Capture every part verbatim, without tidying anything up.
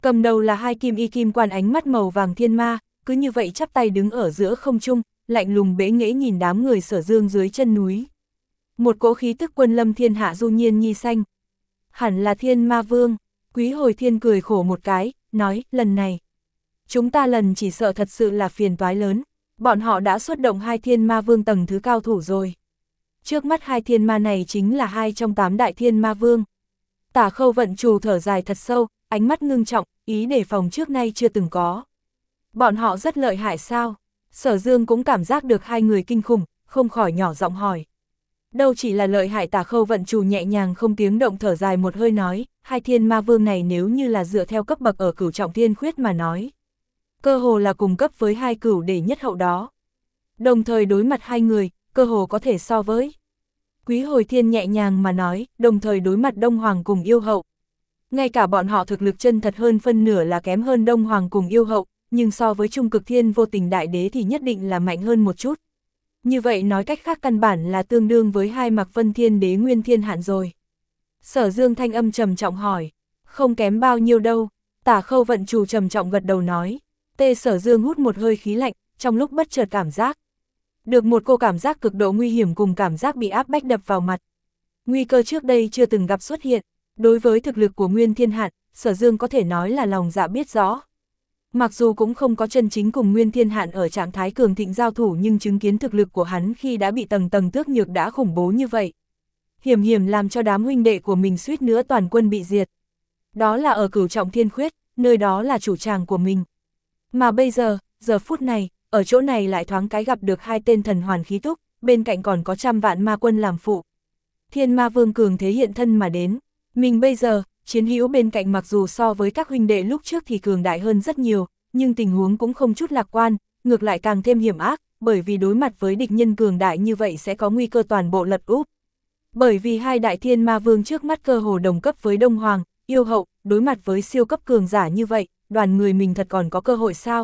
Cầm đầu là hai kim y kim quan ánh mắt màu vàng thiên ma, cứ như vậy chắp tay đứng ở giữa không trung, lạnh lùng bẽ nghễ nhìn đám người Sở Dương dưới chân núi. Một cỗ khí tức quân lâm thiên hạ du nhiên nhi xanh. Hẳn là Thiên Ma Vương. Quý Hồi Thiên cười khổ một cái, nói, lần này chúng ta lần chỉ sợ thật sự là phiền toái lớn, bọn họ đã xuất động hai Thiên Ma Vương tầng thứ cao thủ rồi. Trước mắt hai thiên ma này chính là hai trong tám đại Thiên Ma Vương. Tả Khâu Vận Trù thở dài thật sâu, ánh mắt ngưng trọng, ý đề phòng trước nay chưa từng có. Bọn họ rất lợi hại sao? Sở Dương cũng cảm giác được hai người kinh khủng, không khỏi nhỏ giọng hỏi. Đâu chỉ là lợi hại. Tả Khâu Vận Trù nhẹ nhàng không tiếng động thở dài một hơi nói, hai Thiên Ma Vương này nếu như là dựa theo cấp bậc ở Cửu Trọng Thiên Khuyết mà nói, cơ hồ là cùng cấp với hai cửu đệ nhất hậu đó. Đồng thời đối mặt hai người, cơ hồ có thể so với. Quý Hồi Thiên nhẹ nhàng mà nói, đồng thời đối mặt Đông Hoàng cùng Yêu Hậu. Ngay cả bọn họ thực lực chân thật hơn phân nửa là kém hơn Đông Hoàng cùng Yêu Hậu, nhưng so với Trung Cực Thiên Vô Tình Đại Đế thì nhất định là mạnh hơn một chút. Như vậy nói cách khác căn bản là tương đương với hai Mạc Vân Thiên Đế Nguyên Thiên Hạn rồi. Sở Dương thanh âm trầm trọng hỏi, không kém bao nhiêu đâu. Tả Khâu Vận Trù trầm trọng gật đầu nói. Tê Sở Dương hút một hơi khí lạnh, trong lúc bất chợt cảm giác được một cô cảm giác cực độ nguy hiểm cùng cảm giác bị áp bách đập vào mặt. Nguy cơ trước đây chưa từng gặp xuất hiện. Đối với thực lực của Nguyên Thiên Hạn, Sở Dương có thể nói là lòng dạ biết rõ. Mặc dù cũng không có chân chính cùng Nguyên Thiên Hạn ở trạng thái cường thịnh giao thủ, nhưng chứng kiến thực lực của hắn khi đã bị tầng tầng tước nhược đã khủng bố như vậy. Hiểm hiểm làm cho đám huynh đệ của mình suýt nữa toàn quân bị diệt. Đó là ở Cửu Trọng Thiên Khuyết, nơi đó là chủ tràng của mình. Mà bây giờ, giờ phút này, ở chỗ này lại thoáng cái gặp được hai tên thần hoàn khí túc, bên cạnh còn có trăm vạn ma quân làm phụ. Thiên Ma Vương cường thế hiện thân mà đến. Mình bây giờ, chiến hữu bên cạnh mặc dù so với các huynh đệ lúc trước thì cường đại hơn rất nhiều, nhưng tình huống cũng không chút lạc quan, ngược lại càng thêm hiểm ác, bởi vì đối mặt với địch nhân cường đại như vậy sẽ có nguy cơ toàn bộ lật úp. Bởi vì hai đại Thiên Ma Vương trước mắt cơ hồ đồng cấp với Đông Hoàng, Yêu Hậu, đối mặt với siêu cấp cường giả như vậy, đoàn người mình thật còn có cơ hội sao?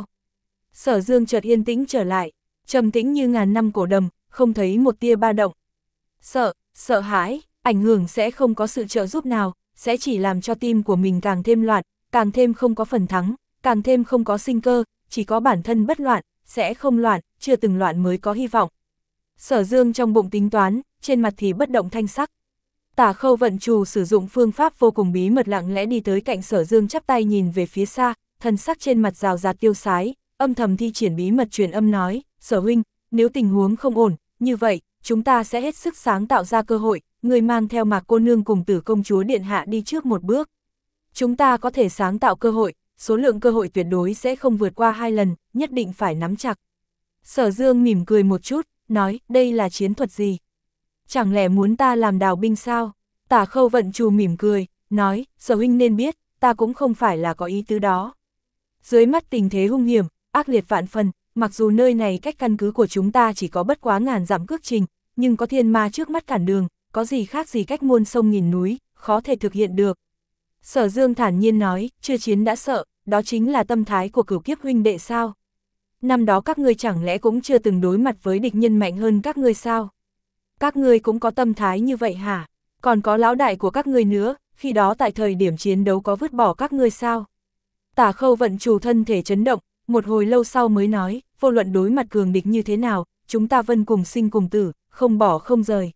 Sở Dương chợt yên tĩnh trở lại, trầm tĩnh như ngàn năm cổ đầm, không thấy một tia ba động. Sợ, sợ hãi, ảnh hưởng sẽ không có sự trợ giúp nào, sẽ chỉ làm cho tim của mình càng thêm loạn, càng thêm không có phần thắng, càng thêm không có sinh cơ, chỉ có bản thân bất loạn, sẽ không loạn, chưa từng loạn mới có hy vọng. Sở Dương trong bụng tính toán, trên mặt thì bất động thanh sắc. Tả Khâu Vận Trù sử dụng phương pháp vô cùng bí mật lặng lẽ đi tới cạnh Sở Dương chắp tay nhìn về phía xa, thần sắc trên mặt rào rạt tiêu sái, âm thầm thi triển bí mật truyền âm nói, Sở huynh, nếu tình huống không ổn, như vậy, chúng ta sẽ hết sức sáng tạo ra cơ hội, người mang theo Mạc cô nương cùng Tử công chúa điện hạ đi trước một bước. Chúng ta có thể sáng tạo cơ hội, số lượng cơ hội tuyệt đối sẽ không vượt qua hai lần, nhất định phải nắm chặt. Sở Dương mỉm cười một chút, nói, đây là chiến thuật gì? Chẳng lẽ muốn ta làm đào binh sao? Tả Khâu Vận Trù mỉm cười, nói, Sở huynh nên biết, ta cũng không phải là có ý tứ đó. Dưới mắt tình thế hung hiểm, ác liệt vạn phần, mặc dù nơi này cách căn cứ của chúng ta chỉ có bất quá ngàn dặm cước trình, nhưng có thiên ma trước mắt cản đường, có gì khác gì cách muôn sông nghìn núi, khó thể thực hiện được. Sở Dương thản nhiên nói, chưa chiến đã sợ, đó chính là tâm thái của cửu kiếp huynh đệ sao? Năm đó các ngươi chẳng lẽ cũng chưa từng đối mặt với địch nhân mạnh hơn các ngươi sao? Các ngươi cũng có tâm thái như vậy hả? Còn có lão đại của các ngươi nữa, khi đó tại thời điểm chiến đấu có vứt bỏ các ngươi sao? Tả Khâu Vận Trù thân thể chấn động, một hồi lâu sau mới nói, vô luận đối mặt cường địch như thế nào, chúng ta vẫn cùng sinh cùng tử, không bỏ không rời.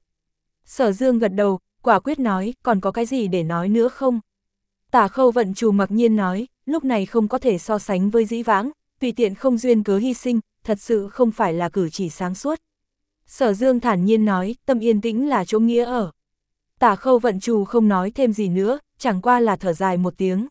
Sở Dương gật đầu, quả quyết nói, còn có cái gì để nói nữa không? Tả Khâu Vận Trù mặc nhiên nói, lúc này không có thể so sánh với dĩ vãng, tùy tiện không duyên cớ hy sinh, thật sự không phải là cử chỉ sáng suốt. Sở Dương thản nhiên nói, tâm yên tĩnh là chỗ nghĩa ở. Tả Khâu Vận Trù không nói thêm gì nữa, chẳng qua là thở dài một tiếng.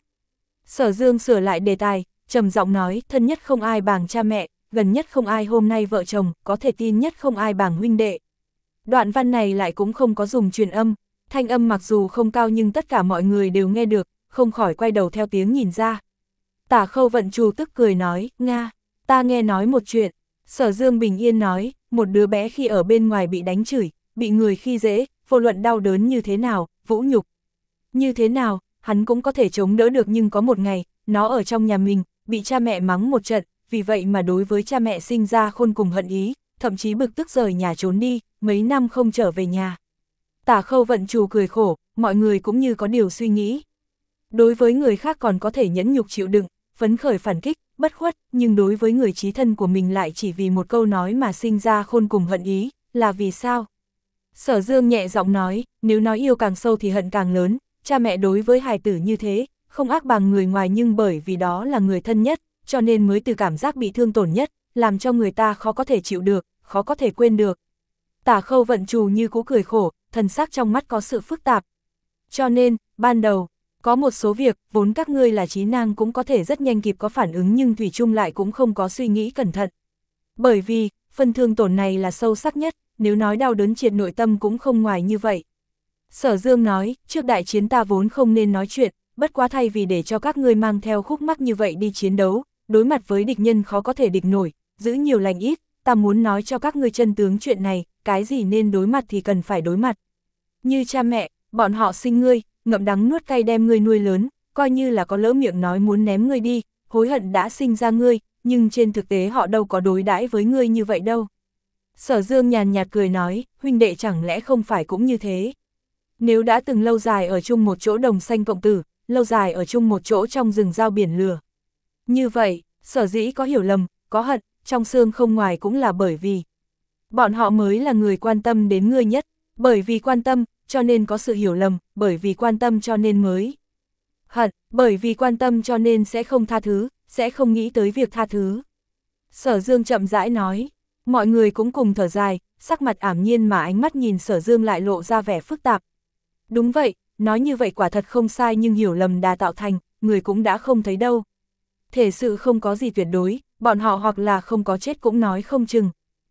Sở Dương sửa lại đề tài, trầm giọng nói, thân nhất không ai bằng cha mẹ, gần nhất không ai hôm nay vợ chồng, có thể tin nhất không ai bằng huynh đệ. Đoạn văn này lại cũng không có dùng truyền âm, thanh âm mặc dù không cao nhưng tất cả mọi người đều nghe được, không khỏi quay đầu theo tiếng nhìn ra. Tả Khâu Vận Trù tức cười nói, Nga, ta nghe nói một chuyện. Sở Dương bình yên nói, một đứa bé khi ở bên ngoài bị đánh chửi, bị người khi dễ, vô luận đau đớn như thế nào, vũ nhục như thế nào, hắn cũng có thể chống đỡ được, nhưng có một ngày, nó ở trong nhà mình, bị cha mẹ mắng một trận, vì vậy mà đối với cha mẹ sinh ra khôn cùng hận ý, thậm chí bực tức rời nhà trốn đi, mấy năm không trở về nhà. Tả Khâu Vận Trù cười khổ, mọi người cũng như có điều suy nghĩ. Đối với người khác còn có thể nhẫn nhục chịu đựng, phấn khởi phản kích, bất khuất, nhưng đối với người chí thân của mình lại chỉ vì một câu nói mà sinh ra khôn cùng hận ý, là vì sao? Sở Dương nhẹ giọng nói, nếu nói yêu càng sâu thì hận càng lớn, cha mẹ đối với hài tử như thế, không ác bằng người ngoài nhưng bởi vì đó là người thân nhất, cho nên mới từ cảm giác bị thương tổn nhất, làm cho người ta khó có thể chịu được, khó có thể quên được. Tả Khâu Vận Trù như cũ cười khổ, thần sắc trong mắt có sự phức tạp. Cho nên, ban đầu, có một số việc, vốn các ngươi là trí năng cũng có thể rất nhanh kịp có phản ứng nhưng Thủy Chung lại cũng không có suy nghĩ cẩn thận. Bởi vì, phần thương tổn này là sâu sắc nhất, nếu nói đau đớn triệt nội tâm cũng không ngoài như vậy. Sở Dương nói, trước đại chiến ta vốn không nên nói chuyện, bất quá thay vì để cho các ngươi mang theo khúc mắc như vậy đi chiến đấu, đối mặt với địch nhân khó có thể địch nổi, giữ nhiều lành ít, ta muốn nói cho các ngươi chân tướng chuyện này, cái gì nên đối mặt thì cần phải đối mặt. Như cha mẹ, bọn họ sinh ngươi, ngậm đắng nuốt cay đem ngươi nuôi lớn, coi như là có lỡ miệng nói muốn ném ngươi đi, hối hận đã sinh ra ngươi, nhưng trên thực tế họ đâu có đối đãi với ngươi như vậy đâu. Sở Dương nhàn nhạt cười nói, huynh đệ chẳng lẽ không phải cũng như thế. Nếu đã từng lâu dài ở chung một chỗ đồng sanh cộng tử, lâu dài ở chung một chỗ trong rừng giao biển lửa. Như vậy, sở dĩ có hiểu lầm, có hận, trong xương không ngoài cũng là bởi vì bọn họ mới là người quan tâm đến ngươi nhất, bởi vì quan tâm, cho nên có sự hiểu lầm, bởi vì quan tâm cho nên mới hận, bởi vì quan tâm cho nên sẽ không tha thứ, sẽ không nghĩ tới việc tha thứ. Sở Dương chậm rãi nói, mọi người cũng cùng thở dài, sắc mặt ảm nhiên mà ánh mắt nhìn Sở Dương lại lộ ra vẻ phức tạp. Đúng vậy, nói như vậy quả thật không sai nhưng hiểu lầm đã tạo thành, người cũng đã không thấy đâu. Thể sự không có gì tuyệt đối, bọn họ hoặc là không có chết cũng nói không chừng.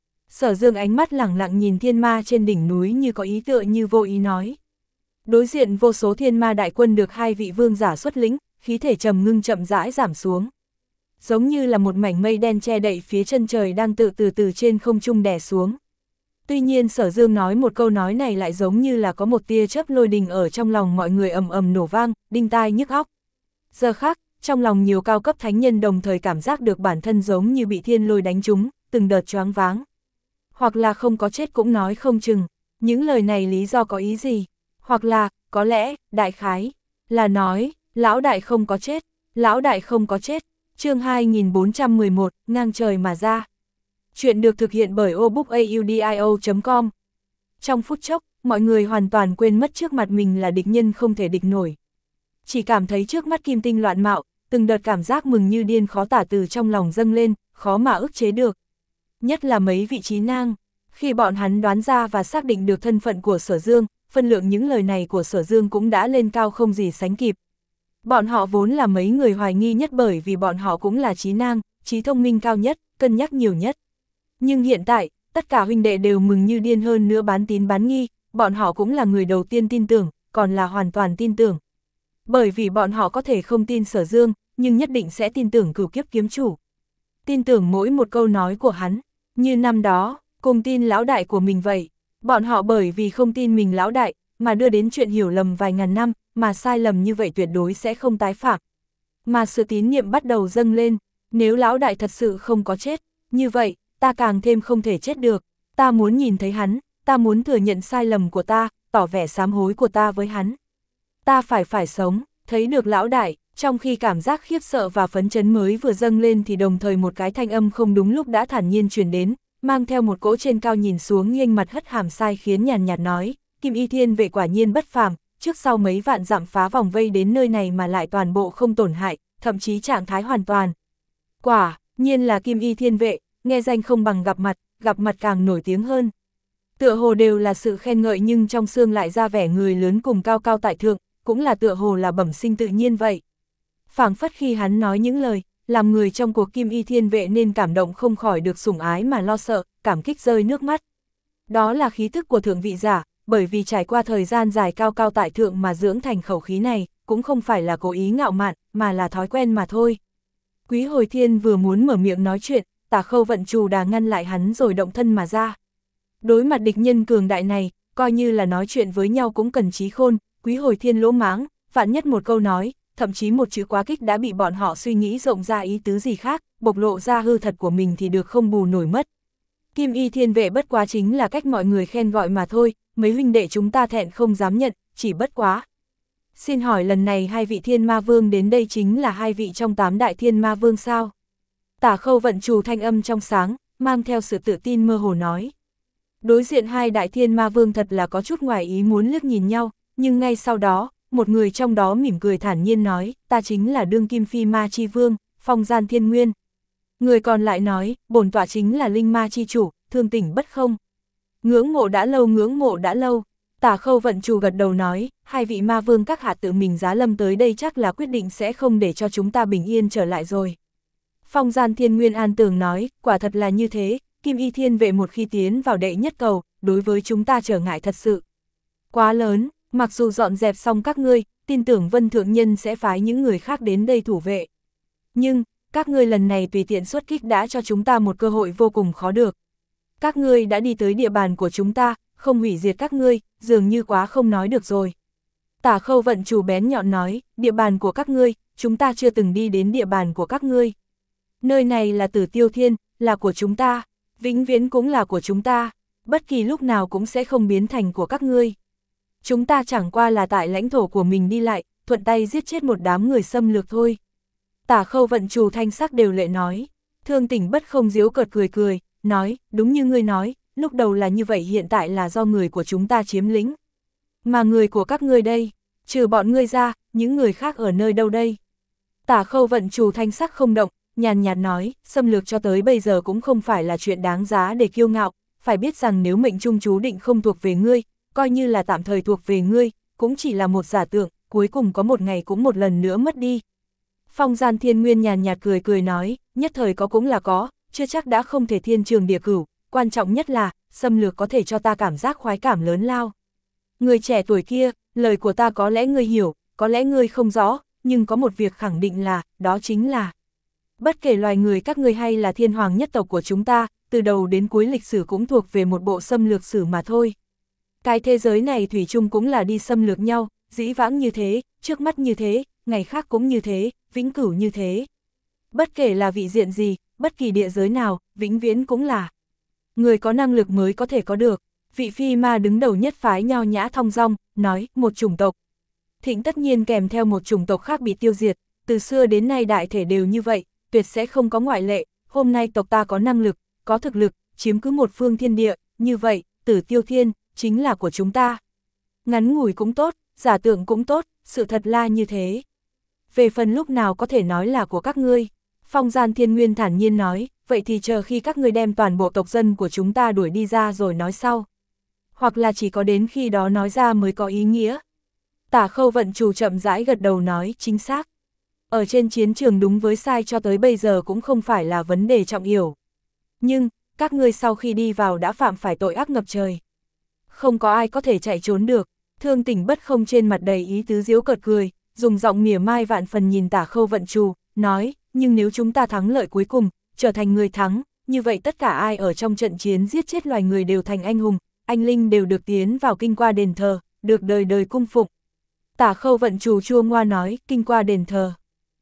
Sở Dương ánh mắt lẳng lặng nhìn thiên ma trên đỉnh núi như có ý tựa như vô ý nói. Đối diện vô số thiên ma đại quân được hai vị vương giả xuất lĩnh, khí thể trầm ngưng chậm rãi giảm xuống. Giống như là một mảnh mây đen che đậy phía chân trời đang tự từ từ trên không trung đè xuống. Tuy nhiên Sở Dương nói một câu nói này lại giống như là có một tia chớp lôi đình ở trong lòng mọi người ầm ầm nổ vang, đinh tai nhức óc. Giờ khác, trong lòng nhiều cao cấp thánh nhân đồng thời cảm giác được bản thân giống như bị thiên lôi đánh trúng, từng đợt choáng váng. Hoặc là không có chết cũng nói không chừng, những lời này lý do có ý gì? Hoặc là, có lẽ, đại khái, là nói, lão đại không có chết, lão đại không có chết. Chương hai nghìn bốn trăm mười một, ngang trời mà ra. Chuyện được thực hiện bởi obookaudio chấm com. Trong phút chốc, mọi người hoàn toàn quên mất trước mặt mình là địch nhân không thể địch nổi. Chỉ cảm thấy trước mắt kim tinh loạn mạo, từng đợt cảm giác mừng như điên khó tả từ trong lòng dâng lên, khó mà ức chế được. Nhất là mấy vị trí nang, khi bọn hắn đoán ra và xác định được thân phận của Sở Dương, phân lượng những lời này của Sở Dương cũng đã lên cao không gì sánh kịp. Bọn họ vốn là mấy người hoài nghi nhất bởi vì bọn họ cũng là trí nang, trí thông minh cao nhất, cân nhắc nhiều nhất. Nhưng hiện tại, tất cả huynh đệ đều mừng như điên hơn nữa bán tín bán nghi, bọn họ cũng là người đầu tiên tin tưởng, còn là hoàn toàn tin tưởng. Bởi vì bọn họ có thể không tin Sở Dương, nhưng nhất định sẽ tin tưởng Cửu Kiếp Kiếm Chủ. Tin tưởng mỗi một câu nói của hắn, như năm đó, cùng tin lão đại của mình vậy. Bọn họ bởi vì không tin mình lão đại, mà đưa đến chuyện hiểu lầm vài ngàn năm, mà sai lầm như vậy tuyệt đối sẽ không tái phạm. Mà sự tín niệm bắt đầu dâng lên, nếu lão đại thật sự không có chết, như vậy, ta càng thêm không thể chết được, ta muốn nhìn thấy hắn, ta muốn thừa nhận sai lầm của ta, tỏ vẻ sám hối của ta với hắn. Ta phải phải sống, thấy được lão đại, trong khi cảm giác khiếp sợ và phấn chấn mới vừa dâng lên thì đồng thời một cái thanh âm không đúng lúc đã thản nhiên truyền đến, mang theo một cỗ trên cao nhìn xuống nghênh mặt hất hàm sai khiến nhàn nhạt nói, Kim Y Thiên Vệ quả nhiên bất phàm, trước sau mấy vạn dặm phá vòng vây đến nơi này mà lại toàn bộ không tổn hại, thậm chí trạng thái hoàn toàn. Quả nhiên là Kim Y Thiên Vệ, nghe danh không bằng gặp mặt, gặp mặt càng nổi tiếng hơn. Tựa hồ đều là sự khen ngợi nhưng trong xương lại ra vẻ người lớn cùng cao cao tại thượng, cũng là tựa hồ là bẩm sinh tự nhiên vậy. Phảng phất khi hắn nói những lời, làm người trong cuộc Kim Y Thiên Vệ nên cảm động không khỏi được sủng ái mà lo sợ, cảm kích rơi nước mắt. Đó là khí thức của thượng vị giả, bởi vì trải qua thời gian dài cao cao tại thượng mà dưỡng thành khẩu khí này, cũng không phải là cố ý ngạo mạn, mà là thói quen mà thôi. Quý Hồi Thiên vừa muốn mở miệng nói chuyện, Tả Khâu Vận Trù đã ngăn lại hắn rồi động thân mà ra. Đối mặt địch nhân cường đại này, coi như là nói chuyện với nhau cũng cần trí khôn, Quý Hồi Thiên lỗ máng, vạn nhất một câu nói, thậm chí một chữ quá kích đã bị bọn họ suy nghĩ rộng ra ý tứ gì khác, bộc lộ ra hư thật của mình thì được không bù nổi mất. Kim Y Thiên Vệ bất quá chính là cách mọi người khen gọi mà thôi, mấy huynh đệ chúng ta thẹn không dám nhận, chỉ bất quá. Xin hỏi lần này hai vị thiên ma vương đến đây chính là hai vị trong tám đại thiên ma vương sao? Tả Khâu Vận Trù thanh âm trong sáng, mang theo sự tự tin mơ hồ nói. Đối diện hai đại thiên ma vương thật là có chút ngoài ý muốn liếc nhìn nhau, nhưng ngay sau đó, một người trong đó mỉm cười thản nhiên nói, ta chính là đương kim phi ma chi vương, Phong Gian Thiên Nguyên. Người còn lại nói, bổn tọa chính là linh ma chi chủ, Thương Tỉnh Bất Không. Ngưỡng mộ đã lâu, ngưỡng mộ đã lâu. Tả Khâu Vận Trù gật đầu nói, hai vị ma vương các hạ tự mình giá lâm tới đây chắc là quyết định sẽ không để cho chúng ta bình yên trở lại rồi. Phong Gian Thiên Nguyên an tường nói, quả thật là như thế, Kim Y Thiên Vệ một khi tiến vào đệ nhất cầu, đối với chúng ta trở ngại thật sự quá lớn, mặc dù dọn dẹp xong các ngươi, tin tưởng Vân Thượng Nhân sẽ phái những người khác đến đây thủ vệ. Nhưng, các ngươi lần này tùy tiện xuất kích đã cho chúng ta một cơ hội vô cùng khó được. Các ngươi đã đi tới địa bàn của chúng ta, không hủy diệt các ngươi, dường như quá không nói được rồi. Tả Khâu Vận Trù bén nhọn nói, địa bàn của các ngươi, chúng ta chưa từng đi đến địa bàn của các ngươi. Nơi này là Tử Tiêu Thiên, là của chúng ta, vĩnh viễn cũng là của chúng ta, bất kỳ lúc nào cũng sẽ không biến thành của các ngươi. Chúng ta chẳng qua là tại lãnh thổ của mình đi lại, thuận tay giết chết một đám người xâm lược thôi. Tả Khâu Vận Trù thanh sắc đều lệ nói, Thương Tỉnh Bất Không giễu cợt cười cười, nói, đúng như ngươi nói, lúc đầu là như vậy, hiện tại là do người của chúng ta chiếm lĩnh. Mà người của các ngươi đây, trừ bọn ngươi ra, những người khác ở nơi đâu đây? Tả Khâu Vận Trù thanh sắc không động, nhàn nhạt nói, xâm lược cho tới bây giờ cũng không phải là chuyện đáng giá để kiêu ngạo, phải biết rằng nếu mệnh trung chú định không thuộc về ngươi, coi như là tạm thời thuộc về ngươi, cũng chỉ là một giả tượng, cuối cùng có một ngày cũng một lần nữa mất đi. Phong Gian Thiên Nguyên nhàn nhạt cười cười nói, nhất thời có cũng là có, chưa chắc đã không thể thiên trường địa cửu, quan trọng nhất là, xâm lược có thể cho ta cảm giác khoái cảm lớn lao. Người trẻ tuổi kia, lời của ta có lẽ ngươi hiểu, có lẽ ngươi không rõ, nhưng có một việc khẳng định là, đó chính là bất kể loài người các ngươi hay là thiên hoàng nhất tộc của chúng ta, từ đầu đến cuối lịch sử cũng thuộc về một bộ xâm lược sử mà thôi. Cái thế giới này thủy chung cũng là đi xâm lược nhau, dĩ vãng như thế, trước mắt như thế, ngày khác cũng như thế, vĩnh cửu như thế. Bất kể là vị diện gì, bất kỳ địa giới nào, vĩnh viễn cũng là. Người có năng lực mới có thể có được. Vị phi ma đứng đầu nhất phái nho nhã thong dong, nói, một chủng tộc. Thịnh tất nhiên kèm theo một chủng tộc khác bị tiêu diệt, từ xưa đến nay đại thể đều như vậy, tuyệt sẽ không có ngoại lệ, hôm nay tộc ta có năng lực, có thực lực, chiếm cứ một phương thiên địa, như vậy, Tử Tiêu Thiên, chính là của chúng ta. Ngắn ngủi cũng tốt, giả tượng cũng tốt, sự thật là như thế. Về phần lúc nào có thể nói là của các ngươi, Phong Gian Thiên Nguyên thản nhiên nói, vậy thì chờ khi các ngươi đem toàn bộ tộc dân của chúng ta đuổi đi ra rồi nói sau. Hoặc là chỉ có đến khi đó nói ra mới có ý nghĩa. Tả Khâu Vận Trù chậm rãi gật đầu nói, chính xác. Ở trên chiến trường đúng với sai cho tới bây giờ cũng không phải là vấn đề trọng yếu. Nhưng, các ngươi sau khi đi vào đã phạm phải tội ác ngập trời. Không có ai có thể chạy trốn được. Thương Tỉnh Bất Không trên mặt đầy ý tứ giễu cợt cười, dùng giọng mỉa mai vạn phần nhìn Tả Khâu Vận Trù, nói, nhưng nếu chúng ta thắng lợi cuối cùng, trở thành người thắng, như vậy tất cả ai ở trong trận chiến giết chết loài người đều thành anh hùng, anh linh đều được tiến vào kinh qua đền thờ, được đời đời cung phụng. Tả Khâu Vận Trù chua ngoa nói, kinh qua đền thờ.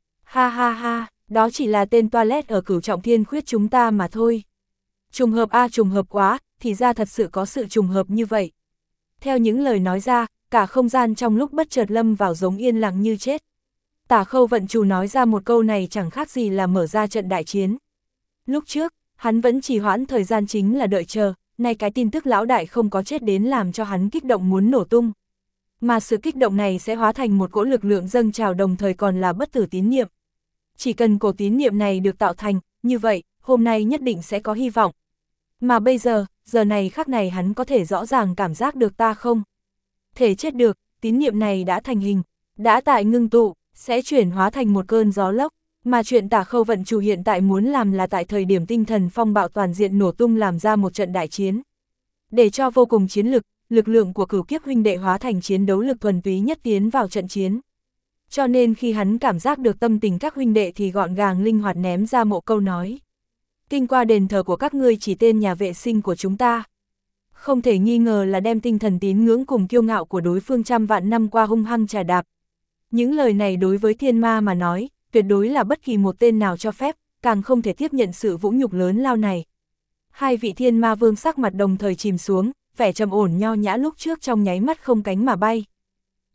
Ha ha ha, đó chỉ là tên toilet ở Cửu Trọng Thiên Khuyết chúng ta mà thôi. Trùng hợp a à, trùng hợp quá, thì ra thật sự có sự trùng hợp như vậy. Theo những lời nói ra, cả không gian trong lúc bất chợt lâm vào giống yên lặng như chết. Tả Khâu Vận Trù nói ra một câu này chẳng khác gì là mở ra trận đại chiến. Lúc trước, hắn vẫn trì hoãn thời gian chính là đợi chờ, nay cái tin tức lão đại không có chết đến làm cho hắn kích động muốn nổ tung. Mà sự kích động này sẽ hóa thành một cỗ lực lượng dâng trào đồng thời còn là bất tử tín niệm. Chỉ cần cổ tín niệm này được tạo thành, như vậy, hôm nay nhất định sẽ có hy vọng. Mà bây giờ, giờ này khắc này hắn có thể rõ ràng cảm giác được ta không thể chết được, tín niệm này đã thành hình, đã tại ngưng tụ, sẽ chuyển hóa thành một cơn gió lốc. Mà chuyện Tả Khâu Vận Trù hiện tại muốn làm là tại thời điểm tinh thần phong bạo toàn diện nổ tung làm ra một trận đại chiến. Để cho vô cùng chiến lực, lực lượng của Cửu Kiếp huynh đệ hóa thành chiến đấu lực thuần túy nhất tiến vào trận chiến. Cho nên khi hắn cảm giác được tâm tình các huynh đệ thì gọn gàng linh hoạt ném ra một câu nói. Kinh qua đền thờ của các ngươi chỉ tên nhà vệ sinh của chúng ta. Không thể nghi ngờ là đem tinh thần tín ngưỡng cùng kiêu ngạo của đối phương trăm vạn năm qua hung hăng trà đạp. Những lời này đối với thiên ma mà nói, tuyệt đối là bất kỳ một tên nào cho phép, càng không thể tiếp nhận sự vũ nhục lớn lao này. Hai vị thiên ma vương sắc mặt đồng thời chìm xuống, vẻ trầm ổn nho nhã lúc trước trong nháy mắt không cánh mà bay.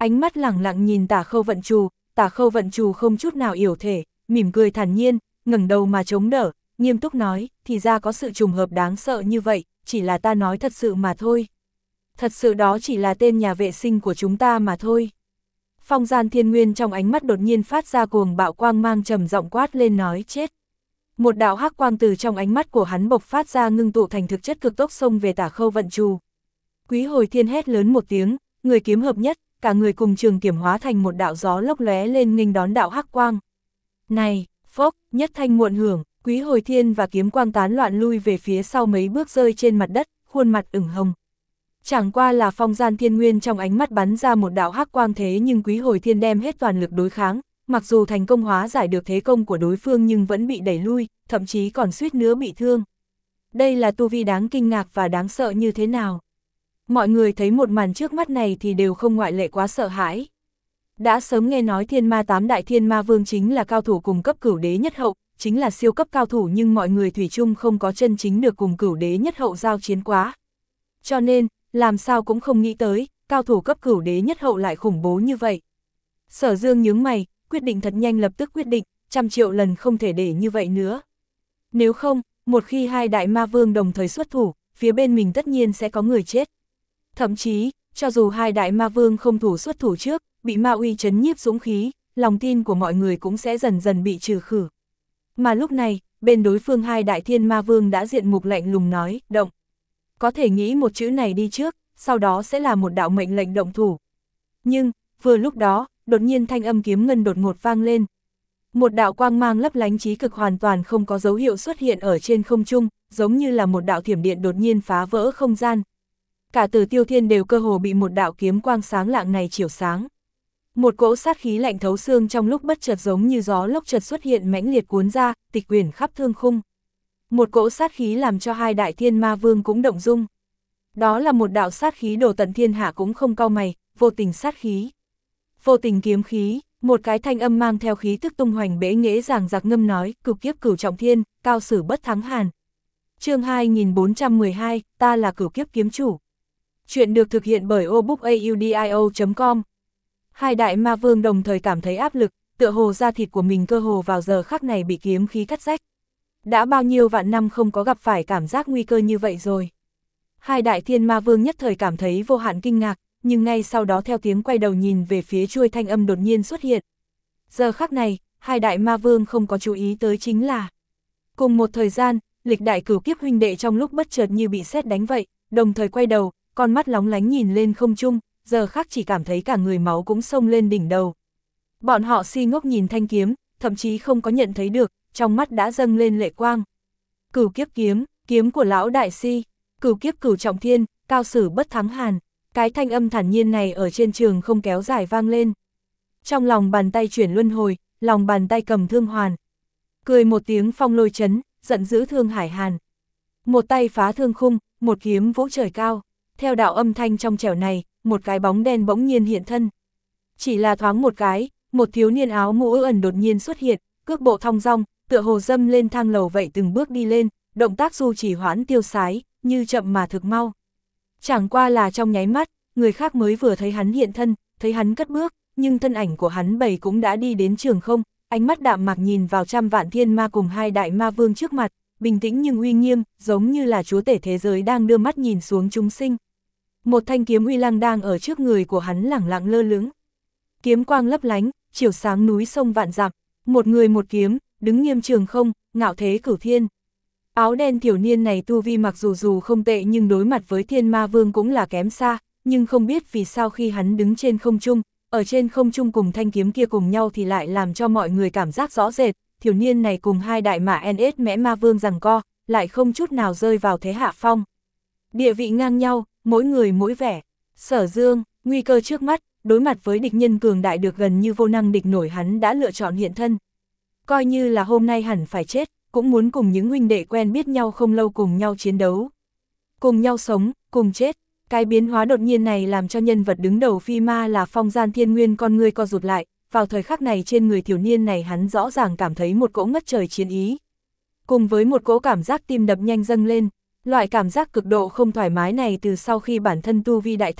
ánh mắt lẳng lặng nhìn Tả Khâu Vận Trù, Tả Khâu Vận Trù không chút nào yểu thể, mỉm cười thản nhiên, ngẩng đầu mà chống đỡ, nghiêm túc nói, thì ra có sự trùng hợp đáng sợ như vậy, chỉ là ta nói thật sự mà thôi. Thật sự đó chỉ là tên nhà vệ sinh của chúng ta mà thôi. Phong Gian Thiên Nguyên trong ánh mắt đột nhiên phát ra cuồng bạo quang mang, trầm giọng quát lên nói chết. Một đạo hắc quang từ trong ánh mắt của hắn bộc phát ra, ngưng tụ thành thực chất cực tốc xông về Tả Khâu Vận Trù. Quý Hồi Thiên hét lớn một tiếng, người kiếm hợp nhất, cả người cùng trường kiểm hóa thành một đạo gió lốc lóe lên nghênh đón đạo hắc quang. Này, phốc, nhất thanh muộn hưởng, Quý Hồi Thiên và kiếm quang tán loạn lui về phía sau mấy bước, rơi trên mặt đất, khuôn mặt ửng hồng. Chẳng qua là Phong Gian Thiên Nguyên trong ánh mắt bắn ra một đạo hắc quang, thế nhưng Quý Hồi Thiên đem hết toàn lực đối kháng, mặc dù thành công hóa giải được thế công của đối phương nhưng vẫn bị đẩy lui, thậm chí còn suýt nữa bị thương. Đây là tu vi đáng kinh ngạc và đáng sợ như thế nào? Mọi người thấy một màn trước mắt này thì đều không ngoại lệ quá sợ hãi. Đã sớm nghe nói Thiên Ma Tám Đại Thiên Ma Vương chính là cao thủ cùng cấp Cửu Đế Nhất Hậu, chính là siêu cấp cao thủ, nhưng mọi người thủy chung không có chân chính được cùng Cửu Đế Nhất Hậu giao chiến quá. Cho nên, làm sao cũng không nghĩ tới, cao thủ cấp Cửu Đế Nhất Hậu lại khủng bố như vậy. Sở Dương nhướng mày, quyết định thật nhanh, lập tức quyết định, trăm triệu lần không thể để như vậy nữa. Nếu không, một khi hai đại ma vương đồng thời xuất thủ, phía bên mình tất nhiên sẽ có người chết. Thậm chí, cho dù hai đại ma vương không thủ xuất thủ trước, bị ma uy chấn nhiếp dũng khí, lòng tin của mọi người cũng sẽ dần dần bị trừ khử. Mà lúc này, bên đối phương hai đại thiên ma vương đã diện mục lạnh lùng nói, động. Có thể nghĩ một chữ này đi trước, sau đó sẽ là một đạo mệnh lệnh động thủ. Nhưng, vừa lúc đó, đột nhiên thanh âm kiếm ngân đột ngột vang lên. Một đạo quang mang lấp lánh chí cực hoàn toàn không có dấu hiệu xuất hiện ở trên không trung, giống như là một đạo thiểm điện đột nhiên phá vỡ không gian. Cả Tử Tiêu Thiên đều cơ hồ bị một đạo kiếm quang sáng lạng này chiếu sáng. Một cỗ sát khí lạnh thấu xương trong lúc bất chợt giống như gió lốc chợt xuất hiện mãnh liệt cuốn ra, tịch quyển khắp thương khung. Một cỗ sát khí làm cho hai đại thiên ma vương cũng động dung. Đó là một đạo sát khí đổ tận thiên hạ cũng không cau mày, vô tình sát khí. Vô tình kiếm khí, một cái thanh âm mang theo khí tức tung hoành bẽ nghễ giảng giặc ngâm nói, cửu kiếp cửu trọng thiên, cao sử bất thắng hàn. Chương hai nghìn bốn trăm mười hai, ta là cửu kiếp kiếm chủ. Chuyện được thực hiện bởi obookaudio chấm com. Hai đại ma vương đồng thời cảm thấy áp lực, tựa hồ da thịt của mình cơ hồ vào giờ khắc này bị kiếm khí cắt rách. Đã bao nhiêu vạn năm không có gặp phải cảm giác nguy cơ như vậy rồi. Hai đại thiên ma vương nhất thời cảm thấy vô hạn kinh ngạc, nhưng ngay sau đó theo tiếng quay đầu nhìn về phía chuôi thanh âm đột nhiên xuất hiện. Giờ khắc này, hai đại ma vương không có chú ý tới chính là cùng một thời gian, lịch đại cửu kiếp huynh đệ trong lúc bất chợt như bị sét đánh vậy, đồng thời quay đầu, con mắt lóng lánh nhìn lên không trung, giờ khắc chỉ cảm thấy cả người máu cũng xông lên đỉnh đầu. Bọn họ si ngốc nhìn thanh kiếm, thậm chí không có nhận thấy được, trong mắt đã dâng lên lệ quang. Cửu kiếp kiếm, kiếm của lão đại si, cửu kiếp cửu trọng thiên, cao sử bất thắng hàn. Cái thanh âm thản nhiên này ở trên trường không kéo dài vang lên. Trong lòng bàn tay chuyển luân hồi, lòng bàn tay cầm thương hoàn. Cười một tiếng phong lôi chấn, giận dữ thương hải hàn. Một tay phá thương khung, một kiếm vỗ trời cao. Theo đạo âm thanh trong trẻo này, một cái bóng đen bỗng nhiên hiện thân. Chỉ là thoáng một cái, một thiếu niên áo mũ ẩn đột nhiên xuất hiện, cước bộ thong dong, tựa hồ dâm lên thang lầu vậy từng bước đi lên, động tác du chỉ hoãn tiêu sái, như chậm mà thực mau. Chẳng qua là trong nháy mắt, người khác mới vừa thấy hắn hiện thân, thấy hắn cất bước, nhưng thân ảnh của hắn bầy cũng đã đi đến trường không, ánh mắt đạm mạc nhìn vào trăm vạn thiên ma cùng hai đại ma vương trước mặt, bình tĩnh nhưng uy nghiêm, giống như là chúa tể thế giới đang đưa mắt nhìn xuống chúng sinh. Một thanh kiếm uy lăng đang ở trước người của hắn lẳng lặng lơ lửng. Kiếm quang lấp lánh, chiếu sáng núi sông vạn dặm, một người một kiếm, đứng nghiêm trường không, ngạo thế cửu thiên. Áo đen tiểu niên này tu vi mặc dù dù không tệ nhưng đối mặt với thiên ma vương cũng là kém xa, nhưng không biết vì sao khi hắn đứng trên không trung, ở trên không trung cùng thanh kiếm kia cùng nhau thì lại làm cho mọi người cảm giác rõ rệt, tiểu niên này cùng hai đại mã en ét mẽ ma vương giằng co, lại không chút nào rơi vào thế hạ phong. Địa vị ngang nhau, mỗi người mỗi vẻ. Sở Dương, nguy cơ trước mắt, đối mặt với địch nhân cường đại được gần như vô năng địch nổi, hắn đã lựa chọn hiện thân. Coi như là hôm nay hẳn phải chết, cũng muốn cùng những huynh đệ quen biết nhau không lâu cùng nhau chiến đấu. Cùng nhau sống, cùng chết. Cái biến hóa đột nhiên này làm cho nhân vật đứng đầu phi ma là Phong Gian Thiên Nguyên con ngươi co rụt lại, vào thời khắc này trên người thiếu niên này hắn rõ ràng cảm thấy một cỗ ngất trời chiến ý. Cùng với một cỗ cảm giác tim đập nhanh dâng lên, loại cảm giác cực độ không thoải mái này từ sau khi bản thân tu vi đại thành,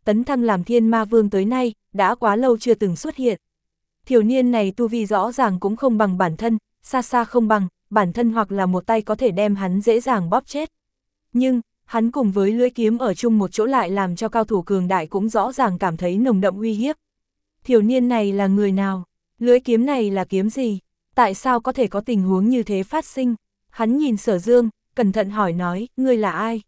tấn thăng làm thiên ma vương tới nay, đã quá lâu chưa từng xuất hiện. Thiếu niên này tu vi rõ ràng cũng không bằng bản thân, xa xa không bằng, bản thân hoặc là một tay có thể đem hắn dễ dàng bóp chết. Nhưng, hắn cùng với lưỡi kiếm ở chung một chỗ lại làm cho cao thủ cường đại cũng rõ ràng cảm thấy nồng đậm uy hiếp. Thiếu niên này là người nào? Lưỡi kiếm này là kiếm gì? Tại sao có thể có tình huống như thế phát sinh? Hắn nhìn Sở Dương, cẩn thận hỏi nói, ngươi là ai?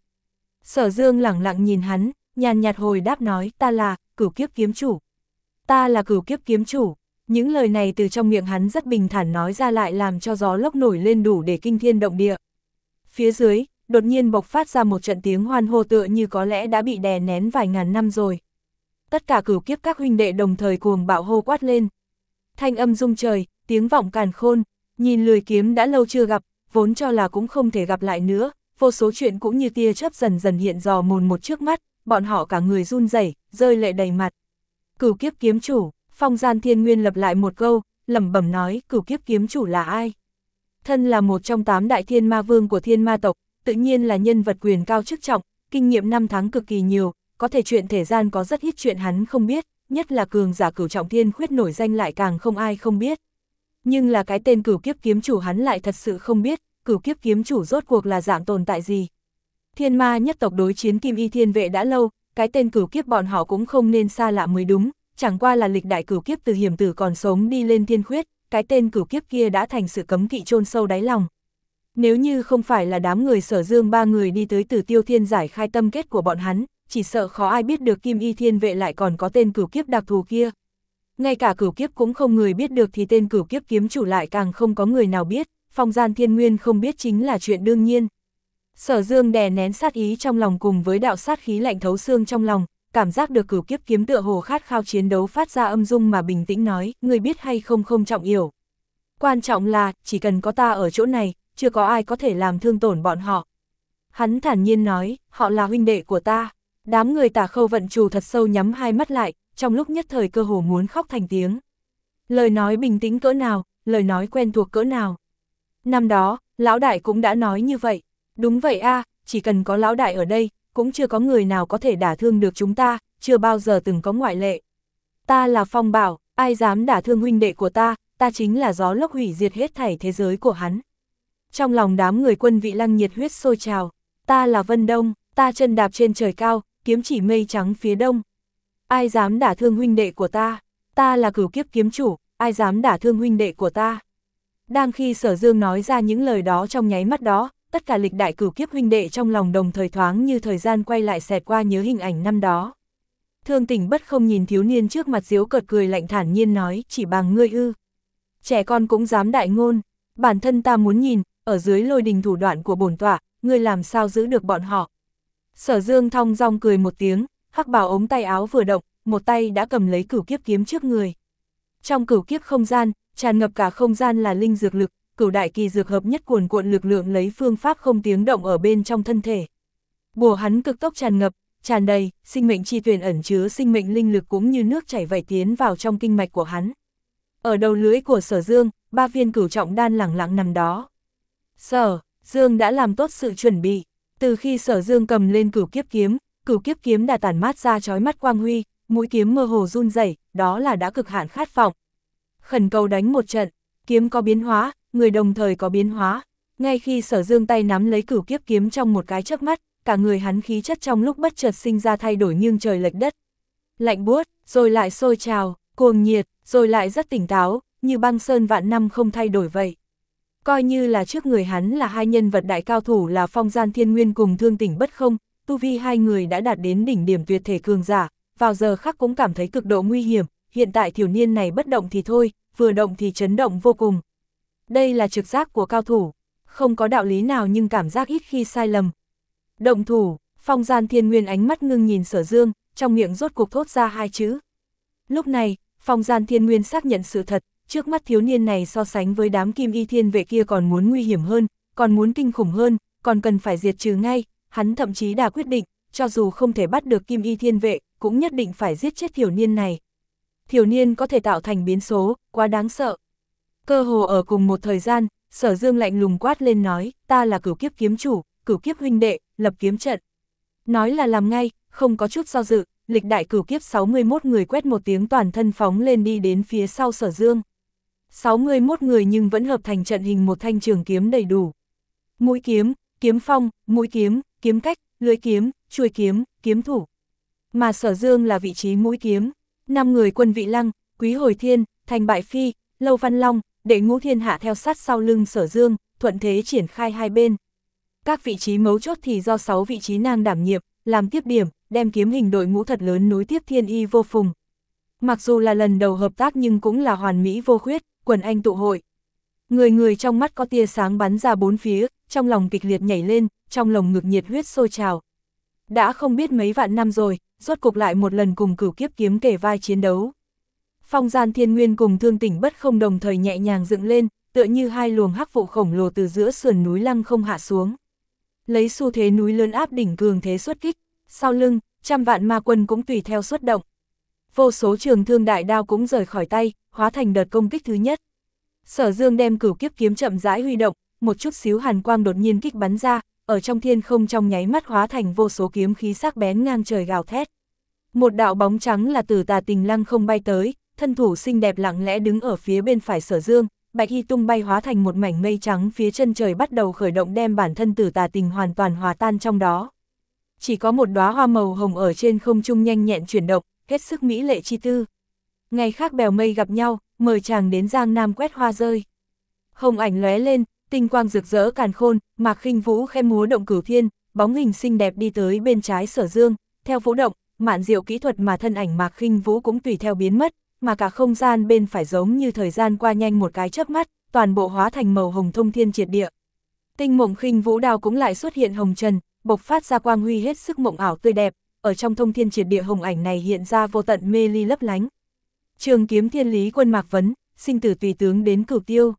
Sở Dương lẳng lặng nhìn hắn, nhàn nhạt hồi đáp nói, ta là Cửu Kiếp kiếm chủ. Ta là Cửu Kiếp kiếm chủ. Những lời này từ trong miệng hắn rất bình thản nói ra lại làm cho gió lốc nổi lên đủ để kinh thiên động địa. Phía dưới, đột nhiên bộc phát ra một trận tiếng hoan hô tựa như có lẽ đã bị đè nén vài ngàn năm rồi. Tất cả cửu kiếp các huynh đệ đồng thời cuồng bạo hô quát lên. Thanh âm rung trời, tiếng vọng càn khôn, nhìn lười kiếm đã lâu chưa gặp, vốn cho là cũng không thể gặp lại nữa, vô số chuyện cũng như tia chớp dần dần hiện dò mồn một trước mắt, bọn họ cả người run rẩy, rơi lệ đầy mặt. Cửu kiếp kiếm chủ, Phong Gian Thiên Nguyên lập lại một câu, lẩm bẩm nói, cửu kiếp kiếm chủ là ai? Thân là một trong tám đại thiên ma vương của thiên ma tộc, tự nhiên là nhân vật quyền cao chức trọng, kinh nghiệm năm tháng cực kỳ nhiều, có thể chuyện thể gian có rất ít chuyện hắn không biết, nhất là cường giả cửu trọng thiên khuyết nổi danh lại càng không ai không biết. Nhưng là cái tên cửu kiếp kiếm chủ hắn lại thật sự không biết, cửu kiếp kiếm chủ rốt cuộc là dạng tồn tại gì. Thiên ma nhất tộc đối chiến Kim Y Thiên Vệ đã lâu, cái tên cửu kiếp bọn họ cũng không nên xa lạ mới đúng, chẳng qua là lịch đại cửu kiếp từ hiểm tử còn sống đi lên thiên khuyết, cái tên cửu kiếp kia đã thành sự cấm kỵ chôn sâu đáy lòng. Nếu như không phải là đám người Sở Dương ba người đi tới Tử Tiêu Thiên giải khai tâm kết của bọn hắn, chỉ sợ khó ai biết được Kim Y Thiên Vệ lại còn có tên cửu kiếp đặc thù kia. Ngay cả cửu kiếp cũng không người biết được thì tên cửu kiếp kiếm chủ lại càng không có người nào biết, Phong Gian Thiên Nguyên không biết chính là chuyện đương nhiên. Sở Dương đè nén sát ý trong lòng cùng với đạo sát khí lạnh thấu xương trong lòng, cảm giác được cửu kiếp kiếm tựa hồ khát khao chiến đấu phát ra âm dung mà bình tĩnh nói, người biết hay không không trọng yếu. Quan trọng là, chỉ cần có ta ở chỗ này, chưa có ai có thể làm thương tổn bọn họ. Hắn thản nhiên nói, họ là huynh đệ của ta. Đám người Tả Khâu Vận Trù thật sâu nhắm hai mắt lại, trong lúc nhất thời cơ hồ muốn khóc thành tiếng. Lời nói bình tĩnh cỡ nào, lời nói quen thuộc cỡ nào. Năm đó, lão đại cũng đã nói như vậy. Đúng vậy a, chỉ cần có lão đại ở đây, cũng chưa có người nào có thể đả thương được chúng ta, chưa bao giờ từng có ngoại lệ. Ta là Phong Bảo, ai dám đả thương huynh đệ của ta, ta chính là gió lốc hủy diệt hết thảy thế giới của hắn. Trong lòng đám người Quân Vị Lăng nhiệt huyết sôi trào, ta là Vân Đông, ta chân đạp trên trời cao, kiếm chỉ mây trắng phía đông. Ai dám đả thương huynh đệ của ta, ta là Cửu Kiếp kiếm chủ, ai dám đả thương huynh đệ của ta. Đang khi Sở Dương nói ra những lời đó trong nháy mắt đó, tất cả lịch đại cửu kiếp huynh đệ trong lòng đồng thời thoáng như thời gian quay lại xẹt qua nhớ hình ảnh năm đó. Thương Tỉnh Bất không nhìn thiếu niên trước mặt giễu cợt cười lạnh thản nhiên nói, chỉ bằng ngươi ư. Trẻ con cũng dám đại ngôn, bản thân ta muốn nhìn, ở dưới lôi đình thủ đoạn của bổn tọa, ngươi làm sao giữ được bọn họ. Sở Dương thong dong cười một tiếng, hắc bào ống tay áo vừa động, một tay đã cầm lấy cửu kiếp kiếm trước người. Trong cửu kiếp không gian, tràn ngập cả không gian là linh dược lực, cửu đại kỳ dược hợp nhất cuồn cuộn lực lượng lấy phương pháp không tiếng động ở bên trong thân thể. Bùa hắn cực tốc tràn ngập, tràn đầy, sinh mệnh chi tuyển ẩn chứa sinh mệnh linh lực cũng như nước chảy vẩy tiến vào trong kinh mạch của hắn. Ở đầu lưỡi của Sở Dương, ba viên cửu trọng đan lẳng lặng nằm đó. Sở Dương đã làm tốt sự chuẩn bị, từ khi Sở Dương cầm lên cửu kiếp kiếm, cửu kiếp kiếm đã tản mát ra chói mắt quang huy, mũi kiếm mơ hồ run rẩy, đó là đã cực hạn khát vọng. Khẩn cầu đánh một trận, kiếm có biến hóa, người đồng thời có biến hóa. Ngay khi Sở Dương tay nắm lấy cửu kiếp kiếm trong một cái chớp mắt, cả người hắn khí chất trong lúc bất chợt sinh ra thay đổi nghiêng trời lệch đất. Lạnh buốt, rồi lại sôi trào, cuồng nhiệt, rồi lại rất tỉnh táo, như băng sơn vạn năm không thay đổi vậy. Coi như là trước người hắn là hai nhân vật đại cao thủ là Phong Gian Thiên Nguyên cùng Thương Tỉnh Bất không, tu vi hai người đã đạt đến đỉnh điểm tuyệt thể cường giả, vào giờ khắc cũng cảm thấy cực độ nguy hiểm, hiện tại thiếu niên này bất động thì thôi, vừa động thì chấn động vô cùng. Đây là trực giác của cao thủ, không có đạo lý nào nhưng cảm giác ít khi sai lầm. Động thủ, Phong Gian Thiên Nguyên ánh mắt ngưng nhìn Sở Dương, trong miệng rốt cuộc thốt ra hai chữ. Lúc này, Phong Gian Thiên Nguyên xác nhận sự thật, trước mắt thiếu niên này so sánh với đám Kim Y Thiên Vệ kia còn muốn nguy hiểm hơn, còn muốn kinh khủng hơn, còn cần phải diệt trừ ngay, hắn thậm chí đã quyết định, cho dù không thể bắt được Kim Y Thiên Vệ, cũng nhất định phải giết chết thiếu niên này. Thiếu niên có thể tạo thành biến số, quá đáng sợ. Cơ hồ ở cùng một thời gian, Sở Dương lạnh lùng quát lên nói, ta là cửu kiếp kiếm chủ, cửu kiếp huynh đệ, lập kiếm trận. Nói là làm ngay, không có chút do dự, lịch đại cửu kiếp sáu mươi mốt người quét một tiếng toàn thân phóng lên đi đến phía sau Sở Dương. sáu mươi mốt người nhưng vẫn hợp thành trận hình một thanh trường kiếm đầy đủ. Mũi kiếm, kiếm phong, mũi kiếm, kiếm cách, lưỡi kiếm, chuôi kiếm, kiếm thủ. Mà Sở Dương là vị trí mũi kiếm. Năm người Quân Vị Lăng, Quý Hồi Thiên, Thành Bại Phi, Lâu Văn Long, Đệ Ngũ Thiên Hạ theo sát sau lưng Sở Dương, thuận thế triển khai hai bên. Các vị trí mấu chốt thì do sáu vị trí nàng đảm nhiệm, làm tiếp điểm, đem kiếm hình đội ngũ thật lớn nối tiếp thiên y vô phùng. Mặc dù là lần đầu hợp tác nhưng cũng là hoàn mỹ vô khuyết, quần anh tụ hội. Người người trong mắt có tia sáng bắn ra bốn phía, trong lòng kịch liệt nhảy lên, trong lồng ngực nhiệt huyết sôi trào. Đã không biết mấy vạn năm rồi, rốt cục lại một lần cùng cửu kiếp kiếm kể vai chiến đấu. Phong Gian Thiên Nguyên cùng Thương Tỉnh Bất Không đồng thời nhẹ nhàng dựng lên, tựa như hai luồng hắc vụ khổng lồ từ giữa sườn núi lăng không hạ xuống. Lấy xu thế núi lớn áp đỉnh cường thế xuất kích, sau lưng, trăm vạn ma quân cũng tùy theo xuất động. Vô số trường thương đại đao cũng rời khỏi tay, hóa thành đợt công kích thứ nhất. Sở Dương đem cửu kiếp kiếm chậm rãi huy động, một chút xíu hàn quang đột nhiên kích bắn ra, ở trong thiên không trong nháy mắt hóa thành vô số kiếm khí sắc bén ngang trời gào thét. Một đạo bóng trắng là Tử Tà Tình lăng không bay tới, thân thủ xinh đẹp lặng lẽ đứng ở phía bên phải Sở Dương, bạch y tung bay hóa thành một mảnh mây trắng phía chân trời bắt đầu khởi động đem bản thân Tử Tà Tình hoàn toàn hòa tan trong đó. Chỉ có một đóa hoa màu hồng ở trên không trung nhanh nhẹn chuyển động, hết sức mỹ lệ chi tư. Ngày khác bèo mây gặp nhau, mời chàng đến Giang Nam quét hoa rơi. Hồng ảnh lóe lên, tinh quang rực rỡ càn khôn, Mạc Khinh Vũ khẽ múa động cửu thiên, bóng hình xinh đẹp đi tới bên trái Sở Dương, theo vũ động, mạn diệu kỹ thuật mà thân ảnh Mạc Khinh Vũ cũng tùy theo biến mất, mà cả không gian bên phải giống như thời gian qua nhanh một cái chớp mắt, toàn bộ hóa thành màu hồng thông thiên triệt địa. Tinh Mộng Khinh Vũ đao cũng lại xuất hiện hồng trần, bộc phát ra quang huy hết sức mộng ảo tươi đẹp, ở trong thông thiên triệt địa hồng ảnh này hiện ra vô tận mê ly lấp lánh. Trường kiếm Thiên Lý Quân Mạc Vấn, sinh tử tùy tướng đến cửu tiêu.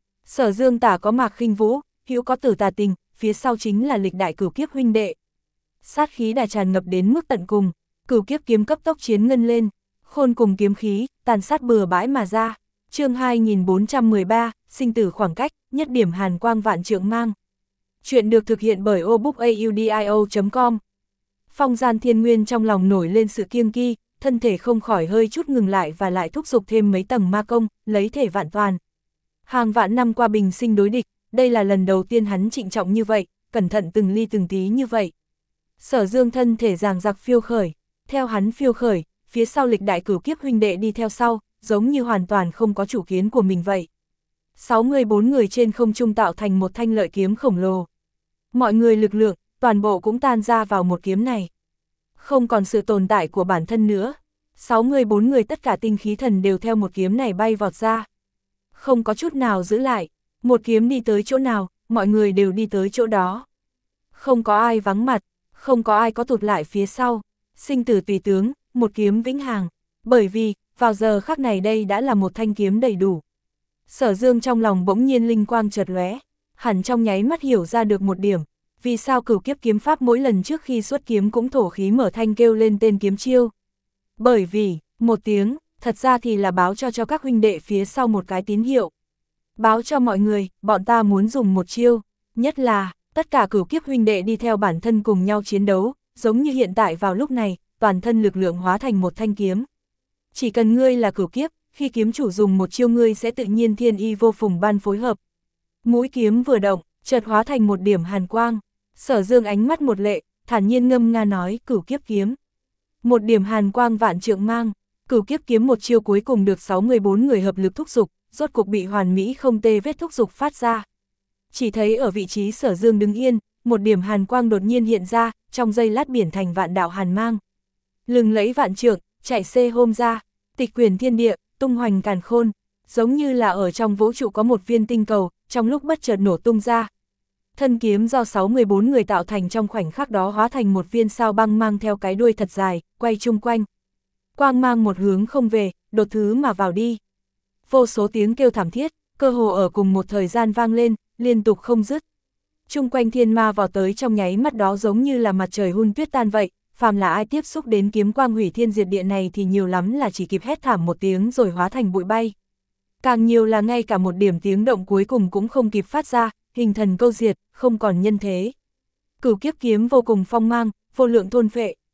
Sở Dương tả có Mạc Khinh Vũ, hữu có Tử Tà Tình, phía sau chính là lịch đại cửu kiếp huynh đệ. Sát khí đã tràn ngập đến mức tận cùng, cửu kiếp kiếm cấp tốc chiến ngân lên, khôn cùng kiếm khí, tàn sát bừa bãi mà ra. Chương hai nghìn bốn trăm mười ba, sinh tử khoảng cách, nhất điểm hàn quang vạn trượng mang. Chuyện được thực hiện bởi obookaudio chấm com. Phong Gian Thiên Nguyên trong lòng nổi lên sự kiêng kỳ, thân thể không khỏi hơi chút ngừng lại và lại thúc giục thêm mấy tầng ma công, lấy thể vạn toàn. Hàng vạn năm qua bình sinh đối địch, đây là lần đầu tiên hắn trịnh trọng như vậy, cẩn thận từng ly từng tí như vậy. Sở Dương thân thể ràng giặc phiêu khởi, theo hắn phiêu khởi, phía sau lịch đại cửu kiếp huynh đệ đi theo sau, giống như hoàn toàn không có chủ kiến của mình vậy. sáu mươi bốn người trên không trung tạo thành một thanh lợi kiếm khổng lồ. Mọi người lực lượng, toàn bộ cũng tan ra vào một kiếm này. Không còn sự tồn tại của bản thân nữa. sáu mươi bốn người tất cả tinh khí thần đều theo một kiếm này bay vọt ra. Không có chút nào giữ lại, một kiếm đi tới chỗ nào, mọi người đều đi tới chỗ đó. Không có ai vắng mặt, không có ai có tụt lại phía sau, sinh tử tùy tướng, một kiếm vĩnh hằng, bởi vì, vào giờ khắc này đây đã là một thanh kiếm đầy đủ. Sở Dương trong lòng bỗng nhiên linh quang chợt lóe, hẳn trong nháy mắt hiểu ra được một điểm, vì sao cửu kiếp kiếm pháp mỗi lần trước khi xuất kiếm cũng thổ khí mở thanh kêu lên tên kiếm chiêu. Bởi vì, một tiếng, thật ra thì là báo cho cho các huynh đệ phía sau một cái tín hiệu. Báo cho mọi người, bọn ta muốn dùng một chiêu, nhất là, tất cả cửu kiếp huynh đệ đi theo bản thân cùng nhau chiến đấu, giống như hiện tại vào lúc này, toàn thân lực lượng hóa thành một thanh kiếm. Chỉ cần ngươi là cửu kiếp, khi kiếm chủ dùng một chiêu ngươi sẽ tự nhiên thiên y vô phùng ban phối hợp. Mũi kiếm vừa động, chợt hóa thành một điểm hàn quang. Sở Dương ánh mắt một lệ, thản nhiên ngâm nga nói cửu kiếp kiếm. Một điểm hàn quang vạn trượng mang, cửu kiếp kiếm một chiêu cuối cùng được sáu mươi bốn người hợp lực thúc giục, rốt cục bị hoàn mỹ không tê vết thúc giục phát ra. Chỉ thấy ở vị trí Sở Dương đứng yên, một điểm hàn quang đột nhiên hiện ra, trong giây lát biển thành vạn đạo hàn mang. Lừng lẫy vạn trượng, chạy xê hôm ra, tịch quyển thiên địa, tung hoành càn khôn, giống như là ở trong vũ trụ có một viên tinh cầu, trong lúc bất chợt nổ tung ra. Thân kiếm do sáu mươi bốn người tạo thành trong khoảnh khắc đó hóa thành một viên sao băng mang theo cái đuôi thật dài, quay chung quanh. Quang mang một hướng không về, đột thứ mà vào đi. Vô số tiếng kêu thảm thiết, cơ hồ ở cùng một thời gian vang lên, liên tục không dứt. Chung quanh thiên ma vào tới trong nháy mắt đó giống như là mặt trời hun tuyết tan vậy, phàm là ai tiếp xúc đến kiếm quang hủy thiên diệt địa này thì nhiều lắm là chỉ kịp hét thảm một tiếng rồi hóa thành bụi bay. Càng nhiều là ngay cả một điểm tiếng động cuối cùng cũng không kịp phát ra, hình thần câu diệt, không còn nhân thế. Cửu kiếp kiếm vô cùng phong mang, vô lượng thôn phệ.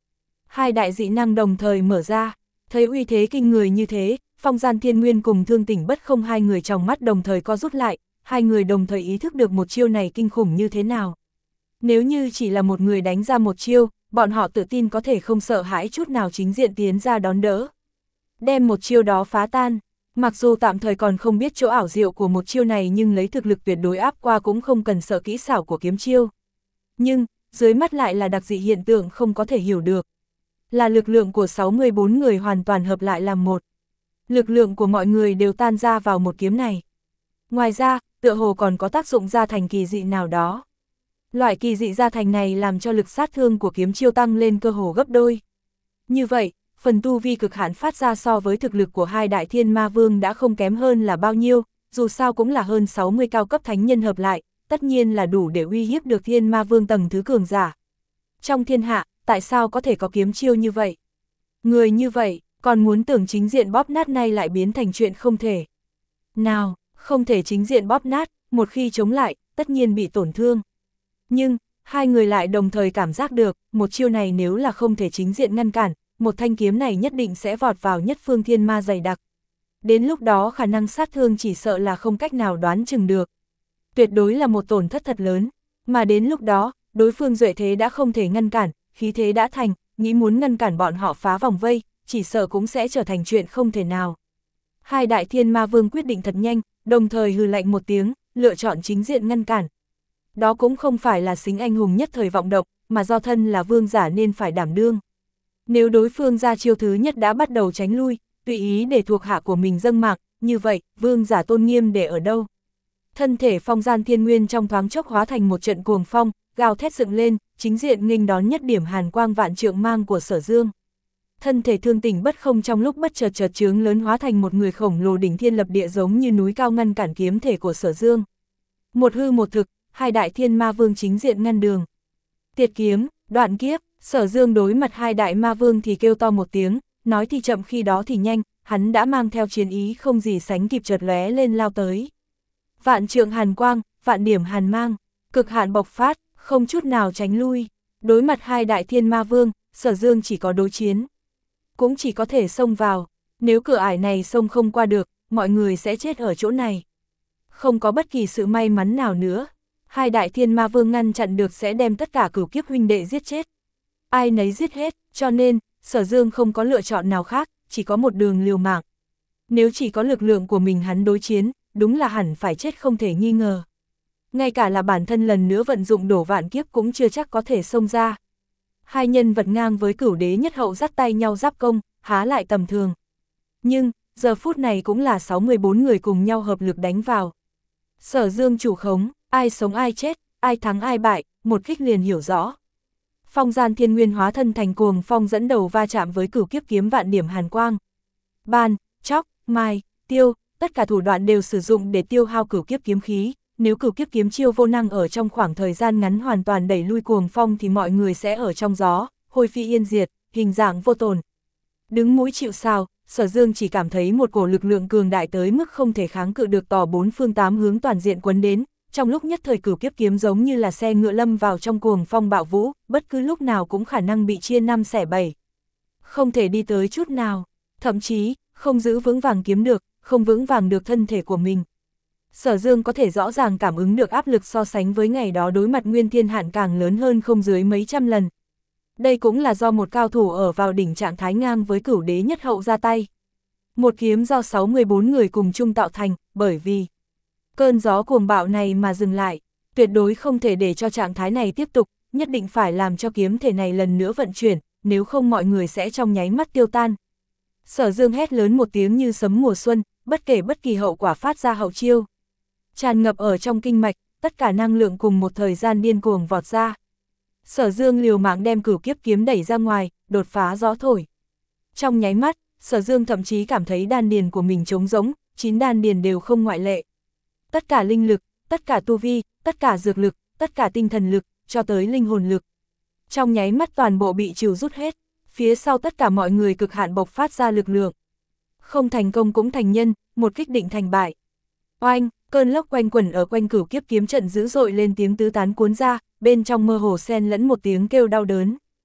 Hai đại dị năng đồng thời mở ra, thấy uy thế kinh người như thế, Phong Gian Thiên Nguyên cùng Thương Tỉnh Bất Không hai người trong mắt đồng thời co rút lại, hai người đồng thời ý thức được một chiêu này kinh khủng như thế nào. Nếu như chỉ là một người đánh ra một chiêu, bọn họ tự tin có thể không sợ hãi chút nào chính diện tiến ra đón đỡ. Đem một chiêu đó phá tan, mặc dù tạm thời còn không biết chỗ ảo diệu của một chiêu này nhưng lấy thực lực tuyệt đối áp qua cũng không cần sợ kỹ xảo của kiếm chiêu. Nhưng, dưới mắt lại là đặc dị hiện tượng không có thể hiểu được. Là lực lượng của sáu mươi bốn người hoàn toàn hợp lại làm một. Lực lượng của mọi người đều tan ra vào một kiếm này. Ngoài ra, tựa hồ còn có tác dụng gia thành kỳ dị nào đó. Loại kỳ dị gia thành này làm cho lực sát thương của kiếm chiêu tăng lên cơ hồ gấp đôi. Như vậy, phần tu vi cực hạn phát ra so với thực lực của hai đại thiên ma vương đã không kém hơn là bao nhiêu, dù sao cũng là hơn sáu mươi cao cấp thánh nhân hợp lại, tất nhiên là đủ để uy hiếp được thiên ma vương tầng thứ cường giả. Trong thiên hạ, tại sao có thể có kiếm chiêu như vậy? Người như vậy, còn muốn tưởng chính diện bóp nát nay lại biến thành chuyện không thể. Nào, không thể chính diện bóp nát, một khi chống lại, tất nhiên bị tổn thương. Nhưng, hai người lại đồng thời cảm giác được, một chiêu này nếu là không thể chính diện ngăn cản, một thanh kiếm này nhất định sẽ vọt vào nhất phương thiên ma dày đặc. Đến lúc đó khả năng sát thương chỉ sợ là không cách nào đoán chừng được. Tuyệt đối là một tổn thất thật lớn, mà đến lúc đó, đối phương duệ thế đã không thể ngăn cản, khí thế đã thành, nghĩ muốn ngăn cản bọn họ phá vòng vây, chỉ sợ cũng sẽ trở thành chuyện không thể nào. Hai đại thiên ma vương quyết định thật nhanh, đồng thời hừ lạnh một tiếng, lựa chọn chính diện ngăn cản. Đó cũng không phải là xính anh hùng nhất thời vọng động, mà do thân là vương giả nên phải đảm đương. Nếu đối phương ra chiêu thứ nhất đã bắt đầu tránh lui, tùy ý để thuộc hạ của mình dâng mạc, như vậy, vương giả tôn nghiêm để ở đâu? Thân thể Phong Gian Thiên Nguyên trong thoáng chốc hóa thành một trận cuồng phong, gào thét dựng lên, chính diện nghênh đón nhất điểm hàn quang vạn trượng mang của Sở Dương. Thân thể Thương Tỉnh Bất Không trong lúc bất chợt chợt chướng lớn hóa thành một người khổng lồ đỉnh thiên lập địa giống như núi cao ngăn cản kiếm thể của Sở Dương. Một hư một thực, hai đại thiên ma vương chính diện ngăn đường. Tiệt kiếm, đoạn kiếp, Sở Dương đối mặt hai đại ma vương thì kêu to một tiếng, nói thì chậm khi đó thì nhanh, hắn đã mang theo chiến ý không gì sánh kịp chợt lóe lên lao tới. Vạn trượng hàn quang, vạn điểm hàn mang, cực hạn bộc phát, không chút nào tránh lui. Đối mặt hai đại thiên ma vương, Sở Dương chỉ có đối chiến. Cũng chỉ có thể xông vào, nếu cửa ải này xông không qua được, mọi người sẽ chết ở chỗ này. Không có bất kỳ sự may mắn nào nữa. Hai đại thiên ma vương ngăn chặn được sẽ đem tất cả cửu kiếp huynh đệ giết chết. Ai nấy giết hết, cho nên, Sở Dương không có lựa chọn nào khác, chỉ có một đường liều mạng. Nếu chỉ có lực lượng của mình hắn đối chiến, đúng là hẳn phải chết không thể nghi ngờ. Ngay cả là bản thân lần nữa vận dụng đổ vạn kiếp cũng chưa chắc có thể xông ra. Hai nhân vật ngang với cửu đế nhất hậu dắt tay nhau giáp công, há lại tầm thường. Nhưng, giờ phút này cũng là sáu mươi bốn người cùng nhau hợp lực đánh vào. Sở Dương chủ khống, ai sống ai chết, ai thắng ai bại, một kích liền hiểu rõ. Phong Gian Thiên Nguyên hóa thân thành cuồng phong dẫn đầu va chạm với cửu kiếp kiếm vạn điểm hàn quang. Ban, chóc, mai, tiêu, tất cả thủ đoạn đều sử dụng để tiêu hao cửu kiếp kiếm khí. Nếu cửu kiếp kiếm chiêu vô năng ở trong khoảng thời gian ngắn hoàn toàn đẩy lui cuồng phong thì mọi người sẽ ở trong gió, hồi phi yên diệt, hình dạng vô tồn. Đứng mũi chịu sào, Sở Dương chỉ cảm thấy một cổ lực lượng cường đại tới mức không thể kháng cự được tỏ bốn phương tám hướng toàn diện quấn đến. Trong lúc nhất thời cửu kiếp kiếm giống như là xe ngựa lâm vào trong cuồng phong bạo vũ, bất cứ lúc nào cũng khả năng bị chia năm xẻ bảy. Không thể đi tới chút nào, thậm chí, không giữ vững vàng kiếm được, không vững vàng được thân thể của mình. Sở Dương có thể rõ ràng cảm ứng được áp lực so sánh với ngày đó đối mặt Nguyên Thiên Hạn càng lớn hơn không dưới mấy trăm lần. Đây cũng là do một cao thủ ở vào đỉnh trạng thái ngang với cửu đế nhất hậu ra tay. Một kiếm do sáu mươi bốn người cùng chung tạo thành, bởi vì cơn gió cuồng bạo này mà dừng lại, tuyệt đối không thể để cho trạng thái này tiếp tục, nhất định phải làm cho kiếm thể này lần nữa vận chuyển, nếu không mọi người sẽ trong nháy mắt tiêu tan. Sở Dương hét lớn một tiếng như sấm mùa xuân, bất kể bất kỳ hậu quả phát ra hậu chiêu. Tràn ngập ở trong kinh mạch, tất cả năng lượng cùng một thời gian điên cuồng vọt ra. Sở Dương liều mạng đem cửu kiếp kiếm đẩy ra ngoài, đột phá gió thổi. Trong nháy mắt, Sở Dương thậm chí cảm thấy đan điền của mình trống rỗng, chín đan điền đều không ngoại lệ. Tất cả linh lực, tất cả tu vi, tất cả dược lực, tất cả tinh thần lực, cho tới linh hồn lực. Trong nháy mắt toàn bộ bị trừ rút hết, phía sau tất cả mọi người cực hạn bộc phát ra lực lượng. Không thành công cũng thành nhân, một kích định thành bại. Oanh, cơn lốc quanh quẩn ở quanh cửu kiếp kiếm trận dữ dội lên tiếng tứ tán cuốn ra, bên trong mơ hồ xen lẫn một tiếng kêu đau đớn.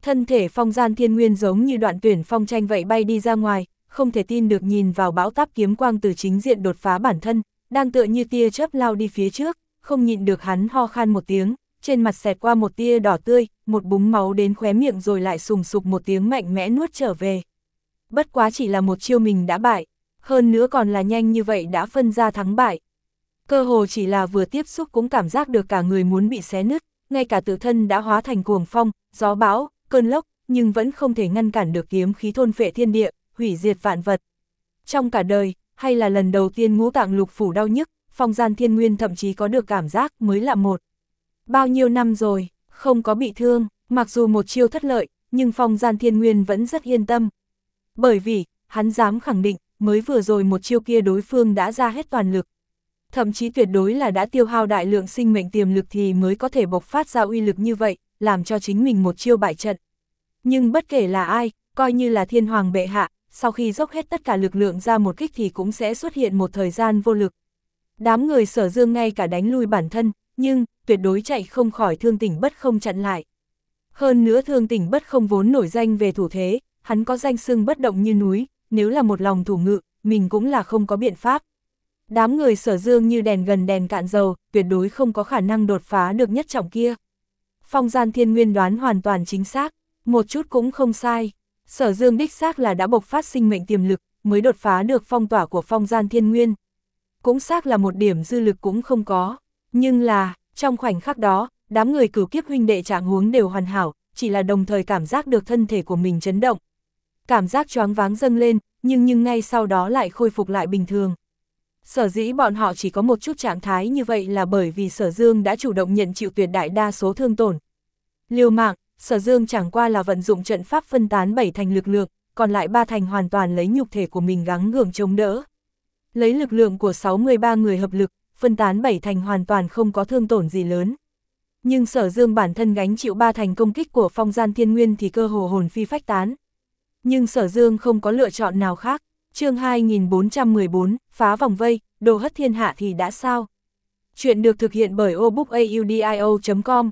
Thân thể Phong Gian Thiên Nguyên giống như đoạn tuyển phong tranh vậy bay đi ra ngoài, không thể tin được nhìn vào bão táp kiếm quang từ chính diện đột phá bản thân, đang tựa như tia chớp lao đi phía trước, không nhịn được hắn ho khan một tiếng, trên mặt xẹt qua một tia đỏ tươi, một búng máu đến khóe miệng rồi lại sùng sục một tiếng mạnh mẽ nuốt trở về. Bất quá chỉ là một chiêu mình đã bại, hơn nữa còn là nhanh như vậy đã phân ra thắng bại. Cơ hồ chỉ là vừa tiếp xúc cũng cảm giác được cả người muốn bị xé nứt, ngay cả tự thân đã hóa thành cuồng phong, gió bão, cơn lốc, nhưng vẫn không thể ngăn cản được kiếm khí thôn phệ thiên địa, hủy diệt vạn vật. Trong cả đời, hay là lần đầu tiên ngũ tạng lục phủ đau nhức, Phong Gian Thiên Nguyên thậm chí có được cảm giác mới lạ một. Bao nhiêu năm rồi, không có bị thương, mặc dù một chiêu thất lợi, nhưng Phong Gian Thiên Nguyên vẫn rất yên tâm. Bởi vì, hắn dám khẳng định, mới vừa rồi một chiêu kia đối phương đã ra hết toàn lực. Thậm chí tuyệt đối là đã tiêu hao đại lượng sinh mệnh tiềm lực thì mới có thể bộc phát ra uy lực như vậy, làm cho chính mình một chiêu bại trận. Nhưng bất kể là ai, coi như là thiên hoàng bệ hạ, sau khi dốc hết tất cả lực lượng ra một kích thì cũng sẽ xuất hiện một thời gian vô lực. Đám người Sở Dương ngay cả đánh lui bản thân, nhưng tuyệt đối chạy không khỏi Thương Tỉnh Bất Không chặn lại. Hơn nữa Thương Tỉnh Bất Không vốn nổi danh về thủ thế, hắn có danh xưng bất động như núi, nếu là một lòng thủ ngự, mình cũng là không có biện pháp. Đám người Sở Dương như đèn gần đèn cạn dầu, tuyệt đối không có khả năng đột phá được nhất trọng kia. Phong Gian Thiên Nguyên đoán hoàn toàn chính xác, một chút cũng không sai. Sở Dương đích xác là đã bộc phát sinh mệnh tiềm lực, mới đột phá được phong tỏa của Phong Gian Thiên Nguyên. Cũng xác là một điểm dư lực cũng không có. Nhưng là, trong khoảnh khắc đó, đám người Cửu Kiếp huynh đệ trạng huống đều hoàn hảo, chỉ là đồng thời cảm giác được thân thể của mình chấn động. Cảm giác choáng váng dâng lên, nhưng nhưng ngay sau đó lại khôi phục lại bình thường. Sở dĩ bọn họ chỉ có một chút trạng thái như vậy là bởi vì Sở Dương đã chủ động nhận chịu tuyệt đại đa số thương tổn. Liều mạng, Sở Dương chẳng qua là vận dụng trận pháp phân tán bảy thành lực lượng, còn lại ba thành hoàn toàn lấy nhục thể của mình gắng gượng chống đỡ. Lấy lực lượng của sáu mươi ba người hợp lực, phân tán bảy thành hoàn toàn không có thương tổn gì lớn. Nhưng Sở Dương bản thân gánh chịu ba thành công kích của Phong Gian Thiên Nguyên thì cơ hồ hồn phi phách tán. Nhưng Sở Dương không có lựa chọn nào khác. Chương hai nghìn bốn trăm mười bốn, phá vòng vây, đồ hất thiên hạ thì đã sao? Chuyện được thực hiện bởi obookaudio chấm com.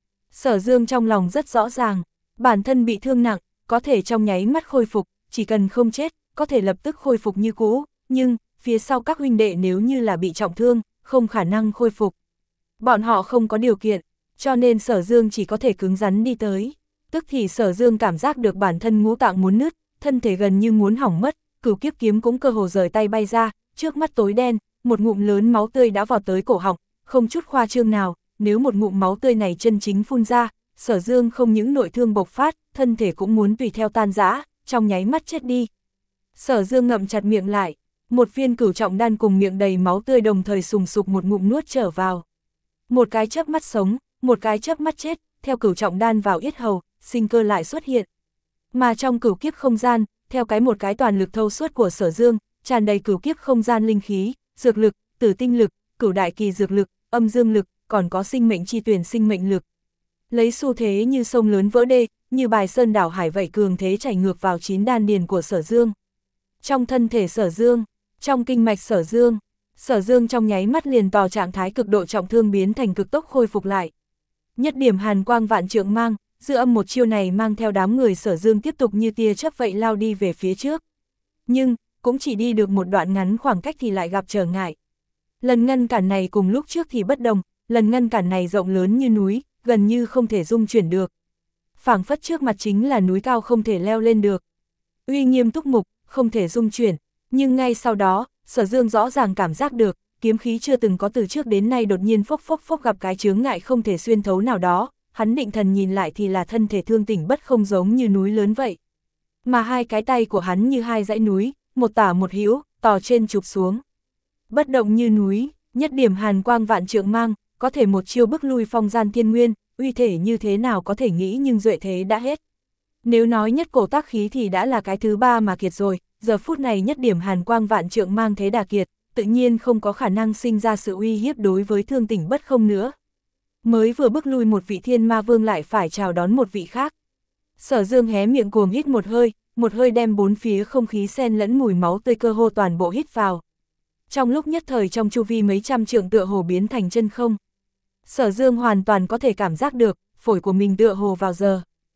Sở Dương trong lòng rất rõ ràng, bản thân bị thương nặng, có thể trong nháy mắt khôi phục, chỉ cần không chết, có thể lập tức khôi phục như cũ, nhưng phía sau các huynh đệ nếu như là bị trọng thương, không khả năng khôi phục. Bọn họ không có điều kiện, cho nên Sở Dương chỉ có thể cứng rắn đi tới. Tức thì Sở Dương cảm giác được bản thân ngũ tạng muốn nứt, thân thể gần như muốn hỏng mất, Cửu Kiếp kiếm cũng cơ hồ rời tay bay ra, trước mắt tối đen, một ngụm lớn máu tươi đã vọt tới cổ họng, không chút khoa trương nào, nếu một ngụm máu tươi này chân chính phun ra, Sở Dương không những nội thương bộc phát, thân thể cũng muốn tùy theo tan rã, trong nháy mắt chết đi. Sở Dương ngậm chặt miệng lại, một viên cửu trọng đan cùng miệng đầy máu tươi đồng thời sùng sục một ngụm nuốt trở vào. Một cái chớp mắt sống, một cái chớp mắt chết, theo cửu trọng đan vào yết hầu, sinh cơ lại xuất hiện. Mà trong cửu kiếp không gian, theo cái một cái toàn lực thâu suốt của Sở Dương, tràn đầy cửu kiếp không gian linh khí, dược lực, tử tinh lực, cửu đại kỳ dược lực, âm dương lực, còn có sinh mệnh chi tuyển sinh mệnh lực. Lấy xu thế như sông lớn vỡ đê, như bài sơn đảo hải vậy cường thế chảy ngược vào chín đan điền của Sở Dương. Trong thân thể Sở Dương, trong kinh mạch Sở Dương, Sở Dương trong nháy mắt liền tỏ trạng thái cực độ trọng thương biến thành cực tốc khôi phục lại. Nhất điểm hàn quang vạn trượng mang, dư âm một chiêu này mang theo đám người Sở Dương tiếp tục như tia chớp vậy lao đi về phía trước. Nhưng, cũng chỉ đi được một đoạn ngắn khoảng cách thì lại gặp trở ngại. Lần ngăn cản này cùng lúc trước thì bất đồng, lần ngăn cản này rộng lớn như núi, gần như không thể dung chuyển được. Phảng phất trước mặt chính là núi cao không thể leo lên được. Uy nghiêm túc mục, không thể dung chuyển, nhưng ngay sau đó, Sở Dương rõ ràng cảm giác được, kiếm khí chưa từng có từ trước đến nay đột nhiên phốc phốc phốc gặp cái chướng ngại không thể xuyên thấu nào đó, hắn định thần nhìn lại thì là thân thể Thương Tỉnh Bất Không giống như núi lớn vậy. Mà hai cái tay của hắn như hai dãy núi, một tả một hữu, tò trên chụp xuống. Bất động như núi, nhất điểm hàn quang vạn trượng mang, có thể một chiêu bức lui Phong Gian Thiên Nguyên, uy thể như thế nào có thể nghĩ nhưng duệ thế đã hết. Nếu nói nhất cổ tác khí thì đã là cái thứ ba mà kiệt rồi, giờ phút này nhất điểm hàn quang vạn trượng mang thế đà kiệt, tự nhiên không có khả năng sinh ra sự uy hiếp đối với Thương Tỉnh Bất Không nữa. Mới vừa bức lui một vị thiên ma vương lại phải chào đón một vị khác. Sở Dương hé miệng cuồng hít một hơi, một hơi đem bốn phía không khí xen lẫn mùi máu tươi cơ hồ toàn bộ hít vào. Trong lúc nhất thời trong chu vi mấy trăm trượng tựa hồ biến thành chân không. Sở Dương hoàn toàn có thể cảm giác được, phổi của mình tựa hồ vào giờ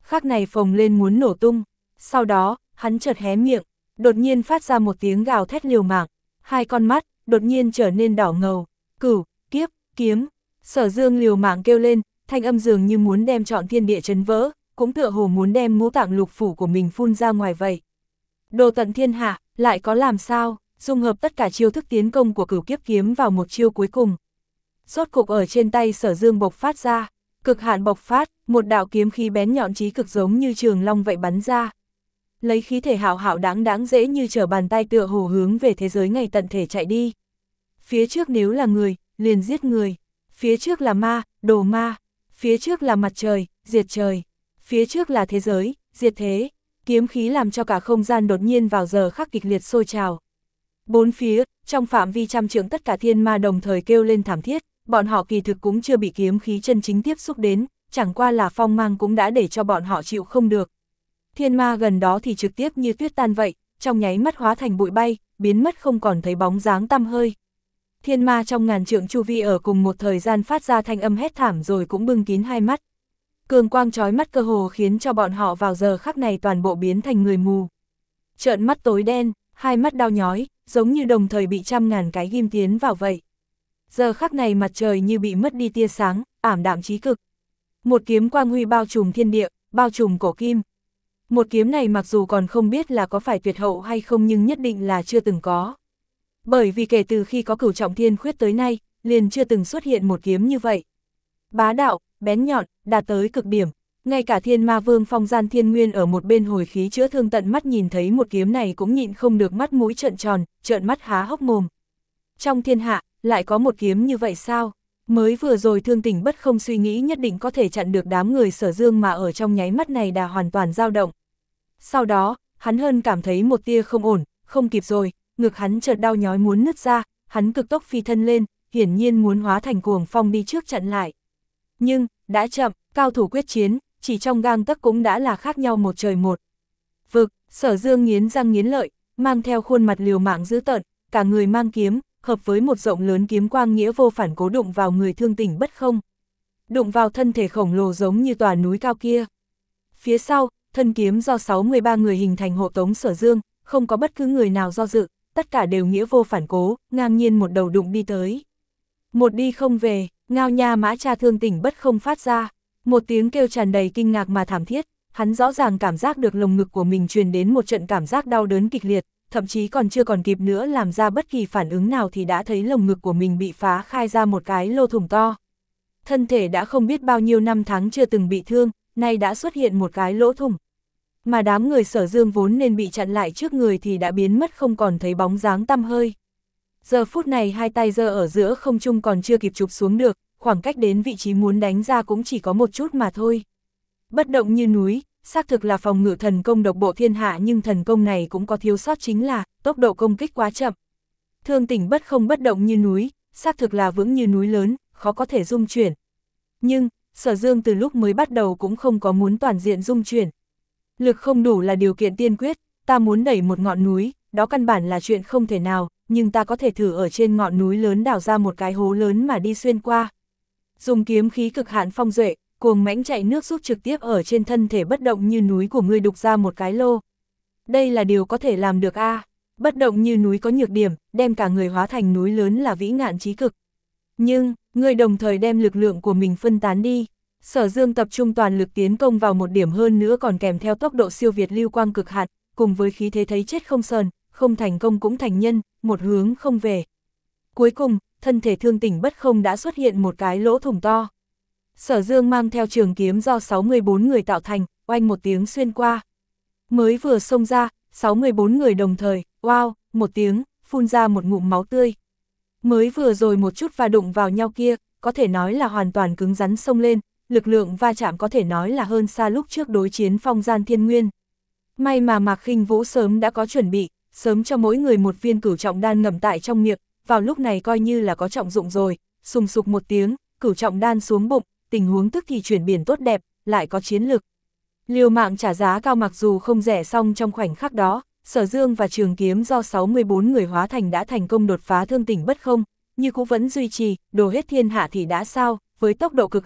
khắc này phồng lên muốn nổ tung. Sau đó, hắn chợt hé miệng, đột nhiên phát ra một tiếng gào thét liều mạng, hai con mắt đột nhiên trở nên đỏ ngầu. Cửu, kiếp, kiếm. Sở Dương liều mạng kêu lên, thanh âm dường như muốn đem trọn thiên địa chấn vỡ, cũng tựa hồ muốn đem ngũ tạng lục phủ của mình phun ra ngoài vậy. Đồ tận thiên hạ, lại có làm sao, dung hợp tất cả chiêu thức tiến công của cửu kiếp kiếm vào một chiêu cuối cùng. Rốt cục ở trên tay Sở Dương bộc phát ra, cực hạn bộc phát, một đạo kiếm khí bén nhọn chí cực giống như trường long vậy bắn ra. Lấy khí thể hạo hạo đáng đáng dễ như trở bàn tay tựa hồ hướng về thế giới ngày tận thể chạy đi. Phía trước nếu là người, liền giết người. Phía trước là ma, đồ ma. Phía trước là mặt trời, diệt trời. Phía trước là thế giới, diệt thế. Kiếm khí làm cho cả không gian đột nhiên vào giờ khắc kịch liệt sôi trào. Bốn phía, trong phạm vi trăm trượng tất cả thiên ma đồng thời kêu lên thảm thiết, bọn họ kỳ thực cũng chưa bị kiếm khí chân chính tiếp xúc đến, chẳng qua là phong mang cũng đã để cho bọn họ chịu không được. Thiên ma gần đó thì trực tiếp như tuyết tan vậy, trong nháy mắt hóa thành bụi bay, biến mất không còn thấy bóng dáng tăm hơi. Thiên ma trong ngàn trượng chu vi ở cùng một thời gian phát ra thanh âm hét thảm rồi cũng bưng kín hai mắt. Cường quang chói mắt cơ hồ khiến cho bọn họ vào giờ khắc này toàn bộ biến thành người mù. Trợn mắt tối đen, hai mắt đau nhói, giống như đồng thời bị trăm ngàn cái ghim tiến vào vậy. Giờ khắc này mặt trời như bị mất đi tia sáng, ảm đạm chí cực. Một kiếm quang huy bao trùm thiên địa, bao trùm cổ kim. Một kiếm này mặc dù còn không biết là có phải tuyệt hậu hay không nhưng nhất định là chưa từng có. Bởi vì kể từ khi có cửu trọng thiên khuyết tới nay, liền chưa từng xuất hiện một kiếm như vậy. Bá đạo, bén nhọn, đạt tới cực điểm. Ngay cả thiên ma vương Phong Gian Thiên Nguyên ở một bên hồi khí chữa thương tận mắt nhìn thấy một kiếm này cũng nhịn không được mắt mũi trợn tròn, trợn mắt há hốc mồm. Trong thiên hạ, lại có một kiếm như vậy sao? Mới vừa rồi Thương Tỉnh Bất không suy nghĩ nhất định có thể chặn được đám người Sở Dương mà ở trong nháy mắt này đã hoàn toàn dao động. Sau đó, hắn hơn cảm thấy một tia không ổn, không kịp rồi, ngực hắn chợt đau nhói muốn nứt ra, hắn cực tốc phi thân lên, hiển nhiên muốn hóa thành cuồng phong đi trước chặn lại. Nhưng, đã chậm, cao thủ quyết chiến, chỉ trong gang tấc cũng đã là khác nhau một trời một vực. Sở Dương nghiến răng nghiến lợi, mang theo khuôn mặt liều mạng dữ tợn, cả người mang kiếm, hợp với một rộng lớn kiếm quang nghĩa vô phản cố đụng vào người Thương Tỉnh Bất không. Đụng vào thân thể khổng lồ giống như tòa núi cao kia. Phía sau, thân kiếm do sáu mươi ba người hình thành hộ tống Sở Dương, không có bất cứ người nào do dự, tất cả đều nghĩa vô phản cố, ngang nhiên một đầu đụng đi tới. Một đi không về, ngao nha mã cha Thương Tỉnh Bất không phát ra, một tiếng kêu tràn đầy kinh ngạc mà thảm thiết, hắn rõ ràng cảm giác được lồng ngực của mình truyền đến một trận cảm giác đau đớn kịch liệt, thậm chí còn chưa còn kịp nữa làm ra bất kỳ phản ứng nào thì đã thấy lồng ngực của mình bị phá khai ra một cái lỗ thủng to. Thân thể đã không biết bao nhiêu năm tháng chưa từng bị thương, nay đã xuất hiện một cái lỗ thủng. Mà đám người Sở Dương vốn nên bị chặn lại trước người thì đã biến mất không còn thấy bóng dáng tăm hơi. Giờ phút này hai tay giơ ở giữa không trung còn chưa kịp chụp xuống được, khoảng cách đến vị trí muốn đánh ra cũng chỉ có một chút mà thôi. Bất động như núi, xác thực là phòng ngự thần công độc bộ thiên hạ nhưng thần công này cũng có thiếu sót chính là tốc độ công kích quá chậm. Thương Tỉnh Bất không bất động như núi, xác thực là vững như núi lớn, khó có thể dung chuyển. Nhưng, Sở Dương từ lúc mới bắt đầu cũng không có muốn toàn diện dung chuyển. Lực không đủ là điều kiện tiên quyết, ta muốn đẩy một ngọn núi, đó căn bản là chuyện không thể nào, nhưng ta có thể thử ở trên ngọn núi lớn đào ra một cái hố lớn mà đi xuyên qua. Dùng kiếm khí cực hạn phong duệ, cuồng mãnh chạy nước rút trực tiếp ở trên thân thể bất động như núi của ngươi đục ra một cái lô. Đây là điều có thể làm được a. À? Bất động như núi có nhược điểm, đem cả người hóa thành núi lớn là vĩ ngạn chí cực. Nhưng, ngươi đồng thời đem lực lượng của mình phân tán đi. Sở Dương tập trung toàn lực tiến công vào một điểm hơn nữa còn kèm theo tốc độ siêu việt lưu quang cực hạn, cùng với khí thế thấy chết không sờn, không thành công cũng thành nhân, một hướng không về. Cuối cùng, thân thể Thương Tỉnh Bất không đã xuất hiện một cái lỗ thủng to. Sở Dương mang theo trường kiếm do sáu mươi bốn người tạo thành, oanh một tiếng xuyên qua. Mới vừa xông ra, sáu mươi bốn người đồng thời, wow, một tiếng, phun ra một ngụm máu tươi. Mới vừa rồi một chút va đụng vào nhau kia, có thể nói là hoàn toàn cứng rắn xông lên, lực lượng va chạm có thể nói là hơn xa lúc trước đối chiến Phong Gian Thiên Nguyên. May mà Mạc Khinh Vũ sớm đã có chuẩn bị, sớm cho mỗi người một viên cửu trọng đan ngậm tại trong miệng, vào lúc này coi như là có trọng dụng rồi, sùng sục một tiếng, cửu trọng đan xuống bụng, tình huống tức thì chuyển biển tốt đẹp, lại có chiến lực. Liều mạng trả giá cao mặc dù không rẻ xong trong khoảnh khắc đó, Sở Dương và trường kiếm do sáu mươi bốn người hóa thành đã thành công đột phá Thương Tỉnh Bất không, nhưng cũng vẫn duy trì, đồ hết thiên hạ thì đã sao, với tốc độ cực hạn,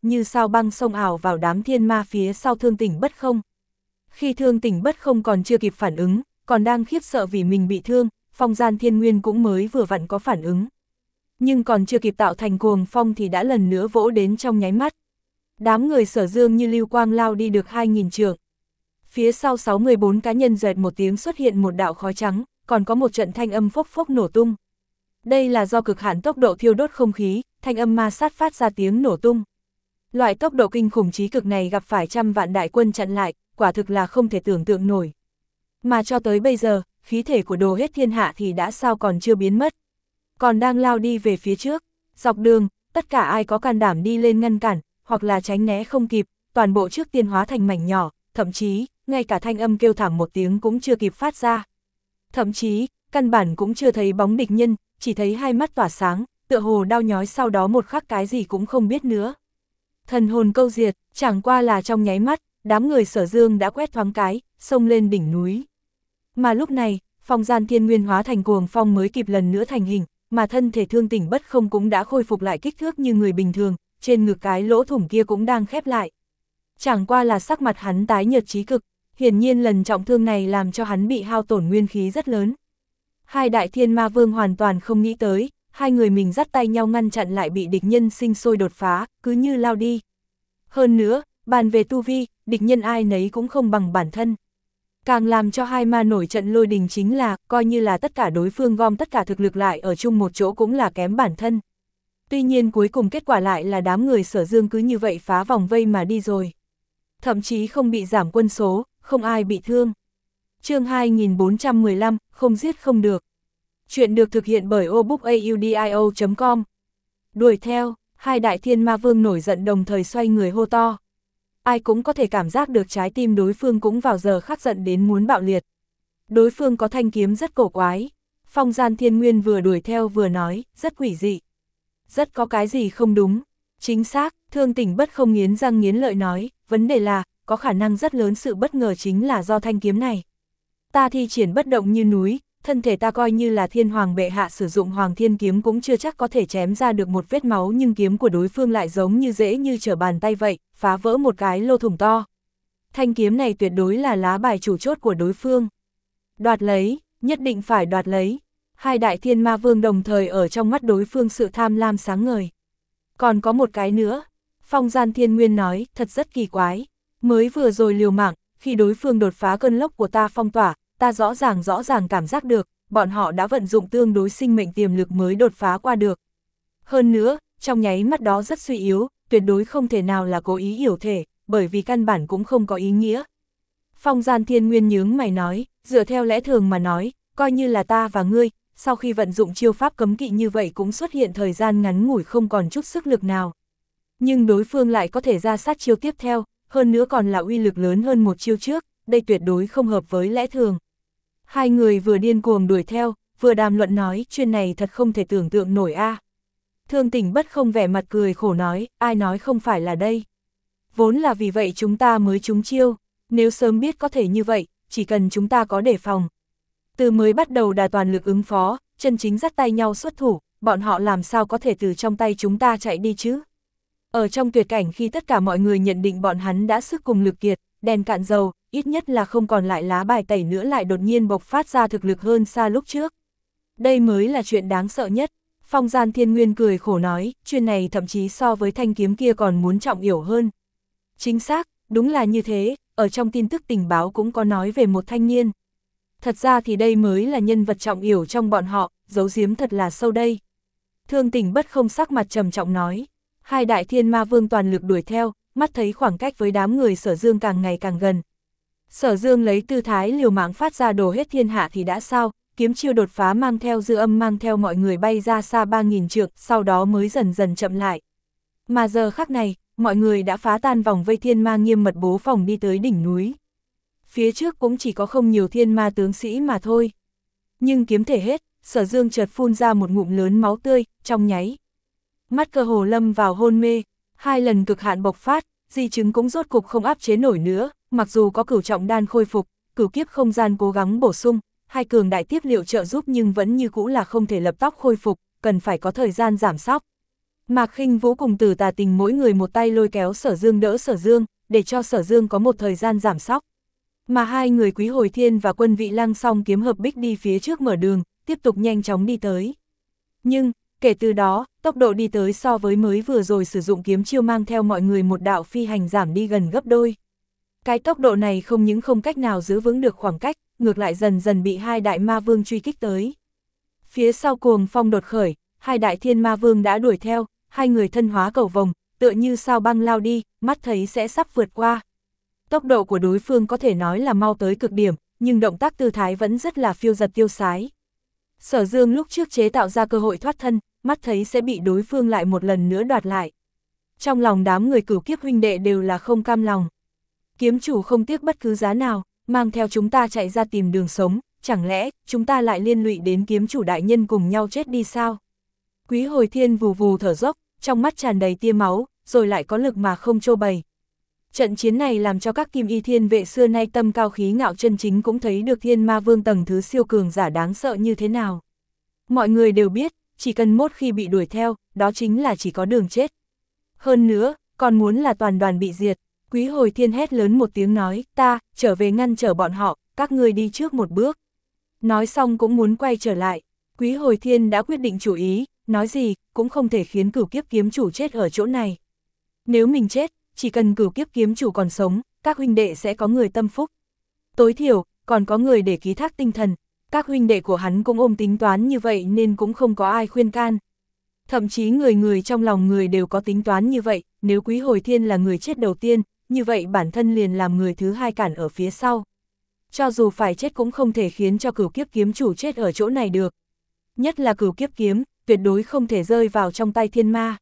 như sao băng xông ảo vào đám thiên ma phía sau Thương Tỉnh Bất Không. Khi Thương Tỉnh Bất Không còn chưa kịp phản ứng, còn đang khiếp sợ vì mình bị thương, Phong Gian Thiên Nguyên cũng mới vừa vặn có phản ứng. Nhưng còn chưa kịp tạo thành cuồng phong thì đã lần nữa vỗ đến trong nháy mắt. Đám người Sở Dương như lưu quang lao đi được hai nghìn trượng. Phía sau sáu mươi bốn cá nhân rệt một tiếng xuất hiện một đạo khói trắng, còn có một trận thanh âm phốc phốc nổ tung. Đây là do cực hạn tốc độ thiêu đốt không khí, thanh âm ma sát phát ra tiếng nổ tung. Loại tốc độ kinh khủng chí cực này gặp phải trăm vạn đại quân chặn lại, quả thực là không thể tưởng tượng nổi. Mà cho tới bây giờ, khí thể của Đồ Hết Thiên Hạ thì đã sao còn chưa biến mất. Còn đang lao đi về phía trước, dọc đường, tất cả ai có can đảm đi lên ngăn cản, hoặc là tránh né không kịp, toàn bộ trước tiên hóa thành mảnh nhỏ, thậm chí, ngay cả thanh âm kêu thảm một tiếng cũng chưa kịp phát ra. Thậm chí, căn bản cũng chưa thấy bóng địch nhân, chỉ thấy hai mắt tỏa sáng, tựa hồ đau nhói sau đó một khắc cái gì cũng không biết nữa. Thần hồn câu diệt, chẳng qua là trong nháy mắt, đám người Sở Dương đã quét thoáng cái, xông lên đỉnh núi. Mà lúc này, Phong Gian Thiên Nguyên hóa thành cuồng phong mới kịp lần nữa thành hình, mà thân thể Thương Tỉnh Bất Không cũng đã khôi phục lại kích thước như người bình thường, trên ngực cái lỗ thủng kia cũng đang khép lại. Chẳng qua là sắc mặt hắn tái nhợt chí cực, hiển nhiên lần trọng thương này làm cho hắn bị hao tổn nguyên khí rất lớn. Hai đại thiên ma vương hoàn toàn không nghĩ tới, hai người mình dắt tay nhau ngăn chặn lại bị địch nhân sinh sôi đột phá, cứ như lao đi. Hơn nữa, bàn về tu vi, địch nhân ai nấy cũng không bằng bản thân. Càng làm cho hai ma nổi trận lôi đình chính là, coi như là tất cả đối phương gom tất cả thực lực lại ở chung một chỗ cũng là kém bản thân. Tuy nhiên cuối cùng kết quả lại là đám người Sở Dương cứ như vậy phá vòng vây mà đi rồi. Thậm chí không bị giảm quân số, không ai bị thương. Chương hai nghìn bốn trăm mười lăm, không giết không được. Chuyện được thực hiện bởi obookaudio chấm com. Đuổi theo, hai đại thiên ma vương nổi giận đồng thời xoay người hô to. Ai cũng có thể cảm giác được trái tim đối phương cũng vào giờ khắc giận đến muốn bạo liệt. Đối phương có thanh kiếm rất cổ quái. Phong Gian Thiên Nguyên vừa đuổi theo vừa nói, rất quỷ dị. Rất có cái gì không đúng. Chính xác, Thương Tỉnh Bất Không nghiến răng nghiến lợi nói, vấn đề là, có khả năng rất lớn sự bất ngờ chính là do thanh kiếm này. Ta thi triển bất động như núi, thân thể ta coi như là thiên hoàng bệ hạ sử dụng hoàng thiên kiếm cũng chưa chắc có thể chém ra được một vết máu, nhưng kiếm của đối phương lại giống như dễ như trở bàn tay vậy, phá vỡ một cái lỗ thủng to. Thanh kiếm này tuyệt đối là lá bài chủ chốt của đối phương. Đoạt lấy, nhất định phải đoạt lấy. Hai đại thiên ma vương đồng thời ở trong mắt đối phương sự tham lam sáng ngời. Còn có một cái nữa, Phong Gian Thiên Nguyên nói, thật rất kỳ quái. Mới vừa rồi liều mạng, khi đối phương đột phá cơn lốc của ta phong tỏa, ta rõ ràng rõ ràng cảm giác được, bọn họ đã vận dụng tương đối sinh mệnh tiềm lực mới đột phá qua được. Hơn nữa, trong nháy mắt đó rất suy yếu, tuyệt đối không thể nào là cố ý yểu thể, bởi vì căn bản cũng không có ý nghĩa. Phong Gian Thiên Nguyên nhướng mày nói, dựa theo lẽ thường mà nói, coi như là ta và ngươi, sau khi vận dụng chiêu pháp cấm kỵ như vậy cũng xuất hiện thời gian ngắn ngủi không còn chút sức lực nào. Nhưng đối phương lại có thể ra sát chiêu tiếp theo, hơn nữa còn là uy lực lớn hơn một chiêu trước, đây tuyệt đối không hợp với lẽ thường. Hai người vừa điên cuồng đuổi theo, vừa đàm luận nói, chuyện này thật không thể tưởng tượng nổi a. À. Thương Tỉnh Bất Không vẻ mặt cười khổ nói, ai nói không phải là đây. Vốn là vì vậy chúng ta mới trúng chiêu, nếu sớm biết có thể như vậy, chỉ cần chúng ta có đề phòng. Từ mới bắt đầu đà toàn lực ứng phó, chân chính dắt tay nhau xuất thủ, bọn họ làm sao có thể từ trong tay chúng ta chạy đi chứ. Ở trong tuyệt cảnh khi tất cả mọi người nhận định bọn hắn đã sức cùng lực kiệt, đèn cạn dầu, ít nhất là không còn lại lá bài tẩy nữa lại đột nhiên bộc phát ra thực lực hơn xa lúc trước. Đây mới là chuyện đáng sợ nhất. Phong Gian Thiên Nguyên cười khổ nói, chuyện này thậm chí so với thanh kiếm kia còn muốn trọng yểu hơn. Chính xác, đúng là như thế, ở trong tin tức tình báo cũng có nói về một thanh niên. Thật ra thì đây mới là nhân vật trọng yểu trong bọn họ, giấu giếm thật là sâu đây. Thương Tỉnh Bất Không sắc mặt trầm trọng nói, hai đại thiên ma vương toàn lực đuổi theo, mắt thấy khoảng cách với đám người Sở Dương càng ngày càng gần. Sở Dương lấy tư thái liều mạng phát ra Đồ Hết Thiên Hạ thì đã sao, kiếm chiêu đột phá mang theo dư âm mang theo mọi người bay ra xa ba nghìn trượng, sau đó mới dần dần chậm lại. Mà giờ khắc này, mọi người đã phá tan vòng vây thiên ma nghiêm mật bố phòng đi tới đỉnh núi. Phía trước cũng chỉ có không nhiều thiên ma tướng sĩ mà thôi. Nhưng kiếm thể hết, Sở Dương chợt phun ra một ngụm lớn máu tươi, trong nháy. Mắt cơ hồ lâm vào hôn mê, hai lần cực hạn bộc phát, di chứng cũng rốt cục không áp chế nổi nữa, mặc dù có cửu trọng đan khôi phục, cửu kiếp không gian cố gắng bổ sung, hai cường đại tiếp liệu trợ giúp nhưng vẫn như cũ là không thể lập tóc khôi phục, cần phải có thời gian giảm sóc. Mạc Khinh Vũ cùng Tử Tà Tình mỗi người một tay lôi kéo Sở Dương đỡ Sở Dương, để cho Sở Dương có một thời gian giảm sóc. Mà hai người Quý Hồi Thiên và Quân Vị Lăng song kiếm hợp bích đi phía trước mở đường, tiếp tục nhanh chóng đi tới. Nhưng, kể từ đó, tốc độ đi tới so với mới vừa rồi sử dụng kiếm chiêu mang theo mọi người một đạo phi hành giảm đi gần gấp đôi. Cái tốc độ này không những không cách nào giữ vững được khoảng cách, ngược lại dần dần bị hai đại ma vương truy kích tới. Phía sau cuồng phong đột khởi, hai đại thiên ma vương đã đuổi theo, hai người thân hóa cầu vồng, tựa như sao băng lao đi, mắt thấy sẽ sắp vượt qua. Tốc độ của đối phương có thể nói là mau tới cực điểm, nhưng động tác tư thái vẫn rất là phiêu giật tiêu sái. Sở Dương lúc trước chế tạo ra cơ hội thoát thân, mắt thấy sẽ bị đối phương lại một lần nữa đoạt lại. Trong lòng đám người Cửu Kiếp huynh đệ đều là không cam lòng. Kiếm chủ không tiếc bất cứ giá nào, mang theo chúng ta chạy ra tìm đường sống, chẳng lẽ chúng ta lại liên lụy đến kiếm chủ đại nhân cùng nhau chết đi sao? Quý Hồi Thiên vù vù thở dốc, trong mắt tràn đầy tia máu, rồi lại có lực mà không trô bày. Trận chiến này làm cho các kim y thiên vệ xưa nay tâm cao khí ngạo chân chính cũng thấy được thiên ma vương tầng thứ siêu cường giả đáng sợ như thế nào. Mọi người đều biết, chỉ cần một khi bị đuổi theo, đó chính là chỉ có đường chết. Hơn nữa, còn muốn là toàn đoàn bị diệt. Quý Hồi Thiên hét lớn một tiếng nói, ta, trở về ngăn trở bọn họ, các ngươi đi trước một bước. Nói xong cũng muốn quay trở lại. Quý Hồi Thiên đã quyết định chủ ý, nói gì, cũng không thể khiến Cửu Kiếp kiếm chủ chết ở chỗ này. Nếu mình chết, chỉ cần Cửu Kiếp kiếm chủ còn sống, các huynh đệ sẽ có người tâm phúc. Tối thiểu, còn có người để ký thác tinh thần. Các huynh đệ của hắn cũng ôm tính toán như vậy nên cũng không có ai khuyên can. Thậm chí người người trong lòng người đều có tính toán như vậy, nếu Quý Hồi Thiên là người chết đầu tiên, như vậy bản thân liền làm người thứ hai cản ở phía sau. Cho dù phải chết cũng không thể khiến cho Cửu Kiếp kiếm chủ chết ở chỗ này được. Nhất là Cửu Kiếp kiếm, tuyệt đối không thể rơi vào trong tay thiên ma.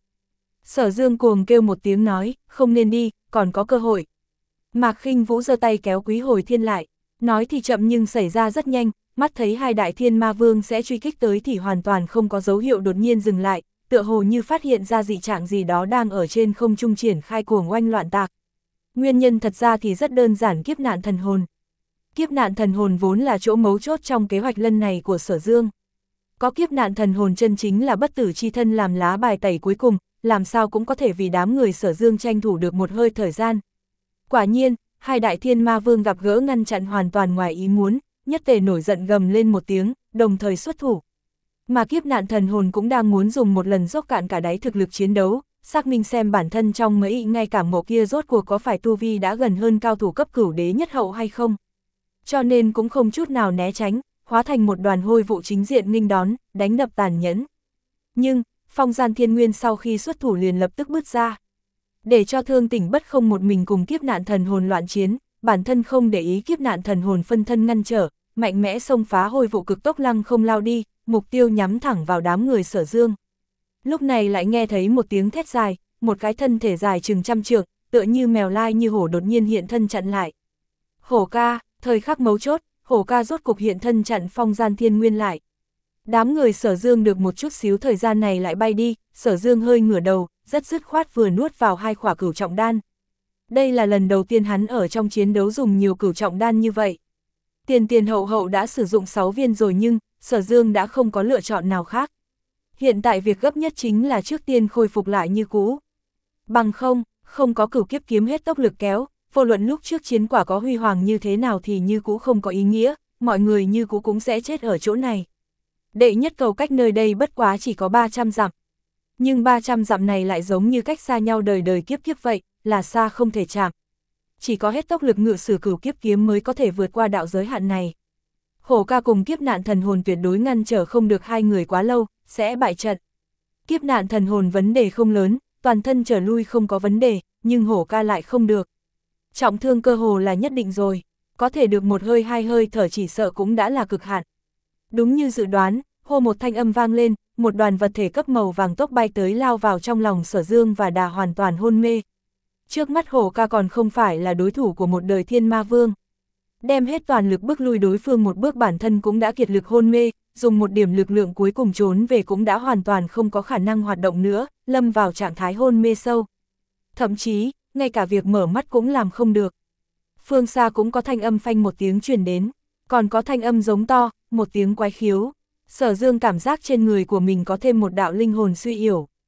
Sở Dương cuồng kêu một tiếng nói, không nên đi, còn có cơ hội. Mạc Khinh Vũ giơ tay kéo Quý Hồi Thiên lại, nói thì chậm nhưng xảy ra rất nhanh, mắt thấy hai đại thiên ma vương sẽ truy kích tới thì hoàn toàn không có dấu hiệu đột nhiên dừng lại, tựa hồ như phát hiện ra dị trạng gì đó đang ở trên không trung triển khai cuồng oanh loạn tạc. Nguyên nhân thật ra thì rất đơn giản, kiếp nạn thần hồn. Kiếp nạn thần hồn vốn là chỗ mấu chốt trong kế hoạch lần này của Sở Dương. Có kiếp nạn thần hồn chân chính là bất tử chi thân làm lá bài tẩy cuối cùng, làm sao cũng có thể vì đám người Sở Dương tranh thủ được một hơi thời gian. Quả nhiên, hai đại thiên ma vương gặp gỡ ngăn chặn hoàn toàn ngoài ý muốn, nhất tề nổi giận gầm lên một tiếng, đồng thời xuất thủ. Mà kiếp nạn thần hồn cũng đang muốn dùng một lần dốc cạn cả đáy thực lực chiến đấu, xác minh xem bản thân trong mấy ngay cả mộ kia rốt cuộc có phải tu vi đã gần hơn cao thủ cấp cửu đế nhất hậu hay không. Cho nên cũng không chút nào né tránh, hóa thành một đoàn hôi vụ chính diện nghênh đón, đánh đập tàn nhẫn. Nhưng, Phong Gian Thiên Nguyên sau khi xuất thủ liền lập tức bứt ra. Để cho Thương Tỉnh Bất không một mình cùng kiếp nạn thần hồn loạn chiến, bản thân không để ý kiếp nạn thần hồn phân thân ngăn trở, mạnh mẽ xông phá hôi vụ cực tốc lăng không lao đi, mục tiêu nhắm thẳng vào đám người Sở Dương. Lúc này lại nghe thấy một tiếng thét dài, một cái thân thể dài chừng trăm trượng, tựa như mèo lai như hổ đột nhiên hiện thân chặn lại. Hổ ca, thời khắc mấu chốt, hổ ca rốt cục hiện thân chặn Phong Gian Thiên Nguyên lại. Đám người Sở Dương được một chút xíu thời gian này lại bay đi, Sở Dương hơi ngửa đầu, rất dứt khoát vừa nuốt vào hai khỏa cửu trọng đan. Đây là lần đầu tiên hắn ở trong chiến đấu dùng nhiều cửu trọng đan như vậy. Tiền tiền hậu hậu đã sử dụng sáu viên rồi nhưng, Sở Dương đã không có lựa chọn nào khác. Hiện tại việc gấp nhất chính là trước tiên khôi phục lại như cũ. Bằng không, không có Cửu Kiếp kiếm hết tốc lực kéo, vô luận lúc trước chiến quả có huy hoàng như thế nào thì như cũ không có ý nghĩa, mọi người như cũ cũng sẽ chết ở chỗ này. Đệ nhất cầu cách nơi đây bất quá chỉ có ba trăm dặm. Nhưng ba trăm dặm này lại giống như cách xa nhau đời đời kiếp kiếp vậy, là xa không thể chạm. Chỉ có hết tốc lực ngự sử Cửu Kiếp kiếm mới có thể vượt qua đạo giới hạn này. Hổ ca cùng kiếp nạn thần hồn tuyệt đối ngăn trở không được hai người quá lâu, sẽ bại trận. Kiếp nạn thần hồn vấn đề không lớn, toàn thân trở lui không có vấn đề, nhưng hổ ca lại không được. Trọng thương cơ hồ là nhất định rồi, có thể được một hơi hai hơi thở chỉ sợ cũng đã là cực hạn. Đúng như dự đoán, hô một thanh âm vang lên, một đoàn vật thể cấp màu vàng tốc bay tới lao vào trong lòng Sở Dương và đà hoàn toàn hôn mê. Trước mắt hổ ca còn không phải là đối thủ của một đời thiên ma vương. Đem hết toàn lực bước lui đối phương một bước, bản thân cũng đã kiệt lực hôn mê, dùng một điểm lực lượng cuối cùng trốn về cũng đã hoàn toàn không có khả năng hoạt động nữa, lâm vào trạng thái hôn mê sâu. Thậm chí, ngay cả việc mở mắt cũng làm không được. Phương xa cũng có thanh âm phanh một tiếng truyền đến, còn có thanh âm giống to, một tiếng quái khiếu. Sở Dương cảm giác trên người của mình có thêm một đạo linh hồn suy yếu.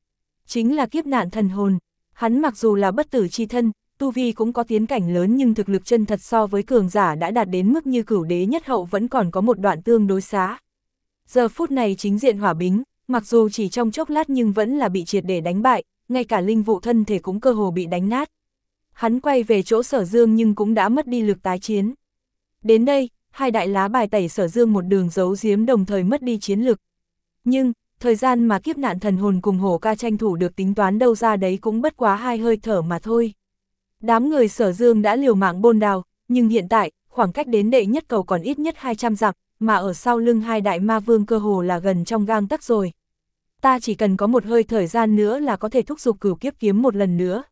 chính là kiếp nạn thần hồn. Hắn mặc dù là bất tử chi thân, tu vi cũng có tiến cảnh lớn nhưng thực lực chân thật so với cường giả đã đạt đến mức như cửu đế nhất hậu vẫn còn có một đoạn tương đối xá. Giờ phút này chính diện hỏa bính, mặc dù chỉ trong chốc lát nhưng vẫn là bị triệt để đánh bại, ngay cả linh vụ thân thể cũng cơ hồ bị đánh nát. Hắn quay về chỗ Sở Dương nhưng cũng đã mất đi lực tái chiến. Đến đây, hai đại lá bài tẩy Sở Dương một đường giấu giếm đồng thời mất đi chiến lực. Nhưng, thời gian mà kiếp nạn thần hồn cùng Hổ Ca tranh thủ được tính toán đâu ra đấy cũng bất quá hai hơi thở mà thôi. Đám người Sở Dương đã liều mạng bôn đào, nhưng hiện tại, khoảng cách đến đệ nhất cầu còn ít nhất hai trăm dặm, mà ở sau lưng hai đại ma vương cơ hồ là gần trong gang tấc rồi. Ta chỉ cần có một hơi thời gian nữa là có thể thúc giục cửu kiếp kiếm một lần nữa.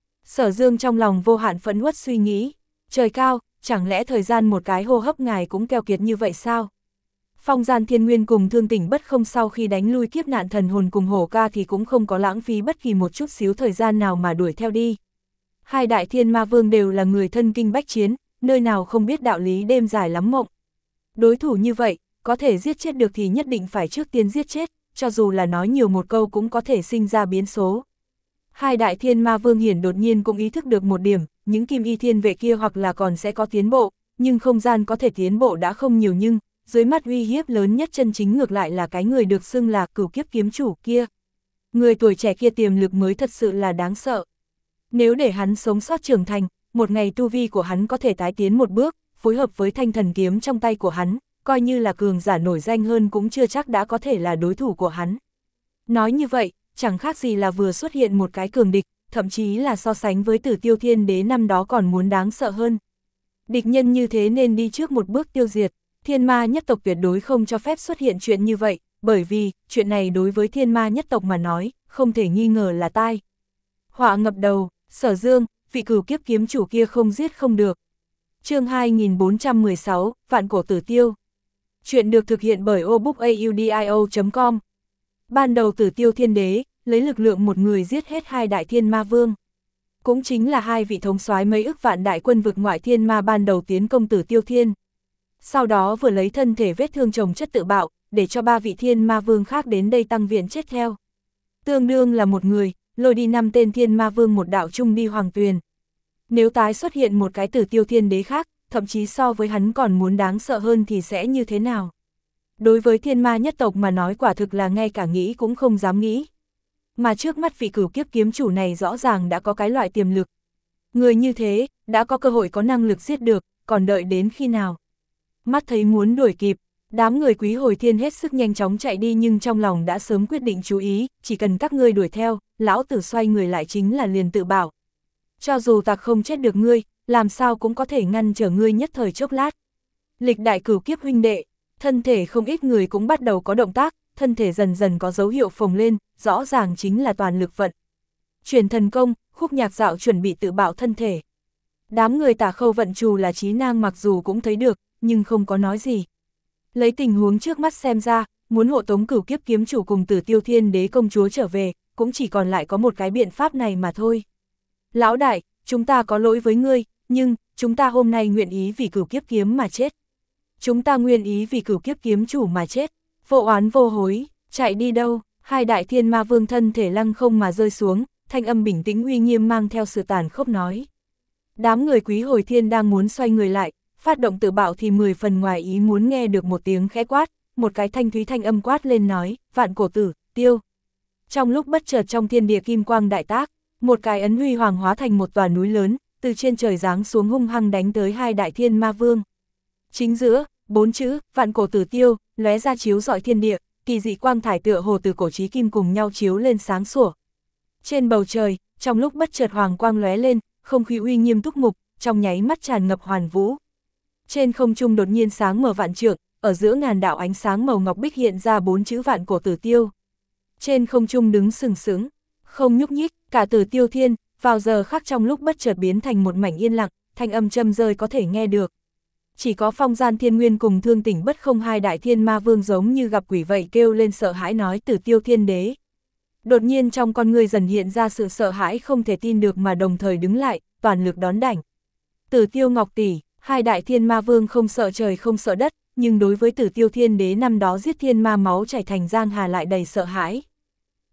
Sở Dương trong lòng vô hạn phẫn uất suy nghĩ, trời cao, chẳng lẽ thời gian một cái hô hấp ngài cũng keo kiệt như vậy sao? Phong Gian Thiên Nguyên cùng Thương Tỉnh Bất Không sau khi đánh lui kiếp nạn thần hồn cùng Hổ Ca thì cũng không có lãng phí bất kỳ một chút xíu thời gian nào mà đuổi theo đi. Hai đại thiên ma vương đều là người thân kinh bách chiến, nơi nào không biết đạo lý đêm dài lắm mộng. Đối thủ như vậy, có thể giết chết được thì nhất định phải trước tiên giết chết, cho dù là nói nhiều một câu cũng có thể sinh ra biến số. Hai đại thiên ma vương hiển đột nhiên cũng ý thức được một điểm, những kim y thiên vệ kia hoặc là còn sẽ có tiến bộ, nhưng không gian có thể tiến bộ đã không nhiều nhưng, dưới mắt uy hiếp lớn nhất chân chính ngược lại là cái người được xưng là cửu kiếp kiếm chủ kia. Người tuổi trẻ kia tiềm lực mới thật sự là đáng sợ. Nếu để hắn sống sót trưởng thành, một ngày tu vi của hắn có thể tái tiến một bước, phối hợp với thanh thần kiếm trong tay của hắn, coi như là cường giả nổi danh hơn cũng chưa chắc đã có thể là đối thủ của hắn. Nói như vậy, chẳng khác gì là vừa xuất hiện một cái cường địch, thậm chí là so sánh với Tử Tiêu Thiên Đế năm đó còn muốn đáng sợ hơn. Địch nhân như thế nên đi trước một bước tiêu diệt, thiên ma nhất tộc tuyệt đối không cho phép xuất hiện chuyện như vậy, bởi vì, chuyện này đối với thiên ma nhất tộc mà nói, không thể nghi ngờ là tai họa ngập đầu. Sở Dương, vị cửu kiếp kiếm chủ kia không giết không được. Chương hai nghìn bốn trăm mười sáu, Vạn Cổ Tử Tiêu. Chuyện được thực hiện bởi obookaudio chấm com. Ban đầu Tử Tiêu Thiên Đế, lấy lực lượng một người giết hết hai đại thiên ma vương. Cũng chính là hai vị thống soái mấy ức vạn đại quân vực ngoại thiên ma ban đầu tiến công Tử Tiêu Thiên. Sau đó vừa lấy thân thể vết thương chồng chất tự bạo, để cho ba vị thiên ma vương khác đến đây tăng viện chết theo. Tương đương là một người, lôi đi năm tên thiên ma vương một đạo chung đi hoàng tuyền. Nếu tái xuất hiện một cái Tử Tiêu Thiên Đế khác, thậm chí so với hắn còn muốn đáng sợ hơn thì sẽ như thế nào? Đối với thiên ma nhất tộc mà nói quả thực là ngay cả nghĩ cũng không dám nghĩ. Mà trước mắt vị cửu kiếp kiếm chủ này rõ ràng đã có cái loại tiềm lực. Người như thế, đã có cơ hội có năng lực giết được, còn đợi đến khi nào? Mắt thấy muốn đuổi kịp, đám người Quý Hồi Thiên hết sức nhanh chóng chạy đi nhưng trong lòng đã sớm quyết định chú ý, chỉ cần các ngươi đuổi theo, lão tử xoay người lại chính là liền tự bảo. Cho dù ta không chết được ngươi, làm sao cũng có thể ngăn trở ngươi nhất thời chốc lát. Lịch đại cửu kiếp huynh đệ, thân thể không ít người cũng bắt đầu có động tác, thân thể dần dần có dấu hiệu phồng lên, rõ ràng chính là toàn lực vận. Truyền thần công, Khúc Nhạc Dạo chuẩn bị tự bạo thân thể. Đám người Tả Khâu Vận Trù là trí nang mặc dù cũng thấy được, nhưng không có nói gì. Lấy tình huống trước mắt xem ra, muốn hộ tống cửu kiếp kiếm chủ cùng Tử Tiêu Thiên Đế công chúa trở về, cũng chỉ còn lại có một cái biện pháp này mà thôi. Lão đại, chúng ta có lỗi với ngươi, nhưng, chúng ta hôm nay nguyện ý vì cửu kiếp kiếm mà chết. Chúng ta nguyện ý vì cửu kiếp kiếm chủ mà chết. Vô oán vô hối, chạy đi đâu? Hai đại thiên ma vương thân thể lăng không mà rơi xuống, thanh âm bình tĩnh uy nghiêm mang theo sự tàn khốc nói. Đám người Quý Hồi Thiên đang muốn xoay người lại, phát động tự bạo thì mười phần ngoài ý muốn nghe được một tiếng khẽ quát, một cái thanh thúy thanh âm quát lên nói, Vạn Cổ Tử Tiêu. Trong lúc bất chợt trong thiên địa kim quang đại tác, một cái ấn huy hoàng hóa thành một tòa núi lớn, từ trên trời giáng xuống hung hăng đánh tới hai đại thiên ma vương. Chính giữa, bốn chữ, Vạn Cổ Tử Tiêu, lóe ra chiếu rọi thiên địa, kỳ dị quang thải tựa hồ từ cổ chí kim cùng nhau chiếu lên sáng sủa. Trên bầu trời, trong lúc bất chợt hoàng quang lóe lên, không khí uy nghiêm túc mục, trong nháy mắt tràn ngập hoàn vũ. Trên không trung đột nhiên sáng mở vạn trượng, ở giữa ngàn đạo ánh sáng màu ngọc bích hiện ra bốn chữ Vạn Cổ Tử Tiêu. Trên không trung đứng sừng sững, không nhúc nhích, cả Tử Tiêu Thiên, vào giờ khắc trong lúc bất chợt biến thành một mảnh yên lặng, thanh âm châm rơi có thể nghe được. Chỉ có Phong Gian Thiên Nguyên cùng Thương Tỉnh Bất Không hai đại thiên ma vương giống như gặp quỷ vậy kêu lên sợ hãi nói Tử Tiêu Thiên Đế. Đột nhiên trong con người dần hiện ra sự sợ hãi không thể tin được mà đồng thời đứng lại, toàn lực đón đảnh. Tử Tiêu Ngọc tỷ, hai đại thiên ma vương không sợ trời không sợ đất, nhưng đối với Tử Tiêu Thiên Đế năm đó giết thiên ma máu chảy thành giang hà lại đầy sợ hãi.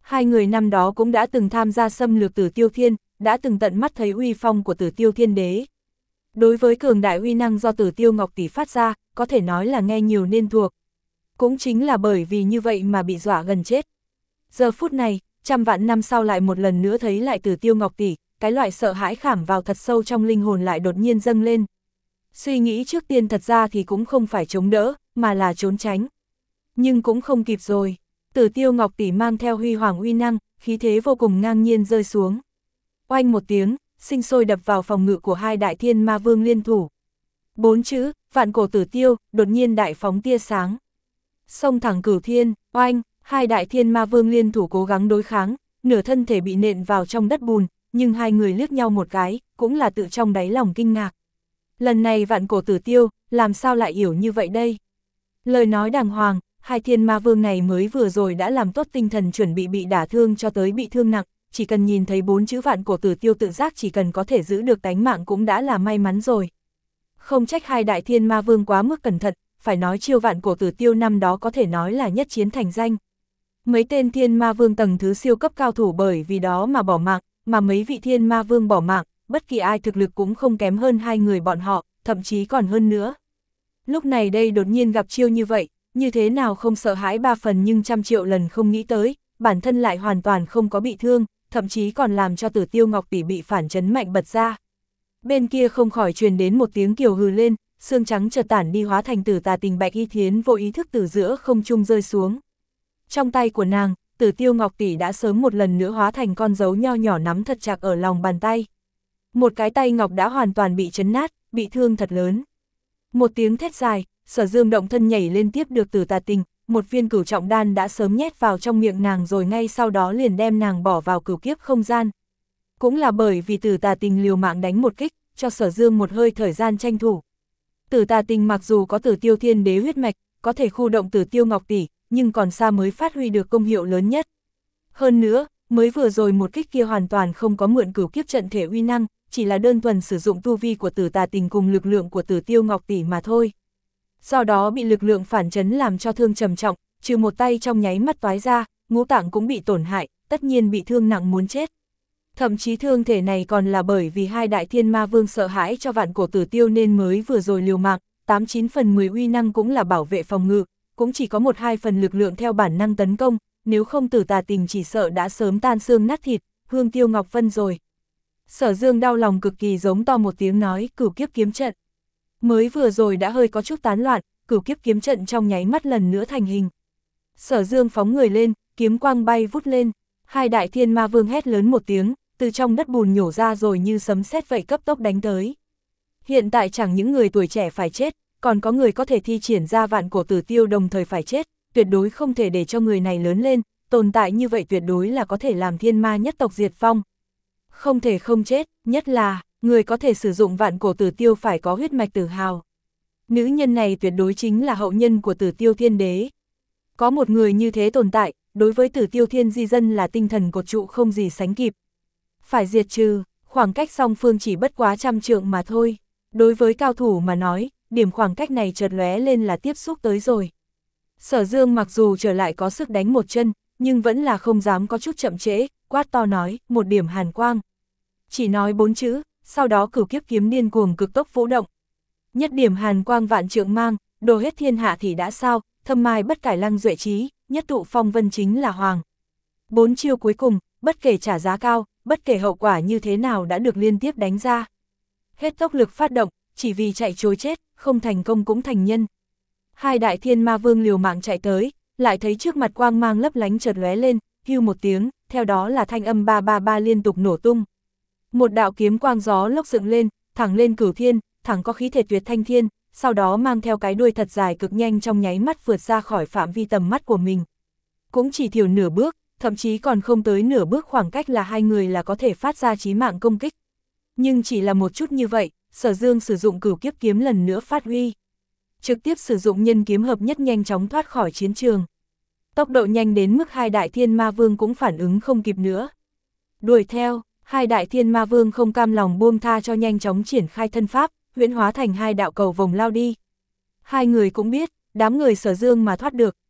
Hai người năm đó cũng đã từng tham gia xâm lược Tử Tiêu Thiên, đã từng tận mắt thấy uy phong của Tử Tiêu Thiên Đế. Đối với cường đại uy năng do Tử Tiêu Ngọc Tỷ phát ra, có thể nói là nghe nhiều nên thuộc. Cũng chính là bởi vì như vậy mà bị dọa gần chết. Giờ phút này, trăm vạn năm sau lại một lần nữa thấy lại Tử Tiêu Ngọc Tỷ, cái loại sợ hãi khảm vào thật sâu trong linh hồn lại đột nhiên dâng lên. Suy nghĩ trước tiên thật ra thì cũng không phải chống đỡ, mà là trốn tránh. Nhưng cũng không kịp rồi. Tử Tiêu Ngọc Tỷ mang theo huy hoàng uy năng, khí thế vô cùng ngang nhiên rơi xuống. Oanh một tiếng, sinh sôi đập vào phòng ngự của hai đại thiên ma vương liên thủ. Bốn chữ, vạn cổ tử tiêu, đột nhiên đại phóng tia sáng. Xông thẳng cửu thiên, oanh, hai đại thiên ma vương liên thủ cố gắng đối kháng, nửa thân thể bị nện vào trong đất bùn, nhưng hai người liếc nhau một cái, cũng là tự trong đáy lòng kinh ngạc. Lần này vạn cổ tử tiêu, làm sao lại hiểu như vậy đây? Lời nói đàng hoàng, hai thiên ma vương này mới vừa rồi đã làm tốt tinh thần chuẩn bị bị đả thương cho tới bị thương nặng, chỉ cần nhìn thấy bốn chữ vạn cổ tử tiêu tự giác chỉ cần có thể giữ được tánh mạng cũng đã là may mắn rồi. Không trách hai đại thiên ma vương quá mức cẩn thận, phải nói chiêu vạn cổ tử tiêu năm đó có thể nói là nhất chiến thành danh. Mấy tên thiên ma vương tầng thứ siêu cấp cao thủ bởi vì đó mà bỏ mạng, mà mấy vị thiên ma vương bỏ mạng, bất kỳ ai thực lực cũng không kém hơn hai người bọn họ, thậm chí còn hơn nữa. Lúc này đây đột nhiên gặp chiêu như vậy, như thế nào không sợ hãi ba phần nhưng trăm triệu lần không nghĩ tới, bản thân lại hoàn toàn không có bị thương, thậm chí còn làm cho Tử Tiêu Ngọc Tỷ bị phản chấn mạnh bật ra. Bên kia không khỏi truyền đến một tiếng kiều hừ lên, xương trắng chợt tản đi hóa thành Tử Tà Tình Bạch Y Thiến vô ý thức từ giữa không trung rơi xuống. Trong tay của nàng, Tử Tiêu Ngọc Tỷ đã sớm một lần nữa hóa thành con dấu nho nhỏ nắm thật chặt ở lòng bàn tay. Một cái tay ngọc đã hoàn toàn bị chấn nát, bị thương thật lớn. Một tiếng thét dài, Sở Dương động thân nhảy lên tiếp được Tử Tà Tình, một viên cửu trọng đan đã sớm nhét vào trong miệng nàng rồi ngay sau đó liền đem nàng bỏ vào cửu kiếp không gian. Cũng là bởi vì Tử Tà Tình liều mạng đánh một kích, cho Sở Dương một hơi thời gian tranh thủ. Tử Tà Tình mặc dù có Tử Tiêu Thiên Đế huyết mạch, có thể khu động Tử Tiêu Ngọc Tỷ, nhưng còn xa mới phát huy được công hiệu lớn nhất. Hơn nữa, mới vừa rồi một kích kia hoàn toàn không có mượn cửu kiếp trận thể uy năng, chỉ là đơn thuần sử dụng tu vi của Tử Tà Tình cùng lực lượng của Tử Tiêu Ngọc Tỷ mà thôi. Do đó bị lực lượng phản chấn làm cho thương trầm trọng, trừ một tay trong nháy mắt toái ra, ngũ tạng cũng bị tổn hại, tất nhiên bị thương nặng muốn chết. Thậm chí thương thể này còn là bởi vì hai đại thiên ma vương sợ hãi cho vạn cổ tử tiêu nên mới vừa rồi liều mạng, tám chín phần mười uy năng cũng là bảo vệ phòng ngự, cũng chỉ có một hai phần lực lượng theo bản năng tấn công, nếu không Tử Tà Tình chỉ sợ đã sớm tan xương nát thịt, hương tiêu ngọc vân rồi. Sở Dương đau lòng cực kỳ giống to một tiếng nói, cửu kiếp kiếm trận. Mới vừa rồi đã hơi có chút tán loạn, cửu kiếp kiếm trận trong nháy mắt lần nữa thành hình. Sở Dương phóng người lên, kiếm quang bay vút lên, hai đại thiên ma vương hét lớn một tiếng, từ trong đất bùn nhổ ra rồi như sấm sét vậy cấp tốc đánh tới. Hiện tại chẳng những người tuổi trẻ phải chết, còn có người có thể thi triển ra vạn cổ tử tiêu đồng thời phải chết, tuyệt đối không thể để cho người này lớn lên, tồn tại như vậy tuyệt đối là có thể làm thiên ma nhất tộc diệt vong. Không thể không chết, nhất là, người có thể sử dụng vạn cổ tử tiêu phải có huyết mạch tử hào. Nữ nhân này tuyệt đối chính là hậu nhân của Tử Tiêu Thiên Đế. Có một người như thế tồn tại, đối với Tử Tiêu Thiên di dân là tinh thần cột trụ không gì sánh kịp. Phải diệt trừ, khoảng cách song phương chỉ bất quá trăm trượng mà thôi. Đối với cao thủ mà nói, điểm khoảng cách này chợt lóe lên là tiếp xúc tới rồi. Sở Dương mặc dù trở lại có sức đánh một chân, nhưng vẫn là không dám có chút chậm trễ, quát to nói, một điểm hàn quang. Chỉ nói bốn chữ, sau đó cửu kiếp kiếm điên cuồng cực tốc vũ động. Nhất điểm hàn quang vạn trượng mang, đồ hết thiên hạ thì đã sao, thâm mai bất cải lăng duệ trí, nhất tụ phong vân chính là hoàng. Bốn chiêu cuối cùng, bất kể trả giá cao, bất kể hậu quả như thế nào đã được liên tiếp đánh ra. Hết tốc lực phát động, chỉ vì chạy trối chết, không thành công cũng thành nhân. Hai đại thiên ma vương liều mạng chạy tới, lại thấy trước mặt quang mang lấp lánh chợt lóe lên, hưu một tiếng, theo đó là thanh âm ba ba ba liên tục nổ tung. Một đạo kiếm quang gió lốc dựng lên, thẳng lên cửu thiên, thẳng có khí thể tuyệt thanh thiên, sau đó mang theo cái đuôi thật dài cực nhanh trong nháy mắt vượt ra khỏi phạm vi tầm mắt của mình. Cũng chỉ thiểu nửa bước, thậm chí còn không tới nửa bước khoảng cách là hai người là có thể phát ra chí mạng công kích. Nhưng chỉ là một chút như vậy, Sở Dương sử dụng cửu kiếp kiếm lần nữa phát huy. Trực tiếp sử dụng nhân kiếm hợp nhất nhanh chóng thoát khỏi chiến trường. Tốc độ nhanh đến mức hai đại thiên ma vương cũng phản ứng không kịp nữa. Đuổi theo, hai đại thiên ma vương không cam lòng buông tha cho nhanh chóng triển khai thân pháp, huyễn hóa thành hai đạo cầu vồng lao đi. Hai người cũng biết, đám người Sở Dương mà thoát được,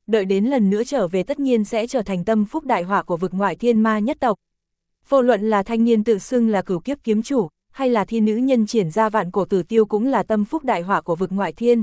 đợi đến lần nữa trở về tất nhiên sẽ trở thành tâm phúc đại họa của vực ngoại thiên ma nhất tộc. Vô luận là thanh niên tự xưng là cửu kiếp kiếm chủ, hay là thi nữ nhân triển ra vạn cổ tử tiêu cũng là tâm phúc đại họa của vực ngoại thiên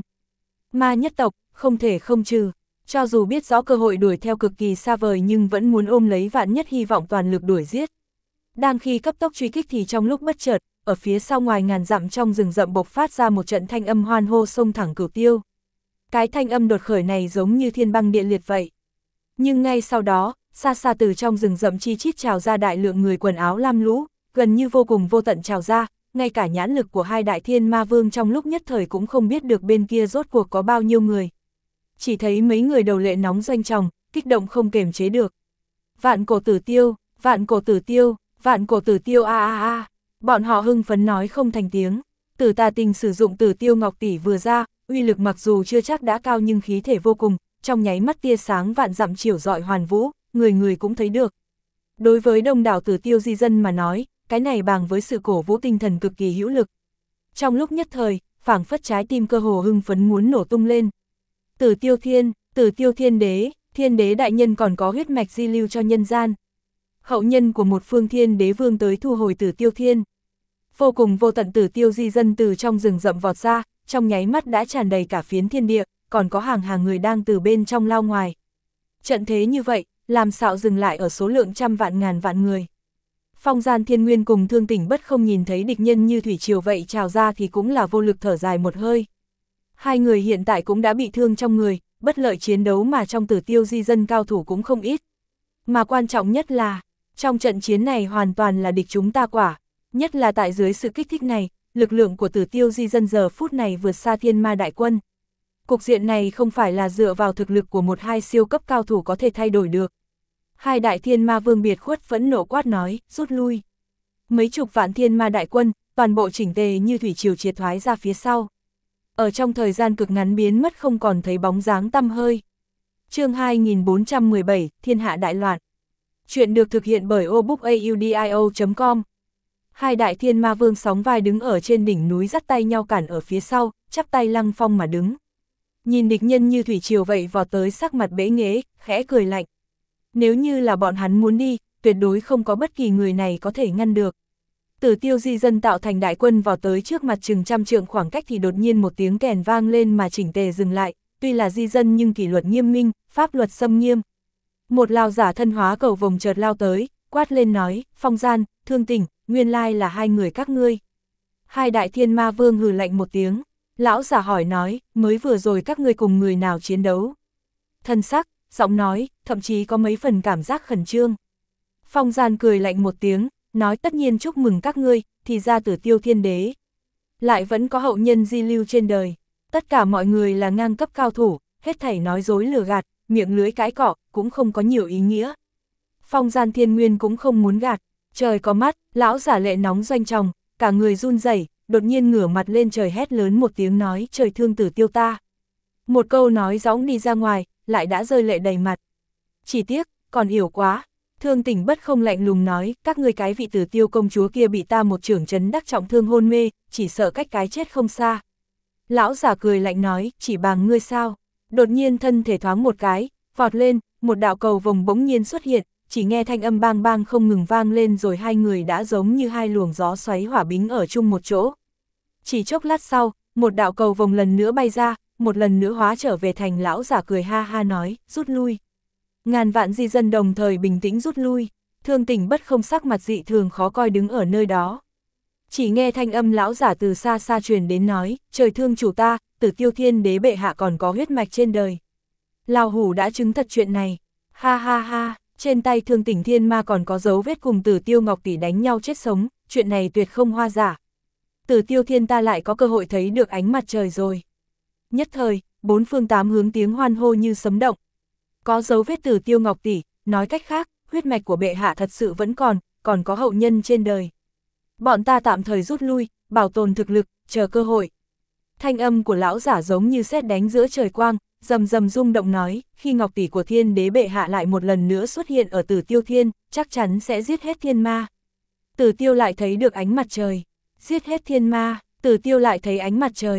ma nhất tộc, không thể không trừ. Cho dù biết rõ cơ hội đuổi theo cực kỳ xa vời nhưng vẫn muốn ôm lấy vạn nhất hy vọng toàn lực đuổi giết. Đang khi cấp tốc truy kích thì trong lúc bất chợt, ở phía sau ngoài ngàn dặm trong rừng rậm bộc phát ra một trận thanh âm hoan hô xông thẳng Cửu Tiêu. Cái thanh âm đột khởi này giống như thiên băng địa liệt vậy. Nhưng ngay sau đó, xa xa từ trong rừng rậm chi chít trào ra đại lượng người quần áo lam lũ, gần như vô cùng vô tận trào ra, ngay cả nhãn lực của hai đại thiên ma vương trong lúc nhất thời cũng không biết được bên kia rốt cuộc có bao nhiêu người. Chỉ thấy mấy người đầu lệ nóng doanh tròng, kích động không kềm chế được. Vạn cổ tử tiêu, vạn cổ tử tiêu, vạn cổ tử tiêu a a a, bọn họ hưng phấn nói không thành tiếng. Tử Tà Tình sử dụng Tử Tiêu Ngọc Tỷ vừa ra, uy lực mặc dù chưa chắc đã cao nhưng khí thể vô cùng, trong nháy mắt tia sáng vạn dặm chiếu rọi hoàn vũ, người người cũng thấy được. Đối với đông đảo Tử Tiêu di dân mà nói, cái này bằng với sự cổ vũ tinh thần cực kỳ hữu lực. Trong lúc nhất thời, phảng phất trái tim cơ hồ hưng phấn muốn nổ tung lên. Tử Tiêu Thiên, Tử Tiêu Thiên Đế, Thiên Đế đại nhân còn có huyết mạch di lưu cho nhân gian. Hậu nhân của một phương Thiên Đế vương tới thu hồi Tử Tiêu Thiên. Vô cùng vô tận Tử Tiêu di dân từ trong rừng rậm vọt ra, trong nháy mắt đã tràn đầy cả phiến thiên địa, còn có hàng hàng người đang từ bên trong lao ngoài. Trận thế như vậy, làm sao dừng lại ở số lượng trăm vạn ngàn vạn người. Phong Gian Thiên Nguyên cùng Thương Tỉnh Bất không nhìn thấy địch nhân như thủy triều vậy trào ra thì cũng là vô lực thở dài một hơi. Hai người hiện tại cũng đã bị thương trong người, bất lợi chiến đấu mà trong Tử Tiêu di dân cao thủ cũng không ít. Mà quan trọng nhất là, trong trận chiến này hoàn toàn là địch chúng ta quả, nhất là tại dưới sự kích thích này, lực lượng của Tử Tiêu di dân giờ phút này vượt xa thiên ma đại quân. Cục diện này không phải là dựa vào thực lực của một hai siêu cấp cao thủ có thể thay đổi được. Hai đại thiên ma vương biệt khuất phẫn nộ quát nói, rút lui. Mấy chục vạn thiên ma đại quân, toàn bộ chỉnh tề như thủy triều triệt thoái ra phía sau. Ở trong thời gian cực ngắn biến mất không còn thấy bóng dáng tăm hơi. Chương hai nghìn bốn trăm mười bảy, Thiên hạ đại loạn. Chuyện được thực hiện bởi obookaudio chấm com. Hai đại thiên ma vương sóng vai đứng ở trên đỉnh núi dắt tay nhau cản ở phía sau, chắp tay lăng phong mà đứng. Nhìn địch nhân như thủy triều vậy vọt tới sắc mặt bẽ nghễ, khẽ cười lạnh. Nếu như là bọn hắn muốn đi, tuyệt đối không có bất kỳ người này có thể ngăn được. Tử Tiêu di dân tạo thành đại quân vào tới trước mặt chừng trăm trượng khoảng cách thì đột nhiên một tiếng kèn vang lên mà chỉnh tề dừng lại, tuy là di dân nhưng kỷ luật nghiêm minh, pháp luật xâm nghiêm. Một lao giả thân hóa cầu vồng chợt lao tới, quát lên nói, Phong Gian, Thương Tỉnh, nguyên lai là hai người các ngươi. Hai đại thiên ma vương hừ lạnh một tiếng, lão giả hỏi nói, mới vừa rồi các ngươi cùng người nào chiến đấu? Thân sắc, giọng nói, thậm chí có mấy phần cảm giác khẩn trương. Phong Gian cười lạnh một tiếng, nói tất nhiên chúc mừng các ngươi, thì ra Tử Tiêu Thiên Đế. Lại vẫn có hậu nhân di lưu trên đời. Tất cả mọi người là ngang cấp cao thủ, hết thảy nói dối lừa gạt, miệng lưới cãi cọ, cũng không có nhiều ý nghĩa. Phong Gian Thiên Nguyên cũng không muốn gạt, trời có mắt, lão giả lệ nóng doanh tròng, cả người run rẩy, đột nhiên ngửa mặt lên trời hét lớn một tiếng nói, trời thương Tử Tiêu ta. Một câu nói gióng đi ra ngoài, lại đã rơi lệ đầy mặt. Chỉ tiếc, còn yểu quá. Thương Tỉnh Bất không lạnh lùng nói, các ngươi cái vị Tử Tiêu công chúa kia bị ta một trưởng chấn đắc trọng thương hôn mê, chỉ sợ cách cái chết không xa. Lão giả cười lạnh nói, chỉ bằng ngươi sao? Đột nhiên thân thể thoáng một cái, vọt lên, một đạo cầu vồng bỗng nhiên xuất hiện, chỉ nghe thanh âm bang bang không ngừng vang lên rồi hai người đã giống như hai luồng gió xoáy hỏa bính ở chung một chỗ. Chỉ chốc lát sau, một đạo cầu vồng lần nữa bay ra, một lần nữa hóa trở về thành lão giả cười ha ha nói, rút lui. Ngàn vạn di dân đồng thời bình tĩnh rút lui, Thương Tỉnh Bất không sắc mặt dị thường khó coi đứng ở nơi đó. Chỉ nghe thanh âm lão giả từ xa xa truyền đến nói, trời thương chủ ta, Tử Tiêu Thiên Đế bệ hạ còn có huyết mạch trên đời. Lão hủ đã chứng thật chuyện này, ha ha ha, trên tay Thương Tỉnh Thiên Ma còn có dấu vết cùng Tử Tiêu Ngọc Tỷ đánh nhau chết sống, chuyện này tuyệt không hoa giả. Tử Tiêu Thiên ta lại có cơ hội thấy được ánh mặt trời rồi. Nhất thời, bốn phương tám hướng tiếng hoan hô như sấm động. Có dấu vết Tử Tiêu Ngọc Tỷ, nói cách khác, huyết mạch của bệ hạ thật sự vẫn còn, còn có hậu nhân trên đời. Bọn ta tạm thời rút lui, bảo tồn thực lực, chờ cơ hội. Thanh âm của lão giả giống như sét đánh giữa trời quang, rầm rầm rung động nói, khi Ngọc Tỷ của Thiên Đế bệ hạ lại một lần nữa xuất hiện ở Tử Tiêu Thiên, chắc chắn sẽ giết hết thiên ma. Tử Tiêu lại thấy được ánh mặt trời, giết hết thiên ma, Tử Tiêu lại thấy ánh mặt trời.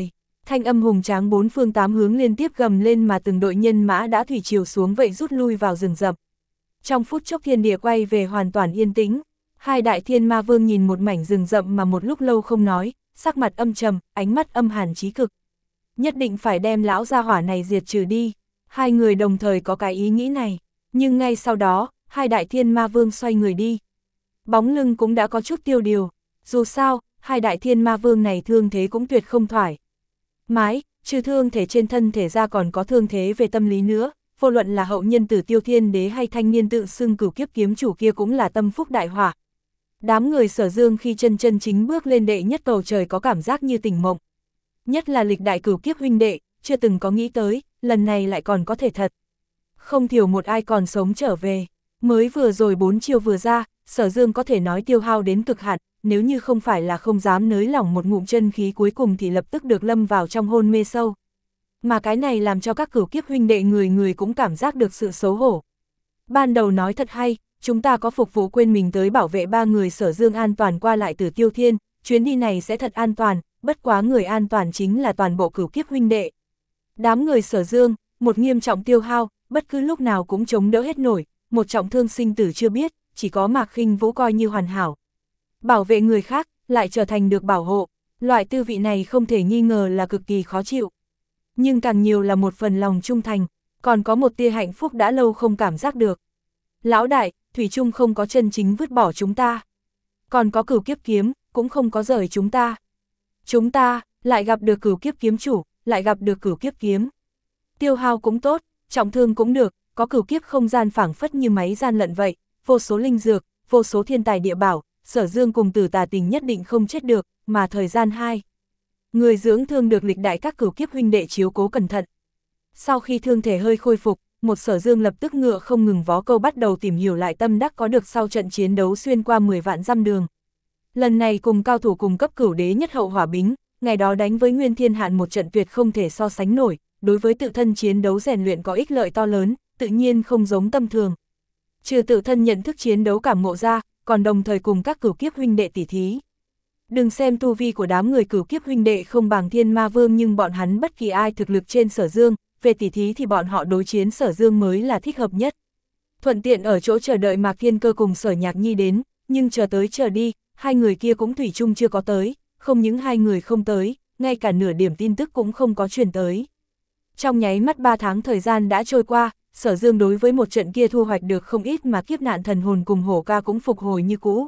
Thanh âm hùng tráng bốn phương tám hướng liên tiếp gầm lên mà từng đội nhân mã đã thủy triều xuống vậy rút lui vào rừng rậm. Trong phút chốc thiên địa quay về hoàn toàn yên tĩnh, hai đại thiên ma vương nhìn một mảnh rừng rậm mà một lúc lâu không nói, sắc mặt âm trầm, ánh mắt âm hàn chí cực. Nhất định phải đem lão gia hỏa này diệt trừ đi. Hai người đồng thời có cái ý nghĩ này, nhưng ngay sau đó, hai đại thiên ma vương xoay người đi. Bóng lưng cũng đã có chút tiêu điều, dù sao, hai đại thiên ma vương này thương thế cũng tuyệt không thoải mái, trừ thương thể trên thân thể ra còn có thương thế về tâm lý nữa, vô luận là hậu nhân Tử Tiêu Thiên Đế hay thanh niên tự xưng Cửu Kiếp kiếm chủ kia cũng là tâm phúc đại hỏa. Đám người Sở Dương khi chân chân chính bước lên đệ nhất cầu trời có cảm giác như tỉnh mộng. Nhất là lịch đại Cửu Kiếp huynh đệ, chưa từng có nghĩ tới, lần này lại còn có thể thật. Không thiểu một ai còn sống trở về, mới vừa rồi bốn chiêu vừa ra, Sở Dương có thể nói tiêu hao đến cực hạn, nếu như không phải là không dám nới lỏng một ngụm chân khí cuối cùng thì lập tức được lâm vào trong hôn mê sâu. Mà cái này làm cho các Cửu Kiếp huynh đệ người người cũng cảm giác được sự xấu hổ. Ban đầu nói thật hay, chúng ta có phục vụ quên mình tới bảo vệ ba người Sở Dương an toàn qua lại Tử Tiêu Thiên, chuyến đi này sẽ thật an toàn, bất quá người an toàn chính là toàn bộ Cửu Kiếp huynh đệ. Đám người Sở Dương, một nghiêm trọng tiêu hao, bất cứ lúc nào cũng chống đỡ hết nổi, một trọng thương sinh tử chưa biết, chỉ có Mạc Khinh Vũ coi như hoàn hảo. Bảo vệ người khác, lại trở thành được bảo hộ, loại tư vị này không thể nghi ngờ là cực kỳ khó chịu. Nhưng càng nhiều là một phần lòng trung thành, còn có một tia hạnh phúc đã lâu không cảm giác được. Lão đại, Thủy Trung không có chân chính vứt bỏ chúng ta. Còn có Cửu Kiếp kiếm, cũng không có rời chúng ta. Chúng ta, lại gặp được Cửu Kiếp kiếm chủ, lại gặp được Cửu Kiếp kiếm. Tiêu hao cũng tốt, trọng thương cũng được, có Cửu Kiếp không gian phảng phất như máy gian lận vậy, vô số linh dược, vô số thiên tài địa bảo, Sở Dương cùng Tử Tà Tình nhất định không chết được, mà thời gian hai. Người dưỡng thương được lịch đại các Cửu Kiếp huynh đệ chiếu cố cẩn thận. Sau khi thương thể hơi khôi phục, một Sở Dương lập tức ngựa không ngừng vó câu bắt đầu tìm hiểu lại tâm đắc có được sau trận chiến đấu xuyên qua mười vạn dặm đường. Lần này cùng cao thủ cùng cấp cửu đế nhất hậu Hỏa Bính, ngày đó đánh với Nguyên Thiên Hạn một trận tuyệt không thể so sánh nổi, đối với tự thân chiến đấu rèn luyện có ích lợi to lớn, tự nhiên không giống tâm thường. Trừ tự thân nhận thức chiến đấu cảm ngộ ra, còn đồng thời cùng các Cửu Kiếp huynh đệ tỉ thí. Đừng xem tu vi của đám người Cửu Kiếp huynh đệ không bằng Thiên Ma Vương, nhưng bọn hắn bất kỳ ai thực lực trên Sở Dương, về tỉ thí thì bọn họ đối chiến Sở Dương mới là thích hợp nhất. Thuận tiện ở chỗ chờ đợi Mạc Thiên Cơ cùng Sở Nhạc Nhi đến, nhưng chờ tới chờ đi, hai người kia cũng thủy chung chưa có tới, không những hai người không tới, ngay cả nửa điểm tin tức cũng không có truyền tới. Trong nháy mắt ba tháng thời gian đã trôi qua, Sở Dương đối với một trận kia thu hoạch được không ít mà kiếp nạn thần hồn cùng hổ ca cũng phục hồi như cũ.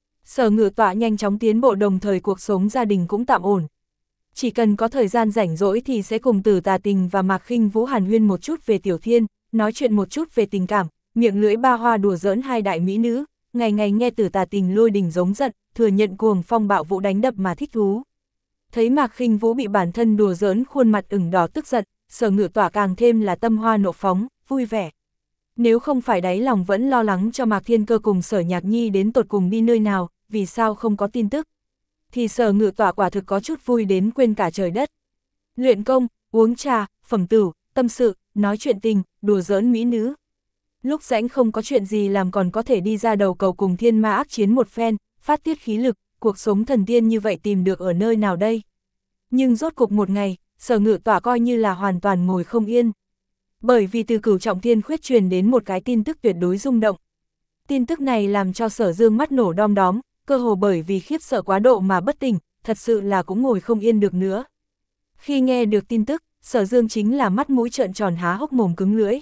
Sở Ngự Tọa nhanh chóng tiến bộ, đồng thời cuộc sống gia đình cũng tạm ổn. Chỉ cần có thời gian rảnh rỗi thì sẽ cùng Tử Tà Tình và Mạc Khinh Vũ hàn huyên một chút về Tiểu Thiên, nói chuyện một chút về tình cảm, miệng lưỡi ba hoa đùa giỡn hai đại mỹ nữ, ngày ngày nghe Tử Tà Tình lôi đình giống giận, thừa nhận cuồng phong bạo vũ đánh đập mà thích thú. Thấy Mạc Khinh Vũ bị bản thân đùa giỡn khuôn mặt ửng đỏ tức giận, Sở Ngự Tọa càng thêm là tâm hoa nộ phóng, vui vẻ. Nếu không phải đáy lòng vẫn lo lắng cho Mạc Thiên Cơ cùng Sở Nhạc Nhi đến tột cùng đi nơi nào, vì sao không có tin tức, thì Sở Ngự Tọa quả thực có chút vui đến quên cả trời đất. Luyện công, uống trà, phẩm tửu, tâm sự, nói chuyện tình, đùa giỡn mỹ nữ. Lúc rảnh không có chuyện gì làm còn có thể đi ra đầu cầu cùng thiên ma ác chiến một phen, phát tiết khí lực, cuộc sống thần tiên như vậy tìm được ở nơi nào đây. Nhưng rốt cục một ngày, Sở Ngự Tọa coi như là hoàn toàn ngồi không yên. Bởi vì từ Cửu Trọng Thiên khuyết truyền đến một cái tin tức tuyệt đối rung động. Tin tức này làm cho Sở Dương mắt nổ đom đóm, cơ hồ bởi vì khiếp sợ quá độ mà bất tỉnh, thật sự là cũng ngồi không yên được nữa. Khi nghe được tin tức, Sở Dương chính là mắt mũi trợn tròn, há hốc mồm cứng lưỡi.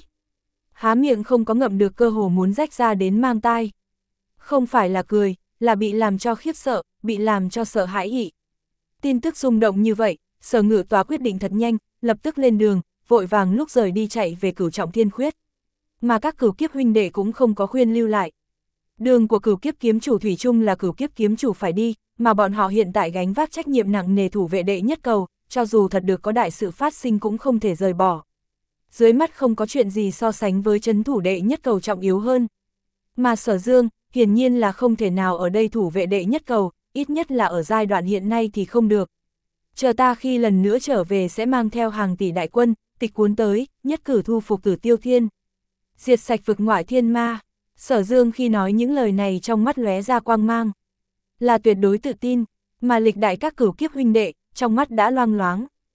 Há miệng không có ngậm được, cơ hồ muốn rách ra đến mang tai. Không phải là cười, là bị làm cho khiếp sợ, bị làm cho sợ hãi ị. Tin tức rung động như vậy, Sở Ngự Tọa quyết định thật nhanh, lập tức lên đường, vội vàng lúc rời đi chạy về Cửu Trọng Thiên khuyết. Mà các Cửu Kiếp huynh đệ cũng không có khuyên lưu lại. Đường của Cửu Kiếp kiếm chủ thủy chung là Cửu Kiếp kiếm chủ phải đi, mà bọn họ hiện tại gánh vác trách nhiệm nặng nề thủ vệ đệ nhất cầu, cho dù thật được có đại sự phát sinh cũng không thể rời bỏ. Dưới mắt không có chuyện gì so sánh với trấn thủ đệ nhất cầu trọng yếu hơn. Mà Sở Dương, hiển nhiên là không thể nào ở đây thủ vệ đệ nhất cầu, ít nhất là ở giai đoạn hiện nay thì không được. Chờ ta khi lần nữa trở về sẽ mang theo hàng tỷ đại quân, tịch cuốn tới, nhất cử thu phục Tử Tiêu Thiên. Diệt sạch vực ngoại thiên ma. Sở Dương khi nói những lời này trong mắt lóe ra quang mang. Là tuyệt đối tự tin, mà lịch đại các Cửu Kiếp huynh đệ, trong mắt đã loang loáng.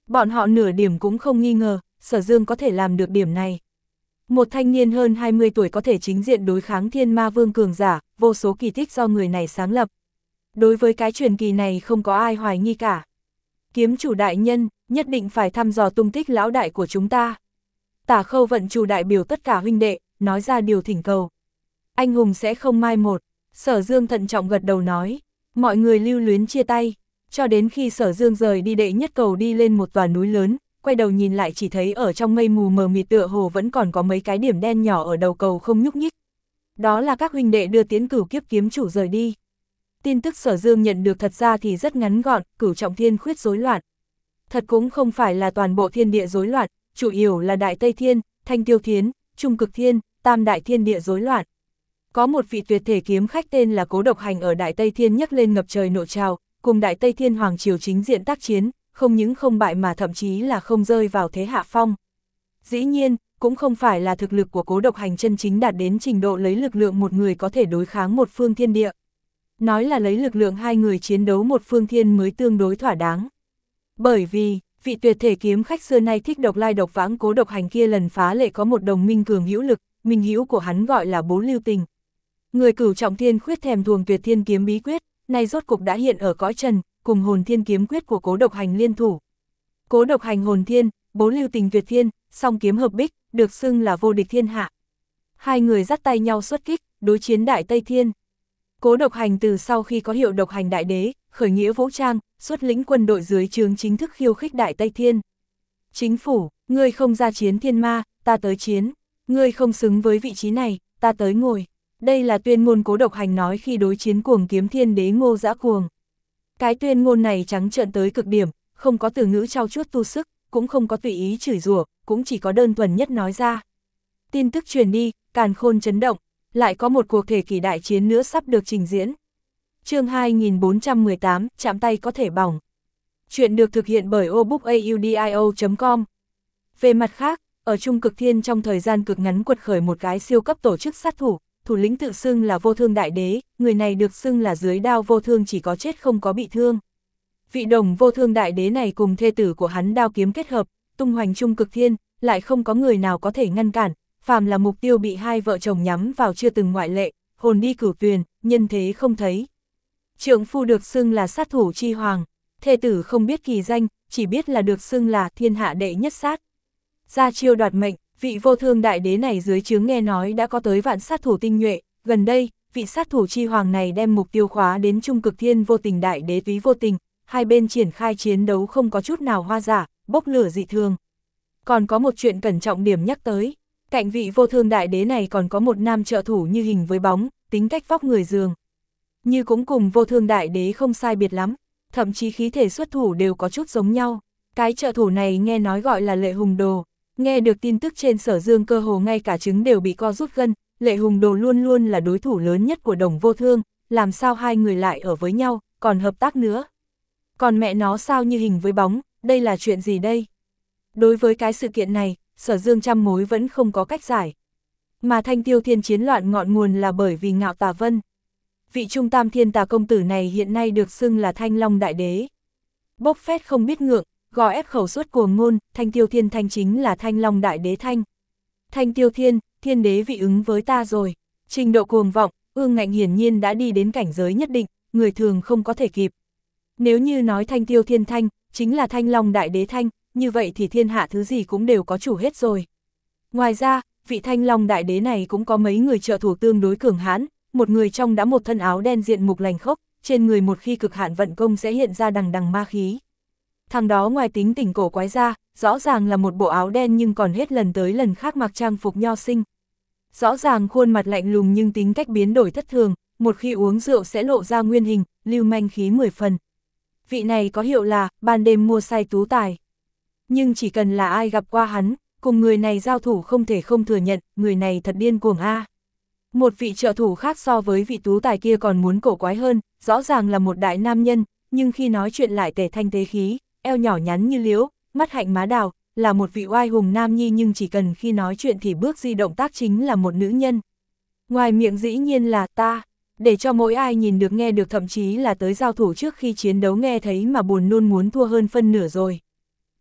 Bọn họ nửa điểm cũng không nghi ngờ, Sở Dương có thể làm được điểm này. Một thanh niên hơn hai mươi tuổi có thể chính diện đối kháng thiên ma vương cường giả, vô số kỳ tích do người này sáng lập. Đối với cái truyền kỳ này không có ai hoài nghi cả. Kiếm chủ đại nhân, nhất định phải thăm dò tung tích lão đại của chúng ta. Tả Khâu Vận Chủ đại biểu tất cả huynh đệ, nói ra điều thỉnh cầu. Anh hùng sẽ không mai một. Sở Dương thận trọng gật đầu nói. Mọi người lưu luyến chia tay. Cho đến khi Sở Dương rời đi đệ nhất cầu đi lên một tòa núi lớn, quay đầu nhìn lại chỉ thấy ở trong mây mù mờ mịt tựa hồ vẫn còn có mấy cái điểm đen nhỏ ở đầu cầu không nhúc nhích. Đó là các huynh đệ đưa Tiến Cửu Kiếp kiếm chủ rời đi. Tin tức Sở Dương nhận được thật ra thì rất ngắn gọn, Cửu Trọng Thiên khuyết rối loạn. Thật cũng không phải là toàn bộ thiên địa rối loạn, chủ yếu là Đại Tây Thiên, Thanh Tiêu Thiên, Trung Cực Thiên, Tam Đại Thiên địa rối loạn. Có một vị tuyệt thể kiếm khách tên là Cố Độc Hành ở Đại Tây Thiên nhấc lên ngập trời nộ trào, cùng Đại Tây Thiên Hoàng Triều chính diện tác chiến, không những không bại mà thậm chí là không rơi vào thế hạ phong. Dĩ nhiên, cũng không phải là thực lực của Cố Độc Hành chân chính đạt đến trình độ lấy lực lượng một người có thể đối kháng một phương thiên địa. Nói là lấy lực lượng hai người chiến đấu một phương thiên mới tương đối thỏa đáng. Bởi vì, vị tuyệt thể kiếm khách xưa nay thích độc lai độc vãng Cố Độc Hành kia lần phá lệ có một đồng minh cường hữu lực, minh hữu của hắn gọi là Bố Lưu Tình. Người Cửu Trọng Thiên khuyết thèm thuồng tuyệt thiên kiếm bí quyết, nay rốt cục đã hiện ở cõi trần, cùng hồn thiên kiếm quyết của Cố Độc Hành liên thủ. Cố Độc Hành hồn thiên, Bố Lưu Tình tuyệt thiên, song kiếm hợp bích, được xưng là vô địch thiên hạ. Hai người dắt tay nhau xuất kích, đối chiến Đại Tây Thiên. Cố Độc Hành từ sau khi có hiệu Độc Hành Đại Đế, khởi nghĩa vũ trang, xuất lĩnh quân đội dưới trướng chính thức khiêu khích Đại Tây Thiên. Chính phủ, ngươi không ra chiến thiên ma, ta tới chiến. Ngươi không xứng với vị trí này, ta tới ngồi. Đây là tuyên ngôn Cố Độc Hành nói khi đối chiến Cuồng Kiếm Thiên Đế Ngô Dã Cuồng. Cái tuyên ngôn này trắng trợn tới cực điểm, không có từ ngữ trau chuốt tu sức, cũng không có tùy ý chửi rủa, cũng chỉ có đơn thuần nhất nói ra. Tin tức truyền đi, càn khôn chấn động, lại có một cuộc thể kỷ đại chiến nữa sắp được trình diễn. Chương hai nghìn bốn trăm mười tám, chạm tay có thể bỏng. Chuyện được thực hiện bởi obookaudio chấm com. Về mặt khác, ở Trung Cực Thiên trong thời gian cực ngắn quật khởi một cái siêu cấp tổ chức sát thủ, thủ lĩnh tự xưng là Vô Thương Đại Đế, người này được xưng là dưới đao vô thương chỉ có chết không có bị thương. Vị đồng Vô Thương Đại Đế này cùng thê tử của hắn đao kiếm kết hợp, tung hoành Trung Cực Thiên, lại không có người nào có thể ngăn cản, phàm là mục tiêu bị hai vợ chồng nhắm vào chưa từng ngoại lệ, hồn đi cửu tuyền, nhân thế không thấy. Trượng phu được xưng là sát thủ chi hoàng, thê tử không biết kỳ danh, chỉ biết là được xưng là thiên hạ đệ nhất sát. Ra chiêu đoạt mệnh, vị Vô Thương Đại Đế này dưới trướng nghe nói đã có tới vạn sát thủ tinh nhuệ, gần đây, vị sát thủ chi hoàng này đem mục tiêu khóa đến Trung Cực Thiên Vô Tình Đại Đế Túy Vô Tình, hai bên triển khai chiến đấu không có chút nào hoa giả, bốc lửa dị thường. Còn có một chuyện cẩn trọng điểm nhắc tới, cạnh vị Vô Thương Đại Đế này còn có một nam trợ thủ như hình với bóng, tính cách vóc người giường. Như cũng cùng Vô Thương Đại Đế không sai biệt lắm, thậm chí khí thể xuất thủ đều có chút giống nhau. Cái trợ thủ này nghe nói gọi là Lệ Hùng Đồ, nghe được tin tức trên Sở Dương cơ hồ ngay cả trứng đều bị co rút gân, Lệ Hùng Đồ luôn luôn là đối thủ lớn nhất của Đồng Vô Thương, làm sao hai người lại ở với nhau, còn hợp tác nữa. Còn mẹ nó sao như hình với bóng, đây là chuyện gì đây? Đối với cái sự kiện này, Sở Dương trăm mối vẫn không có cách giải. Mà Thanh Tiêu Thiên chiến loạn ngọn nguồn là bởi vì Ngạo Tà Vân. Vị Trung Tam Thiên Tà công tử này hiện nay được xưng là Thanh Long Đại Đế. Bốc phét không biết ngượng, gò ép khẩu suất cuồng ngôn, Thanh Tiêu Thiên Thanh chính là Thanh Long Đại Đế Thanh. Thanh Tiêu Thiên, Thiên Đế vị ứng với ta rồi. Trình độ cuồng vọng, ương ngạnh hiển nhiên đã đi đến cảnh giới nhất định, người thường không có thể kịp. Nếu như nói Thanh Tiêu Thiên Thanh, chính là Thanh Long Đại Đế Thanh, như vậy thì thiên hạ thứ gì cũng đều có chủ hết rồi. Ngoài ra, vị Thanh Long Đại Đế này cũng có mấy người trợ thủ tương đối cường hãn, một người trong đã một thân áo đen diện mục lành khốc, trên người một khi cực hạn vận công sẽ hiện ra đằng đằng ma khí. Thằng đó ngoài tính tình cổ quái ra, rõ ràng là một bộ áo đen nhưng còn hết lần tới lần khác mặc trang phục nho sinh. Rõ ràng khuôn mặt lạnh lùng nhưng tính cách biến đổi thất thường, một khi uống rượu sẽ lộ ra nguyên hình, lưu manh khí mười phần. Vị này có hiệu là ban đêm mua say tú tài. Nhưng chỉ cần là ai gặp qua hắn, cùng người này giao thủ không thể không thừa nhận, người này thật điên cuồng a. Một vị trợ thủ khác so với vị tú tài kia còn muốn cổ quái hơn, rõ ràng là một đại nam nhân, nhưng khi nói chuyện lại tề thanh tế khí, eo nhỏ nhắn như liễu, mắt hạnh má đào, là một vị oai hùng nam nhi nhưng chỉ cần khi nói chuyện thì bước di động tác chính là một nữ nhân. Ngoài miệng dĩ nhiên là ta, để cho mỗi ai nhìn được nghe được thậm chí là tới giao thủ trước khi chiến đấu nghe thấy mà buồn nôn muốn thua hơn phân nửa rồi.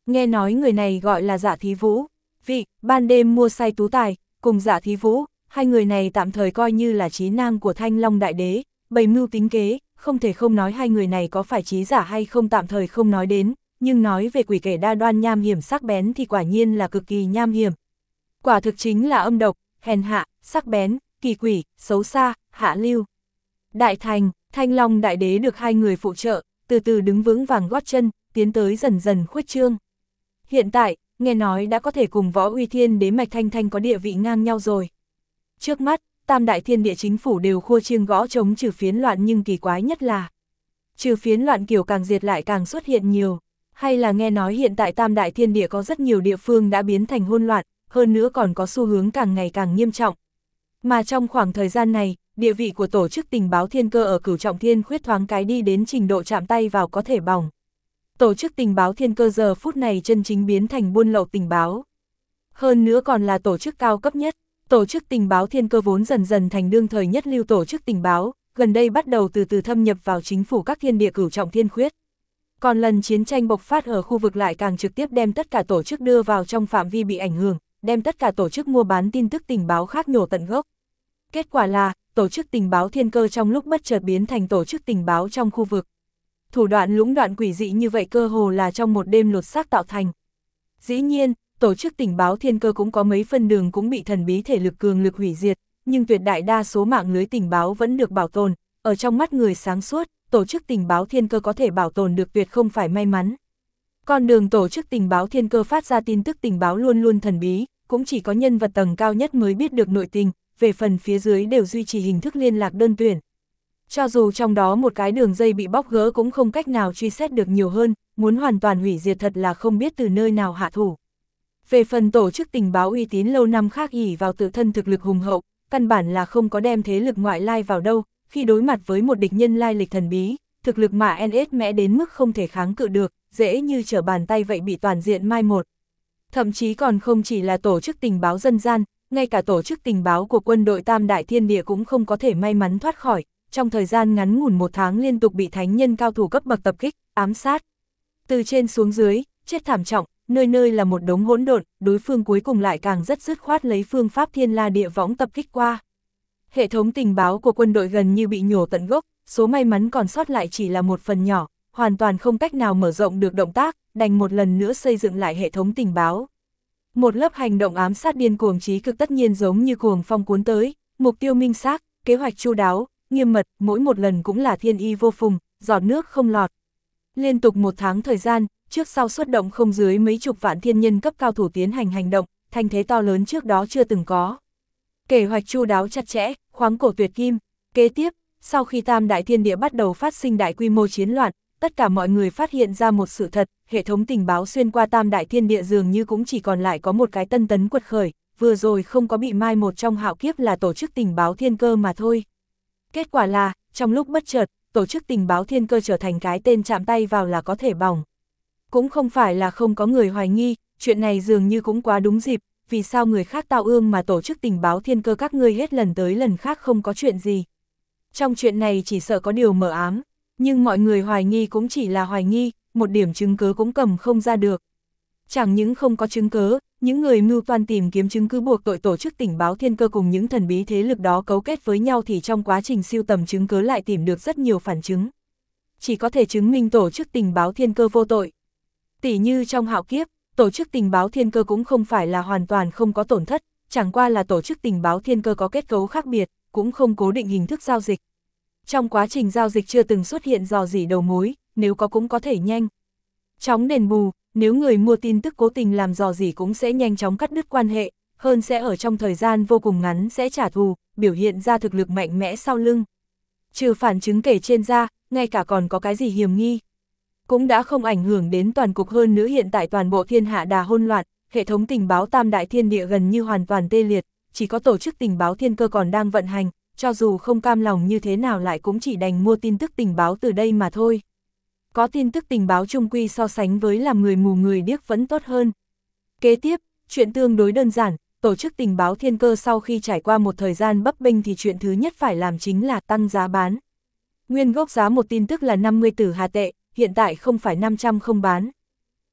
nghe nói người này gọi là Dạ Thí Vũ, vị, ban đêm mua say tú tài, cùng Dạ Thí Vũ, hai người này tạm thời coi như là trí năng của Thanh Long Đại Đế, bày mưu tính kế, không thể không nói hai người này có phải trí giả hay không tạm thời không nói đến, nhưng nói về quỷ kẻ đa đoan nham hiểm sắc bén thì quả nhiên là cực kỳ nham hiểm. Quả thực chính là âm độc, hèn hạ, sắc bén, kỳ quỷ, xấu xa, hạ lưu. Đại thành, Thanh Long Đại Đế được hai người phụ trợ, từ từ đứng vững vàng gót chân, tiến tới dần dần khuếch trương. Hiện tại, nghe nói đã có thể cùng Võ Uy Thiên Đế Mạch Thanh Thanh có địa vị ngang nhau rồi. Trước mắt, tam đại thiên địa chính phủ đều khua chiêng gõ chống trừ phiến loạn, nhưng kỳ quái nhất là trừ phiến loạn kiểu càng diệt lại càng xuất hiện nhiều. Hay là nghe nói hiện tại tam đại thiên địa có rất nhiều địa phương đã biến thành hỗn loạn, hơn nữa còn có xu hướng càng ngày càng nghiêm trọng. Mà trong khoảng thời gian này, địa vị của tổ chức tình báo thiên cơ ở Cửu Trọng Thiên Khuyết thoáng cái đi đến trình độ chạm tay vào có thể bỏng. Tổ chức tình báo thiên cơ giờ phút này chân chính biến thành buôn lậu tình báo. Hơn nữa còn là tổ chức cao cấp nhất. Tổ chức tình báo thiên cơ vốn dần dần thành đương thời nhất lưu tổ chức tình báo, gần đây bắt đầu từ từ thâm nhập vào chính phủ các thiên địa Cửu Trọng Thiên Khuyết. Còn lần chiến tranh bộc phát ở khu vực lại càng trực tiếp đem tất cả tổ chức đưa vào trong phạm vi bị ảnh hưởng, đem tất cả tổ chức mua bán tin tức tình báo khác nhổ tận gốc. Kết quả là, tổ chức tình báo thiên cơ trong lúc bất chợt biến thành tổ chức tình báo trong khu vực. Thủ đoạn lũng đoạn quỷ dị như vậy cơ hồ là trong một đêm lột xác tạo thành. Dĩ nhiên, tổ chức tình báo thiên cơ cũng có mấy phân đường cũng bị thần bí thể lực cường lực hủy diệt, nhưng tuyệt đại đa số mạng lưới tình báo vẫn được bảo tồn, ở trong mắt người sáng suốt, tổ chức tình báo thiên cơ có thể bảo tồn được tuyệt không phải may mắn. Con đường tổ chức tình báo thiên cơ phát ra tin tức tình báo luôn luôn thần bí, cũng chỉ có nhân vật tầng cao nhất mới biết được nội tình, về phần phía dưới đều duy trì hình thức liên lạc đơn tuyển. Cho dù trong đó một cái đường dây bị bóc gỡ cũng không cách nào truy xét được nhiều hơn, muốn hoàn toàn hủy diệt thật là không biết từ nơi nào hạ thủ. Về phần tổ chức tình báo uy tín lâu năm khác ỷ vào tự thân thực lực hùng hậu, căn bản là không có đem thế lực ngoại lai vào đâu, khi đối mặt với một địch nhân lai lịch thần bí, thực lực mà en ét mẽ đến mức không thể kháng cự được, dễ như trở bàn tay vậy bị toàn diện mai một. Thậm chí còn không chỉ là tổ chức tình báo dân gian, ngay cả tổ chức tình báo của quân đội Tam Đại Thiên Địa cũng không có thể may mắn thoát khỏi, trong thời gian ngắn ngủn một tháng liên tục bị thánh nhân cao thủ cấp bậc tập kích, ám sát. Từ trên xuống dưới, chết thảm trọng, nơi nơi là một đống hỗn độn, đối phương cuối cùng lại càng rất dứt khoát lấy phương pháp thiên la địa võng tập kích qua. Hệ thống tình báo của quân đội gần như bị nhổ tận gốc, số may mắn còn sót lại chỉ là một phần nhỏ, hoàn toàn không cách nào mở rộng được động tác, đành một lần nữa xây dựng lại hệ thống tình báo. Một lớp hành động ám sát điên cuồng trí cực tất nhiên giống như cuồng phong cuốn tới, mục tiêu minh xác, kế hoạch chu đáo, nghiêm mật, mỗi một lần cũng là thiên y vô phùng, giọt nước không lọt. Liên tục một tháng thời gian, trước sau xuất động không dưới mấy chục vạn thiên nhân cấp cao thủ tiến hành hành động, thành thế to lớn trước đó chưa từng có. Kế hoạch chu đáo chặt chẽ, khoáng cổ tuyệt kim. Kế tiếp, sau khi Tam Đại Thiên Địa bắt đầu phát sinh đại quy mô chiến loạn, tất cả mọi người phát hiện ra một sự thật, hệ thống tình báo xuyên qua Tam Đại Thiên Địa dường như cũng chỉ còn lại có một cái tân tấn quật khởi, vừa rồi không có bị mai một trong hạo kiếp là tổ chức tình báo thiên cơ mà thôi. Kết quả là, trong lúc bất chợt, tổ chức tình báo thiên cơ trở thành cái tên chạm tay vào là có thể bỏng. Cũng không phải là không có người hoài nghi, chuyện này dường như cũng quá đúng dịp, vì sao người khác tao ương mà tổ chức tình báo thiên cơ các ngươi hết lần tới lần khác không có chuyện gì. Trong chuyện này chỉ sợ có điều mờ ám, nhưng mọi người hoài nghi cũng chỉ là hoài nghi, một điểm chứng cứ cũng cầm không ra được. Chẳng những không có chứng cứ, những người mưu toan tìm kiếm chứng cứ buộc tội tổ chức tình báo thiên cơ cùng những thần bí thế lực đó cấu kết với nhau thì trong quá trình siêu tầm chứng cứ lại tìm được rất nhiều phản chứng. Chỉ có thể chứng minh tổ chức tình báo thiên cơ vô tội. Tỉ như trong hạo kiếp, tổ chức tình báo thiên cơ cũng không phải là hoàn toàn không có tổn thất, chẳng qua là tổ chức tình báo thiên cơ có kết cấu khác biệt, cũng không cố định hình thức giao dịch. Trong quá trình giao dịch chưa từng xuất hiện rò rỉ đầu mối, nếu có cũng có thể nhanh chóng đền bù, nếu người mua tin tức cố tình làm rò rỉ cũng sẽ nhanh chóng cắt đứt quan hệ, hơn sẽ ở trong thời gian vô cùng ngắn sẽ trả thù, biểu hiện ra thực lực mạnh mẽ sau lưng. Trừ phản chứng kể trên ra, ngay cả còn có cái gì hiểm nghi, cũng đã không ảnh hưởng đến toàn cục. Hơn nữa hiện tại toàn bộ thiên hạ đà hỗn loạn, hệ thống tình báo Tam Đại Thiên Địa gần như hoàn toàn tê liệt, chỉ có tổ chức tình báo thiên cơ còn đang vận hành, cho dù không cam lòng như thế nào lại cũng chỉ đành mua tin tức tình báo từ đây mà thôi. Có tin tức tình báo chung quy so sánh với làm người mù người điếc vẫn tốt hơn. Kế tiếp, chuyện tương đối đơn giản, tổ chức tình báo thiên cơ sau khi trải qua một thời gian bấp bênh thì chuyện thứ nhất phải làm chính là tăng giá bán. Nguyên gốc giá một tin tức là năm mươi tử hà tệ, hiện tại không phải năm trăm không bán.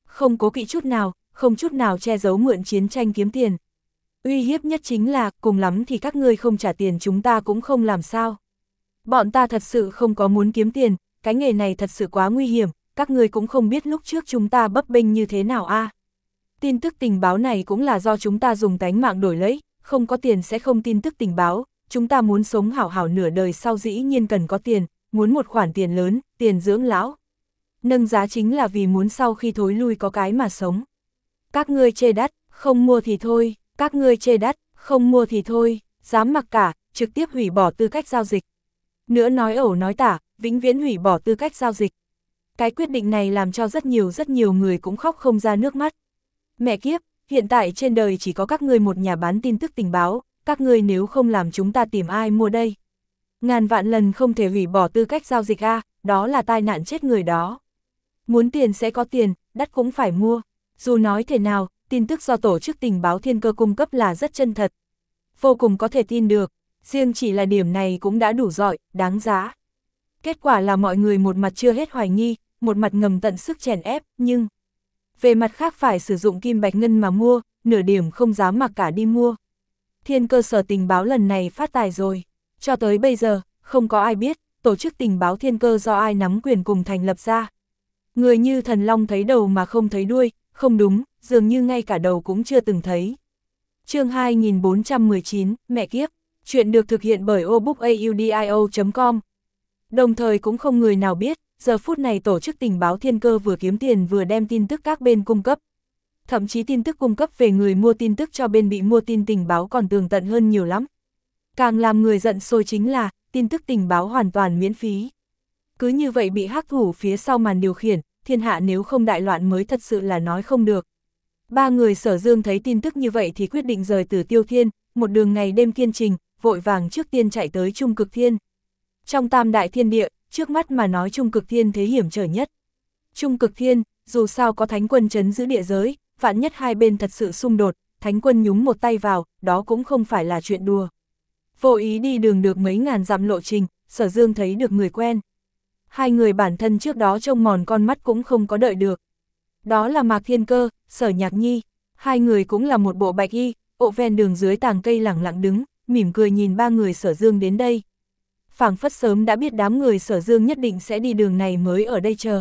không cố kỵ chút nào, không chút nào che giấu mượn chiến tranh kiếm tiền. Uy hiếp nhất chính là, cùng lắm thì các ngươi không trả tiền chúng ta cũng không làm sao. Bọn ta thật sự không có muốn kiếm tiền, cái nghề này thật sự quá nguy hiểm, các ngươi cũng không biết lúc trước chúng ta bấp bênh như thế nào a. À. Tin tức tình báo này cũng là do chúng ta dùng tánh mạng đổi lấy, không có tiền sẽ không tin tức tình báo, chúng ta muốn sống hảo hảo nửa đời sau dĩ nhiên cần có tiền, muốn một khoản tiền lớn, tiền dưỡng lão. Nâng giá chính là vì muốn sau khi thối lui có cái mà sống. Các ngươi chê đắt, không mua thì thôi, các ngươi chê đắt, không mua thì thôi, dám mặc cả, trực tiếp hủy bỏ tư cách giao dịch. Nữa nói ẩu nói tả, vĩnh viễn hủy bỏ tư cách giao dịch. Cái quyết định này làm cho rất nhiều rất nhiều người cũng khóc không ra nước mắt. Mẹ kiếp, hiện tại trên đời chỉ có các ngươi một nhà bán tin tức tình báo, các ngươi nếu không làm chúng ta tìm ai mua đây. Ngàn vạn lần không thể hủy bỏ tư cách giao dịch a, đó là tai nạn chết người đó. Muốn tiền sẽ có tiền, đắt cũng phải mua. Dù nói thế nào, tin tức do tổ chức tình báo Thiên Cơ cung cấp là rất chân thật. Vô cùng có thể tin được, riêng chỉ là điểm này cũng đã đủ giỏi, đáng giá. Kết quả là mọi người một mặt chưa hết hoài nghi, một mặt ngầm tận sức chèn ép, nhưng về mặt khác phải sử dụng kim bạch ngân mà mua, nửa điểm không dám mặc cả đi mua. Thiên Cơ sở tình báo lần này phát tài rồi. Cho tới bây giờ, không có ai biết, tổ chức tình báo Thiên Cơ do ai nắm quyền cùng thành lập ra. Người như thần long thấy đầu mà không thấy đuôi, không đúng, dường như ngay cả đầu cũng chưa từng thấy. Chương hai nghìn bốn trăm mười chín, mẹ kiếp, chuyện được thực hiện bởi obookaudio chấm com. Đồng thời cũng không người nào biết, giờ phút này tổ chức tình báo Thiên Cơ vừa kiếm tiền vừa đem tin tức các bên cung cấp. Thậm chí tin tức cung cấp về người mua tin tức cho bên bị mua tin tình báo còn tường tận hơn nhiều lắm. Càng làm người giận sôi chính là, tin tức tình báo hoàn toàn miễn phí. Cứ như vậy bị hắc thủ phía sau màn điều khiển, thiên hạ nếu không đại loạn mới thật sự là nói không được. Ba người Sở Dương thấy tin tức như vậy thì quyết định rời Tử Tiêu Thiên, một đường ngày đêm kiên trình, vội vàng trước tiên chạy tới Trung Cực Thiên. Trong tam đại thiên địa, trước mắt mà nói Trung Cực Thiên thế hiểm trở nhất. Trung Cực Thiên, dù sao có Thánh Quân trấn giữ địa giới, vạn nhất hai bên thật sự xung đột, Thánh Quân nhúng một tay vào, đó cũng không phải là chuyện đùa. Vô ý đi đường được mấy ngàn dặm lộ trình, Sở Dương thấy được người quen. Hai người bản thân trước đó trông mòn con mắt cũng không có đợi được. Đó là Mạc Thiên Cơ, Sở Nhạc Nhi, hai người cũng là một bộ bạch y, ộ ven đường dưới tàng cây lẳng lặng đứng, mỉm cười nhìn ba người Sở Dương đến đây. Phảng phất sớm đã biết đám người Sở Dương nhất định sẽ đi đường này mới ở đây chờ.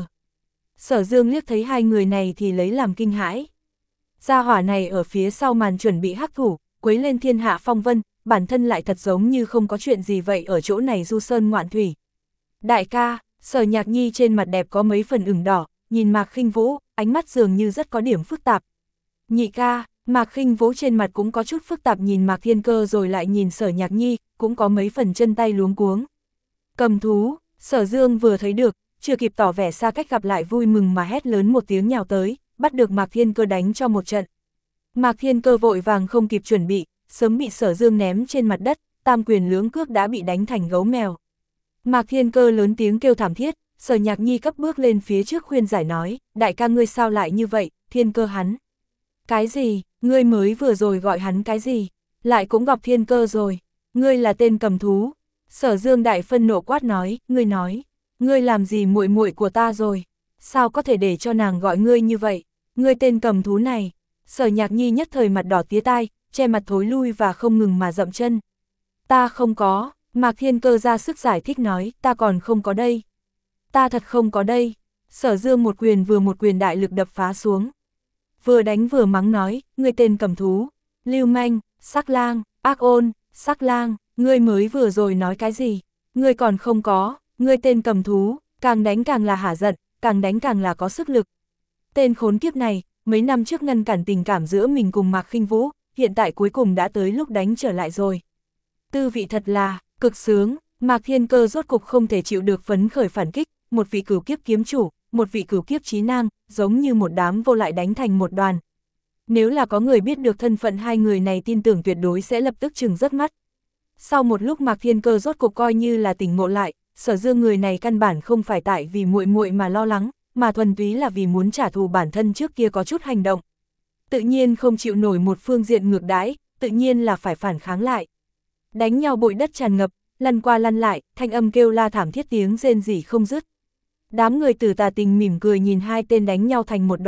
Sở Dương liếc thấy hai người này thì lấy làm kinh hãi. Gia hỏa này ở phía sau màn chuẩn bị hắc thủ, quấy lên thiên hạ phong vân, bản thân lại thật giống như không có chuyện gì vậy ở chỗ này du sơn ngoạn thủy. Đại ca, Sở Nhạc Nhi trên mặt đẹp có mấy phần ửng đỏ, nhìn Mạc Khinh Vũ, ánh mắt dường như rất có điểm phức tạp. Nhị ca, Mạc Khinh Vũ trên mặt cũng có chút phức tạp nhìn Mạc Thiên Cơ rồi lại nhìn Sở Nhạc Nhi, cũng có mấy phần chân tay luống cuống. Cầm thú, Sở Dương vừa thấy được, chưa kịp tỏ vẻ xa cách gặp lại vui mừng mà hét lớn một tiếng nhào tới, bắt được Mạc Thiên Cơ đánh cho một trận. Mạc Thiên Cơ vội vàng không kịp chuẩn bị, sớm bị Sở Dương ném trên mặt đất, tam quyền lưỡng cước đã bị đánh thành gấu mèo. Mạc Thiên Cơ lớn tiếng kêu thảm thiết, Sở Nhạc Nhi cấp bước lên phía trước khuyên giải nói, đại ca ngươi sao lại như vậy, Thiên Cơ hắn. Cái gì, ngươi mới vừa rồi gọi hắn cái gì, lại cũng gặp Thiên Cơ rồi, ngươi là tên cầm thú. Sở Dương đại phân nộ quát nói, ngươi nói, ngươi làm gì muội muội của ta rồi, sao có thể để cho nàng gọi ngươi như vậy, ngươi tên cầm thú này. Sở Nhạc Nhi nhất thời mặt đỏ tía tai, che mặt thối lui và không ngừng mà dậm chân. Ta không có, Mạc Thiên Cơ ra sức giải thích nói, ta còn không có đây. Ta thật không có đây. Sở Dương một quyền vừa một quyền đại lực đập phá xuống. Vừa đánh vừa mắng nói, ngươi tên cầm thú, lưu manh, sắc lang, ác ôn, sắc lang, ngươi mới vừa rồi nói cái gì, ngươi còn không có, ngươi tên cầm thú, càng đánh càng là hả giận, càng đánh càng là có sức lực. Tên khốn kiếp này, mấy năm trước ngăn cản tình cảm giữa mình cùng Mạc Khinh Vũ, hiện tại cuối cùng đã tới lúc đánh trở lại rồi. Tư vị thật là, cực sướng, Mạc Thiên Cơ rốt cục không thể chịu được phấn khởi phản kích, một vị cửu kiếp kiếm chủ, một vị cửu kiếp trí năng, giống như một đám vô lại đánh thành một đoàn. Nếu là có người biết được thân phận hai người này tin tưởng tuyệt đối sẽ lập tức trừng rất mắt. Sau một lúc Mạc Thiên Cơ rốt cục coi như là tỉnh ngộ lại, Sở Dương người này căn bản không phải tại vì muội muội mà lo lắng, mà thuần túy là vì muốn trả thù bản thân trước kia có chút hành động. Tự nhiên không chịu nổi một phương diện ngược đãi, tự nhiên là phải phản kháng lại. Đánh nhau bụi đất tràn ngập, lăn qua lăn lại, thanh âm kêu la thảm thiết tiếng rên rỉ không dứt. Đám người Tử Tà Tình mỉm cười nhìn hai tên đánh nhau thành một đoàn,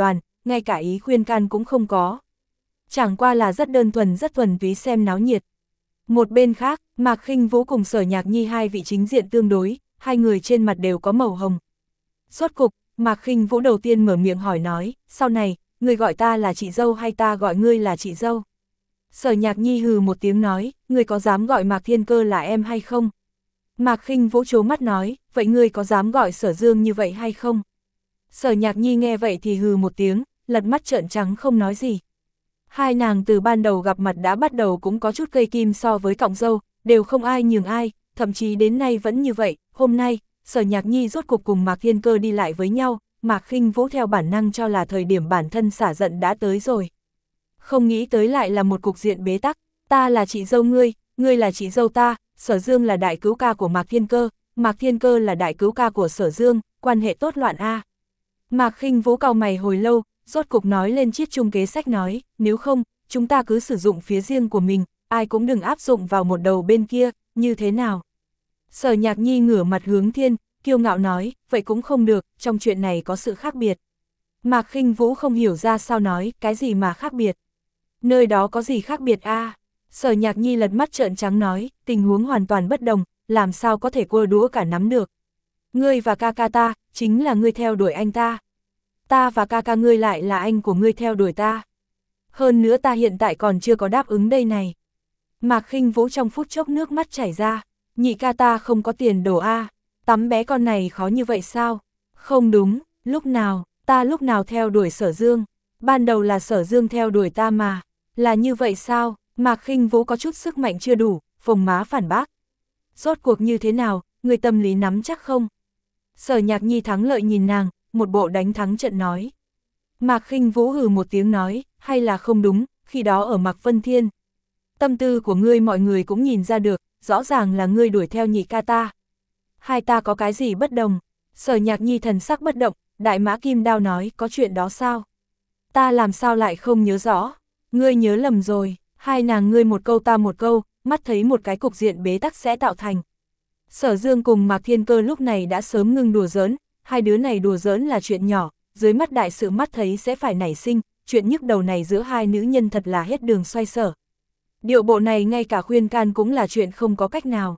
ngay cả ý khuyên can cũng không có. Chẳng qua là rất đơn thuần rất thuần túy xem náo nhiệt. Một bên khác, Mạc Khinh Vũ cùng Sở Nhạc Nhi hai vị chính diện tương đối, hai người trên mặt đều có màu hồng. Rốt cục, Mạc Khinh Vũ đầu tiên mở miệng hỏi nói, sau này, người gọi ta là chị dâu hay ta gọi ngươi là chị dâu? Sở Nhạc Nhi hừ một tiếng nói, ngươi có dám gọi Mạc Thiên Cơ là em hay không? Mạc Khinh Vũ trố mắt nói, vậy ngươi có dám gọi Sở Dương như vậy hay không? Sở Nhạc Nhi nghe vậy thì hừ một tiếng, lật mắt trợn trắng không nói gì. Hai nàng từ ban đầu gặp mặt đã bắt đầu cũng có chút cây kim so với cọng dâu, đều không ai nhường ai, thậm chí đến nay vẫn như vậy. Hôm nay, Sở Nhạc Nhi rốt cục cùng Mạc Thiên Cơ đi lại với nhau, Mạc Khinh Vũ theo bản năng cho là thời điểm bản thân xả giận đã tới rồi. Không nghĩ tới lại là một cục diện bế tắc, ta là chị dâu ngươi, ngươi là chị dâu ta, Sở Dương là đại cứu ca của Mạc Thiên Cơ, Mạc Thiên Cơ là đại cứu ca của Sở Dương, quan hệ tốt loạn a. Mạc Khinh Vũ cau mày hồi lâu, rốt cục nói lên chiết chung kế sách nói, nếu không, chúng ta cứ sử dụng phía riêng của mình, ai cũng đừng áp dụng vào một đầu bên kia, như thế nào? Sở Nhạc Nhi ngửa mặt hướng thiên, kiêu ngạo nói, vậy cũng không được, trong chuyện này có sự khác biệt. Mạc Khinh Vũ không hiểu ra sao nói, cái gì mà khác biệt? Nơi đó có gì khác biệt a? À? Sở Nhạc Nhi lật mắt trợn trắng nói, tình huống hoàn toàn bất đồng, làm sao có thể cua đũa cả nắm được. Ngươi và ca ca ta, chính là ngươi theo đuổi anh ta. Ta và ca ca ngươi lại là anh của ngươi theo đuổi ta. Hơn nữa ta hiện tại còn chưa có đáp ứng đây này. Mạc Khinh Vũ trong phút chốc nước mắt chảy ra, nhị ca ta không có tiền đổ a, à. Tắm bé con này khó như vậy sao? Không đúng, lúc nào, ta lúc nào theo đuổi Sở Dương, ban đầu là Sở Dương theo đuổi ta mà, là như vậy sao? Mạc Khinh Vũ có chút sức mạnh chưa đủ, phồng má phản bác. Rốt cuộc như thế nào, người tâm lý nắm chắc không? Sở Nhạc Nhi thắng lợi nhìn nàng, một bộ đánh thắng trận nói. Mạc Khinh Vũ hừ một tiếng nói, hay là không đúng, khi đó ở Mạc Vân Thiên. Tâm tư của ngươi mọi người cũng nhìn ra được, rõ ràng là ngươi đuổi theo nhị ca ta. Hai ta có cái gì bất đồng? Sở Nhạc Nhi thần sắc bất động, Đại Mã Kim Đao nói, có chuyện đó sao? Ta làm sao lại không nhớ rõ? Ngươi nhớ lầm rồi, hai nàng ngươi một câu ta một câu, mắt thấy một cái cục diện bế tắc sẽ tạo thành. Sở Dương cùng Mạc Thiên Cơ lúc này đã sớm ngưng đùa giỡn, hai đứa này đùa giỡn là chuyện nhỏ, dưới mắt đại sự mắt thấy sẽ phải nảy sinh, chuyện nhức đầu này giữa hai nữ nhân thật là hết đường xoay sở. Điệu bộ này ngay cả khuyên can cũng là chuyện không có cách nào.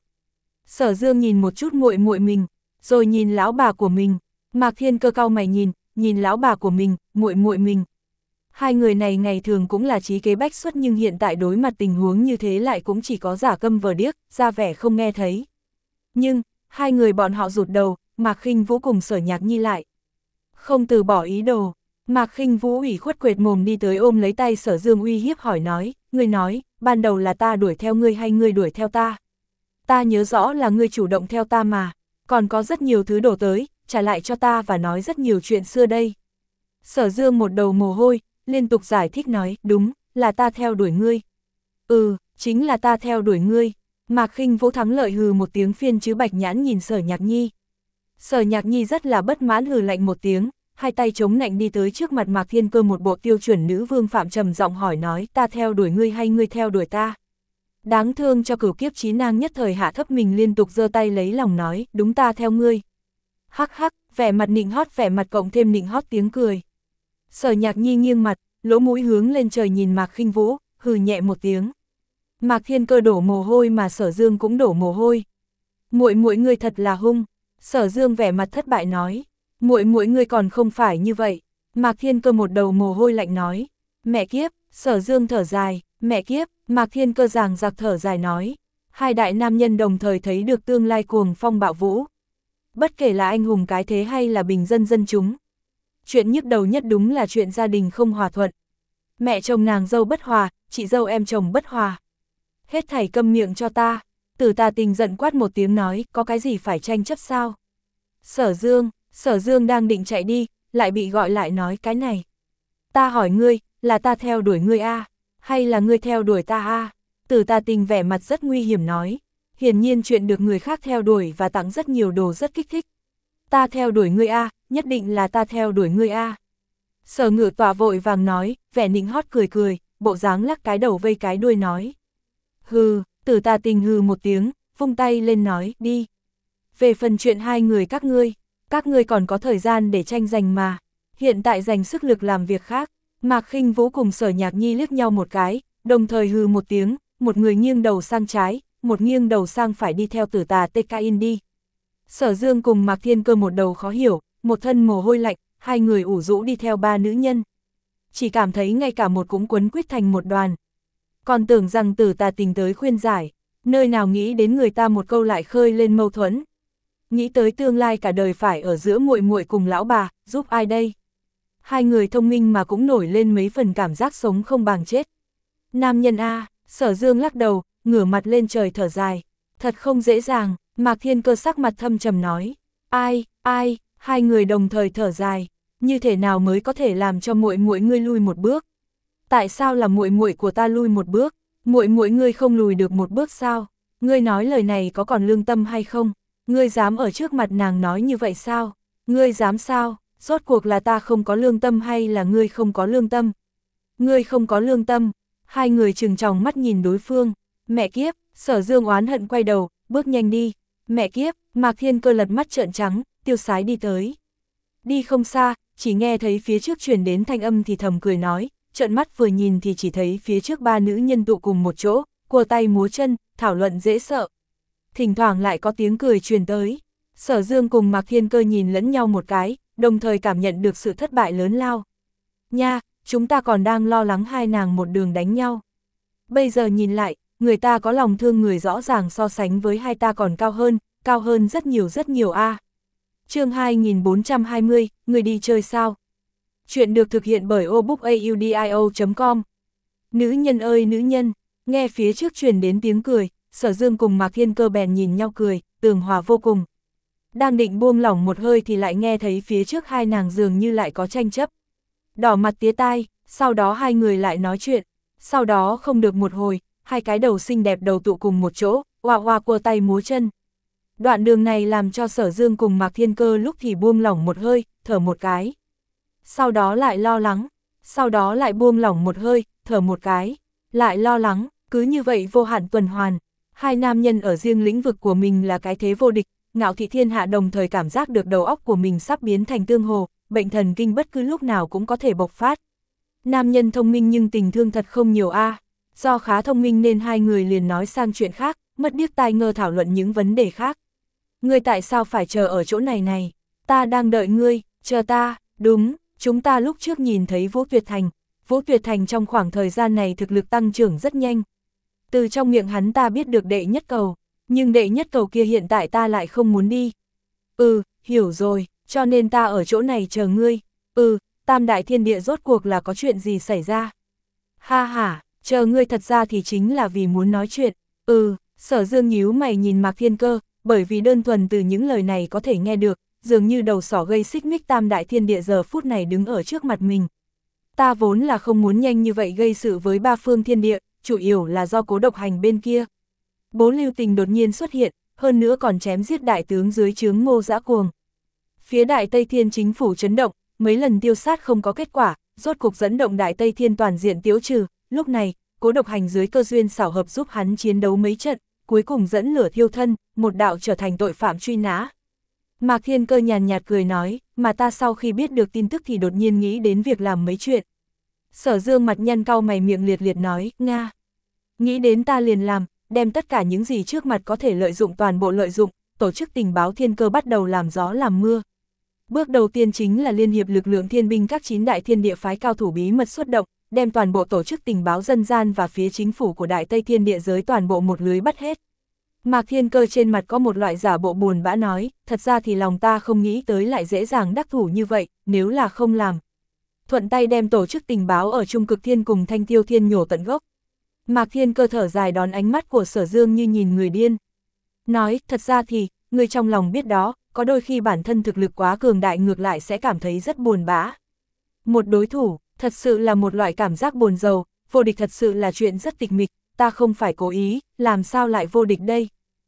Sở Dương nhìn một chút muội muội mình, rồi nhìn lão bà của mình, Mạc Thiên Cơ cau mày nhìn, nhìn lão bà của mình, muội muội mình. Hai người này ngày thường cũng là trí kế bách xuất nhưng hiện tại đối mặt tình huống như thế lại cũng chỉ có giả câm vờ điếc, ra vẻ không nghe thấy. Nhưng, hai người bọn họ rụt đầu, Mạc Khinh Vũ cùng Sở Nhạc Nhi lại. Không từ bỏ ý đồ, Mạc Khinh Vũ ủy khuất quệt mồm đi tới ôm lấy tay Sở Dương uy hiếp hỏi nói, ngươi nói, ban đầu là ta đuổi theo ngươi hay ngươi đuổi theo ta? Ta nhớ rõ là ngươi chủ động theo ta mà, còn có rất nhiều thứ đổ tới, trả lại cho ta và nói rất nhiều chuyện xưa đây. Sở Dương một đầu mồ hôi, liên tục giải thích nói, đúng, là ta theo đuổi ngươi. Ừ, chính là ta theo đuổi ngươi. Mạc Khinh Vũ thắng lợi hừ một tiếng phiên chứ bạch nhãn nhìn Sở Nhạc Nhi. Sở Nhạc Nhi rất là bất mãn hừ lạnh một tiếng, hai tay chống nạnh đi tới trước mặt Mạc Thiên Cơ một bộ tiêu chuẩn nữ vương phạm trầm giọng hỏi nói, ta theo đuổi ngươi hay ngươi theo đuổi ta? Đáng thương cho cửu kiếp chí nàng nhất thời hạ thấp mình liên tục giơ tay lấy lòng nói, đúng ta theo ngươi. Hắc hắc, vẻ mặt nịnh hót vẻ mặt cộng thêm nịnh hót tiếng cười. Sở Nhạc Nhi nghiêng mặt, lỗ mũi hướng lên trời nhìn Mạc Khinh Vũ, hừ nhẹ một tiếng. Mạc Thiên Cơ đổ mồ hôi mà Sở Dương cũng đổ mồ hôi. Muội muội ngươi thật là hung. Sở Dương vẻ mặt thất bại nói, muội muội ngươi còn không phải như vậy. Mạc Thiên Cơ một đầu mồ hôi lạnh nói, mẹ kiếp. Sở Dương thở dài, mẹ kiếp. Mạc Thiên Cơ giằng giặc thở dài nói, hai đại nam nhân đồng thời thấy được tương lai cuồng phong bạo vũ. Bất kể là anh hùng cái thế hay là bình dân dân chúng, chuyện nhức đầu nhất đúng là chuyện gia đình không hòa thuận. Mẹ chồng nàng dâu bất hòa, chị dâu em chồng bất hòa. Hết thảy câm miệng cho ta. Tử Tà Tình giận quát một tiếng nói, có cái gì phải tranh chấp sao? Sở Dương, Sở Dương đang định chạy đi, lại bị gọi lại nói cái này. Ta hỏi ngươi, là ta theo đuổi ngươi a, hay là ngươi theo đuổi ta a? Tử Tà Tình vẻ mặt rất nguy hiểm nói, hiển nhiên chuyện được người khác theo đuổi và tặng rất nhiều đồ rất kích thích. Ta theo đuổi ngươi a, nhất định là ta theo đuổi ngươi a. Sở Ngự Tọa vội vàng nói, vẻ nịnh hót cười cười, bộ dáng lắc cái đầu vây cái đuôi nói. Hừ, Tử Tà Tình hừ một tiếng, vung tay lên nói, đi. Về phần chuyện hai người các ngươi, các ngươi còn có thời gian để tranh giành mà. hiện tại dành sức lực làm việc khác. Mạc Khinh Vũ cùng Sở Nhạc Nhi liếc nhau một cái, đồng thời hừ một tiếng, một người nghiêng đầu sang trái, một nghiêng đầu sang phải đi theo Tử Tà tê ca in đi. Sở Dương cùng Mạc Thiên Cơ một đầu khó hiểu, một thân mồ hôi lạnh, hai người ủ rũ đi theo ba nữ nhân. Chỉ cảm thấy ngay cả một cũng quấn quýt thành một đoàn. Còn tưởng rằng Tử Tà tình tới khuyên giải, nơi nào nghĩ đến người ta một câu lại khơi lên mâu thuẫn. Nghĩ tới tương lai cả đời phải ở giữa muội muội cùng lão bà, giúp ai đây? Hai người thông minh mà cũng nổi lên mấy phần cảm giác sống không bằng chết. Nam nhân A, Sở Dương lắc đầu, ngửa mặt lên trời thở dài. Thật không dễ dàng, Mạc Thiên Cơ sắc mặt thâm trầm nói. Ai, ai, hai người đồng thời thở dài. Như thế nào mới có thể làm cho muội muội ngươi lui một bước? Tại sao là muội muội của ta lui một bước? Muội muội ngươi không lùi được một bước sao? Ngươi nói lời này có còn lương tâm hay không? Ngươi dám ở trước mặt nàng nói như vậy sao? Ngươi dám sao? Rốt cuộc là ta không có lương tâm hay là ngươi không có lương tâm? Ngươi không có lương tâm. Hai người trừng tròng mắt nhìn đối phương. Mẹ kiếp, Sở Dương oán hận quay đầu, bước nhanh đi. Mẹ kiếp, Mạc Thiên Cơ lật mắt trợn trắng, tiêu sái đi tới. Đi không xa, chỉ nghe thấy phía trước truyền đến thanh âm thì thầm cười nói, trợn mắt vừa nhìn thì chỉ thấy phía trước ba nữ nhân tụ cùng một chỗ, cua tay múa chân, thảo luận dễ sợ. Thỉnh thoảng lại có tiếng cười truyền tới. Sở Dương cùng Mạc Thiên Cơ nhìn lẫn nhau một cái, đồng thời cảm nhận được sự thất bại lớn lao. Nha, chúng ta còn đang lo lắng hai nàng một đường đánh nhau. Bây giờ nhìn lại, người ta có lòng thương người rõ ràng so sánh với hai ta còn cao hơn, cao hơn rất nhiều rất nhiều a. À. Chương hai nghìn bốn trăm hai mươi, người đi chơi sao? Chuyện được thực hiện bởi obookaudio chấm com. Nữ nhân ơi nữ nhân, nghe phía trước truyền đến tiếng cười, Sở Dương cùng Mạc Thiên Cơ bèn nhìn nhau cười, tường hòa vô cùng. Đang định buông lỏng một hơi thì lại nghe thấy phía trước hai nàng dường như lại có tranh chấp. Đỏ mặt tía tai, sau đó hai người lại nói chuyện, sau đó không được một hồi, hai cái đầu xinh đẹp đầu tụ cùng một chỗ, hoa hoa cua tay múa chân. Đoạn đường này làm cho Sở Dương cùng Mạc Thiên Cơ lúc thì buông lỏng một hơi, thở một cái. Sau đó lại lo lắng, sau đó lại buông lỏng một hơi, thở một cái, lại lo lắng, cứ như vậy vô hạn tuần hoàn. Hai nam nhân ở riêng lĩnh vực của mình là cái thế vô địch, ngạo thị thiên hạ đồng thời cảm giác được đầu óc của mình sắp biến thành tương hồ, bệnh thần kinh bất cứ lúc nào cũng có thể bộc phát. Nam nhân thông minh nhưng tình thương thật không nhiều a. À. Do khá thông minh nên hai người liền nói sang chuyện khác, mất điếc tai ngơ thảo luận những vấn đề khác. Ngươi tại sao phải chờ ở chỗ này này? Ta đang đợi ngươi, chờ ta, đúng, chúng ta lúc trước nhìn thấy Vũ Tuyệt Thành. Vũ Tuyệt Thành trong khoảng thời gian này thực lực tăng trưởng rất nhanh. Từ trong miệng hắn ta biết được đệ nhất cầu, nhưng đệ nhất cầu kia hiện tại ta lại không muốn đi. Ừ, hiểu rồi, cho nên ta ở chỗ này chờ ngươi. Ừ, Tam Đại Thiên Địa rốt cuộc là có chuyện gì xảy ra? Ha ha, chờ ngươi thật ra thì chính là vì muốn nói chuyện. Ừ, Sở Dương nhíu mày nhìn Mạc Thiên Cơ, bởi vì đơn thuần từ những lời này có thể nghe được, dường như đầu sỏ gây xích mích Tam Đại Thiên Địa giờ phút này đứng ở trước mặt mình. Ta vốn là không muốn nhanh như vậy gây sự với ba phương thiên địa, chủ yếu là do Cố Độc Hành bên kia. Bố Lưu Tình đột nhiên xuất hiện, hơn nữa còn chém giết đại tướng dưới trướng Ngô Dã Cuồng. Phía Đại Tây Thiên chính phủ chấn động, mấy lần tiêu sát không có kết quả, rốt cục dẫn động Đại Tây Thiên toàn diện tiêu trừ, lúc này, Cố Độc Hành dưới cơ duyên xảo hợp giúp hắn chiến đấu mấy trận, cuối cùng dẫn lửa thiêu thân, một đạo trở thành tội phạm truy nã. Mạc Thiên Cơ nhàn nhạt cười nói, mà ta sau khi biết được tin tức thì đột nhiên nghĩ đến việc làm mấy chuyện. Sở Dương mặt nhăn cau mày miệng liệt liệt nói, Nga. Nghĩ đến ta liền làm, đem tất cả những gì trước mặt có thể lợi dụng toàn bộ lợi dụng, tổ chức tình báo Thiên Cơ bắt đầu làm gió làm mưa. Bước đầu tiên chính là liên hiệp lực lượng thiên binh các chín đại thiên địa phái cao thủ bí mật xuất động, đem toàn bộ tổ chức tình báo dân gian và phía chính phủ của Đại Tây Thiên địa giới toàn bộ một lưới bắt hết. Mạc Thiên Cơ trên mặt có một loại giả bộ buồn bã nói, thật ra thì lòng ta không nghĩ tới lại dễ dàng đắc thủ như vậy, nếu là không làm. Thuận tay đem tổ chức tình báo ở Trung Cực Thiên cùng Thanh Tiêu Thiên nhổ tận gốc. Mạc Thiên Cơ thở dài đón ánh mắt của Sở Dương như nhìn người điên. Nói, thật ra thì, người trong lòng biết đó, có đôi khi bản thân thực lực quá cường đại ngược lại sẽ cảm thấy rất buồn bã. Một đối thủ, thật sự là một loại cảm giác buồn rầu, vô địch thật sự là chuyện rất tịch mịch, ta không phải cố ý, làm sao lại vô địch đây?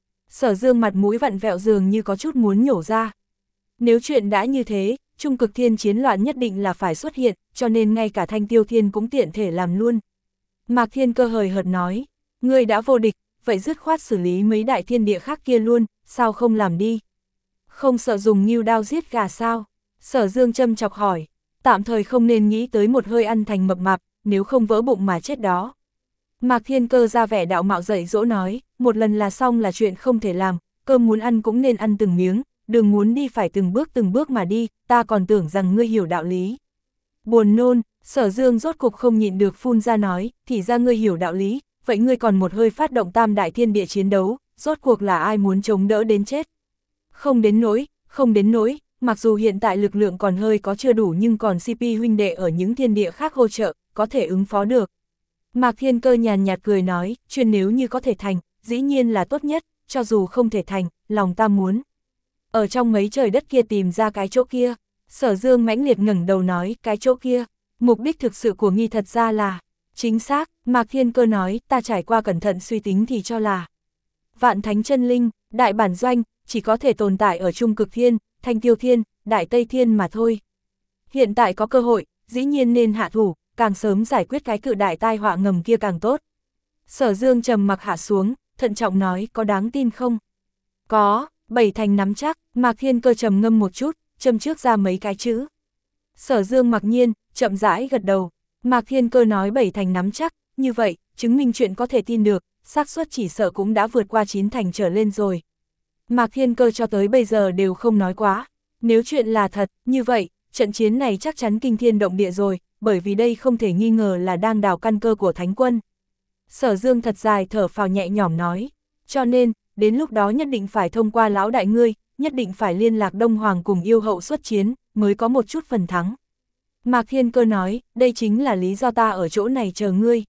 Sở Dương mặt mũi vặn vẹo dường như có chút muốn nhổ ra. Nếu chuyện đã như thế, Trung Cực Thiên chiến loạn nhất định là phải xuất hiện, cho nên ngay cả Thanh Tiêu Thiên cũng tiện thể làm luôn. Mạc Thiên Cơ hời hợt nói, ngươi đã vô địch, vậy dứt khoát xử lý mấy đại thiên địa khác kia luôn, sao không làm đi? Không sợ dùng ngưu đao giết gà sao? Sở Dương châm chọc hỏi, tạm thời không nên nghĩ tới một hơi ăn thành mập mạp, nếu không vỡ bụng mà chết đó. Mạc Thiên Cơ ra vẻ đạo mạo dạy dỗ nói, một lần là xong là chuyện không thể làm, cơm muốn ăn cũng nên ăn từng miếng, đường muốn đi phải từng bước từng bước mà đi, ta còn tưởng rằng ngươi hiểu đạo lý. Buồn nôn, Sở Dương rốt cục không nhịn được phun ra nói, thì ra ngươi hiểu đạo lý, vậy ngươi còn một hơi phát động tam đại thiên địa chiến đấu, rốt cuộc là ai muốn chống đỡ đến chết. Không đến nỗi, không đến nỗi, mặc dù hiện tại lực lượng còn hơi có chưa đủ nhưng còn xê pê huynh đệ ở những thiên địa khác hỗ trợ, có thể ứng phó được. Mạc Thiên Cơ nhàn nhạt cười nói, chuyện nếu như có thể thành, dĩ nhiên là tốt nhất, cho dù không thể thành, lòng ta muốn. Ở trong mấy trời đất kia tìm ra cái chỗ kia, Sở Dương mãnh liệt ngẩng đầu nói, cái chỗ kia, mục đích thực sự của nghi thật ra là, chính xác, Mạc Thiên Cơ nói, ta trải qua cẩn thận suy tính thì cho là, Vạn Thánh Chân Linh, Đại Bản Doanh, chỉ có thể tồn tại ở Trung Cực Thiên, Thanh Tiêu Thiên, Đại Tây Thiên mà thôi. Hiện tại có cơ hội, dĩ nhiên nên hạ thủ, càng sớm giải quyết cái cự đại tai họa ngầm kia càng tốt. Sở Dương trầm mặc hạ xuống, thận trọng nói, có đáng tin không? Có, bảy thành nắm chắc, Mạc Thiên Cơ trầm ngâm một chút, châm trước ra mấy cái chữ. Sở Dương mặc nhiên, chậm rãi gật đầu, Mạc Thiên Cơ nói bảy thành nắm chắc, như vậy, chứng minh chuyện có thể tin được, xác suất chỉ sợ cũng đã vượt qua chín thành trở lên rồi. Mạc Thiên Cơ cho tới bây giờ đều không nói quá, nếu chuyện là thật, như vậy, trận chiến này chắc chắn kinh thiên động địa rồi, bởi vì đây không thể nghi ngờ là đang đào căn cơ của Thánh Quân. Sở Dương thật dài thở phào nhẹ nhõm nói, cho nên, đến lúc đó nhất định phải thông qua lão đại ngươi, nhất định phải liên lạc Đông Hoàng cùng yêu hậu xuất chiến, mới có một chút phần thắng. Mạc Thiên Cơ nói, đây chính là lý do ta ở chỗ này chờ ngươi.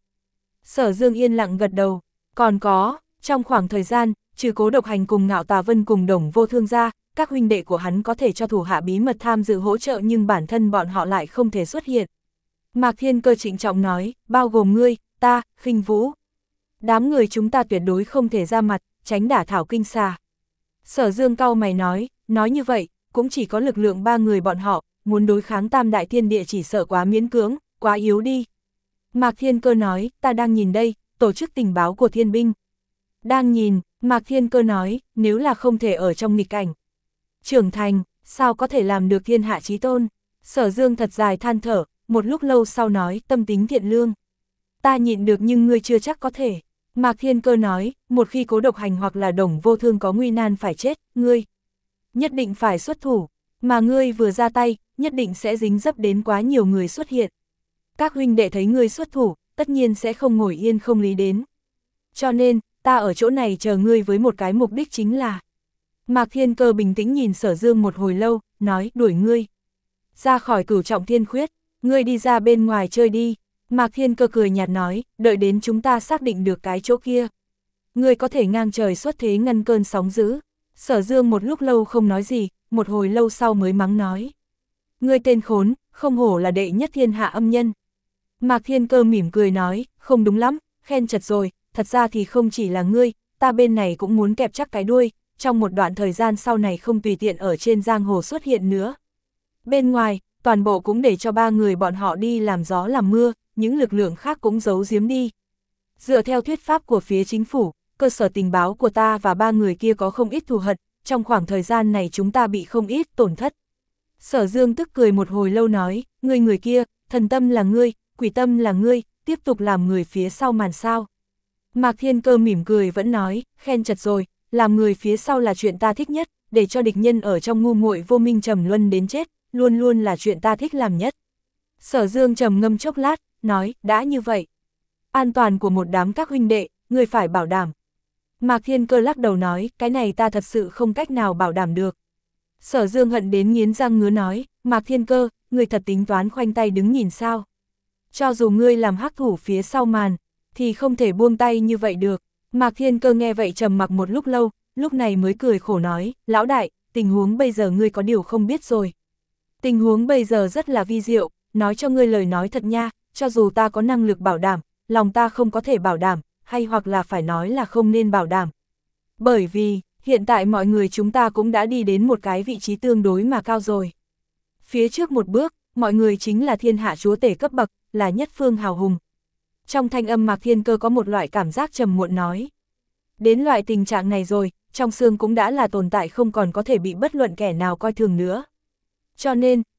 Sở Dương yên lặng gật đầu, còn có, trong khoảng thời gian, trừ Cố Độc Hành cùng Ngạo Tà Vân cùng Đồng Vô Thương ra, các huynh đệ của hắn có thể cho thủ hạ bí mật tham dự hỗ trợ nhưng bản thân bọn họ lại không thể xuất hiện. Mạc Thiên Cơ trịnh trọng nói, bao gồm ngươi, ta, Khinh Vũ. Đám người chúng ta tuyệt đối không thể ra mặt, tránh đả thảo kinh xà. Sở Dương cau mày nói, nói như vậy, cũng chỉ có lực lượng ba người bọn họ, muốn đối kháng tam đại thiên địa chỉ sợ quá miễn cưỡng, quá yếu đi. Mạc Thiên Cơ nói, ta đang nhìn đây, tổ chức tình báo của thiên binh. Đang nhìn, Mạc Thiên Cơ nói, nếu là không thể ở trong nghịch cảnh. Trưởng thành, sao có thể làm được thiên hạ chí tôn? Sở Dương thật dài than thở, một lúc lâu sau nói, tâm tính thiện lương. Ta nhịn được nhưng ngươi chưa chắc có thể. Mạc Thiên Cơ nói, một khi Cố Độc Hành hoặc là Đồng Vô Thương có nguy nan phải chết, ngươi nhất định phải xuất thủ, mà ngươi vừa ra tay, nhất định sẽ dính dấp đến quá nhiều người xuất hiện. Các huynh đệ thấy ngươi xuất thủ, tất nhiên sẽ không ngồi yên không lý đến. Cho nên, ta ở chỗ này chờ ngươi với một cái mục đích chính là. Mạc Thiên Cơ bình tĩnh nhìn Sở Dương một hồi lâu, nói, đuổi ngươi ra khỏi Cửu Trọng Thiên Khuyết, ngươi đi ra bên ngoài chơi đi. Mạc Thiên Cơ cười nhạt nói, đợi đến chúng ta xác định được cái chỗ kia. Ngươi có thể ngang trời xuất thế ngăn cơn sóng dữ. Sở Dương một lúc lâu không nói gì, một hồi lâu sau mới mắng nói. Ngươi tên khốn, không hổ là đệ nhất thiên hạ âm nhân. Mạc Thiên Cơ mỉm cười nói, không đúng lắm, khen chật rồi, thật ra thì không chỉ là ngươi, ta bên này cũng muốn kẹp chắc cái đuôi, trong một đoạn thời gian sau này không tùy tiện ở trên giang hồ xuất hiện nữa. Bên ngoài, toàn bộ cũng để cho ba người bọn họ đi làm gió làm mưa, những lực lượng khác cũng giấu giếm đi. Dựa theo thuyết pháp của phía chính phủ, cơ sở tình báo của ta và ba người kia có không ít thù hận, trong khoảng thời gian này chúng ta bị không ít tổn thất. Sở Dương tức cười một hồi lâu nói, ngươi người kia, thần tâm là ngươi, quỷ tâm là ngươi, tiếp tục làm người phía sau màn sao. Mạc Thiên Cơ mỉm cười vẫn nói, khen chật rồi, làm người phía sau là chuyện ta thích nhất, để cho địch nhân ở trong ngu muội vô minh trầm luân đến chết, luôn luôn là chuyện ta thích làm nhất. Sở Dương trầm ngâm chốc lát, nói, đã như vậy. An toàn của một đám các huynh đệ, ngươi phải bảo đảm. Mạc Thiên Cơ lắc đầu nói, cái này ta thật sự không cách nào bảo đảm được. Sở Dương hận đến nghiến răng ngứa nói, Mạc Thiên Cơ, ngươi thật tính toán khoanh tay đứng nhìn sao. Cho dù ngươi làm hắc thủ phía sau màn, thì không thể buông tay như vậy được. Mạc Thiên Cơ nghe vậy trầm mặc một lúc lâu, lúc này mới cười khổ nói, lão đại, tình huống bây giờ ngươi có điều không biết rồi. Tình huống bây giờ rất là vi diệu, nói cho ngươi lời nói thật nha, cho dù ta có năng lực bảo đảm, lòng ta không có thể bảo đảm, hay hoặc là phải nói là không nên bảo đảm. Bởi vì, hiện tại mọi người chúng ta cũng đã đi đến một cái vị trí tương đối mà cao rồi. Phía trước một bước, mọi người chính là thiên hạ chúa tể cấp bậc, là nhất phương hào hùng. Trong thanh âm Mạc Thiên Cơ có một loại cảm giác trầm muộn nói. Đến loại tình trạng này rồi, trong xương cũng đã là tồn tại không còn có thể bị bất luận kẻ nào coi thường nữa. Cho nên,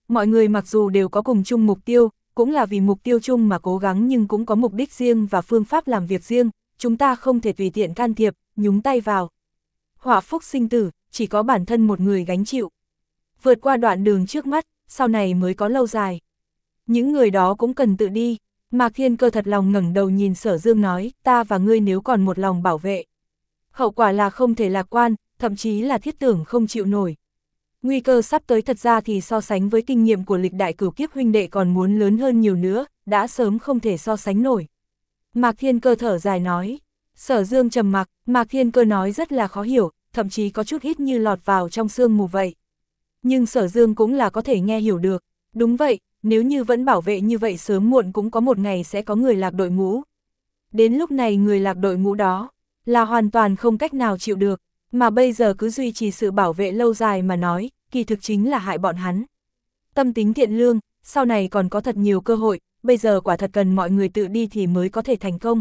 mọi người mặc dù đều có cùng chung mục tiêu, cũng là vì mục tiêu chung mà cố gắng nhưng cũng có mục đích riêng và phương pháp làm việc riêng, chúng ta không thể tùy tiện can thiệp, nhúng tay vào. Họa phúc sinh tử, chỉ có bản thân một người gánh chịu. Vượt qua đoạn đường trước mắt, sau này mới có lâu dài. Những người đó cũng cần tự đi. Mạc Thiên Cơ thật lòng ngẩng đầu nhìn Sở Dương nói, ta và ngươi nếu còn một lòng bảo vệ. Hậu quả là không thể lạc quan, thậm chí là thiết tưởng không chịu nổi. Nguy cơ sắp tới thật ra thì so sánh với kinh nghiệm của lịch đại cửu kiếp huynh đệ còn muốn lớn hơn nhiều nữa, đã sớm không thể so sánh nổi. Mạc Thiên Cơ thở dài nói. Sở Dương trầm mặc, Mạc Thiên Cơ nói rất là khó hiểu, thậm chí có chút ít như lọt vào trong sương mù vậy. Nhưng Sở Dương cũng là có thể nghe hiểu được. Đúng vậy, nếu như vẫn bảo vệ như vậy sớm muộn cũng có một ngày sẽ có người lạc đội ngũ. Đến lúc này người lạc đội ngũ đó là hoàn toàn không cách nào chịu được, mà bây giờ cứ duy trì sự bảo vệ lâu dài mà nói, kỳ thực chính là hại bọn hắn. Tâm tính thiện lương, sau này còn có thật nhiều cơ hội, bây giờ quả thật cần mọi người tự đi thì mới có thể thành công.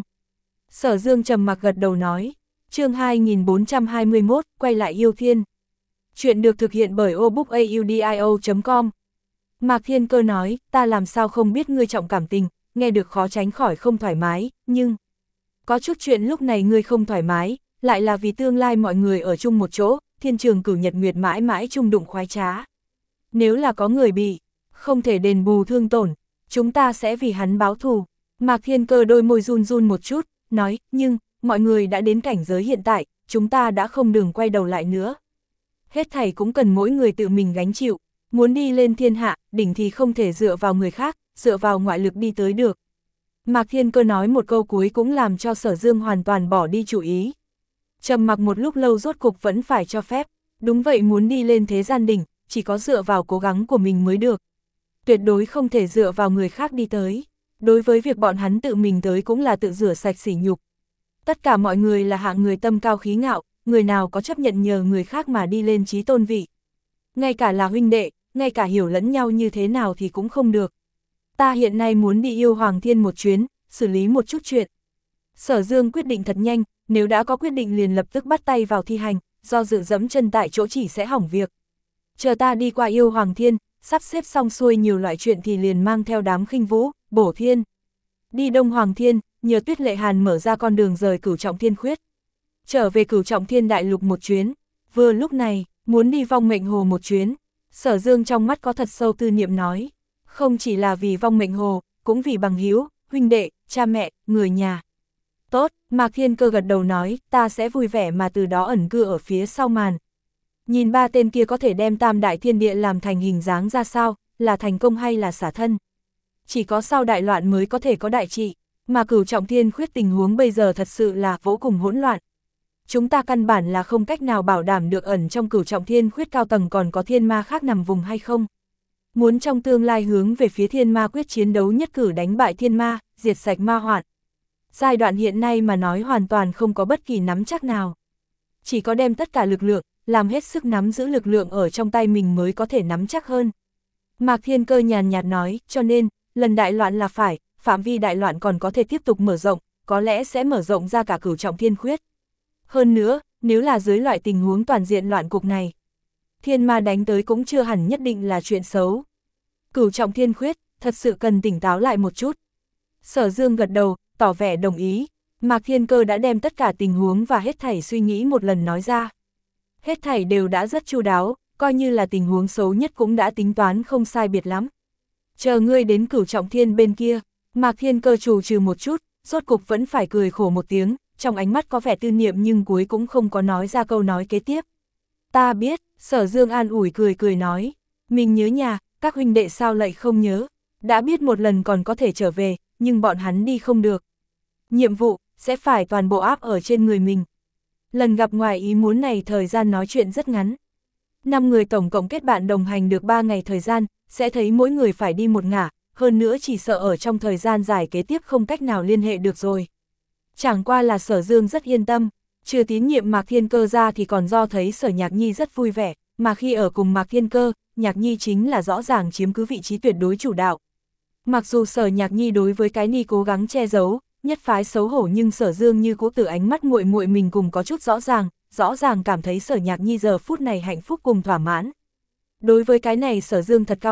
Sở Dương trầm mặc gật đầu nói. Chương hai nghìn bốn trăm hai mươi mốt, quay lại yêu thiên. Chuyện được thực hiện bởi obookaudio chấm com. Mạc Thiên Cơ nói, ta làm sao không biết ngươi trọng cảm tình, nghe được khó tránh khỏi không thoải mái, nhưng có chút chuyện lúc này ngươi không thoải mái, lại là vì tương lai mọi người ở chung một chỗ, thiên trường cửu nhật nguyệt mãi mãi chung đụng khoái trá. Nếu là có người bị không thể đền bù thương tổn, chúng ta sẽ vì hắn báo thù. Mạc Thiên Cơ đôi môi run run một chút, nói, nhưng mọi người đã đến cảnh giới hiện tại, chúng ta đã không đường quay đầu lại nữa. Hết thảy cũng cần mỗi người tự mình gánh chịu, muốn đi lên thiên hạ, đỉnh thì không thể dựa vào người khác, dựa vào ngoại lực đi tới được. Mạc Thiên Cơ nói một câu cuối cũng làm cho Sở Dương hoàn toàn bỏ đi chủ ý. Trầm mặc một lúc lâu rốt cục vẫn phải cho phép, đúng vậy, muốn đi lên thế gian đỉnh, chỉ có dựa vào cố gắng của mình mới được. Tuyệt đối không thể dựa vào người khác đi tới. Đối với việc bọn hắn tự mình tới cũng là tự rửa sạch sỉ nhục. Tất cả mọi người là hạng người tâm cao khí ngạo, người nào có chấp nhận nhờ người khác mà đi lên trí tôn vị. Ngay cả là huynh đệ, ngay cả hiểu lẫn nhau như thế nào thì cũng không được. Ta hiện nay muốn đi yêu Hoàng Thiên một chuyến, xử lý một chút chuyện. Sở Dương quyết định thật nhanh, nếu đã có quyết định liền lập tức bắt tay vào thi hành, do dự dẫm chân tại chỗ chỉ sẽ hỏng việc. Chờ ta đi qua yêu Hoàng Thiên, sắp xếp xong xuôi nhiều loại chuyện thì liền mang theo đám Khinh Vũ, Bổ Thiên. Đi Đông Hoàng Thiên, nhờ Tuyết Lệ Hàn mở ra con đường rời Cửu Trọng Thiên Khuyết. Trở về Cửu Trọng Thiên Đại Lục một chuyến, vừa lúc này, muốn đi Vong Mệnh Hồ một chuyến. Sở Dương trong mắt có thật sâu tư niệm nói, không chỉ là vì Vong Mệnh Hồ, cũng vì bằng hữu, huynh đệ, cha mẹ, người nhà. Tốt, Mạc Thiên Cơ gật đầu nói, ta sẽ vui vẻ mà từ đó ẩn cư ở phía sau màn. Nhìn ba tên kia có thể đem Tam Đại Thiên Địa làm thành hình dáng ra sao, là thành công hay là xả thân. Chỉ có sau đại loạn mới có thể có đại trị, mà Cửu Trọng Thiên Khuyết tình huống bây giờ thật sự là vô cùng hỗn loạn. Chúng ta căn bản là không cách nào bảo đảm được ẩn trong Cửu Trọng Thiên Khuyết cao tầng còn có thiên ma khác nằm vùng hay không. Muốn trong tương lai hướng về phía thiên ma quyết chiến đấu nhất cử đánh bại thiên ma, diệt sạch ma hoạn. Giai đoạn hiện nay mà nói hoàn toàn không có bất kỳ nắm chắc nào. Chỉ có đem tất cả lực lượng, làm hết sức nắm giữ lực lượng ở trong tay mình mới có thể nắm chắc hơn. Mạc Thiên Cơ nhàn nhạt nói, cho nên, lần đại loạn là phải, phạm vi đại loạn còn có thể tiếp tục mở rộng, có lẽ sẽ mở rộng ra cả Cửu Trọng Thiên Khuyết. Hơn nữa, nếu là dưới loại tình huống toàn diện loạn cục này, thiên ma đánh tới cũng chưa hẳn nhất định là chuyện xấu. Cửu Trọng Thiên Khuyết, thật sự cần tỉnh táo lại một chút. Sở Dương gật đầu, tỏ vẻ đồng ý. Mạc Thiên Cơ đã đem tất cả tình huống và hết thảy suy nghĩ một lần nói ra. Hết thảy đều đã rất chu đáo, coi như là tình huống xấu nhất cũng đã tính toán không sai biệt lắm. Chờ ngươi đến Cửu Trọng Thiên bên kia, Mạc Thiên Cơ trù trừ một chút, rốt cục vẫn phải cười khổ một tiếng, trong ánh mắt có vẻ tư niệm nhưng cuối cũng không có nói ra câu nói kế tiếp. Ta biết, Sở Dương an ủi cười cười nói, mình nhớ nhà, các huynh đệ sao lại không nhớ, đã biết một lần còn có thể trở về, nhưng bọn hắn đi không được. Nhiệm vụ, sẽ phải toàn bộ áp ở trên người mình. Lần gặp ngoài ý muốn này thời gian nói chuyện rất ngắn. Năm người tổng cộng kết bạn đồng hành được ba ngày thời gian, sẽ thấy mỗi người phải đi một ngả, hơn nữa chỉ sợ ở trong thời gian dài kế tiếp không cách nào liên hệ được rồi. Chẳng qua là Sở Dương rất yên tâm, trừ tín nhiệm Mạc Thiên Cơ ra thì còn do thấy Sở Nhạc Nhi rất vui vẻ, mà khi ở cùng Mạc Thiên Cơ, Nhạc Nhi chính là rõ ràng chiếm cứ vị trí tuyệt đối chủ đạo. Mặc dù Sở Nhạc Nhi đối với cái ni cố gắng che giấu, nhất phái xấu hổ nhưng Sở Dương như cũ từ ánh mắt muội muội mình cùng có chút rõ ràng, rõ ràng cảm thấy Sở Nhạc Nhi giờ phút này hạnh phúc cùng thỏa mãn. Đối với cái này Sở Dương thật cao hứng,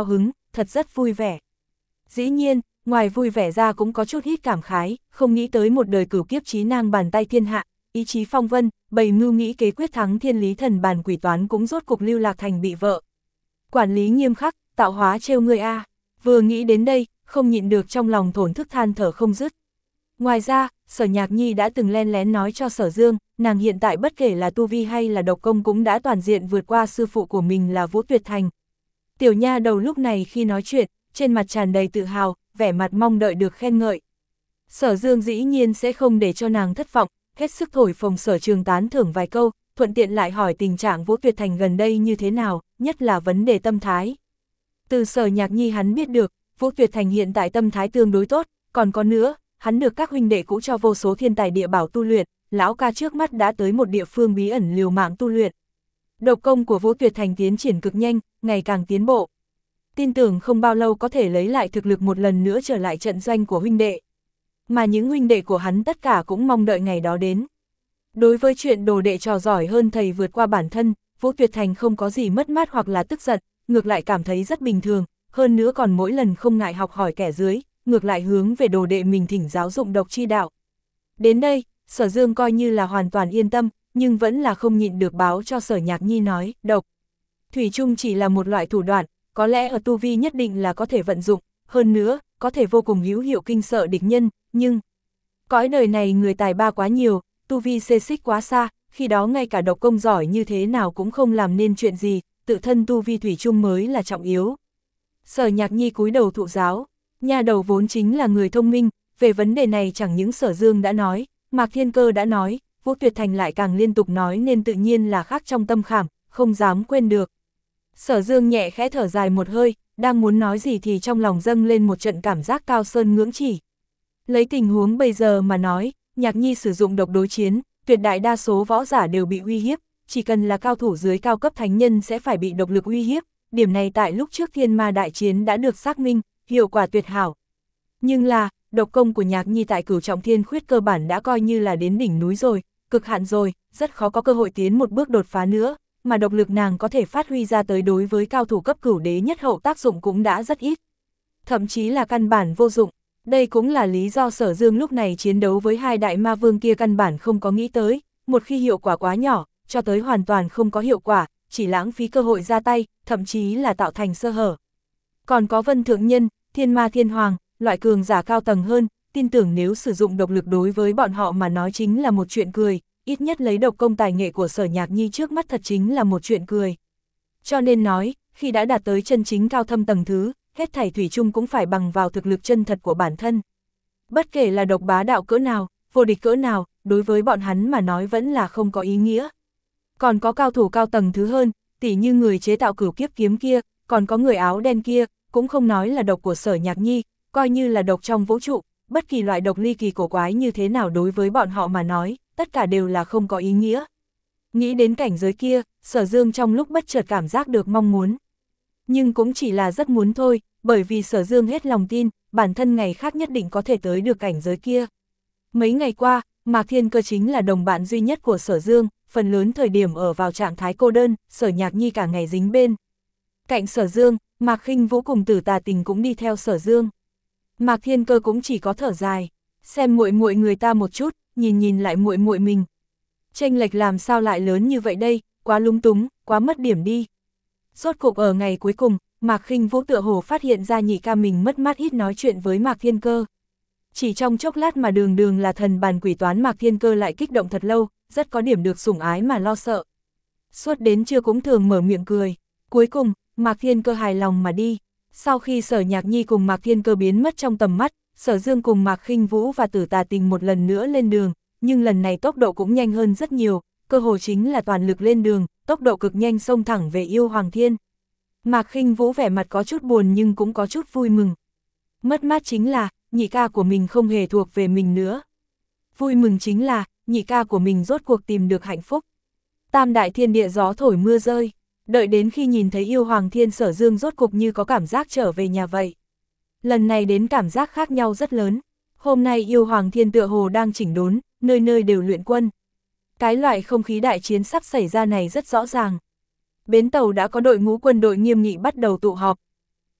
thật rất vui vẻ. Dĩ nhiên, ngoài vui vẻ ra cũng có chút hít cảm khái, không nghĩ tới một đời cửu kiếp chí nang bàn tay thiên hạ, ý chí phong vân, bày mưu nghĩ kế quyết thắng thiên lý thần bàn quỷ toán cũng rốt cục lưu lạc thành bị vợ. Quản lý nghiêm khắc, tạo hóa trêu người a. Vừa nghĩ đến đây, không nhịn được trong lòng thổn thức than thở không dứt. Ngoài ra, Sở Nhạc Nhi đã từng len lén nói cho Sở Dương, nàng hiện tại bất kể là tu vi hay là độc công cũng đã toàn diện vượt qua sư phụ của mình là Vũ Tuyệt Thành. Tiểu nha đầu lúc này khi nói chuyện, trên mặt tràn đầy tự hào, vẻ mặt mong đợi được khen ngợi. Sở Dương dĩ nhiên sẽ không để cho nàng thất vọng, hết sức thổi phồng Sở Trường tán thưởng vài câu, thuận tiện lại hỏi tình trạng Vũ Tuyệt Thành gần đây như thế nào, nhất là vấn đề tâm thái. Từ Sở Nhạc Nhi hắn biết được, Vũ Tuyệt Thành hiện tại tâm thái tương đối tốt, còn có nữa, hắn được các huynh đệ cũ cho vô số thiên tài địa bảo tu luyện, lão ca trước mắt đã tới một địa phương bí ẩn liều mạng tu luyện. Độc công của Vũ Tuyệt Thành tiến triển cực nhanh, ngày càng tiến bộ. Tin tưởng không bao lâu có thể lấy lại thực lực một lần nữa trở lại trận doanh của huynh đệ. Mà những huynh đệ của hắn tất cả cũng mong đợi ngày đó đến. Đối với chuyện đồ đệ trò giỏi hơn thầy vượt qua bản thân, Vũ Tuyệt Thành không có gì mất mát hoặc là tức giận, ngược lại cảm thấy rất bình thường, hơn nữa còn mỗi lần không ngại học hỏi kẻ dưới, ngược lại hướng về đồ đệ mình thỉnh giáo dụng độc chi đạo. Đến đây, Sở Dương coi như là hoàn toàn yên tâm, nhưng vẫn là không nhịn được báo cho Sở Nhạc Nhi nói, độc. Thủy chung chỉ là một loại thủ đoạn, có lẽ ở tu vi nhất định là có thể vận dụng, hơn nữa, có thể vô cùng hữu hiệu kinh sợ địch nhân, nhưng cõi đời này người tài ba quá nhiều, tu vi xê xích quá xa, khi đó ngay cả độc công giỏi như thế nào cũng không làm nên chuyện gì, tự thân tu vi thủy chung mới là trọng yếu. Sở Nhạc Nhi cúi đầu thụ giáo, nha đầu vốn chính là người thông minh, về vấn đề này chẳng những Sở Dương đã nói, Mạc Thiên Cơ đã nói, Vũ Tuyệt Thành lại càng liên tục nói nên tự nhiên là khắc trong tâm khảm, không dám quên được. Sở Dương nhẹ khẽ thở dài một hơi, đang muốn nói gì thì trong lòng dâng lên một trận cảm giác cao sơn ngưỡng chỉ. Lấy tình huống bây giờ mà nói, Nhạc Nhi sử dụng độc đối chiến, tuyệt đại đa số võ giả đều bị uy hiếp, chỉ cần là cao thủ dưới cao cấp thánh nhân sẽ phải bị độc lực uy hiếp, điểm này tại lúc trước thiên ma đại chiến đã được xác minh, hiệu quả tuyệt hảo. Nhưng là, độc công của Nhạc Nhi tại cửu trọng thiên khuyết cơ bản đã coi như là đến đỉnh núi rồi, cực hạn rồi, rất khó có cơ hội tiến một bước đột phá nữa, mà độc lực nàng có thể phát huy ra tới đối với cao thủ cấp cửu đế nhất hậu tác dụng cũng đã rất ít. Thậm chí là căn bản vô dụng, đây cũng là lý do Sở Dương lúc này chiến đấu với hai đại ma vương kia căn bản không có nghĩ tới, một khi hiệu quả quá nhỏ, cho tới hoàn toàn không có hiệu quả, chỉ lãng phí cơ hội ra tay, thậm chí là tạo thành sơ hở. Còn có Vân Thượng Nhân, Thiên Ma Thiên Hoàng, loại cường giả cao tầng hơn, tin tưởng nếu sử dụng độc lực đối với bọn họ mà nói chính là một chuyện cười, ít nhất lấy độc công tài nghệ của Sở Nhạc Nhi trước mắt thật chính là một chuyện cười. Cho nên nói, khi đã đạt tới chân chính cao thâm tầng thứ, hết thảy thủy chung cũng phải bằng vào thực lực chân thật của bản thân. Bất kể là độc bá đạo cỡ nào, vô địch cỡ nào, đối với bọn hắn mà nói vẫn là không có ý nghĩa. Còn có cao thủ cao tầng thứ hơn, tỉ như người chế tạo cửu kiếp kiếm kia, còn có người áo đen kia, cũng không nói là độc của Sở Nhạc Nhi, coi như là độc trong vũ trụ, bất kỳ loại độc ly kỳ cổ quái như thế nào đối với bọn họ mà nói, tất cả đều là không có ý nghĩa. Nghĩ đến cảnh giới kia, Sở Dương trong lúc bất chợt cảm giác được mong muốn. Nhưng cũng chỉ là rất muốn thôi, bởi vì Sở Dương hết lòng tin, bản thân ngày khác nhất định có thể tới được cảnh giới kia. Mấy ngày qua, Mạc Thiên Cơ chính là đồng bạn duy nhất của Sở Dương, phần lớn thời điểm ở vào trạng thái cô đơn, Sở Nhạc Nhi cả ngày dính bên. Cạnh Sở Dương, Mạc Khinh Vũ cùng Tử Tà Tình cũng đi theo Sở Dương. Mạc Thiên Cơ cũng chỉ có thở dài, xem muội muội người ta một chút, nhìn nhìn lại muội muội mình. Chênh lệch làm sao lại lớn như vậy đây, quá lung túng, quá mất điểm đi. Rốt cuộc ở ngày cuối cùng, Mạc Khinh Vũ tựa hồ phát hiện ra nhị ca mình mất mát ít nói chuyện với Mạc Thiên Cơ. Chỉ trong chốc lát mà đường đường là thần bàn quỷ toán Mạc Thiên Cơ lại kích động thật lâu, rất có điểm được sủng ái mà lo sợ. Suốt đến trưa cũng thường mở miệng cười. Cuối cùng, Mạc Thiên Cơ hài lòng mà đi. Sau khi Sở Nhạc Nhi cùng Mạc Thiên Cơ biến mất trong tầm mắt, Sở Dương cùng Mạc Khinh Vũ và Tử Tà Tình một lần nữa lên đường, nhưng lần này tốc độ cũng nhanh hơn rất nhiều, cơ hồ chính là toàn lực lên đường, tốc độ cực nhanh xông thẳng về Yêu Hoàng Thiên. Mạc Khinh Vũ vẻ mặt có chút buồn nhưng cũng có chút vui mừng. Mất mát chính là, nhị ca của mình không hề thuộc về mình nữa. Vui mừng chính là, nhị ca của mình rốt cuộc tìm được hạnh phúc. Tam đại thiên địa gió thổi mưa rơi, đợi đến khi nhìn thấy Yêu Hoàng Thiên Sở Dương rốt cuộc như có cảm giác trở về nhà vậy. Lần này đến cảm giác khác nhau rất lớn. Hôm nay Yêu Hoàng Thiên tựa hồ đang chỉnh đốn, nơi nơi đều luyện quân. Cái loại không khí đại chiến sắp xảy ra này rất rõ ràng. Bến tàu đã có đội ngũ quân đội nghiêm nghị bắt đầu tụ họp.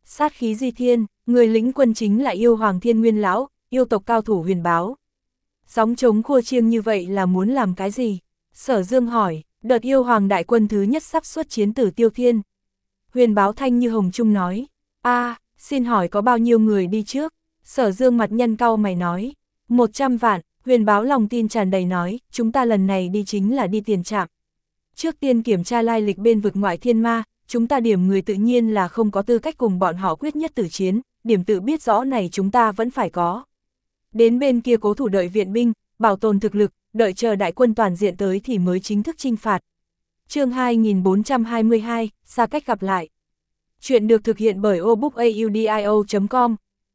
Sát khí di thiên, người lĩnh quân chính là yêu hoàng Thiên Nguyên lão, yêu tộc cao thủ Huyền Báo. Gióng trống khua chiêng như vậy là muốn làm cái gì? Sở Dương hỏi, đợt yêu hoàng đại quân thứ nhất sắp xuất chiến tử Tiêu Thiên. Huyền Báo thanh như hồng trung nói, a xin hỏi có bao nhiêu người đi trước? Sở Dương mặt nhân cau mày nói, một trăm vạn. Huyền Báo lòng tin tràn đầy nói, chúng ta lần này đi chính là đi tiền trạm. Trước tiên kiểm tra lai lịch bên vực ngoại thiên ma, chúng ta điểm người tự nhiên là không có tư cách cùng bọn họ quyết nhất tử chiến, điểm tự biết rõ này chúng ta vẫn phải có. Đến bên kia cố thủ đợi viện binh, bảo tồn thực lực, đợi chờ đại quân toàn diện tới thì mới chính thức chinh phạt. Chương hai nghìn bốn trăm hai mươi hai, xa cách gặp lại. Chuyện được thực hiện bởi obookaudio chấm com.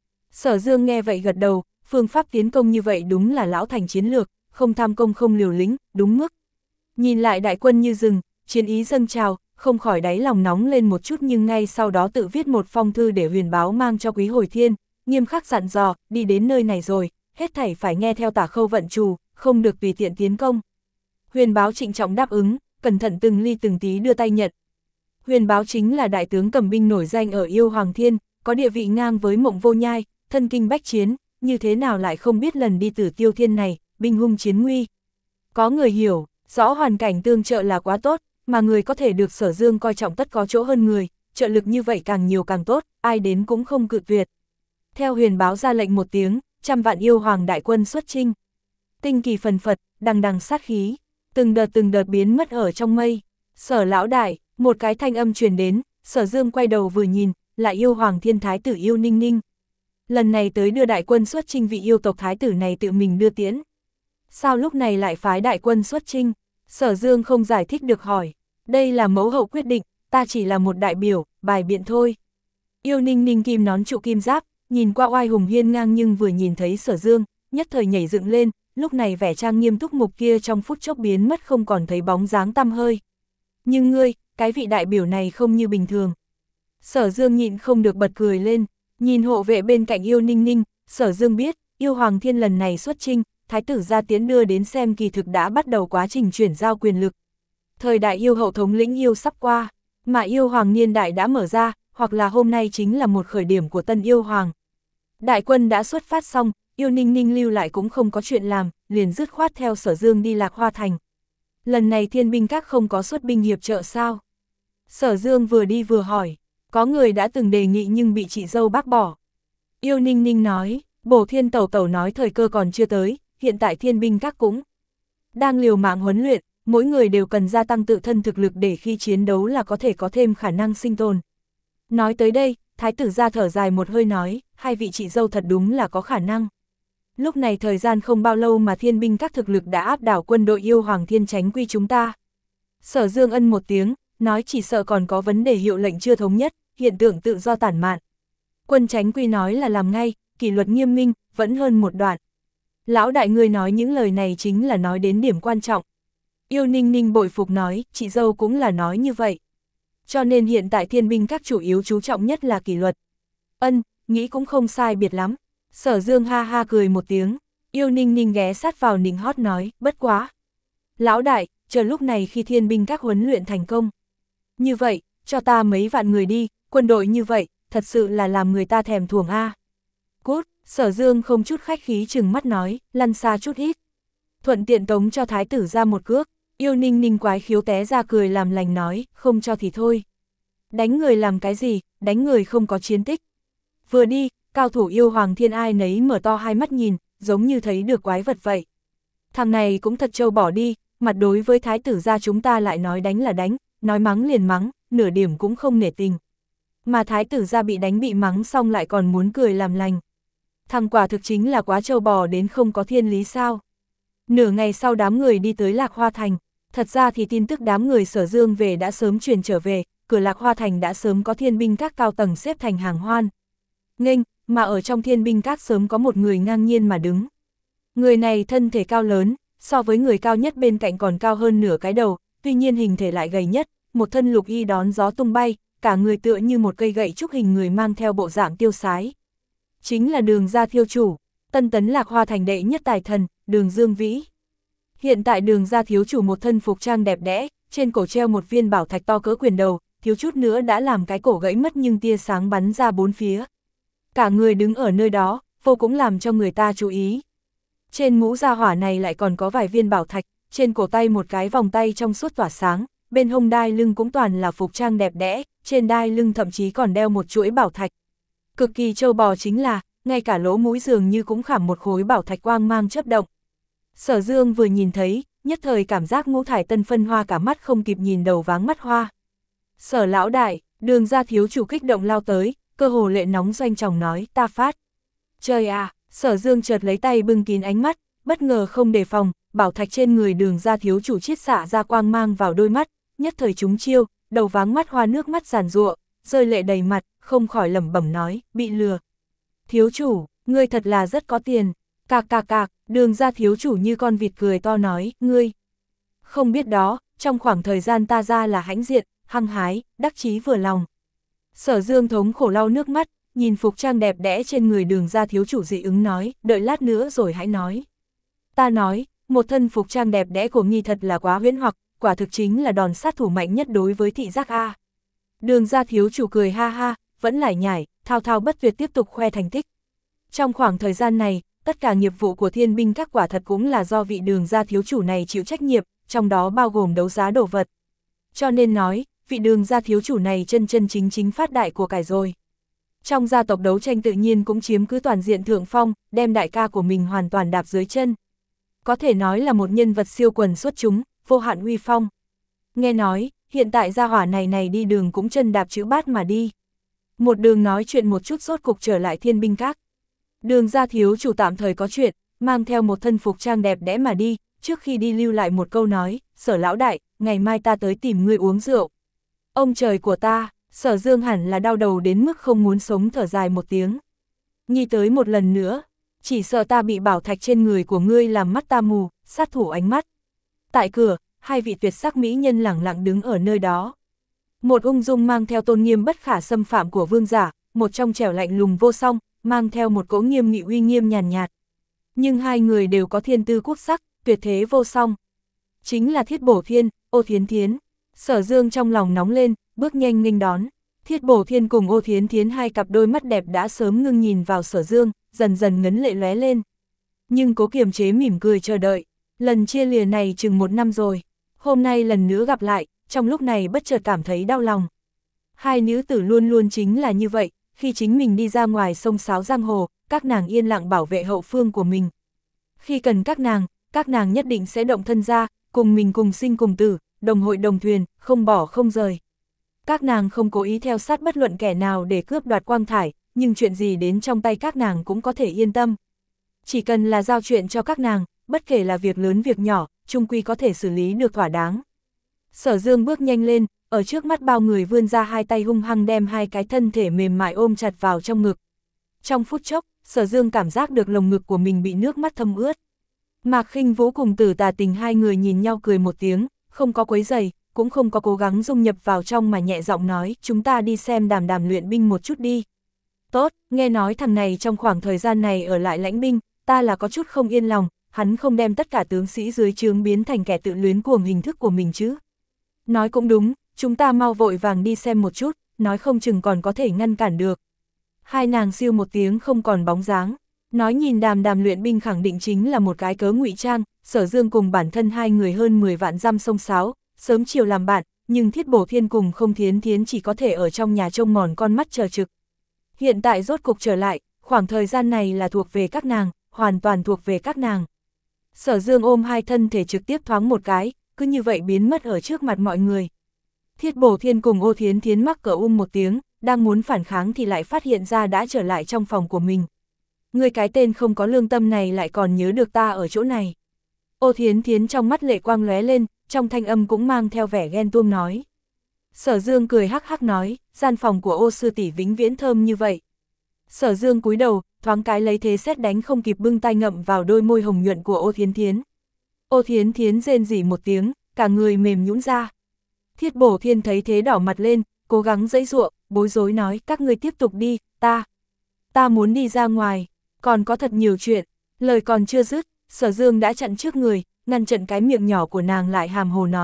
Sở Dương nghe vậy gật đầu, phương pháp tiến công như vậy đúng là lão thành chiến lược, không tham công không liều lĩnh, đúng mức. Nhìn lại đại quân như rừng, chiến ý dâng trào, không khỏi đáy lòng nóng lên một chút, nhưng ngay sau đó tự viết một phong thư để Huyền Báo mang cho Quý Hồi Thiên, nghiêm khắc dặn dò, đi đến nơi này rồi, hết thảy phải nghe theo Tả Khâu vận trù, không được tùy tiện tiến công. Huyền Báo trịnh trọng đáp ứng, cẩn thận từng ly từng tí đưa tay nhận. Huyền Báo chính là đại tướng cầm binh nổi danh ở Yêu Hoàng Thiên, có địa vị ngang với Mộng Vô Nhai, thân kinh bách chiến, như thế nào lại không biết lần đi Tử Tiêu Thiên này, binh hung chiến nguy. Có người hiểu, rõ hoàn cảnh tương trợ là quá tốt, mà người có thể được Sở Dương coi trọng tất có chỗ hơn người, trợ lực như vậy càng nhiều càng tốt, ai đến cũng không cự tuyệt. Theo Huyền Báo ra lệnh một tiếng, trăm vạn yêu hoàng đại quân xuất chinh. Tinh kỳ phần phật, đằng đằng sát khí, từng đợt từng đợt biến mất ở trong mây. Sở lão đại, một cái thanh âm truyền đến, Sở Dương quay đầu vừa nhìn, là yêu hoàng Thiên Thái tử Yêu Ninh Ninh. Lần này tới đưa đại quân xuất chinh, vị yêu tộc thái tử này tự mình đưa tiễn. Sao lúc này lại phái đại quân xuất chinh? Sở Dương không giải thích được hỏi. Đây là mẫu hậu quyết định, ta chỉ là một đại biểu, bài biện thôi. Yêu Ninh Ninh kim nón trụ kim giáp, nhìn qua oai hùng hiên ngang, nhưng vừa nhìn thấy Sở Dương, nhất thời nhảy dựng lên, lúc này vẻ trang nghiêm túc mục kia trong phút chốc biến mất, không còn thấy bóng dáng tăm hơi. Nhưng ngươi, cái vị đại biểu này không như bình thường. Sở Dương nhịn không được bật cười lên, nhìn hộ vệ bên cạnh Yêu Ninh Ninh, Sở Dương biết, Yêu Hoàng Thiên lần này xuất chinh, thái tử ra tiến đưa đến xem kỳ thực đã bắt đầu quá trình chuyển giao quyền lực. Thời đại yêu hậu thống lĩnh yêu sắp qua, mà yêu hoàng niên đại đã mở ra, hoặc là hôm nay chính là một khởi điểm của tân yêu hoàng. Đại quân đã xuất phát xong, Yêu Ninh Ninh lưu lại cũng không có chuyện làm, liền dứt khoát theo Sở Dương đi Lạc Hoa Thành. Lần này Thiên binh các không có xuất binh hiệp trợ sao? Sở Dương vừa đi vừa hỏi, có người đã từng đề nghị nhưng bị chị dâu bác bỏ. Yêu Ninh Ninh nói, Bổ Thiên Tẩu Tẩu nói thời cơ còn chưa tới, hiện tại Thiên binh các cũng đang liều mạng huấn luyện, mỗi người đều cần gia tăng tự thân thực lực để khi chiến đấu là có thể có thêm khả năng sinh tồn. Nói tới đây, thái tử ra thở dài một hơi nói, hai vị chị dâu thật đúng là có khả năng. Lúc này thời gian không bao lâu mà Thiên binh các thực lực đã áp đảo quân đội Yêu Hoàng Thiên Chánh Quy chúng ta. Sở Dương ân một tiếng, nói chỉ sợ còn có vấn đề hiệu lệnh chưa thống nhất, hiện tượng tự do tản mạn. Quân Chánh Quy nói là làm ngay, kỷ luật nghiêm minh, vẫn hơn một đoạn. Lão đại người nói những lời này chính là nói đến điểm quan trọng. Yêu Ninh Ninh bội phục nói, chị dâu cũng là nói như vậy. Cho nên hiện tại Thiên binh các chủ yếu chú trọng nhất là kỷ luật. Ân, nghĩ cũng không sai biệt lắm. Sở Dương ha ha cười một tiếng. Yêu Ninh Ninh ghé sát vào nịnh hót nói, bất quá. Lão đại, chờ lúc này khi Thiên binh các huấn luyện thành công. Như vậy, cho ta mấy vạn người đi, quân đội như vậy, thật sự là làm người ta thèm thuồng a. Cút, Sở Dương không chút khách khí chừng mắt nói, lăn xa chút ít. Thuận tiện tống cho thái tử ra một cước. Yêu Ninh Ninh quái khiếu té ra cười làm lành nói, không cho thì thôi. Đánh người làm cái gì, đánh người không có chiến tích. Vừa đi, cao thủ Yêu Hoàng Thiên ai nấy mở to hai mắt nhìn, giống như thấy được quái vật vậy. Thằng này cũng thật trâu bỏ đi, mặt đối với thái tử gia chúng ta lại nói đánh là đánh, nói mắng liền mắng, nửa điểm cũng không nể tình. Mà thái tử gia bị đánh bị mắng xong lại còn muốn cười làm lành. Thằng quả thực chính là quá trâu bò đến không có thiên lý sao. Nửa ngày sau đám người đi tới Lạc Hoa Thành, thật ra thì tin tức đám người Sở Dương về đã sớm truyền trở về, cửa Lạc Hoa Thành đã sớm có Thiên binh các cao tầng xếp thành hàng hoan. Nghênh, mà ở trong Thiên binh các sớm có một người ngang nhiên mà đứng. Người này thân thể cao lớn, so với người cao nhất bên cạnh còn cao hơn nửa cái đầu, tuy nhiên hình thể lại gầy nhất, một thân lục y đón gió tung bay, cả người tựa như một cây gậy trúc hình người mang theo bộ dạng tiêu sái. Chính là Đường gia thiếu chủ, Tân tấn Lạc Hoa Thành đệ nhất tài thần, Đường Dương Vĩ. Hiện tại Đường gia thiếu chủ một thân phục trang đẹp đẽ, trên cổ treo một viên bảo thạch to cỡ quyền đầu, thiếu chút nữa đã làm cái cổ gãy mất nhưng tia sáng bắn ra bốn phía. Cả người đứng ở nơi đó, vô cũng làm cho người ta chú ý. Trên mũ gia hỏa này lại còn có vài viên bảo thạch, trên cổ tay một cái vòng tay trong suốt tỏa sáng, bên hông đai lưng cũng toàn là phục trang đẹp đẽ, trên đai lưng thậm chí còn đeo một chuỗi bảo thạch. Cực kỳ trâu bò chính là, ngay cả lỗ mũi dường như cũng khảm một khối bảo thạch quang mang chớp động. Sở Dương vừa nhìn thấy, nhất thời cảm giác ngũ thải tân phân hoa cả mắt không kịp nhìn đầu váng mắt hoa. Sở lão đại, Đường gia thiếu chủ kích động lao tới, cơ hồ lệ nóng doanh tròng nói, ta phát. Trời à, Sở Dương chợt lấy tay bưng kín ánh mắt, bất ngờ không đề phòng, bảo thạch trên người Đường gia thiếu chủ chiết xạ ra quang mang vào đôi mắt, nhất thời chúng chiêu, đầu váng mắt hoa nước mắt giàn giụa, rơi lệ đầy mặt, không khỏi lẩm bẩm nói, bị lừa. Thiếu chủ, ngươi thật là rất có tiền. Cạc cạc cạc, Đường gia thiếu chủ như con vịt cười to nói, ngươi. Không biết đó, trong khoảng thời gian ta ra là hãnh diện, hăng hái, đắc chí vừa lòng. Sở Dương thống khổ lau nước mắt, nhìn phục trang đẹp đẽ trên người Đường gia thiếu chủ dị ứng nói, đợi lát nữa rồi hãy nói. Ta nói, một thân phục trang đẹp đẽ của nghi thật là quá huyễn hoặc, quả thực chính là đòn sát thủ mạnh nhất đối với thị giác A. Đường gia thiếu chủ cười ha ha, vẫn lải nhải, thao thao bất tuyệt tiếp tục khoe thành tích. Trong khoảng thời gian này, tất cả nghiệp vụ của thiên binh các quả thật cũng là do vị Đường gia thiếu chủ này chịu trách nhiệm, trong đó bao gồm đấu giá đồ vật. Cho nên nói, vị Đường gia thiếu chủ này chân chân chính chính phát đại của cải rồi. Trong gia tộc đấu tranh tự nhiên cũng chiếm cứ toàn diện thượng phong, đem đại ca của mình hoàn toàn đạp dưới chân. Có thể nói là một nhân vật siêu quần xuất chúng, vô hạn uy phong. Nghe nói, hiện tại gia hỏa này này đi đường cũng chân đạp chữ bát mà đi. Một đường nói chuyện một chút rốt cục trở lại thiên binh các. Đường gia thiếu chủ tạm thời có chuyện, mang theo một thân phục trang đẹp đẽ mà đi, trước khi đi lưu lại một câu nói, Sở lão đại, ngày mai ta tới tìm ngươi uống rượu. Ông trời của ta, Sở Dương hẳn là đau đầu đến mức không muốn sống, thở dài một tiếng. Nghi tới một lần nữa, chỉ sợ ta bị bảo thạch trên người của ngươi làm mắt ta mù, sát thủ ánh mắt. Tại cửa, hai vị tuyệt sắc mỹ nhân lẳng lặng đứng ở nơi đó. Một ung dung mang theo tôn nghiêm bất khả xâm phạm của vương giả, một trong trẻo lạnh lùng vô song, mang theo một cỗ nghiêm nghị uy nghiêm nhàn nhạt, nhạt. Nhưng hai người đều có thiên tư quốc sắc, tuyệt thế vô song. Chính là Thiết Bổ Thiên, Ô Thiến Thiến. Sở Dương trong lòng nóng lên, bước nhanh nghênh đón. Thiết Bổ Thiên cùng Ô Thiến Thiến hai cặp đôi mắt đẹp đã sớm ngưng nhìn vào Sở Dương, dần dần ngấn lệ lóe lên. Nhưng cố kiềm chế mỉm cười chờ đợi. Lần chia lìa này chừng một năm rồi. Hôm nay lần nữa gặp lại, trong lúc này bất chợt cảm thấy đau lòng. Hai nữ tử luôn luôn chính là như vậy, khi chính mình đi ra ngoài sông sáo giang hồ, các nàng yên lặng bảo vệ hậu phương của mình. Khi cần các nàng, các nàng nhất định sẽ động thân ra, cùng mình cùng sinh cùng tử, đồng hội đồng thuyền, không bỏ không rời. Các nàng không cố ý theo sát bất luận kẻ nào để cướp đoạt quang thải, nhưng chuyện gì đến trong tay các nàng cũng có thể yên tâm. Chỉ cần là giao chuyện cho các nàng, bất kể là việc lớn việc nhỏ, chung quy có thể xử lý được thỏa đáng. Sở Dương bước nhanh lên, ở trước mắt bao người vươn ra hai tay hung hăng đem hai cái thân thể mềm mại ôm chặt vào trong ngực. Trong phút chốc, Sở Dương cảm giác được lồng ngực của mình bị nước mắt thấm ướt. Mạc Khinh Vũ cùng Tử Tà Tình hai người nhìn nhau cười một tiếng, không có quấy rầy, cũng không có cố gắng dung nhập vào trong mà nhẹ giọng nói, chúng ta đi xem Đàm Đàm luyện binh một chút đi. Tốt, nghe nói thằng này trong khoảng thời gian này ở lại lãnh binh, ta là có chút không yên lòng, hắn không đem tất cả tướng sĩ dưới trướng biến thành kẻ tự luyến cuồng hình thức của mình chứ. Nói cũng đúng, chúng ta mau vội vàng đi xem một chút, nói không chừng còn có thể ngăn cản được. Hai nàng siêu một tiếng không còn bóng dáng, nói nhìn Đàm Đàm luyện binh khẳng định chính là một cái cớ ngụy trang. Sở Dương cùng bản thân hai người hơn mười vạn dăm sông sáo, sớm chiều làm bạn, nhưng Thiết Bổ Thiên cùng Không Thiến Thiến chỉ có thể ở trong nhà trông mòn con mắt chờ trực. Hiện tại rốt cục trở lại, khoảng thời gian này là thuộc về các nàng, hoàn toàn thuộc về các nàng. Sở Dương ôm hai thân thể trực tiếp thoáng một cái, cứ như vậy biến mất ở trước mặt mọi người. Thiết Bổ Thiên cùng Ô Thiến Thiến mắc cỡ um một tiếng, đang muốn phản kháng thì lại phát hiện ra đã trở lại trong phòng của mình. Người cái tên không có lương tâm này lại còn nhớ được ta ở chỗ này. Ô Thiến Thiến trong mắt lệ quang lóe lên, trong thanh âm cũng mang theo vẻ ghen tuông nói. Sở Dương cười hắc hắc nói, gian phòng của Ô sư tỷ vĩnh viễn thơm như vậy. Sở Dương cúi đầu, thoáng cái lấy thế sét đánh không kịp bưng tay ngậm vào đôi môi hồng nhuận của Ô Thiến Thiến. Ô Thiến Thiến rên rỉ một tiếng, cả người mềm nhũn ra. Thiết Bổ Thiên thấy thế đỏ mặt lên, cố gắng giãy giụa, bối rối nói, các ngươi tiếp tục đi, ta, ta muốn đi ra ngoài, còn có thật nhiều chuyện. Lời còn chưa dứt, Sở Dương đã chặn trước người, ngăn chặn cái miệng nhỏ của nàng lại hàm hồ nói,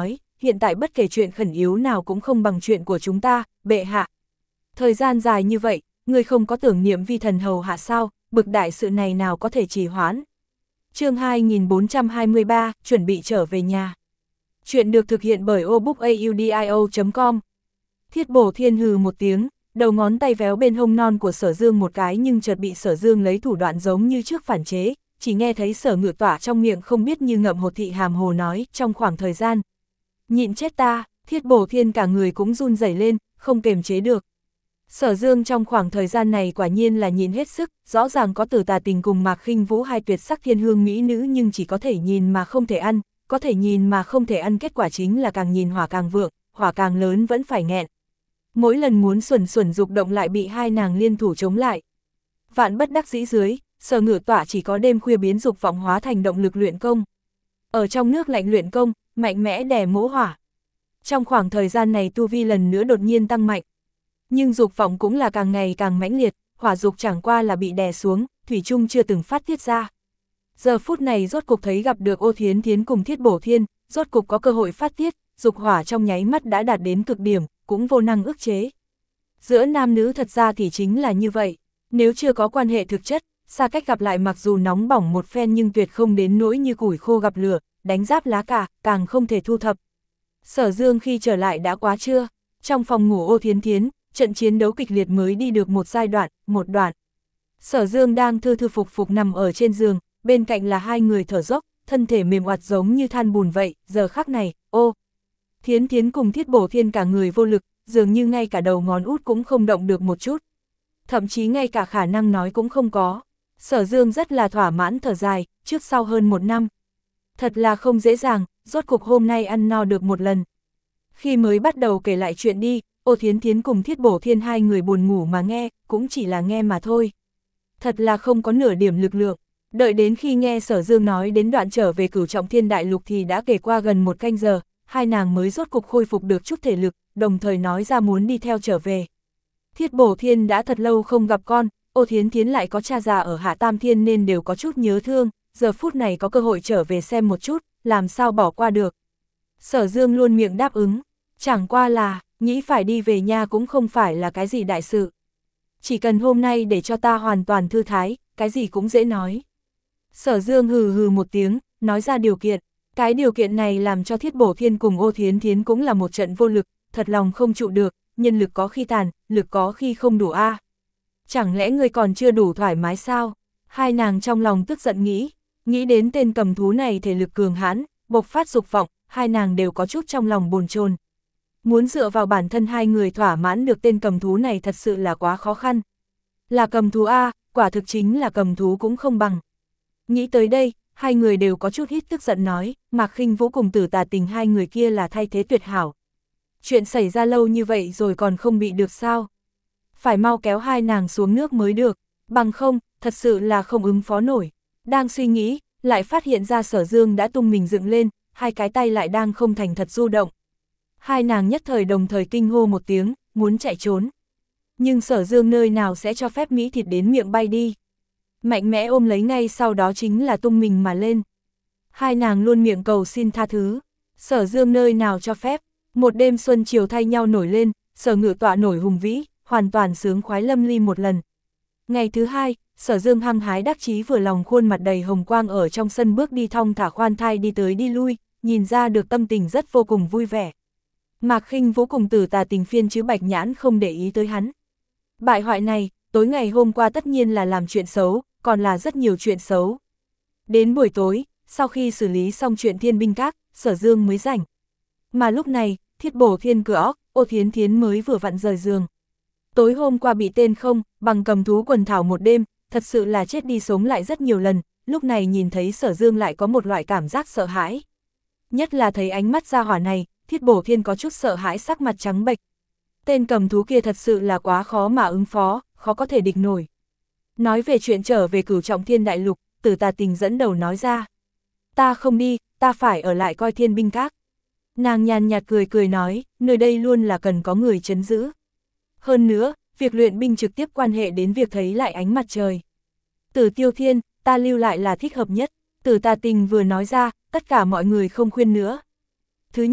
hiện tại bất kể chuyện khẩn yếu nào cũng không bằng chuyện của chúng ta, bệ hạ. Thời gian dài như vậy, người không có tưởng niệm vi thần hầu hạ sao, bực đại sự này nào có thể trì hoãn. Chương hai nghìn bốn trăm hai mươi ba, chuẩn bị trở về nhà. Chuyện được thực hiện bởi obookaudio chấm com. Thiết Bổ Thiên hừ một tiếng, đầu ngón tay véo bên hông non của Sở Dương một cái nhưng chợt bị Sở Dương lấy thủ đoạn giống như trước phản chế, chỉ nghe thấy Sở Ngự Tỏa trong miệng không biết như ngậm hột thị hàm hồ nói, trong khoảng thời gian. Nhịn chết ta, Thiết Bổ Thiên cả người cũng run rẩy lên, không kềm chế được. Sở Dương trong khoảng thời gian này quả nhiên là nhìn hết sức, rõ ràng có Tử Tà Tình cùng Mạc Khinh Vũ hai tuyệt sắc thiên hương mỹ nữ nhưng chỉ có thể nhìn mà không thể ăn, có thể nhìn mà không thể ăn, kết quả chính là càng nhìn hỏa càng vượng, hỏa càng lớn vẫn phải nghẹn. Mỗi lần muốn xuẩn xuẩn dục động lại bị hai nàng liên thủ chống lại. Vạn bất đắc dĩ dưới, Sở Ngự Tỏa chỉ có đêm khuya biến dục vọng hóa thành động lực luyện công. Ở trong nước lạnh luyện công, mạnh mẽ đè mỗ hỏa. Trong khoảng thời gian này tu vi lần nữa đột nhiên tăng mạnh. Nhưng dục vọng cũng là càng ngày càng mãnh liệt, hỏa dục chẳng qua là bị đè xuống, thủy chung chưa từng phát tiết ra. Giờ phút này rốt cục thấy gặp được Ô Thiến Thiến cùng Thiết Bổ Thiên, rốt cục có cơ hội phát tiết, dục hỏa trong nháy mắt đã đạt đến cực điểm, cũng vô năng ức chế. Giữa nam nữ thật ra thì chính là như vậy, nếu chưa có quan hệ thực chất, xa cách gặp lại mặc dù nóng bỏng một phen nhưng tuyệt không đến nỗi như củi khô gặp lửa, đánh giáp lá cả, càng không thể thu thập. Sở Dương khi trở lại đã quá trưa, trong phòng ngủ Ô Thiến Thiến, trận chiến đấu kịch liệt mới đi được một giai đoạn, một đoạn. Sở Dương đang thư thư phục phục nằm ở trên giường, bên cạnh là hai người thở dốc, thân thể mềm oặt giống như than bùn vậy, giờ khắc này, ô. Thiến Thiến cùng Thiết Bổ Thiên cả người vô lực, dường như ngay cả đầu ngón út cũng không động được một chút. Thậm chí ngay cả khả năng nói cũng không có. Sở Dương rất là thỏa mãn thở dài, trước sau hơn một năm. Thật là không dễ dàng, rốt cục hôm nay ăn no được một lần. Khi mới bắt đầu kể lại chuyện đi, Ô Thiến Thiến cùng Thiết Bổ Thiên hai người buồn ngủ mà nghe, cũng chỉ là nghe mà thôi. Thật là không có nửa điểm lực lượng. Đợi đến khi nghe Sở Dương nói đến đoạn trở về Cửu Trọng Thiên Đại Lục thì đã kể qua gần một canh giờ, hai nàng mới rốt cục khôi phục được chút thể lực, đồng thời nói ra muốn đi theo trở về. Thiết Bổ Thiên đã thật lâu không gặp con, Ô Thiến Thiến lại có cha già ở Hạ Tam Thiên nên đều có chút nhớ thương, giờ phút này có cơ hội trở về xem một chút, làm sao bỏ qua được. Sở Dương luôn miệng đáp ứng, chẳng qua là, nghĩ phải đi về nhà cũng không phải là cái gì đại sự. Chỉ cần hôm nay để cho ta hoàn toàn thư thái, cái gì cũng dễ nói. Sở Dương hừ hừ một tiếng, nói ra điều kiện. Cái điều kiện này làm cho Thiết Bổ Thiên cùng Ô Thiến Thiến cũng là một trận vô lực, thật lòng không trụ được, nhân lực có khi tàn, lực có khi không đủ a. À. Chẳng lẽ người còn chưa đủ thoải mái sao? Hai nàng trong lòng tức giận nghĩ, nghĩ đến tên cầm thú này thể lực cường hãn, bộc phát dục vọng, hai nàng đều có chút trong lòng bồn chồn. Muốn dựa vào bản thân hai người thỏa mãn được tên cầm thú này thật sự là quá khó khăn. Là cầm thú a, à, quả thực chính là cầm thú cũng không bằng. Nghĩ tới đây, hai người đều có chút hít tức giận nói, Mạc Khinh Vũ cùng Tử Tà Tình hai người kia là thay thế tuyệt hảo. Chuyện xảy ra lâu như vậy rồi còn không bị được sao? Phải mau kéo hai nàng xuống nước mới được, bằng không, thật sự là không ứng phó nổi. Đang suy nghĩ, lại phát hiện ra Sở Dương đã tung mình dựng lên, hai cái tay lại đang không thành thật du động. Hai nàng nhất thời đồng thời kinh hô một tiếng, muốn chạy trốn. Nhưng Sở Dương nơi nào sẽ cho phép Mỹ thịt đến miệng bay đi. Mạnh mẽ ôm lấy ngay sau đó chính là tung mình mà lên. Hai nàng luôn miệng cầu xin tha thứ. Sở Dương nơi nào cho phép. Một đêm xuân chiều thay nhau nổi lên, Sở Ngự Tọa nổi hùng vĩ, hoàn toàn sướng khoái lâm ly một lần. Ngày thứ hai, Sở Dương hăng hái đắc chí vừa lòng, khuôn mặt đầy hồng quang ở trong sân bước đi thong thả khoan thai đi tới đi lui, nhìn ra được tâm tình rất vô cùng vui vẻ. Mạc Khinh Vũ cùng Tử Tà Tình phiên chứ Bạch Nhãn không để ý tới hắn. Bại hoại này, tối ngày hôm qua tất nhiên là làm chuyện xấu, còn là rất nhiều chuyện xấu. Đến buổi tối, sau khi xử lý xong chuyện Thiên Binh Các, Sở Dương mới rảnh. Mà lúc này, Thiết Bổ Thiên cửa óc, Ô Thiến Thiến mới vừa vặn rời giường. Tối hôm qua bị tên không, bằng cầm thú quần thảo một đêm, thật sự là chết đi sống lại rất nhiều lần, lúc này nhìn thấy Sở Dương lại có một loại cảm giác sợ hãi. Nhất là thấy ánh mắt ra hỏa này, Thiết Bổ Thiên có chút sợ hãi, sắc mặt trắng bệch. Tên cầm thú kia thật sự là quá khó mà ứng phó, khó có thể địch nổi. Nói về chuyện trở về Cửu Trọng Thiên Đại Lục, Tử Tà Tình dẫn đầu nói ra. Ta không đi, ta phải ở lại coi Thiên Binh Các. Nàng nhàn nhạt cười cười nói, nơi đây luôn là cần có người trấn giữ. Hơn nữa, việc luyện binh trực tiếp quan hệ đến việc thấy lại ánh mặt trời. Tử Tiêu Thiên, ta lưu lại là thích hợp nhất. Tử Tà Tình vừa nói ra, tất cả mọi người không khuyên nữa. Thứ nhất,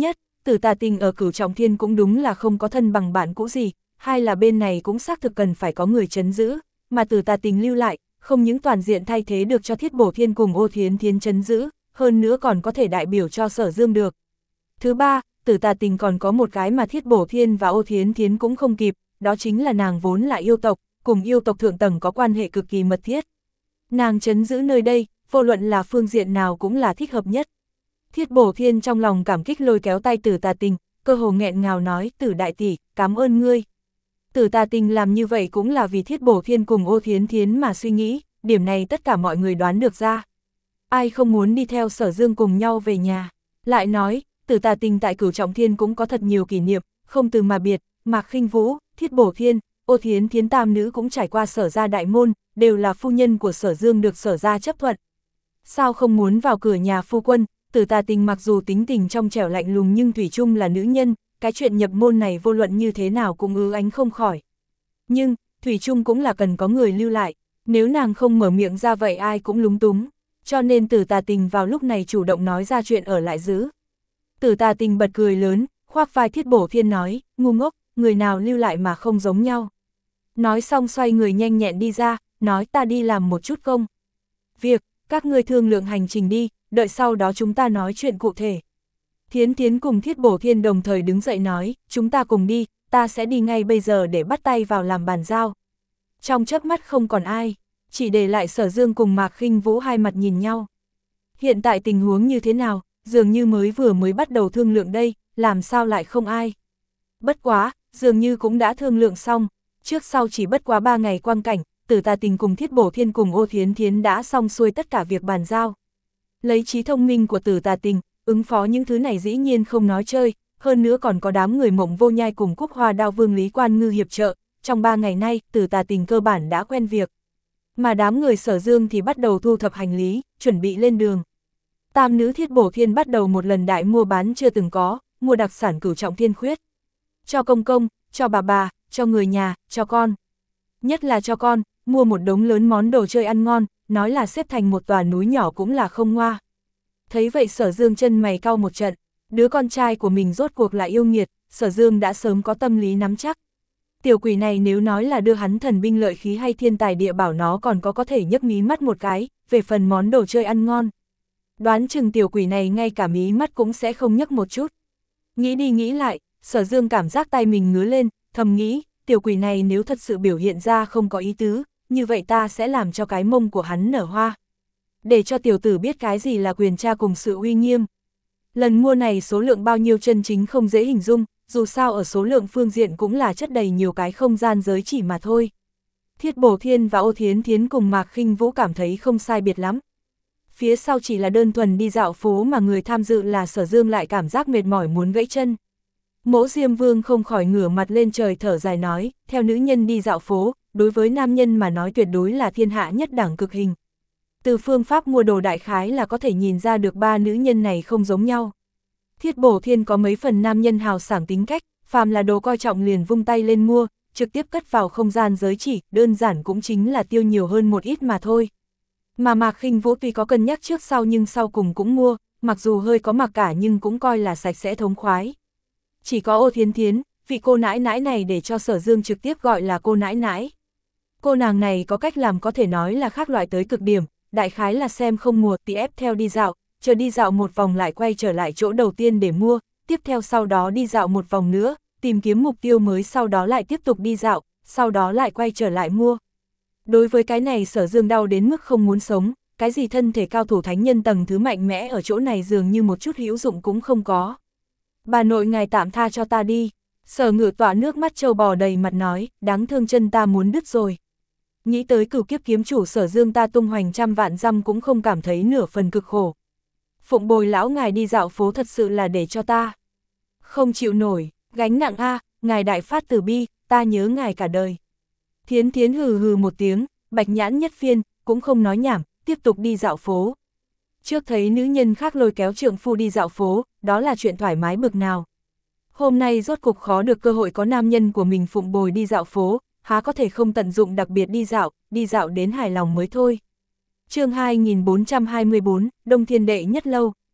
Tử Tà Tình ở Cửu Trọng Thiên cũng đúng là không có thân bằng bạn cũ gì, hay là bên này cũng xác thực cần phải có người trấn giữ, mà Tử Tà Tình lưu lại, không những toàn diện thay thế được cho Thiết Bổ Thiên cùng Ô Thiến Thiến trấn giữ, hơn nữa còn có thể đại biểu cho Sở Dương được. Thứ ba, Tử Tà Tình còn có một cái mà Thiết Bổ Thiên và Ô Thiến Thiến cũng không kịp, đó chính là nàng vốn là yêu tộc, cùng yêu tộc thượng tầng có quan hệ cực kỳ mật thiết. Nàng trấn giữ nơi đây, vô luận là phương diện nào cũng là thích hợp nhất. Thiết Bổ Thiên trong lòng cảm kích lôi kéo tay Tử Tà Tình, cơ hồ nghẹn ngào nói, Tử đại tỷ, cảm ơn ngươi. Tử Tà Tình làm như vậy cũng là vì Thiết Bổ Thiên cùng Ô Thiến Thiến mà suy nghĩ, điểm này tất cả mọi người đoán được ra. Ai không muốn đi theo Sở Dương cùng nhau về nhà. Lại nói, Tử Tà Tình tại Cửu Trọng Thiên cũng có thật nhiều kỷ niệm, không từ mà biệt, Mạc Khinh Vũ, Thiết Bổ Thiên, Ô Thiến Thiến tam nữ cũng trải qua Sở gia đại môn, đều là phu nhân của Sở Dương được Sở gia chấp thuận. Sao không muốn vào cửa nhà phu quân? Tử Tà Tình mặc dù tính tình trong trẻo lạnh lùng nhưng thủy chung là nữ nhân, cái chuyện nhập môn này vô luận như thế nào cũng ứ ánh không khỏi. Nhưng, thủy chung cũng là cần có người lưu lại, nếu nàng không mở miệng ra vậy ai cũng lúng túng, cho nên Tử Tà Tình vào lúc này chủ động nói ra chuyện ở lại giữ. Tử Tà Tình bật cười lớn, khoác vai Thiết Bổ Thiên nói, ngu ngốc, người nào lưu lại mà không giống nhau. Nói xong xoay người nhanh nhẹn đi ra, nói ta đi làm một chút công việc, các ngươi thương lượng hành trình đi, đợi sau đó chúng ta nói chuyện cụ thể. Thiến Thiến cùng Thiết Bổ Thiên đồng thời đứng dậy nói, chúng ta cùng đi, ta sẽ đi ngay bây giờ để bắt tay vào làm bàn giao. Trong chớp mắt không còn ai, chỉ để lại Sở Dương cùng Mạc Khinh Vũ hai mặt nhìn nhau. Hiện tại tình huống như thế nào, dường như mới vừa mới bắt đầu thương lượng đây, làm sao lại không ai. Bất quá, dường như cũng đã thương lượng xong, trước sau chỉ bất quá ba ngày quang cảnh, Tử Tà Tình cùng Thiết Bổ Thiên cùng Ô Thiến Thiến đã xong xuôi tất cả việc bàn giao. Lấy trí thông minh của Tử Tà Tình, ứng phó những thứ này dĩ nhiên không nói chơi, hơn nữa còn có đám người Mộng Vô Nhai cùng Cúc Hoa Đao Vương Lý Quan Ngư hiệp trợ, trong ba ngày nay Tử Tà Tình cơ bản đã quen việc. Mà đám người Sở Dương thì bắt đầu thu thập hành lý, chuẩn bị lên đường. Tam nữ Thiết Bổ Thiên bắt đầu một lần đại mua bán chưa từng có, mua đặc sản Cửu Trọng Thiên khuyết. Cho công công, cho bà bà, cho người nhà, cho con. Nhất là cho con, mua một đống lớn món đồ chơi ăn ngon, nói là xếp thành một tòa núi nhỏ cũng là không ngoa. Thấy vậy Sở Dương chân mày cau một trận, đứa con trai của mình rốt cuộc là yêu nghiệt, Sở Dương đã sớm có tâm lý nắm chắc. Tiểu quỷ này nếu nói là đưa hắn thần binh lợi khí hay thiên tài địa bảo nó còn có có thể nhấc mí mắt một cái, về phần món đồ chơi ăn ngon. Đoán chừng tiểu quỷ này ngay cả mí mắt cũng sẽ không nhấc một chút. Nghĩ đi nghĩ lại, Sở Dương cảm giác tay mình ngứa lên, thầm nghĩ, tiểu quỷ này nếu thật sự biểu hiện ra không có ý tứ, như vậy ta sẽ làm cho cái mông của hắn nở hoa. Để cho tiểu tử biết cái gì là quyền tra cùng sự uy nghiêm. Lần mua này số lượng bao nhiêu chân chính không dễ hình dung, dù sao ở số lượng phương diện cũng là chất đầy nhiều cái không gian giới chỉ mà thôi. Thiết Bổ Thiên và Ô Thiến Thiến cùng Mạc Khinh Vũ cảm thấy không sai biệt lắm. Phía sau chỉ là đơn thuần đi dạo phố mà người tham dự là Sở Dương lại cảm giác mệt mỏi muốn gãy chân. Mỗ Diêm Vương không khỏi ngửa mặt lên trời thở dài nói, theo nữ nhân đi dạo phố, đối với nam nhân mà nói tuyệt đối là thiên hạ nhất đẳng cực hình. Từ phương pháp mua đồ đại khái là có thể nhìn ra được ba nữ nhân này không giống nhau. Thiết Bổ Thiên có mấy phần nam nhân hào sảng tính cách, phàm là đồ coi trọng liền vung tay lên mua, trực tiếp cất vào không gian giới chỉ, đơn giản cũng chính là tiêu nhiều hơn một ít mà thôi. Mà Mạc Khinh Vũ tuy có cân nhắc trước sau nhưng sau cùng cũng mua, mặc dù hơi có mặc cả nhưng cũng coi là sạch sẽ thống khoái. Chỉ có Ô Thiến Thiến, vị cô nãi nãi này để cho Sở Dương trực tiếp gọi là cô nãi nãi. Cô nàng này có cách làm có thể nói là khác loại tới cực điểm, đại khái là xem không mua thì ép theo đi dạo, chờ đi dạo một vòng lại quay trở lại chỗ đầu tiên để mua, tiếp theo sau đó đi dạo một vòng nữa, tìm kiếm mục tiêu mới sau đó lại tiếp tục đi dạo, sau đó lại quay trở lại mua. Đối với cái này Sở Dương đau đến mức không muốn sống, cái gì thân thể cao thủ thánh nhân tầng thứ mạnh mẽ ở chỗ này dường như một chút hữu dụng cũng không có. Bà nội ngài tạm tha cho ta đi. Sở Ngự tỏa nước mắt trâu bò đầy mặt nói, đáng thương chân ta muốn đứt rồi. Nghĩ tới cửu kiếp kiếm chủ Sở Dương ta tung hoành trăm vạn dăm cũng không cảm thấy nửa phần cực khổ. Phụng bồi lão ngài đi dạo phố thật sự là để cho ta không chịu nổi, gánh nặng a, ngài đại phát từ bi, ta nhớ ngài cả đời. Thiến Thiến hừ hừ một tiếng, bạch nhãn nhất phiên, cũng không nói nhảm, tiếp tục đi dạo phố. Trước thấy nữ nhân khác lôi kéo trượng phu đi dạo phố, đó là chuyện thoải mái bực nào. Hôm nay rốt cục khó được cơ hội có nam nhân của mình phụng bồi đi dạo phố, há có thể không tận dụng đặc biệt đi dạo, đi dạo đến hài lòng mới thôi. Chương hai nghìn bốn trăm hai mươi bốn, Đông Thiên Đệ Nhất Lâu.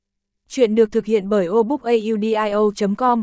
Chuyện được thực hiện bởi obookaudio chấm com.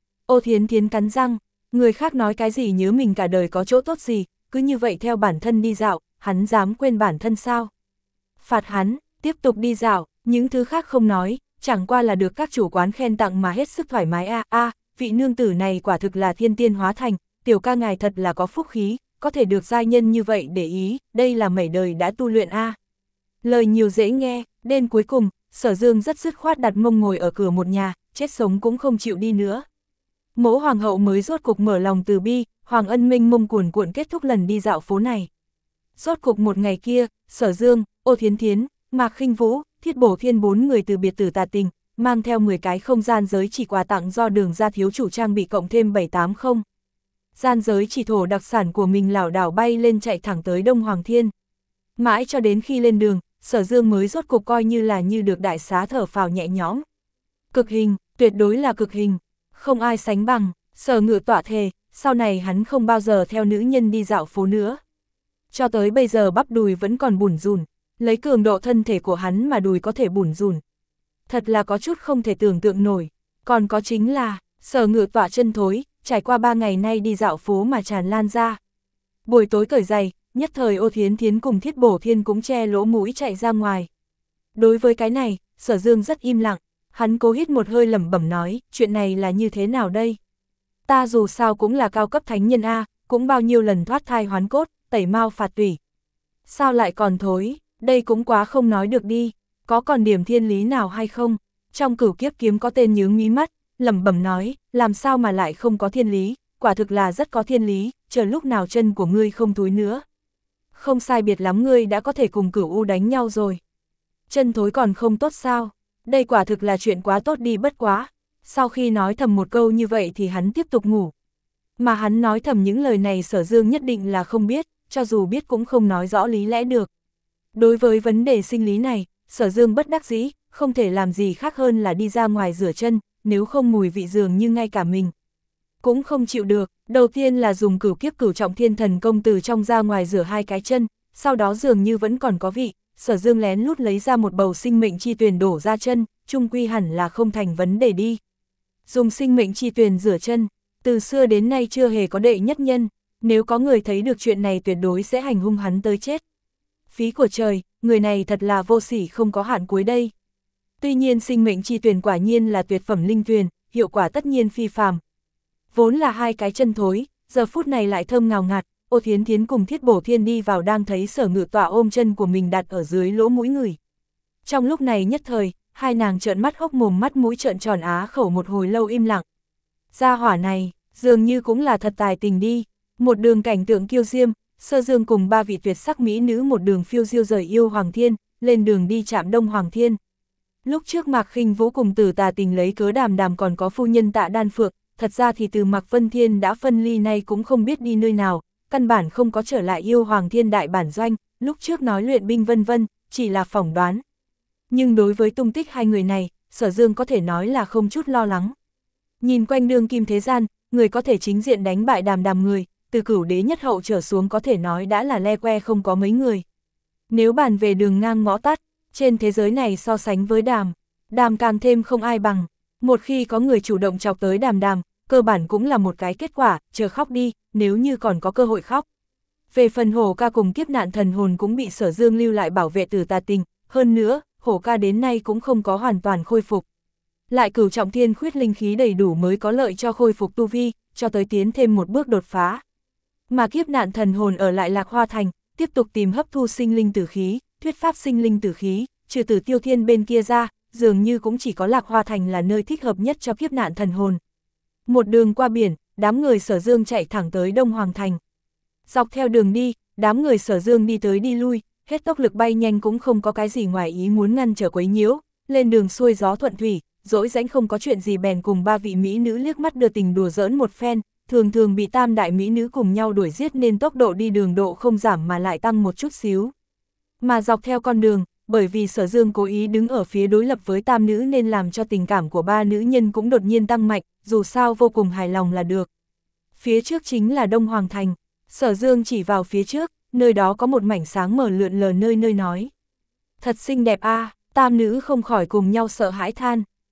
Ô Thiến Thiến cắn răng, người khác nói cái gì nhớ mình cả đời có chỗ tốt gì, cứ như vậy theo bản thân đi dạo, hắn dám quên bản thân sao? Phạt hắn, tiếp tục đi dạo, những thứ khác không nói, chẳng qua là được các chủ quán khen tặng mà hết sức thoải mái a a, à, vị nương tử này quả thực là thiên tiên hóa thành, tiểu ca ngài thật là có phúc khí, có thể được giai nhân như vậy để ý, đây là mẩy đời đã tu luyện a. À. Lời nhiều dễ nghe, đêm cuối cùng, Sở Dương rất dứt khoát đặt mông ngồi ở cửa một nhà, chết sống cũng không chịu đi nữa. Mẫu hoàng hậu mới rốt cục mở lòng từ bi, Hoàng Ân Minh mông cuồn cuộn kết thúc lần đi dạo phố này. Rốt cục một ngày kia, Sở Dương, Ô Thiến Thiến, Mạc Khinh Vũ, Thiết Bổ Thiên bốn người từ biệt tử tà tình, mang theo mười cái không gian giới chỉ quà tặng do Đường gia thiếu chủ trang bị cộng thêm bảy tám không. Gian giới chỉ thổ đặc sản của mình lảo đảo bay lên chạy thẳng tới Đông Hoàng Thiên. Mãi cho đến khi lên đường, Sở Dương mới rốt cục coi như là như được đại xá thở phào nhẹ nhõm. Cực hình, tuyệt đối là cực hình, không ai sánh bằng, Sở Ngự tọa thề, sau này hắn không bao giờ theo nữ nhân đi dạo phố nữa. Cho tới bây giờ bắp đùi vẫn còn bủn rủn, lấy cường độ thân thể của hắn mà đùi có thể bủn rủn. Thật là có chút không thể tưởng tượng nổi, còn có chính là, Sở Ngự tọa chân thối, trải qua ba ngày nay đi dạo phố mà tràn lan ra. Buổi tối cởi giày, nhất thời Ô Thiến Thiến cùng Thiết Bổ Thiên cũng che lỗ mũi chạy ra ngoài. Đối với cái này, Sở Dương rất im lặng, hắn cố hít một hơi lẩm bẩm nói, chuyện này là như thế nào đây? Ta dù sao cũng là cao cấp thánh nhân A, cũng bao nhiêu lần thoát thai hoán cốt, tẩy mao phạt tủy. Sao lại còn thối, đây cũng quá không nói được đi, có còn điểm thiên lý nào hay không? Trong Cửu Kiếp Kiếm có tên nhướng mí mắt, lẩm bẩm nói, làm sao mà lại không có thiên lý, quả thực là rất có thiên lý, chờ lúc nào chân của ngươi không thối nữa. Không sai biệt lắm ngươi đã có thể cùng Cửu U đánh nhau rồi. Chân thối còn không tốt sao? Đây quả thực là chuyện quá tốt đi bất quá. Sau khi nói thầm một câu như vậy thì hắn tiếp tục ngủ. Mà hắn nói thầm những lời này Sở Dương nhất định là không biết, cho dù biết cũng không nói rõ lý lẽ được. Đối với vấn đề sinh lý này, Sở Dương bất đắc dĩ, không thể làm gì khác hơn là đi ra ngoài rửa chân, nếu không mùi vị dường như ngay cả mình cũng không chịu được. Đầu tiên là dùng Cửu Kiếp Cửu Trọng Thiên Thần Công từ trong ra ngoài rửa hai cái chân, sau đó dường như vẫn còn có vị, Sở Dương lén lút lấy ra một bầu sinh mệnh chi tuyền đổ ra chân, chung quy hẳn là không thành vấn đề đi. Dùng sinh mệnh chi tuyền rửa chân, từ xưa đến nay chưa hề có đệ nhất nhân, nếu có người thấy được chuyện này tuyệt đối sẽ hành hung hắn tới chết. Phí của trời, người này thật là vô sỉ không có hạn cuối đây. Tuy nhiên sinh mệnh chi tuyền quả nhiên là tuyệt phẩm linh tuyền, hiệu quả tất nhiên phi phàm. Vốn là hai cái chân thối, giờ phút này lại thơm ngào ngạt, Ô Thiến Thiến cùng Thiết Bổ Thiên đi vào đang thấy Sở Ngự tọa ôm chân của mình đặt ở dưới lỗ mũi người. Trong lúc này nhất thời, hai nàng trợn mắt hốc mồm mắt mũi trợn tròn á khẩu một hồi lâu im lặng. Gia hỏa này, dường như cũng là thật tài tình đi, một đường cảnh tượng kiêu diêm, Sở Dương cùng ba vị tuyệt sắc mỹ nữ một đường phiêu diêu rời yêu Hoàng Thiên, lên đường đi chạm Đông Hoàng Thiên. Lúc trước Mạc Khinh Vũ cùng Tử Tà Tình lấy cớ đàm đàm còn có phu nhân Tạ Đan Phượng, thật ra thì từ Mạc Vân Thiên đã phân ly nay cũng không biết đi nơi nào, căn bản không có trở lại yêu Hoàng Thiên đại bản doanh, lúc trước nói luyện binh vân vân, chỉ là phỏng đoán. Nhưng đối với tung tích hai người này, Sở Dương có thể nói là không chút lo lắng. Nhìn quanh đương kim thế gian, người có thể chính diện đánh bại đàm đàm người, từ Cửu Đế nhất hậu trở xuống có thể nói đã là le que không có mấy người. Nếu bàn về đường ngang ngõ tắt, trên thế giới này so sánh với đàm, đàm càng thêm không ai bằng. Một khi có người chủ động chọc tới đàm đàm, cơ bản cũng là một cái kết quả, chờ khóc đi, nếu như còn có cơ hội khóc. Về phần Hổ Ca cùng kiếp nạn thần hồn cũng bị Sở Dương lưu lại bảo vệ Tử Tà Tình, hơn nữa, Hổ Ca đến nay cũng không có hoàn toàn khôi phục. Lại Cửu Trọng Thiên khuyết linh khí đầy đủ mới có lợi cho khôi phục tu vi, cho tới tiến thêm một bước đột phá. Mà kiếp nạn thần hồn ở lại Lạc Hoa Thành, tiếp tục tìm hấp thu sinh linh tử khí, thuyết pháp sinh linh tử khí, trừ Tử Tiêu Thiên bên kia ra, dường như cũng chỉ có Lạc Hoa Thành là nơi thích hợp nhất cho kiếp nạn thần hồn. Một đường qua biển, đám người Sở Dương chạy thẳng tới Đông Hoàng Thành. Dọc theo đường đi, đám người Sở Dương đi tới đi lui, hết tốc lực bay nhanh cũng không có cái gì ngoài ý muốn ngăn trở quấy nhiễu, lên đường xuôi gió thuận thủy, dỗi rãnh không có chuyện gì bèn cùng ba vị mỹ nữ liếc mắt đưa tình đùa giỡn một phen, thường thường bị tam đại mỹ nữ cùng nhau đuổi giết nên tốc độ đi đường độ không giảm mà lại tăng một chút xíu. Mà dọc theo con đường, bởi vì Sở Dương cố ý đứng ở phía đối lập với tam nữ nên làm cho tình cảm của ba nữ nhân cũng đột nhiên tăng mạnh, dù sao vô cùng hài lòng là được. Phía trước chính là Đông Hoàng Thành, Sở Dương chỉ vào phía trước, nơi đó có một mảnh sáng mở lượn lờ nơi nơi nói. Thật xinh đẹp a, à, tam nữ không khỏi cùng nhau sợ hãi than,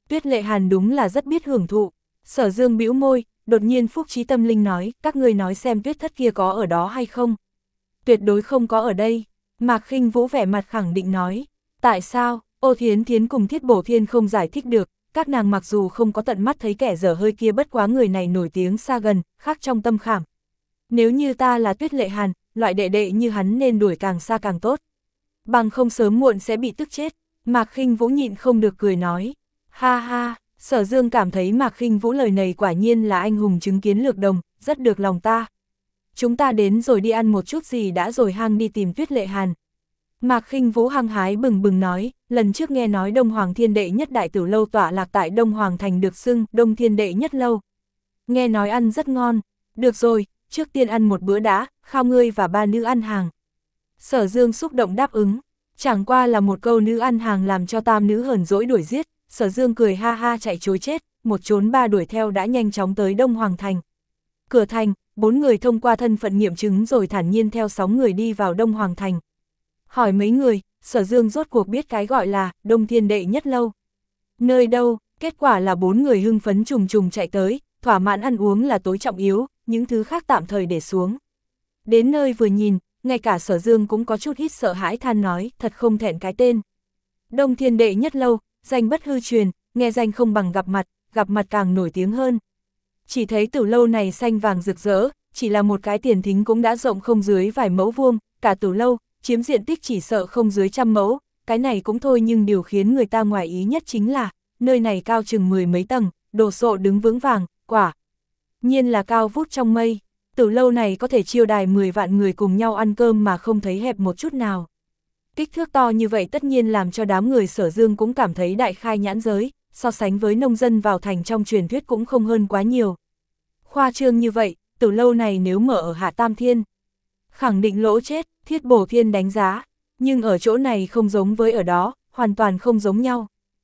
Tuyết Lệ Hàn đúng là rất biết hưởng thụ. Sở Dương bĩu môi, đột nhiên Phúc Trí Tâm Linh nói, các ngươi nói xem tuyết thất kia có ở đó hay không? Tuyệt đối không có ở đây. Mạc Khinh Vũ vẻ mặt khẳng định nói. Tại sao? Ô Thiến Thiến cùng Thiết Bổ Thiên không giải thích được, các nàng mặc dù không có tận mắt thấy kẻ dở hơi kia, bất quá người này nổi tiếng xa gần, khác trong tâm khảm. Nếu như ta là Tuyết Lệ Hàn, loại đệ đệ như hắn nên đuổi càng xa càng tốt. Bằng không sớm muộn sẽ bị tức chết. Mạc Khinh Vũ nhịn không được cười nói. Ha ha, Sở Dương cảm thấy Mạc Khinh Vũ lời này quả nhiên là anh hùng chứng kiến lược đồng, rất được lòng ta. Chúng ta đến rồi đi ăn một chút gì đã rồi hang đi tìm Tuyết Lệ Hàn. Mạc Khinh Vũ hăng hái bừng bừng nói, lần trước nghe nói Đông Hoàng Thiên Đệ nhất đại tử lâu tọa lạc tại Đông Hoàng Thành được xưng Đông Thiên Đệ nhất lâu. Nghe nói ăn rất ngon, được rồi, trước tiên ăn một bữa đã, khao ngươi và ba nữ ăn hàng. Sở Dương xúc động đáp ứng, chẳng qua là một câu nữ ăn hàng làm cho tam nữ hờn dỗi đuổi giết. Sở Dương cười ha ha chạy trối chết, một trốn ba đuổi theo đã nhanh chóng tới Đông Hoàng Thành. Cửa thành, bốn người thông qua thân phận nghiệm chứng rồi thản nhiên theo sáu người đi vào Đông Hoàng Thành. Hỏi mấy người, Sở Dương rốt cuộc biết cái gọi là Đông Thiên Đệ nhất lâu. Nơi đâu, kết quả là bốn người hưng phấn trùng trùng chạy tới, thỏa mãn ăn uống là tối trọng yếu, những thứ khác tạm thời để xuống. Đến nơi vừa nhìn, ngay cả Sở Dương cũng có chút hít sợ hãi than nói, thật không thẹn cái tên. Đông Thiên Đệ nhất lâu, danh bất hư truyền, nghe danh không bằng gặp mặt, gặp mặt càng nổi tiếng hơn. Chỉ thấy tử lâu này xanh vàng rực rỡ, chỉ là một cái tiền thính cũng đã rộng không dưới vài mẫu vuông, cả tử lâu, chiếm diện tích chỉ sợ không dưới trăm mẫu, cái này cũng thôi, nhưng điều khiến người ta ngoài ý nhất chính là, nơi này cao chừng mười mấy tầng, đồ sộ đứng vững vàng, quả nhiên là cao vút trong mây. Tử lâu này có thể chiêu đài mười vạn người cùng nhau ăn cơm mà không thấy hẹp một chút nào. Kích thước to như vậy tất nhiên làm cho đám người Sở Dương cũng cảm thấy đại khai nhãn giới, so sánh với nông dân vào thành trong truyền thuyết cũng không hơn quá nhiều. Khoa trương như vậy, tử lâu này nếu mở ở Hạ Tam Thiên, khẳng định lỗ chết. Thiết Bổ Thiên đánh giá, nhưng ở chỗ này không giống với ở đó, hoàn toàn không giống nhau.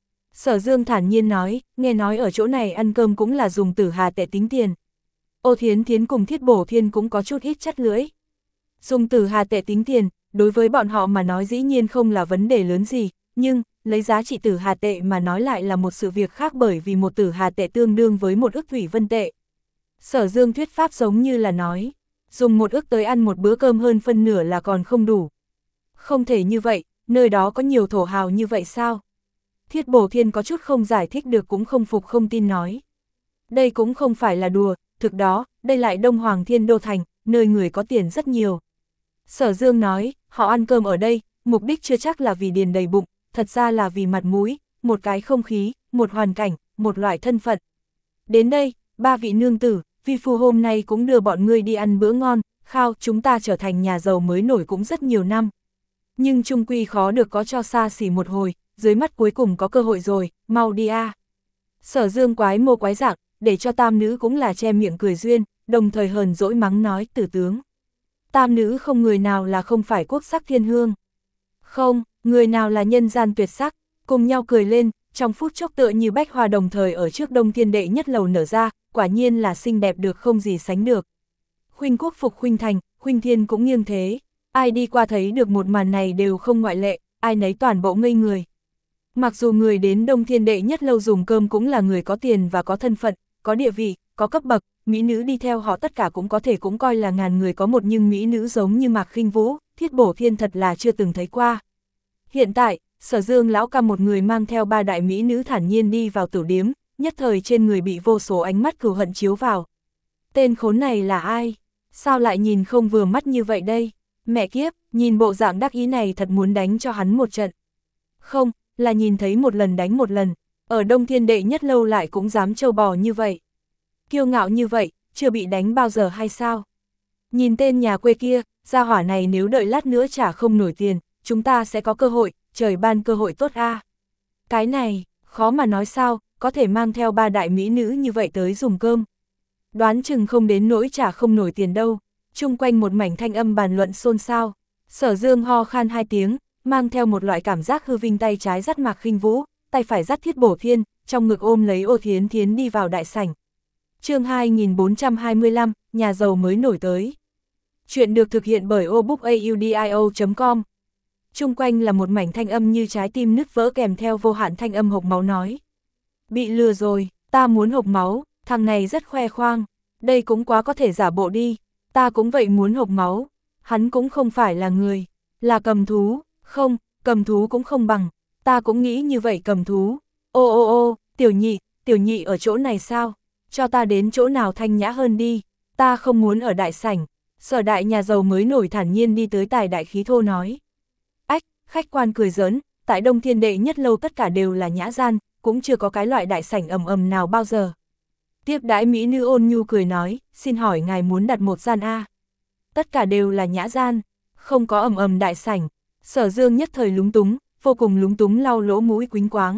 Sở Dương thản nhiên nói, nghe nói ở chỗ này ăn cơm cũng là dùng tử hà tệ tính tiền. Ô Thiến Thiến cùng Thiết Bổ Thiên cũng có chút ít chắt lưỡi. Dùng tử hà tệ tính tiền, đối với bọn họ mà nói dĩ nhiên không là vấn đề lớn gì, nhưng, lấy giá trị tử hà tệ mà nói lại là một sự việc khác, bởi vì một tử hà tệ tương đương với một ức thủy vân tệ. Sở Dương thuyết pháp giống như là nói, dùng một ức tới ăn một bữa cơm hơn phân nửa là còn không đủ. Không thể như vậy, nơi đó có nhiều thổ hào như vậy sao? Thiết Bổ Thiên có chút không giải thích được, cũng không phục không tin nói. Đây cũng không phải là đùa, thực đó, đây lại Đông Hoàng Thiên Đô Thành, nơi người có tiền rất nhiều. Sở Dương nói, họ ăn cơm ở đây, mục đích chưa chắc là vì điền đầy bụng, thật ra là vì mặt mũi, một cái không khí, một hoàn cảnh, một loại thân phận. Đến đây, ba vị nương tử, vi phu hôm nay cũng đưa bọn ngươi đi ăn bữa ngon, khao chúng ta trở thành nhà giàu mới nổi cũng rất nhiều năm. Nhưng chung quy khó được có cho xa xỉ một hồi, dưới mắt cuối cùng có cơ hội rồi, mau đi a. Sở Dương quái mô quái dạng, để cho tam nữ cũng là che miệng cười duyên, đồng thời hờn dỗi mắng nói, tử tướng. Tam nữ không người nào là không phải quốc sắc thiên hương. Không, người nào là nhân gian tuyệt sắc, cùng nhau cười lên, trong phút chốc tựa như bách hoa đồng thời ở trước Đông Thiên Đệ nhất lầu nở ra, quả nhiên là xinh đẹp được không gì sánh được. Khuynh Quốc phục Khuynh Thành, Khuynh Thiên cũng nghiêng thế, ai đi qua thấy được một màn này đều không ngoại lệ, ai nấy toàn bộ ngây người. Mặc dù người đến Đông Thiên Đệ nhất lâu dùng cơm cũng là người có tiền và có thân phận, có địa vị, có cấp bậc, mỹ nữ đi theo họ tất cả cũng có thể cũng coi là ngàn người có một, nhưng mỹ nữ giống như Mạc Khinh Vũ, Thiết Bổ Thiên thật là chưa từng thấy qua. Hiện tại, Sở Dương lão ca một người mang theo ba đại mỹ nữ thản nhiên đi vào tử điếm, nhất thời trên người bị vô số ánh mắt cừu hận chiếu vào. Tên khốn này là ai? Sao lại nhìn không vừa mắt như vậy đây? Mẹ kiếp, nhìn bộ dạng đắc ý này thật muốn đánh cho hắn một trận. Không, là nhìn thấy một lần đánh một lần, ở Đông Thiên Đệ nhất lâu lại cũng dám trâu bò như vậy. Kiêu ngạo như vậy, chưa bị đánh bao giờ hay sao? Nhìn tên nhà quê kia, gia hỏa này nếu đợi lát nữa trả không nổi tiền, chúng ta sẽ có cơ hội, trời ban cơ hội tốt a. À. Cái này, khó mà nói sao, có thể mang theo ba đại mỹ nữ như vậy tới dùng cơm. Đoán chừng không đến nỗi trả không nổi tiền đâu. Chung quanh một mảnh thanh âm bàn luận xôn xao. Sở Dương ho khan hai tiếng, mang theo một loại cảm giác hư vinh, tay trái dắt Mạc Khinh Vũ, tay phải dắt Thiết Bổ Thiên, trong ngực ôm lấy Ô Thiến Thiến đi vào đại sảnh. Chương hai nghìn bốn trăm hai mươi lăm, nhà giàu mới nổi tới. Chuyện được thực hiện bởi obookaudio chấm com. Chung quanh là một mảnh thanh âm như trái tim nứt vỡ kèm theo vô hạn thanh âm hộc máu nói. Bị lừa rồi, ta muốn hộc máu, thằng này rất khoe khoang, đây cũng quá có thể giả bộ đi, ta cũng vậy muốn hộc máu, hắn cũng không phải là người, là cầm thú, không, cầm thú cũng không bằng, ta cũng nghĩ như vậy cầm thú, ô ô ô, tiểu nhị, tiểu nhị ở chỗ này sao, cho ta đến chỗ nào thanh nhã hơn đi, ta không muốn ở đại sảnh, Sở đại nhà giàu mới nổi thản nhiên đi tới Tài Đại Khí Thô nói. Ách, khách quan cười giỡn, tại Đông Thiên Đệ nhất lâu tất cả đều là nhã gian, cũng chưa có cái loại đại sảnh ầm ầm nào bao giờ. Tiếp đãi mỹ nữ ôn nhu cười nói, xin hỏi ngài muốn đặt một gian A. Tất cả đều là nhã gian, không có ầm ầm đại sảnh. Sở Dương nhất thời lúng túng, vô cùng lúng túng lau lỗ mũi quính quáng.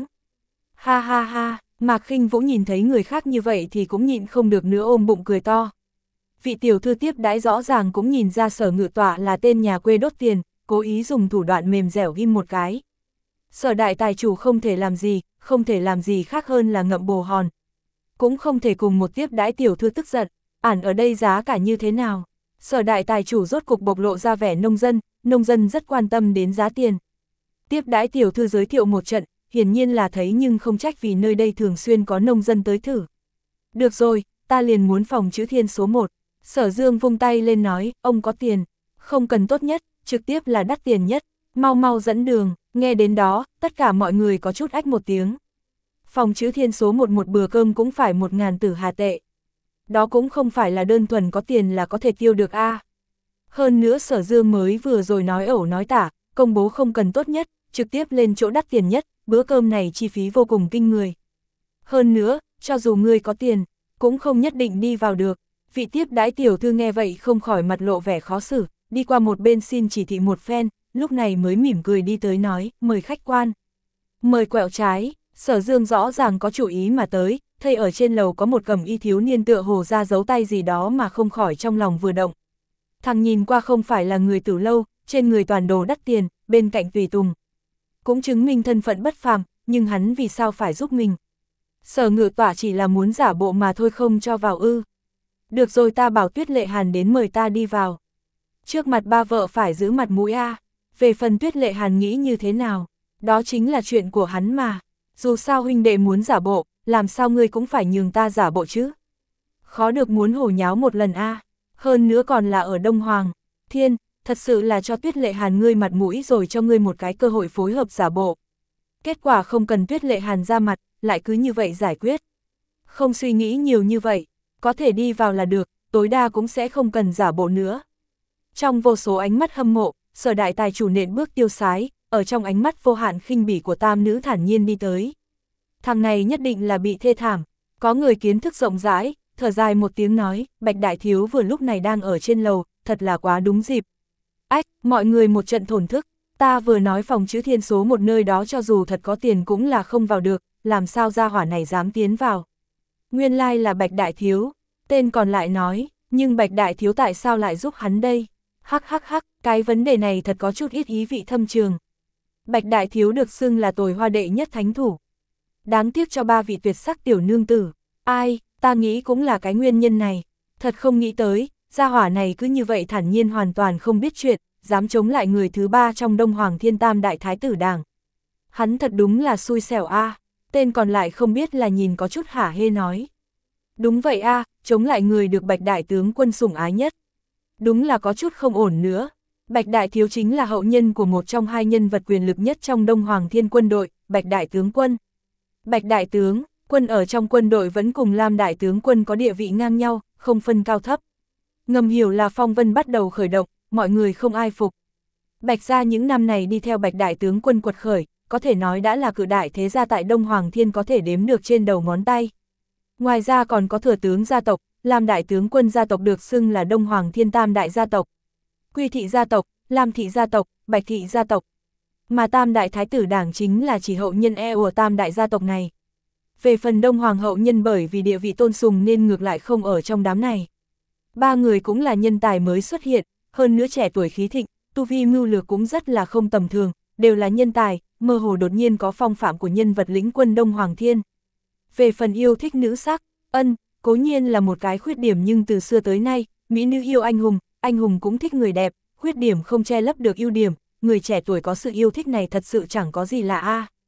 Ha ha ha, Mạc Khinh Vũ nhìn thấy người khác như vậy thì cũng nhịn không được nữa ôm bụng cười to. Vị tiểu thư tiếp đãi rõ ràng cũng nhìn ra Sở Ngự Tọa là tên nhà quê đốt tiền, cố ý dùng thủ đoạn mềm dẻo ghim một cái. Sở đại tài chủ không thể làm gì, không thể làm gì khác hơn là ngậm bồ hòn. Cũng không thể cùng một tiếp đãi tiểu thư tức giận, ản ở đây giá cả như thế nào. Sở đại tài chủ rốt cục bộc lộ ra vẻ nông dân, nông dân rất quan tâm đến giá tiền. Tiếp đãi tiểu thư giới thiệu một trận, hiển nhiên là thấy nhưng không trách vì nơi đây thường xuyên có nông dân tới thử. Được rồi, ta liền muốn phòng chữ thiên số một. Sở Dương vung tay lên nói, ông có tiền, không cần tốt nhất, trực tiếp là đắt tiền nhất, mau mau dẫn đường, nghe đến đó, tất cả mọi người có chút ách một tiếng. Phòng chữ thiên số một một bữa cơm cũng phải một ngàn tử hà tệ. Đó cũng không phải là đơn thuần có tiền là có thể tiêu được a. À. Hơn nữa Sở Dương mới vừa rồi nói ẩu nói tả, công bố không cần tốt nhất, trực tiếp lên chỗ đắt tiền nhất, bữa cơm này chi phí vô cùng kinh người. Hơn nữa, cho dù ngươi có tiền, cũng không nhất định đi vào được. Vị tiếp đãi tiểu thư nghe vậy không khỏi mặt lộ vẻ khó xử, đi qua một bên xin chỉ thị một phen, lúc này mới mỉm cười đi tới nói, mời khách quan. Mời quẹo trái, Sở Dương rõ ràng có chủ ý mà tới, thấy ở trên lầu có một cẩm y thiếu niên tựa hồ ra giấu tay gì đó mà không khỏi trong lòng vừa động. Thằng nhìn qua không phải là người Tử Lâu, trên người toàn đồ đắt tiền, bên cạnh tùy tùng. Cũng chứng minh thân phận bất phàm, nhưng hắn vì sao phải giúp mình. Sở Ngự Tọa chỉ là muốn giả bộ mà thôi không cho vào ư. Được rồi, ta bảo Tuyết Lệ Hàn đến mời ta đi vào. Trước mặt ba vợ phải giữ mặt mũi a. Về phần Tuyết Lệ Hàn nghĩ như thế nào, đó chính là chuyện của hắn mà. Dù sao huynh đệ muốn giả bộ, làm sao ngươi cũng phải nhường ta giả bộ chứ. Khó được muốn hổ nháo một lần a. Hơn nữa còn là ở Đông Hoàng. Thiên, thật sự là cho Tuyết Lệ Hàn ngươi mặt mũi rồi cho ngươi một cái cơ hội phối hợp giả bộ. Kết quả không cần Tuyết Lệ Hàn ra mặt, lại cứ như vậy giải quyết. Không suy nghĩ nhiều như vậy, có thể đi vào là được, tối đa cũng sẽ không cần giả bộ nữa. Trong vô số ánh mắt hâm mộ, Sở đại tài chủ nện bước tiêu sái, ở trong ánh mắt vô hạn khinh bỉ của tam nữ thản nhiên đi tới. Thằng này nhất định là bị thê thảm, có người kiến thức rộng rãi, thở dài một tiếng nói, Bạch đại thiếu vừa lúc này đang ở trên lầu, thật là quá đúng dịp. Ách, mọi người một trận thổn thức, ta vừa nói phòng chữ thiên số một nơi đó cho dù thật có tiền cũng là không vào được, làm sao gia hỏa này dám tiến vào. Nguyên lai là Bạch đại thiếu, tên còn lại nói, nhưng Bạch đại thiếu tại sao lại giúp hắn đây? Hắc hắc hắc, cái vấn đề này thật có chút ít ý vị thâm trường. Bạch đại thiếu được xưng là tồi hoa đệ nhất thánh thủ. Đáng tiếc cho ba vị tuyệt sắc tiểu nương tử. Ai, ta nghĩ cũng là cái nguyên nhân này. Thật không nghĩ tới, gia hỏa này cứ như vậy thản nhiên hoàn toàn không biết chuyện, dám chống lại người thứ ba trong Đông Hoàng Thiên Tam Đại Thái Tử Đảng. Hắn thật đúng là xui xẻo a. À. Tên còn lại không biết là nhìn có chút hả hê nói. Đúng vậy a, à, chống lại người được Bạch đại tướng quân sủng ái nhất. Đúng là có chút không ổn nữa. Bạch đại thiếu chính là hậu nhân của một trong hai nhân vật quyền lực nhất trong Đông Hoàng Thiên quân đội, Bạch đại tướng quân. Bạch đại tướng, quân ở trong quân đội vẫn cùng Lam đại tướng quân có địa vị ngang nhau, không phân cao thấp. Ngầm hiểu là phong vân bắt đầu khởi động, mọi người không ai phục. Bạch gia những năm này đi theo Bạch đại tướng quân quật khởi, có thể nói đã là cự đại thế gia tại Đông Hoàng Thiên có thể đếm được trên đầu ngón tay. Ngoài ra còn có thừa tướng gia tộc, Lam đại tướng quân gia tộc được xưng là Đông Hoàng Thiên Tam đại gia tộc. Quy thị gia tộc, Lam thị gia tộc, Bạch thị gia tộc. Mà Tam đại thái tử Đảng chính là chỉ hậu nhân e của Tam đại gia tộc này. Về phần Đông Hoàng hậu nhân bởi vì địa vị tôn sùng nên ngược lại không ở trong đám này. Ba người cũng là nhân tài mới xuất hiện, hơn nữa trẻ tuổi khí thịnh, tu vi mưu lược cũng rất là không tầm thường, đều là nhân tài, mơ hồ đột nhiên có phong phạm của nhân vật lĩnh quân Đông Hoàng Thiên. Về phần yêu thích nữ sắc, ân, cố nhiên là một cái khuyết điểm nhưng từ xưa tới nay, mỹ nữ yêu anh hùng, anh hùng cũng thích người đẹp, khuyết điểm không che lấp được ưu điểm, người trẻ tuổi có sự yêu thích này thật sự chẳng có gì lạ a.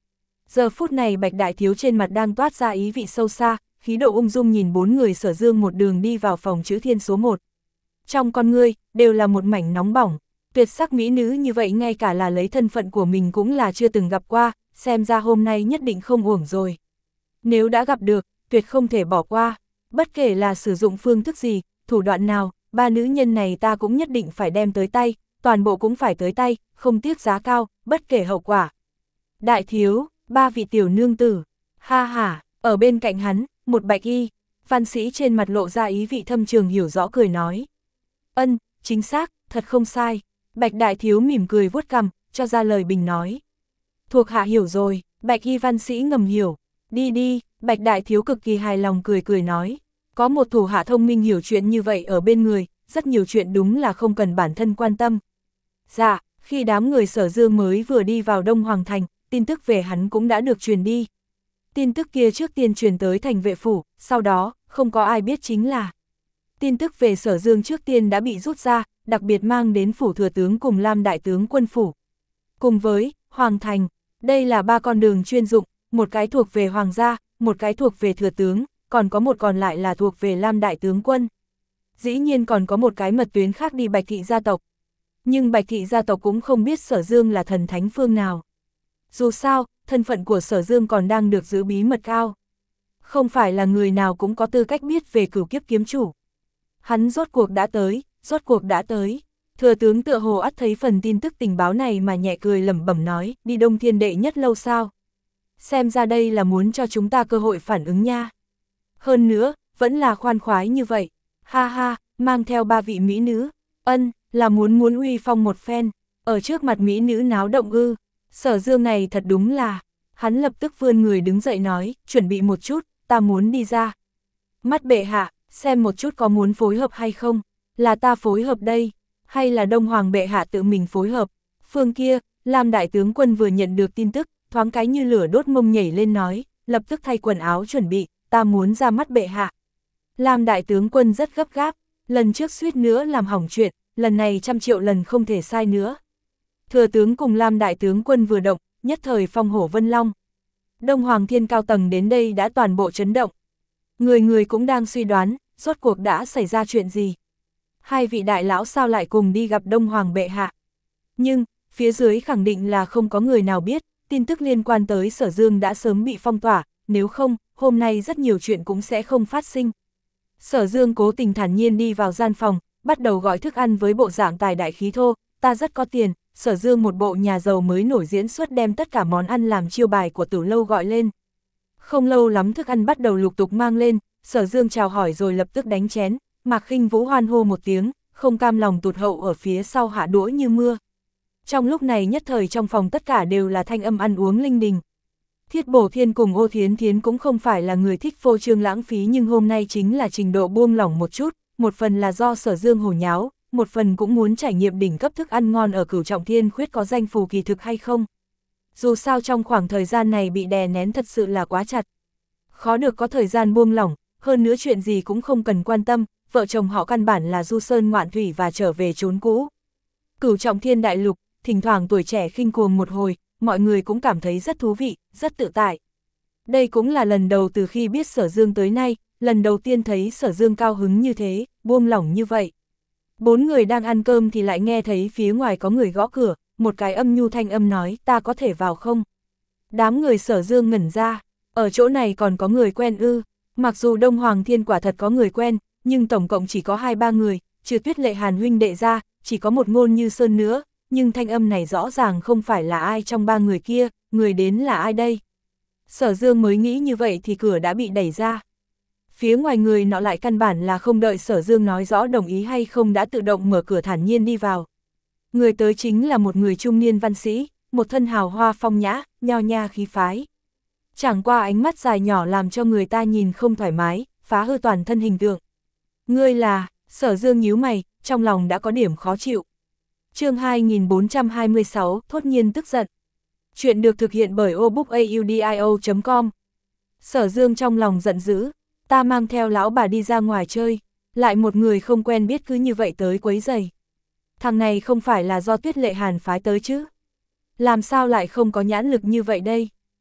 Giờ phút này Bạch Đại Thiếu trên mặt đang toát ra ý vị sâu xa, khí độ ung dung nhìn bốn người Sở Dương một đường đi vào phòng chữ thiên số một. Trong con ngươi, đều là một mảnh nóng bỏng, tuyệt sắc mỹ nữ như vậy ngay cả là lấy thân phận của mình cũng là chưa từng gặp qua, xem ra hôm nay nhất định không uổng rồi. Nếu đã gặp được, tuyệt không thể bỏ qua, bất kể là sử dụng phương thức gì, thủ đoạn nào, ba nữ nhân này ta cũng nhất định phải đem tới tay, toàn bộ cũng phải tới tay, không tiếc giá cao, bất kể hậu quả. Đại Thiếu, ba vị tiểu nương tử, ha ha, ở bên cạnh hắn, một bạch y, văn sĩ trên mặt lộ ra ý vị thâm trường hiểu rõ cười nói. Ân, chính xác, thật không sai. Bạch Đại Thiếu mỉm cười vuốt cằm, cho ra lời bình nói. Thuộc hạ hiểu rồi, bạch y văn sĩ ngầm hiểu. Đi đi, Bạch Đại Thiếu cực kỳ hài lòng cười cười nói. Có một thủ hạ thông minh hiểu chuyện như vậy ở bên người, rất nhiều chuyện đúng là không cần bản thân quan tâm. Dạ, khi đám người Sở Dương mới vừa đi vào Đông Hoàng Thành, tin tức về hắn cũng đã được truyền đi. Tin tức kia trước tiên truyền tới thành vệ phủ, sau đó, không có ai biết chính là. Tin tức về Sở Dương trước tiên đã bị rút ra, đặc biệt mang đến phủ thừa tướng cùng Lam đại tướng quân phủ. Cùng với, Hoàng Thành, đây là ba con đường chuyên dụng, một cái thuộc về Hoàng gia, một cái thuộc về thừa tướng, còn có một còn lại là thuộc về Lam đại tướng quân. Dĩ nhiên còn có một cái mật tuyến khác đi Bạch thị gia tộc. Nhưng Bạch thị gia tộc cũng không biết Sở Dương là thần thánh phương nào. Dù sao, thân phận của Sở Dương còn đang được giữ bí mật cao. Không phải là người nào cũng có tư cách biết về cửu kiếp kiếm chủ. Hắn rốt cuộc đã tới, rốt cuộc đã tới. Thừa tướng tựa hồ ắt thấy phần tin tức tình báo này mà nhẹ cười lẩm bẩm nói, đi Đông Thiên đệ nhất lâu sao. Xem ra đây là muốn cho chúng ta cơ hội phản ứng nha. Hơn nữa, vẫn là khoan khoái như vậy. Ha ha, mang theo ba vị mỹ nữ. Ân, là muốn muốn uy phong một phen. Ở trước mặt mỹ nữ náo động ư. Sở Dương này thật đúng là. Hắn lập tức vươn người đứng dậy nói, chuẩn bị một chút, ta muốn đi ra. Mắt bệ hạ, xem một chút có muốn phối hợp hay không. Là ta phối hợp đây, hay là Đông Hoàng bệ hạ tự mình phối hợp. Phương kia, Lam đại tướng quân vừa nhận được tin tức, thoáng cái như lửa đốt mông nhảy lên nói, lập tức thay quần áo chuẩn bị, ta muốn ra mắt bệ hạ. Lam đại tướng quân rất gấp gáp, lần trước suýt nữa làm hỏng chuyện, lần này trăm triệu lần không thể sai nữa. Thừa tướng cùng Lam đại tướng quân vừa động, nhất thời phong hổ vân long. Đông Hoàng thiên cao tầng đến đây đã toàn bộ chấn động. Người người cũng đang suy đoán, rốt cuộc đã xảy ra chuyện gì. Hai vị đại lão sao lại cùng đi gặp Đông Hoàng bệ hạ. Nhưng, phía dưới khẳng định là không có người nào biết, tin tức liên quan tới Sở Dương đã sớm bị phong tỏa, nếu không, hôm nay rất nhiều chuyện cũng sẽ không phát sinh. Sở Dương cố tình thản nhiên đi vào gian phòng, bắt đầu gọi thức ăn với bộ dạng tài đại khí thô, ta rất có tiền, Sở Dương một bộ nhà giàu mới nổi diễn xuất đem tất cả món ăn làm chiêu bài của Tử lâu gọi lên. Không lâu lắm thức ăn bắt đầu lục tục mang lên, Sở Dương chào hỏi rồi lập tức đánh chén, Mạc Khinh Vũ hoan hô một tiếng, không cam lòng tụt hậu ở phía sau hạ đũa như mưa. Trong lúc này nhất thời trong phòng tất cả đều là thanh âm ăn uống linh đình. Thiết Bổ Thiên cùng Ô Thiến Thiến cũng không phải là người thích phô trương lãng phí nhưng hôm nay chính là trình độ buông lỏng một chút, một phần là do Sở Dương hồ nháo, một phần cũng muốn trải nghiệm đỉnh cấp thức ăn ngon ở Cửu Trọng Thiên Khuyết có danh phù kỳ thực hay không. Dù sao trong khoảng thời gian này bị đè nén thật sự là quá chặt. Khó được có thời gian buông lỏng, hơn nữa chuyện gì cũng không cần quan tâm, vợ chồng họ căn bản là du sơn ngoạn thủy và trở về chốn cũ. Cửu Trọng Thiên đại lục, thỉnh thoảng tuổi trẻ khinh cuồng một hồi, mọi người cũng cảm thấy rất thú vị, rất tự tại. Đây cũng là lần đầu từ khi biết Sở Dương tới nay, lần đầu tiên thấy Sở Dương cao hứng như thế, buông lỏng như vậy. Bốn người đang ăn cơm thì lại nghe thấy phía ngoài có người gõ cửa, một cái âm nhu thanh âm nói, ta có thể vào không? Đám người Sở Dương ngẩn ra, ở chỗ này còn có người quen ư, mặc dù Đông Hoàng Thiên quả thật có người quen, nhưng tổng cộng chỉ có hai ba người, trừ Tuyết Lệ Hàn huynh đệ ra, chỉ có một Ngôn Như Sơn nữa, nhưng thanh âm này rõ ràng không phải là ai trong ba người kia, người đến là ai đây? Sở Dương mới nghĩ như vậy thì cửa đã bị đẩy ra. Phía ngoài người nọ lại căn bản là không đợi Sở Dương nói rõ đồng ý hay không đã tự động mở cửa thản nhiên đi vào. Người tới chính là một người trung niên văn sĩ, một thân hào hoa phong nhã, nho nha khí phái. Chẳng qua ánh mắt dài nhỏ làm cho người ta nhìn không thoải mái, phá hư toàn thân hình tượng. Ngươi là, Sở Dương nhíu mày, trong lòng đã có điểm khó chịu. Chương hai nghìn bốn trăm hai mươi sáu, thốt nhiên tức giận. Chuyện được thực hiện bởi obookaudio chấm com. Sở Dương trong lòng giận dữ, ta mang theo lão bà đi ra ngoài chơi, lại một người không quen biết cứ như vậy tới quấy rầy. Thằng này không phải là do Tuyết Lệ Hàn phái tới chứ? Làm sao lại không có nhãn lực như vậy đây?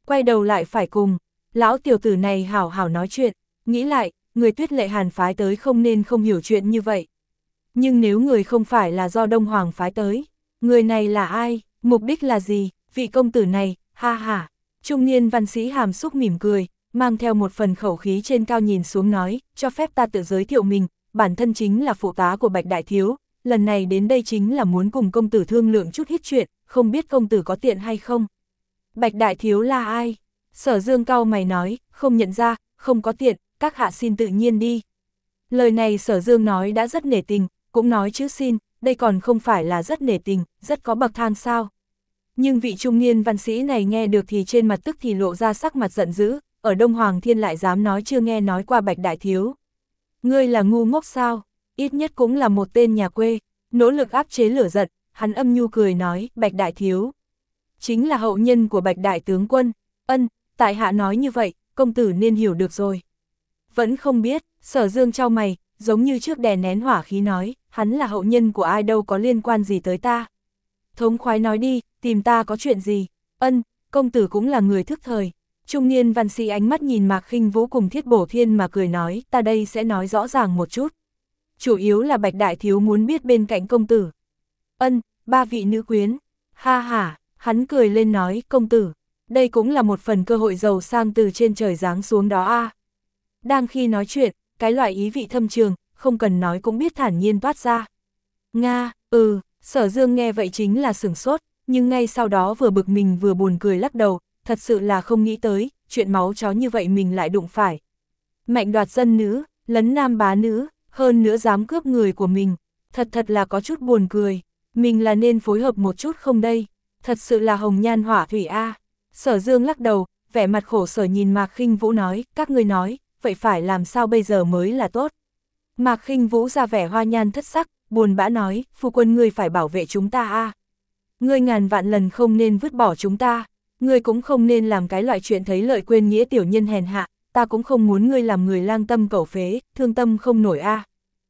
quay đầu lại phải cùng, lão tiểu tử này hảo hảo nói chuyện, nghĩ lại, người Tuyết Lệ Hàn phái tới không nên không hiểu chuyện như vậy. Nhưng nếu người không phải là do Đông Hoàng phái tới, người này là ai, mục đích là gì, vị công tử này, ha ha. Trung niên văn sĩ hàm xúc mỉm cười, mang theo một phần khẩu khí trên cao nhìn xuống nói, cho phép ta tự giới thiệu mình, bản thân chính là phụ tá của Bạch Đại Thiếu, lần này đến đây chính là muốn cùng công tử thương lượng chút hít chuyện, không biết công tử có tiện hay không. Bạch Đại Thiếu là ai? Sở Dương cau mày nói, không nhận ra, không có tiện, các hạ xin tự nhiên đi. Lời này Sở Dương nói đã rất nể tình, cũng nói chữ xin, đây còn không phải là rất nể tình, rất có bậc thang sao. Nhưng vị trung niên văn sĩ này nghe được thì trên mặt tức thì lộ ra sắc mặt giận dữ, ở Đông Hoàng Thiên lại dám nói chưa nghe nói qua Bạch Đại Thiếu. Ngươi là ngu ngốc sao, ít nhất cũng là một tên nhà quê, nỗ lực áp chế lửa giận, hắn âm nhu cười nói, Bạch Đại Thiếu. Chính là hậu nhân của Bạch Đại Tướng Quân, ân, tại hạ nói như vậy, công tử nên hiểu được rồi. Vẫn không biết, Sở Dương chau mày, giống như trước đè nén hỏa khí nói, hắn là hậu nhân của ai đâu có liên quan gì tới ta. Thống khoái nói đi, tìm ta có chuyện gì, ân, công tử cũng là người thức thời. Trung niên văn sĩ ánh mắt nhìn Mạc Khinh Vũ cùng Thiết Bổ Thiên mà cười nói, ta đây sẽ nói rõ ràng một chút. Chủ yếu là Bạch Đại Thiếu muốn biết bên cạnh công tử. Ân, ba vị nữ quyến, ha ha, hắn cười lên nói, công tử, đây cũng là một phần cơ hội giàu sang từ trên trời giáng xuống đó a. À. Đang khi nói chuyện, cái loại ý vị thâm trường, không cần nói cũng biết thản nhiên toát ra. Nga, ừ, Sở Dương nghe vậy chính là sửng sốt, nhưng ngay sau đó vừa bực mình vừa buồn cười lắc đầu, thật sự là không nghĩ tới, chuyện máu chó như vậy mình lại đụng phải. Mạnh đoạt dân nữ, lấn nam bá nữ, hơn nữa dám cướp người của mình, thật thật là có chút buồn cười, mình là nên phối hợp một chút không đây, thật sự là hồng nhan hỏa thủy a. À. Sở Dương lắc đầu, vẻ mặt khổ sở nhìn Mạc Khinh Vũ nói, các ngươi nói, vậy phải làm sao bây giờ mới là tốt. Mạc Khinh Vũ ra vẻ hoa nhan thất sắc, buồn bã nói, phu quân ngươi phải bảo vệ chúng ta a. À. Ngươi ngàn vạn lần không nên vứt bỏ chúng ta, ngươi cũng không nên làm cái loại chuyện thấy lợi quên nghĩa tiểu nhân hèn hạ, ta cũng không muốn ngươi làm người lang tâm cẩu phế, thương tâm không nổi a. À.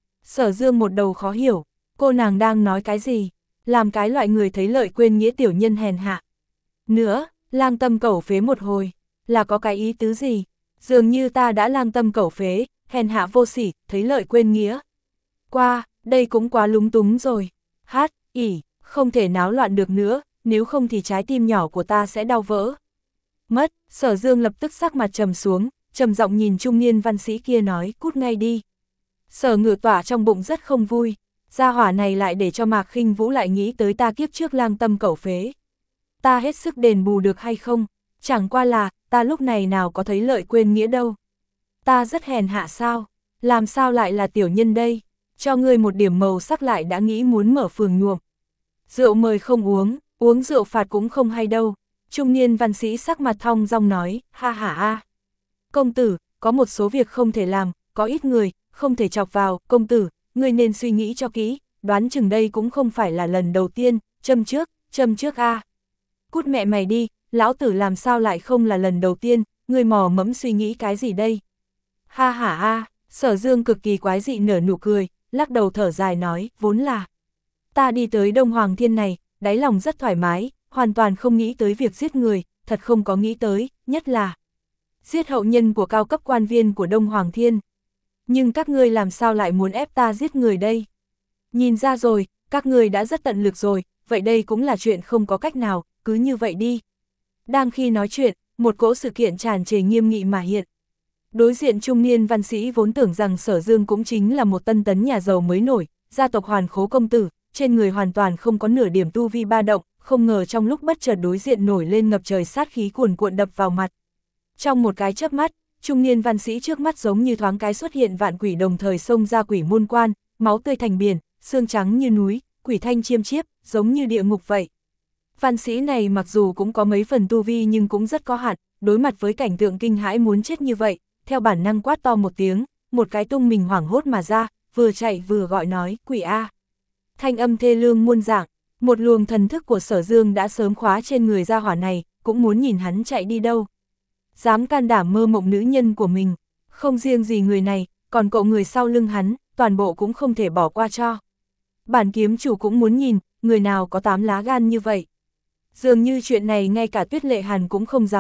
Sở Dương một đầu khó hiểu, cô nàng đang nói cái gì, làm cái loại người thấy lợi quên nghĩa tiểu nhân hèn hạ. Nữa, lang tâm cẩu phế một hồi, là có cái ý tứ gì, dường như ta đã lang tâm cẩu phế, hèn hạ vô sỉ, thấy lợi quên nghĩa. Qua, đây cũng quá lúng túng rồi, hát, ỉ, không thể náo loạn được nữa, nếu không thì trái tim nhỏ của ta sẽ đau vỡ. Mất, Sở Dương lập tức sắc mặt trầm xuống, trầm giọng nhìn trung niên văn sĩ kia nói, cút ngay đi. Sở Ngự Tỏa trong bụng rất không vui, gia hỏa này lại để cho Mạc Khinh Vũ lại nghĩ tới ta kiếp trước lang tâm cẩu phế. Ta hết sức đền bù được hay không, chẳng qua là, ta lúc này nào có thấy lợi quên nghĩa đâu. Ta rất hèn hạ sao, làm sao lại là tiểu nhân đây, cho ngươi một điểm màu sắc lại đã nghĩ muốn mở phường nhuộm. Rượu mời không uống, uống rượu phạt cũng không hay đâu. Trung niên văn sĩ sắc mặt thong dong nói, ha ha a. Công tử, có một số việc không thể làm, có ít người, không thể chọc vào, công tử, ngươi nên suy nghĩ cho kỹ, đoán chừng đây cũng không phải là lần đầu tiên, châm trước, châm trước a. À. Cút mẹ mày đi, lão tử làm sao lại không là lần đầu tiên, ngươi mò mẫm suy nghĩ cái gì đây. Ha ha a, Sở Dương cực kỳ quái dị nở nụ cười, lắc đầu thở dài nói, vốn là ta đi tới Đông Hoàng Thiên này, đáy lòng rất thoải mái, hoàn toàn không nghĩ tới việc giết người, thật không có nghĩ tới, nhất là giết hậu nhân của cao cấp quan viên của Đông Hoàng Thiên. Nhưng các ngươi làm sao lại muốn ép ta giết người đây? Nhìn ra rồi, các ngươi đã rất tận lực rồi, vậy đây cũng là chuyện không có cách nào, cứ như vậy đi. Đang khi nói chuyện, một cỗ sự kiện tràn trề nghiêm nghị mà hiện. Đối diện trung niên văn sĩ vốn tưởng rằng Sở Dương cũng chính là một tân tấn nhà giàu mới nổi, gia tộc Hoàn Khố công tử, trên người hoàn toàn không có nửa điểm tu vi ba động, không ngờ trong lúc bất chợt đối diện nổi lên ngập trời sát khí cuồn cuộn đập vào mặt. Trong một cái chớp mắt, trung niên văn sĩ trước mắt giống như thoáng cái xuất hiện vạn quỷ đồng thời xông ra quỷ môn quan, máu tươi thành biển, xương trắng như núi, quỷ thanh chiêm chiếp, giống như địa ngục vậy. Văn sĩ này mặc dù cũng có mấy phần tu vi nhưng cũng rất có hạn, đối mặt với cảnh tượng kinh hãi muốn chết như vậy, theo bản năng quát to một tiếng, một cái tung mình hoảng hốt mà ra, vừa chạy vừa gọi nói, quỷ a. Thanh âm thê lương muôn dạng, một luồng thần thức của Sở Dương đã sớm khóa trên người gia hỏa này, cũng muốn nhìn hắn chạy đi đâu. Dám can đảm mơ mộng nữ nhân của mình, không riêng gì người này, còn cậu người sau lưng hắn, toàn bộ cũng không thể bỏ qua cho. Bản kiếm chủ cũng muốn nhìn, người nào có tám lá gan như vậy. Dường như chuyện này ngay cả Tuyết Lệ Hàn cũng không dám thử,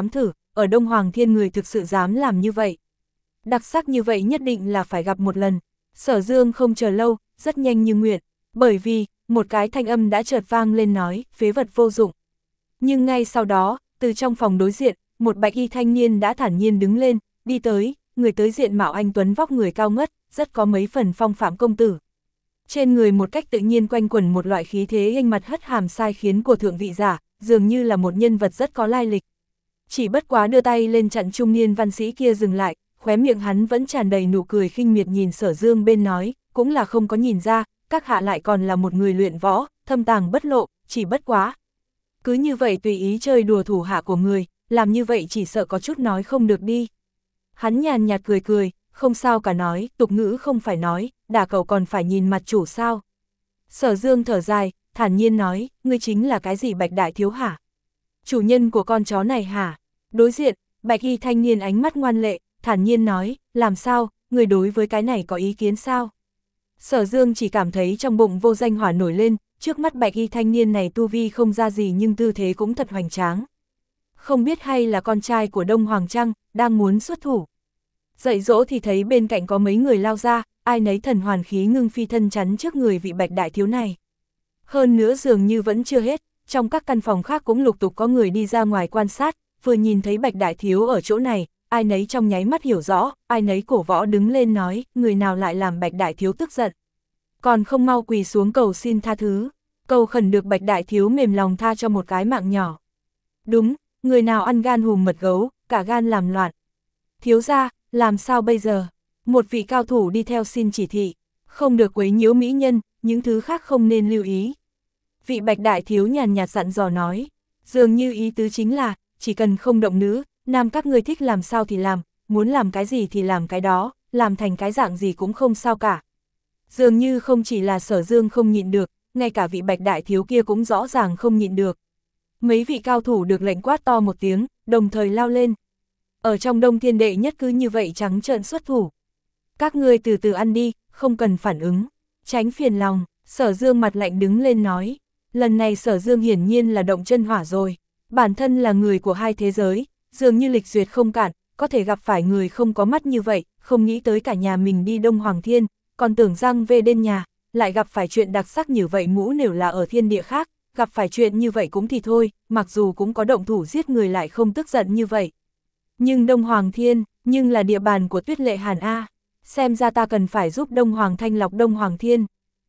ở Đông Hoàng Thiên người thực sự dám làm như vậy. Đặc sắc như vậy nhất định là phải gặp một lần. Sở Dương không chờ lâu, rất nhanh như nguyện, bởi vì, một cái thanh âm đã chợt vang lên nói, phế vật vô dụng. Nhưng ngay sau đó, từ trong phòng đối diện, một bạch y thanh niên đã thản nhiên đứng lên, đi tới, người tới diện mạo anh tuấn vóc người cao ngất, rất có mấy phần phong phạm công tử. Trên người một cách tự nhiên quanh quẩn một loại khí thế nghênh mặt hất hàm sai khiến của thượng vị giả, dường như là một nhân vật rất có lai lịch. Chỉ bất quá đưa tay lên chặn trung niên văn sĩ kia dừng lại, khóe miệng hắn vẫn tràn đầy nụ cười khinh miệt nhìn Sở Dương bên nói, cũng là không có nhìn ra, các hạ lại còn là một người luyện võ, thâm tàng bất lộ, chỉ bất quá. Cứ như vậy tùy ý chơi đùa thủ hạ của người, làm như vậy chỉ sợ có chút nói không được đi. Hắn nhàn nhạt cười cười, không sao cả nói, tục ngữ không phải nói, đả cậu còn phải nhìn mặt chủ sao. Sở Dương thở dài, thản nhiên nói, ngươi chính là cái gì Bạch đại thiếu hả? Chủ nhân của con chó này hả? Đối diện, bạch y thanh niên ánh mắt ngoan lệ, thản nhiên nói, làm sao, người đối với cái này có ý kiến sao? Sở Dương chỉ cảm thấy trong bụng vô danh hỏa nổi lên, trước mắt bạch y thanh niên này tu vi không ra gì nhưng tư thế cũng thật hoành tráng. Không biết hay là con trai của Đông Hoàng Trăng, đang muốn xuất thủ. Dạy dỗ thì thấy bên cạnh có mấy người lao ra, ai nấy thần hoàn khí ngưng phi thân chắn trước người vị bạch đại thiếu này. Hơn nữa dường như vẫn chưa hết, trong các căn phòng khác cũng lục tục có người đi ra ngoài quan sát, vừa nhìn thấy bạch đại thiếu ở chỗ này, ai nấy trong nháy mắt hiểu rõ, ai nấy cổ võ đứng lên nói, người nào lại làm bạch đại thiếu tức giận. Còn không mau quỳ xuống cầu xin tha thứ, cầu khẩn được bạch đại thiếu mềm lòng tha cho một cái mạng nhỏ. Đúng, người nào ăn gan hùm mật gấu, cả gan làm loạn. Thiếu gia, làm sao bây giờ? Một vị cao thủ đi theo xin chỉ thị, không được quấy nhiễu mỹ nhân, những thứ khác không nên lưu ý. Vị bạch đại thiếu nhàn nhạt dặn dò nói, dường như ý tứ chính là, chỉ cần không động nữ, nam các ngươi thích làm sao thì làm, muốn làm cái gì thì làm cái đó, làm thành cái dạng gì cũng không sao cả. Dường như không chỉ là Sở Dương không nhịn được, ngay cả vị bạch đại thiếu kia cũng rõ ràng không nhịn được. Mấy vị cao thủ được lệnh quát to một tiếng, đồng thời lao lên. Ở trong Đông Thiên đệ nhất cứ như vậy trắng trợn xuất thủ. Các ngươi từ từ ăn đi, không cần phản ứng, tránh phiền lòng. Sở Dương mặt lạnh đứng lên nói, lần này Sở Dương hiển nhiên là động chân hỏa rồi. Bản thân là người của hai thế giới, dường như lịch duyệt không cạn, có thể gặp phải người không có mắt như vậy, không nghĩ tới cả nhà mình đi Đông Hoàng Thiên, còn tưởng rằng về đến nhà, lại gặp phải chuyện đặc sắc như vậy mũ nếu là ở thiên địa khác, gặp phải chuyện như vậy cũng thì thôi, mặc dù cũng có động thủ giết người lại không tức giận như vậy. Nhưng Đông Hoàng Thiên, nhưng là địa bàn của Tuyết Lệ Hàn A, xem ra ta cần phải giúp Đông Hoàng thanh lọc Đông Hoàng Thiên.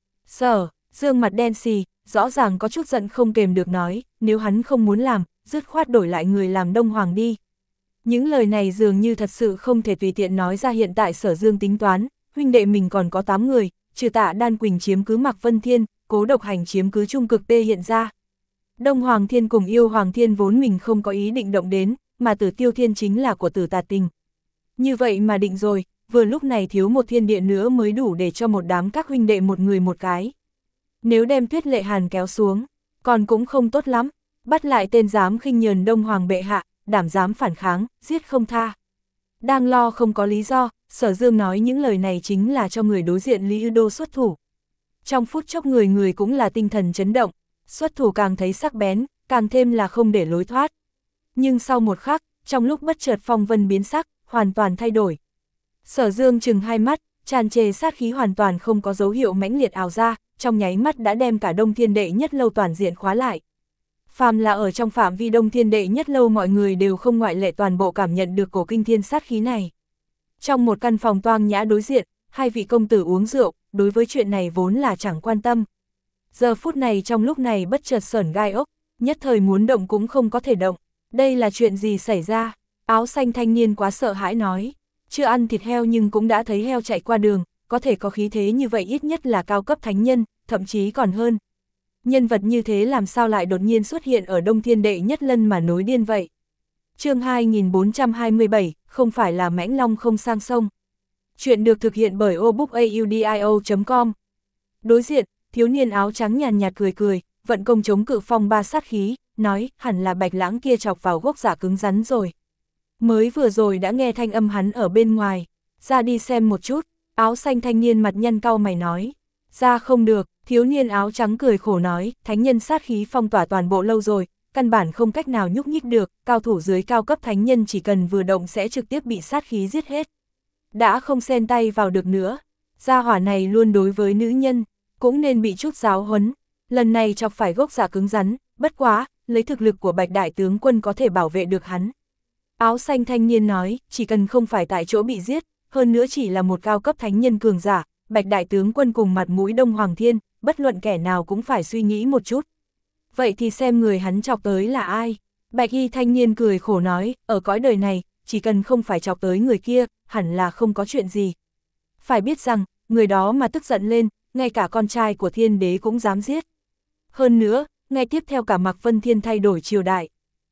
Sở Dương mặt đen xì, rõ ràng có chút giận không kềm được nói, nếu hắn không muốn làm, dứt khoát đổi lại người làm Đông Hoàng đi. Những lời này dường như thật sự không thể tùy tiện nói ra. Hiện tại Sở Dương tính toán, huynh đệ mình còn có tám người, trừ Tạ Đan Quỳnh chiếm cứ Mạc Vân Thiên, Cố Độc Hành chiếm cứ Trung Cực Tê hiện ra. Đông Hoàng Thiên cùng Yêu Hoàng Thiên vốn mình không có ý định động đến, mà Tử Tiêu Thiên chính là của Tử Tà Tình. Như vậy mà định rồi, vừa lúc này thiếu một thiên địa nữa mới đủ để cho một đám các huynh đệ một người một cái. Nếu đem Tuyết Lệ Hàn kéo xuống, còn cũng không tốt lắm, bắt lại tên dám khinh nhờn Đông Hoàng bệ hạ, đảm dám phản kháng, giết không tha. Đang lo không có lý do, Sở Dương nói những lời này chính là cho người đối diện Lý Ư Đô xuất thủ. Trong phút chốc người người cũng là tinh thần chấn động, xuất thủ càng thấy sắc bén, càng thêm là không để lối thoát. Nhưng sau một khắc, trong lúc bất chợt phong vân biến sắc, hoàn toàn thay đổi. Sở Dương chừng hai mắt, tràn trề sát khí hoàn toàn không có dấu hiệu mãnh liệt ảo ra, trong nháy mắt đã đem cả Đông Thiên đệ nhất lâu toàn diện khóa lại. Phàm là ở trong phạm vi Đông Thiên đệ nhất lâu mọi người đều không ngoại lệ toàn bộ cảm nhận được cổ kinh thiên sát khí này. Trong một căn phòng toang nhã đối diện, hai vị công tử uống rượu, đối với chuyện này vốn là chẳng quan tâm. Giờ phút này trong lúc này bất chợt sởn gai ốc, nhất thời muốn động cũng không có thể động. Đây là chuyện gì xảy ra? Áo xanh thanh niên quá sợ hãi nói. Chưa ăn thịt heo nhưng cũng đã thấy heo chạy qua đường, có thể có khí thế như vậy ít nhất là cao cấp thánh nhân, thậm chí còn hơn. Nhân vật như thế làm sao lại đột nhiên xuất hiện ở Đông Thiên đệ nhất lân mà nối điên vậy? Chương hai nghìn bốn trăm hai mươi bảy, không phải là mãnh long không sang sông. Chuyện được thực hiện bởi obookaudio chấm com. Đối diện, thiếu niên áo trắng nhàn nhạt cười cười, vận công chống cự phong ba sát khí, nói hẳn là Bạch Lãng kia chọc vào gốc giả cứng rắn rồi. Mới vừa rồi đã nghe thanh âm hắn ở bên ngoài, ra đi xem một chút. Áo xanh thanh niên mặt nhăn cau mày nói, ra không được. Thiếu niên áo trắng cười khổ nói, thánh nhân sát khí phong tỏa toàn bộ lâu rồi, căn bản không cách nào nhúc nhích được, cao thủ dưới cao cấp thánh nhân chỉ cần vừa động sẽ trực tiếp bị sát khí giết hết. Đã không xen tay vào được nữa, gia hỏa này luôn đối với nữ nhân, cũng nên bị chút giáo huấn, lần này chọc phải gốc dạ cứng rắn, bất quá, lấy thực lực của Bạch đại tướng quân có thể bảo vệ được hắn. Áo xanh thanh niên nói, chỉ cần không phải tại chỗ bị giết, hơn nữa chỉ là một cao cấp thánh nhân cường giả, Bạch đại tướng quân cùng mặt mũi Đông Hoàng Thiên, bất luận kẻ nào cũng phải suy nghĩ một chút. Vậy thì xem người hắn chọc tới là ai? Bạch y thanh niên cười khổ nói, ở cõi đời này, chỉ cần không phải chọc tới người kia, hẳn là không có chuyện gì. Phải biết rằng, người đó mà tức giận lên, ngay cả con trai của thiên đế cũng dám giết. Hơn nữa, ngay tiếp theo cả Mạc Vân Thiên thay đổi triều đại.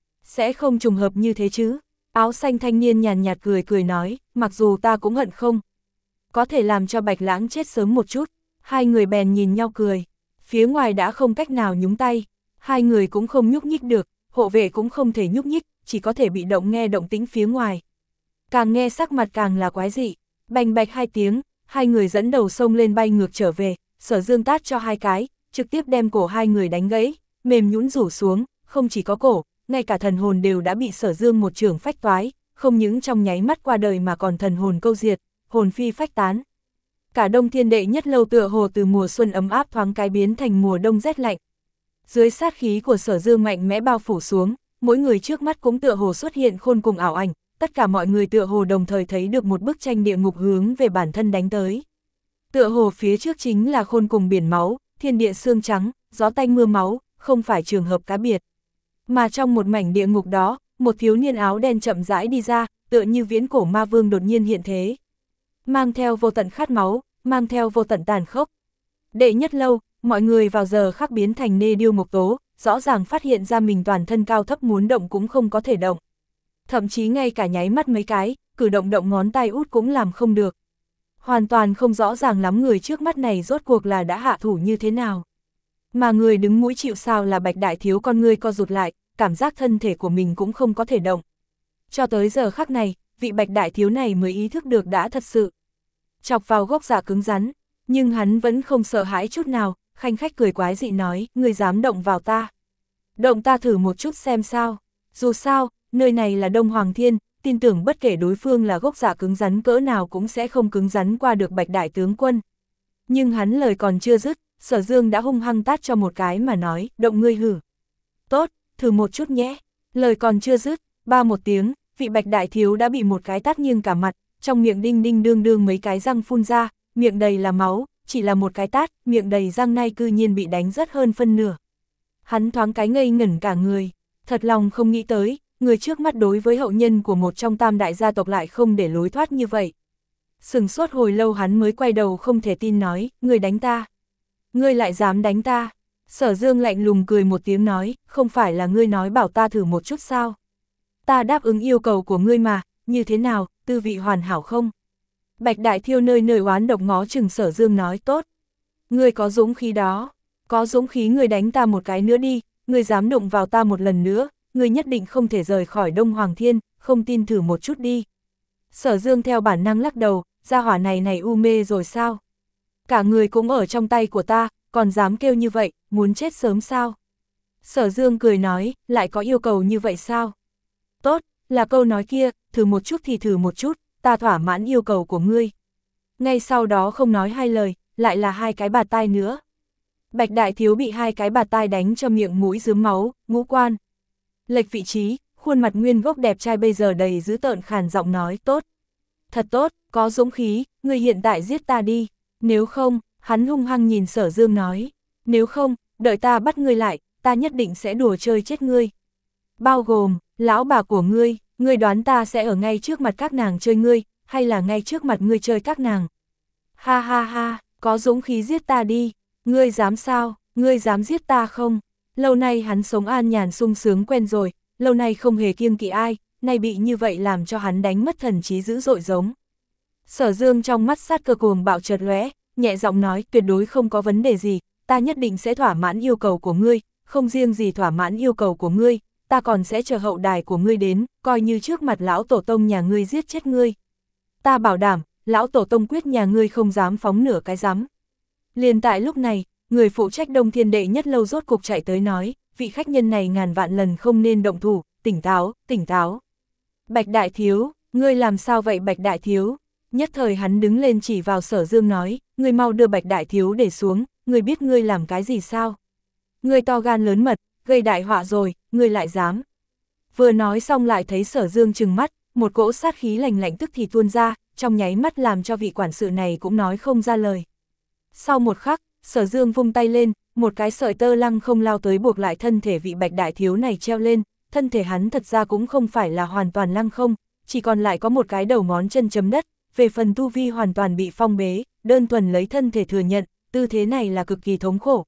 Sẽ không trùng hợp như thế chứ? Áo xanh thanh niên nhàn nhạt cười cười nói, mặc dù ta cũng hận không. Có thể làm cho Bạch Lãng chết sớm một chút. Hai người bèn nhìn nhau cười. Phía ngoài đã không cách nào nhúng tay. Hai người cũng không nhúc nhích được, hộ vệ cũng không thể nhúc nhích, chỉ có thể bị động nghe động tĩnh phía ngoài. Càng nghe sắc mặt càng là quái dị. Bành bạch hai tiếng, hai người dẫn đầu sông lên bay ngược trở về, Sở Dương tát cho hai cái, trực tiếp đem cổ hai người đánh gãy, mềm nhũn rủ xuống, không chỉ có cổ, ngay cả thần hồn đều đã bị Sở Dương một chưởng phách toái, không những trong nháy mắt qua đời mà còn thần hồn câu diệt, hồn phi phách tán. Cả Đông Thiên đệ nhất lâu tựa hồ từ mùa xuân ấm áp thoáng cái biến thành mùa đông rét lạnh. Dưới sát khí của Sở Dương mạnh mẽ bao phủ xuống, mỗi người trước mắt cũng tựa hồ xuất hiện khôn cùng ảo ảnh, tất cả mọi người tựa hồ đồng thời thấy được một bức tranh địa ngục hướng về bản thân đánh tới. Tựa hồ phía trước chính là khôn cùng biển máu, thiên địa xương trắng, gió tanh mưa máu, không phải trường hợp cá biệt. Mà trong một mảnh địa ngục đó, một thiếu niên áo đen chậm rãi đi ra, tựa như viễn cổ ma vương đột nhiên hiện thế. Mang theo vô tận khát máu, mang theo vô tận tàn khốc. Đệ nhất lâu, mọi người vào giờ khắc biến thành nê điêu mộc tố, rõ ràng phát hiện ra mình toàn thân cao thấp muốn động cũng không có thể động. Thậm chí ngay cả nháy mắt mấy cái, cử động động ngón tay út cũng làm không được. Hoàn toàn không rõ ràng lắm người trước mắt này rốt cuộc là đã hạ thủ như thế nào. Mà người đứng mũi chịu sào là Bạch đại thiếu con ngươi co rụt lại, cảm giác thân thể của mình cũng không có thể động. Cho tới giờ khắc này, vị Bạch đại thiếu này mới ý thức được đã thật sự chọc vào gốc dạ cứng rắn, nhưng hắn vẫn không sợ hãi chút nào, khanh khách cười quái dị nói, ngươi dám động vào ta. Động ta thử một chút xem sao, dù sao, nơi này là Đông Hoàng Thiên, tin tưởng bất kể đối phương là gốc dạ cứng rắn cỡ nào cũng sẽ không cứng rắn qua được Bạch đại tướng quân. Nhưng hắn lời còn chưa dứt, Sở Dương đã hung hăng tát cho một cái mà nói, động ngươi hử. Tốt, thử một chút nhé. Lời còn chưa dứt, ba một tiếng, vị Bạch đại thiếu đã bị một cái tát nghiêng cả mặt, trong miệng đinh đinh đương đương mấy cái răng phun ra, miệng đầy là máu, chỉ là một cái tát, miệng đầy răng nay cư nhiên bị đánh rất hơn phân nửa. Hắn thoáng cái ngây ngẩn cả người, thật lòng không nghĩ tới, người trước mắt đối với hậu nhân của một trong tam đại gia tộc lại không để lối thoát như vậy. Sừng sốt hồi lâu hắn mới quay đầu không thể tin nói, ngươi đánh ta. Ngươi lại dám đánh ta. Sở Dương lạnh lùng cười một tiếng nói, không phải là ngươi nói bảo ta thử một chút sao. Ta đáp ứng yêu cầu của ngươi mà, như thế nào, tư vị hoàn hảo không? Bạch đại thiêu nơi nơi oán độc ngó chừng Sở Dương nói, tốt. Ngươi có dũng khí đó, có dũng khí ngươi đánh ta một cái nữa đi, ngươi dám đụng vào ta một lần nữa, ngươi nhất định không thể rời khỏi Đông Hoàng Thiên, không tin thử một chút đi. Sở Dương theo bản năng lắc đầu, gia hỏa này này u mê rồi sao? Cả người cũng ở trong tay của ta, còn dám kêu như vậy, muốn chết sớm sao? Sở Dương cười nói, lại có yêu cầu như vậy sao? Tốt, là câu nói kia, thử một chút thì thử một chút, ta thỏa mãn yêu cầu của ngươi. Ngay sau đó không nói hai lời, lại là hai cái bạt tai nữa. Bạch đại thiếu bị hai cái bạt tai đánh cho miệng mũi rướm máu, ngũ quan lệch vị trí, khuôn mặt nguyên gốc đẹp trai bây giờ đầy dữ tợn khàn giọng nói, tốt. Thật tốt, có dũng khí, ngươi hiện tại giết ta đi. Nếu không, hắn hung hăng nhìn Sở Dương nói, nếu không, đợi ta bắt ngươi lại, ta nhất định sẽ đùa chơi chết ngươi. Bao gồm, lão bà của ngươi, ngươi đoán ta sẽ ở ngay trước mặt các nàng chơi ngươi, hay là ngay trước mặt ngươi chơi các nàng. Ha ha ha, có dũng khí giết ta đi, ngươi dám sao, ngươi dám giết ta không? Lâu nay hắn sống an nhàn sung sướng quen rồi, lâu nay không hề kiêng kỵ ai, nay bị như vậy làm cho hắn đánh mất thần trí dữ dội giống. Sở Dương trong mắt sát cơ cuồng bạo chợt lóe, nhẹ giọng nói, tuyệt đối không có vấn đề gì, ta nhất định sẽ thỏa mãn yêu cầu của ngươi, không riêng gì thỏa mãn yêu cầu của ngươi, ta còn sẽ chờ hậu đài của ngươi đến, coi như trước mặt lão tổ tông nhà ngươi giết chết ngươi. Ta bảo đảm, lão tổ tông quyết nhà ngươi không dám phóng nửa cái dám. Liền tại lúc này, người phụ trách Đông Thiên đệ nhất lâu rốt cục chạy tới nói, vị khách nhân này ngàn vạn lần không nên động thủ, tỉnh táo, tỉnh táo. Bạch đại thiếu, ngươi làm sao vậy Bạch đại thiếu? Nhất thời hắn đứng lên chỉ vào Sở Dương nói, ngươi mau đưa Bạch đại thiếu để xuống, ngươi biết ngươi làm cái gì sao? Ngươi to gan lớn mật, gây đại họa rồi, ngươi lại dám. Vừa nói xong lại thấy Sở Dương trừng mắt, một cỗ sát khí lạnh lạnh tức thì tuôn ra, trong nháy mắt làm cho vị quản sự này cũng nói không ra lời. Sau một khắc, Sở Dương vung tay lên, một cái sợi tơ lăng không lao tới buộc lại thân thể vị Bạch đại thiếu này treo lên, thân thể hắn thật ra cũng không phải là hoàn toàn lăng không, chỉ còn lại có một cái đầu ngón chân chấm đất, về phần tu vi hoàn toàn bị phong bế, đơn thuần lấy thân thể thừa nhận, tư thế này là cực kỳ thống khổ.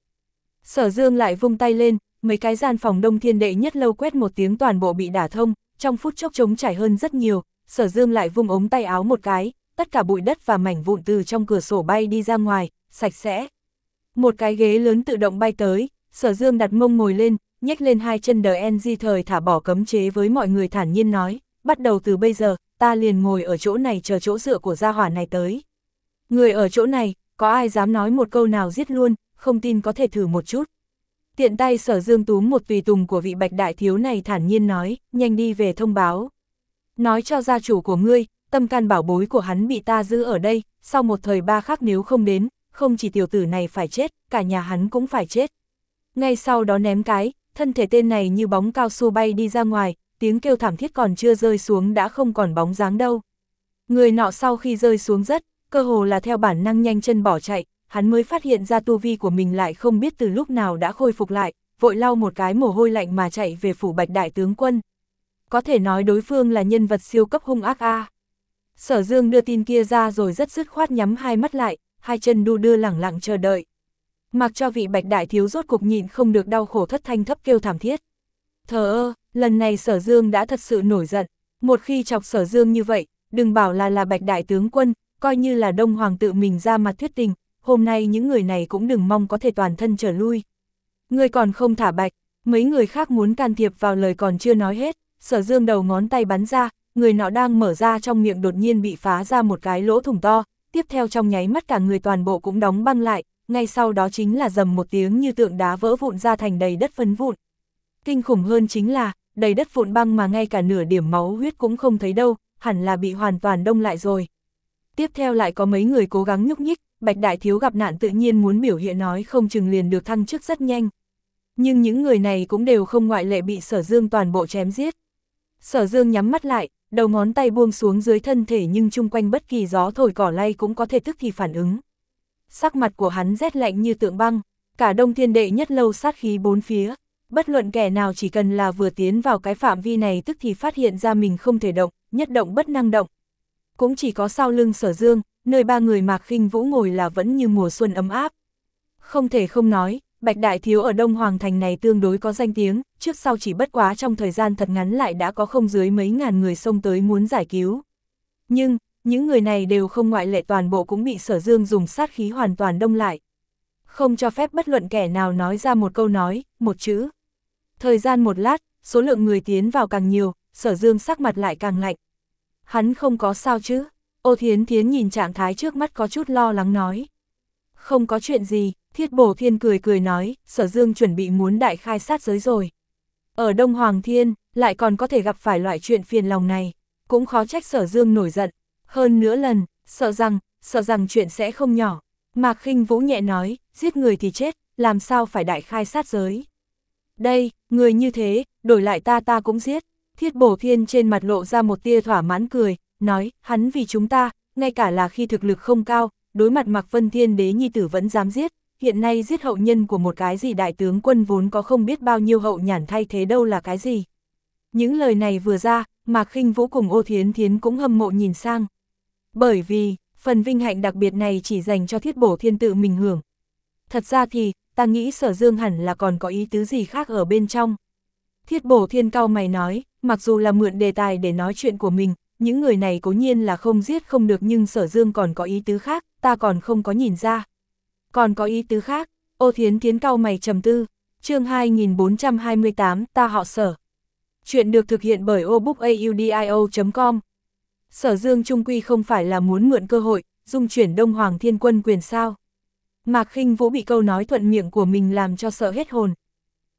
Sở Dương lại vung tay lên, mấy cái gian phòng Đông Thiên đệ nhất lâu quét một tiếng toàn bộ bị đả thông, trong phút chốc trống trải hơn rất nhiều, Sở Dương lại vung ống tay áo một cái, tất cả bụi đất và mảnh vụn từ trong cửa sổ bay đi ra ngoài, sạch sẽ. Một cái ghế lớn tự động bay tới, Sở Dương đặt mông ngồi lên, nhếch lên hai chân đờ en di thời thả bỏ cấm chế với mọi người thản nhiên nói, bắt đầu từ bây giờ, ta liền ngồi ở chỗ này chờ chỗ dựa của gia hỏa này tới. Người ở chỗ này, có ai dám nói một câu nào giết luôn, không tin có thể thử một chút. Tiện tay Sở Dương túm một tùy tùng của vị Bạch đại thiếu này thản nhiên nói, nhanh đi về thông báo. Nói cho gia chủ của ngươi, tâm can bảo bối của hắn bị ta giữ ở đây, sau một thời ba khắc nếu không đến, không chỉ tiểu tử này phải chết, cả nhà hắn cũng phải chết. Ngay sau đó ném cái, thân thể tên này như bóng cao su bay đi ra ngoài, tiếng kêu thảm thiết còn chưa rơi xuống đã không còn bóng dáng đâu. Người nọ sau khi rơi xuống đất, cơ hồ là theo bản năng nhanh chân bỏ chạy, hắn mới phát hiện ra tu vi của mình lại không biết từ lúc nào đã khôi phục lại, vội lau một cái mồ hôi lạnh mà chạy về phủ Bạch đại tướng quân. Có thể nói đối phương là nhân vật siêu cấp hung ác a. À. Sở Dương đưa tin kia ra rồi rất dứt khoát nhắm hai mắt lại, hai chân đu đưa lẳng lặng chờ đợi. Mặc cho vị Bạch đại thiếu rốt cục nhịn không được đau khổ thất thanh thấp kêu thảm thiết. Thờ ơ, lần này Sở Dương đã thật sự nổi giận, một khi chọc Sở Dương như vậy, đừng bảo là là Bạch đại tướng quân, coi như là Đông Hoàng tự mình ra mặt thuyết tình, hôm nay những người này cũng đừng mong có thể toàn thân trở lui. Người còn không thả Bạch, mấy người khác muốn can thiệp vào lời còn chưa nói hết, Sở Dương đầu ngón tay bắn ra, người nọ đang mở ra trong miệng đột nhiên bị phá ra một cái lỗ thủng to, tiếp theo trong nháy mắt cả người toàn bộ cũng đóng băng lại, ngay sau đó chính là dầm một tiếng như tượng đá vỡ vụn ra thành đầy đất phấn vụn. Kinh khủng hơn chính là, đầy đất vụn băng mà ngay cả nửa điểm máu huyết cũng không thấy đâu, hẳn là bị hoàn toàn đông lại rồi. Tiếp theo lại có mấy người cố gắng nhúc nhích, Bạch đại thiếu gặp nạn tự nhiên muốn biểu hiện nói không chừng liền được thăng chức rất nhanh. Nhưng những người này cũng đều không ngoại lệ bị Sở Dương toàn bộ chém giết. Sở Dương nhắm mắt lại, đầu ngón tay buông xuống dưới thân thể nhưng chung quanh bất kỳ gió thổi cỏ lay cũng có thể tức thì phản ứng. Sắc mặt của hắn rét lạnh như tượng băng, cả Đông Thiên đệ nhất lâu sát khí bốn phía. Bất luận kẻ nào chỉ cần là vừa tiến vào cái phạm vi này tức thì phát hiện ra mình không thể động, nhất động bất năng động. Cũng chỉ có sau lưng Sở Dương, nơi ba người Mạc Khinh Vũ ngồi là vẫn như mùa xuân ấm áp. Không thể không nói, Bạch đại thiếu ở Đông Hoàng thành này tương đối có danh tiếng, trước sau chỉ bất quá trong thời gian thật ngắn lại đã có không dưới mấy ngàn người xông tới muốn giải cứu. Nhưng, những người này đều không ngoại lệ toàn bộ cũng bị Sở Dương dùng sát khí hoàn toàn đông lại. Không cho phép bất luận kẻ nào nói ra một câu nói, một chữ. Thời gian một lát, số lượng người tiến vào càng nhiều, Sở Dương sắc mặt lại càng lạnh. Hắn không có sao chứ? Ô Thiến Thiến nhìn trạng thái trước mắt có chút lo lắng nói. Không có chuyện gì, Thiết Bổ Thiên cười cười nói, Sở Dương chuẩn bị muốn đại khai sát giới rồi. Ở Đông Hoàng Thiên, lại còn có thể gặp phải loại chuyện phiền lòng này, cũng khó trách Sở Dương nổi giận. Hơn nữa lần, sợ rằng, sợ rằng chuyện sẽ không nhỏ. Mạc Khinh Vũ nhẹ nói, giết người thì chết, làm sao phải đại khai sát giới. Đây, người như thế, đổi lại ta ta cũng giết. Thiết Bổ Thiên trên mặt lộ ra một tia thỏa mãn cười, nói, hắn vì chúng ta, ngay cả là khi thực lực không cao, đối mặt Mạc Vân Thiên Đế nhi tử vẫn dám giết, hiện nay giết hậu nhân của một cái gì đại tướng quân vốn có không biết bao nhiêu hậu nhản thay thế đâu là cái gì. Những lời này vừa ra, Mạc Khinh Vũ cùng Ô Thiến Thiến cũng hâm mộ nhìn sang. Bởi vì, phần vinh hạnh đặc biệt này chỉ dành cho Thiết Bổ Thiên tự mình hưởng. Thật ra thì, ta nghĩ Sở Dương hẳn là còn có ý tứ gì khác ở bên trong. Thiết Bổ Thiên cau mày nói, mặc dù là mượn đề tài để nói chuyện của mình, những người này cố nhiên là không giết không được nhưng Sở Dương còn có ý tứ khác, ta còn không có nhìn ra. Còn có ý tứ khác, Ô Thiến Thiến cau mày trầm tư, chương hai nghìn bốn trăm hai mươi tám, ta họ Sở. Chuyện được thực hiện bởi obookaudio chấm com. Sở Dương trung quy không phải là muốn mượn cơ hội, dung chuyển Đông Hoàng Thiên Quân quyền sao. Mạc Khinh Vũ bị câu nói thuận miệng của mình làm cho sợ hết hồn.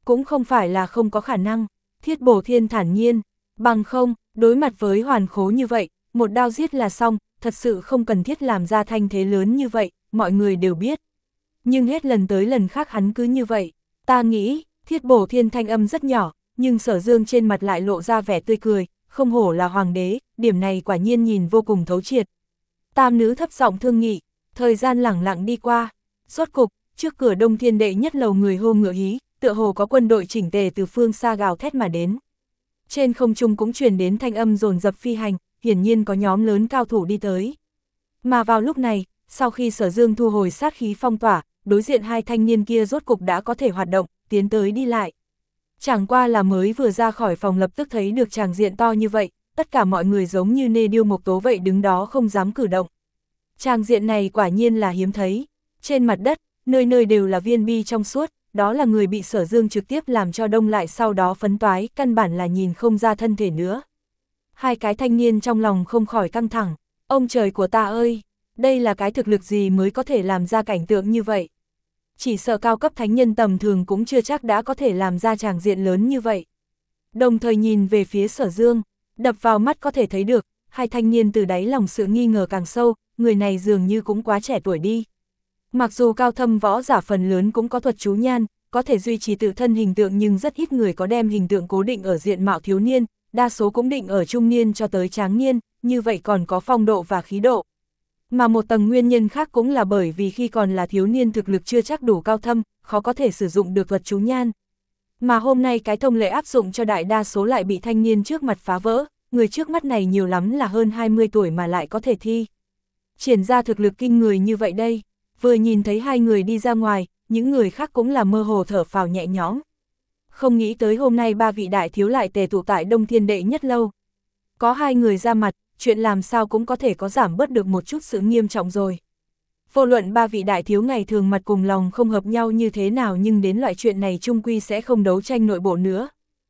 Cũng không phải là không có khả năng, Thiết Bổ Thiên thản nhiên, bằng không, đối mặt với Hoàn Khố như vậy, một đao giết là xong, thật sự không cần thiết làm ra thanh thế lớn như vậy, mọi người đều biết. Nhưng hết lần tới lần khác hắn cứ như vậy, ta nghĩ, Thiết Bổ Thiên thanh âm rất nhỏ, nhưng Sở Dương trên mặt lại lộ ra vẻ tươi cười, không hổ là hoàng đế, điểm này quả nhiên nhìn vô cùng thấu triệt. Tam nữ thấp giọng thương nghị, thời gian lẳng lặng đi qua, rốt cục, trước cửa Đông Thiên đệ nhất lầu người hô ngựa hí, tựa hồ có quân đội chỉnh tề từ phương xa gào thét mà đến. Trên không trung cũng truyền đến thanh âm dồn dập phi hành, hiển nhiên có nhóm lớn cao thủ đi tới. Mà vào lúc này, sau khi Sở Dương thu hồi sát khí phong tỏa, đối diện hai thanh niên kia rốt cục đã có thể hoạt động, tiến tới đi lại. Chẳng qua là mới vừa ra khỏi phòng lập tức thấy được tràng diện to như vậy, tất cả mọi người giống như nê điêu mộc tố vậy đứng đó không dám cử động. Tràng diện này quả nhiên là hiếm thấy. Trên mặt đất, nơi nơi đều là viên bi trong suốt, đó là người bị Sở Dương trực tiếp làm cho đông lại sau đó phấn toái, căn bản là nhìn không ra thân thể nữa. Hai cái thanh niên trong lòng không khỏi căng thẳng, ông trời của ta ơi, đây là cái thực lực gì mới có thể làm ra cảnh tượng như vậy. Chỉ sợ cao cấp thánh nhân tầm thường cũng chưa chắc đã có thể làm ra tràng diện lớn như vậy. Đồng thời nhìn về phía Sở Dương, đập vào mắt có thể thấy được, hai thanh niên từ đáy lòng sự nghi ngờ càng sâu, người này dường như cũng quá trẻ tuổi đi. Mặc dù cao thâm võ giả phần lớn cũng có thuật chú nhan, có thể duy trì tự thân hình tượng nhưng rất ít người có đem hình tượng cố định ở diện mạo thiếu niên, đa số cũng định ở trung niên cho tới tráng niên, như vậy còn có phong độ và khí độ. Mà một tầng nguyên nhân khác cũng là bởi vì khi còn là thiếu niên thực lực chưa chắc đủ cao thâm, khó có thể sử dụng được thuật chú nhan. Mà hôm nay cái thông lệ áp dụng cho đại đa số lại bị thanh niên trước mặt phá vỡ, người trước mắt này nhiều lắm là hơn hai mươi tuổi mà lại có thể thi. Triển ra thực lực kinh người như vậy đây, vừa nhìn thấy hai người đi ra ngoài, những người khác cũng là mơ hồ thở phào nhẹ nhõm. Không nghĩ tới hôm nay ba vị đại thiếu lại tề tụ tại Đông Thiên đệ nhất lâu. Có hai người ra mặt, chuyện làm sao cũng có thể có giảm bớt được một chút sự nghiêm trọng rồi. Vô luận ba vị đại thiếu ngày thường mặt cùng lòng không hợp nhau như thế nào nhưng đến loại chuyện này chung quy sẽ không đấu tranh nội bộ nữa.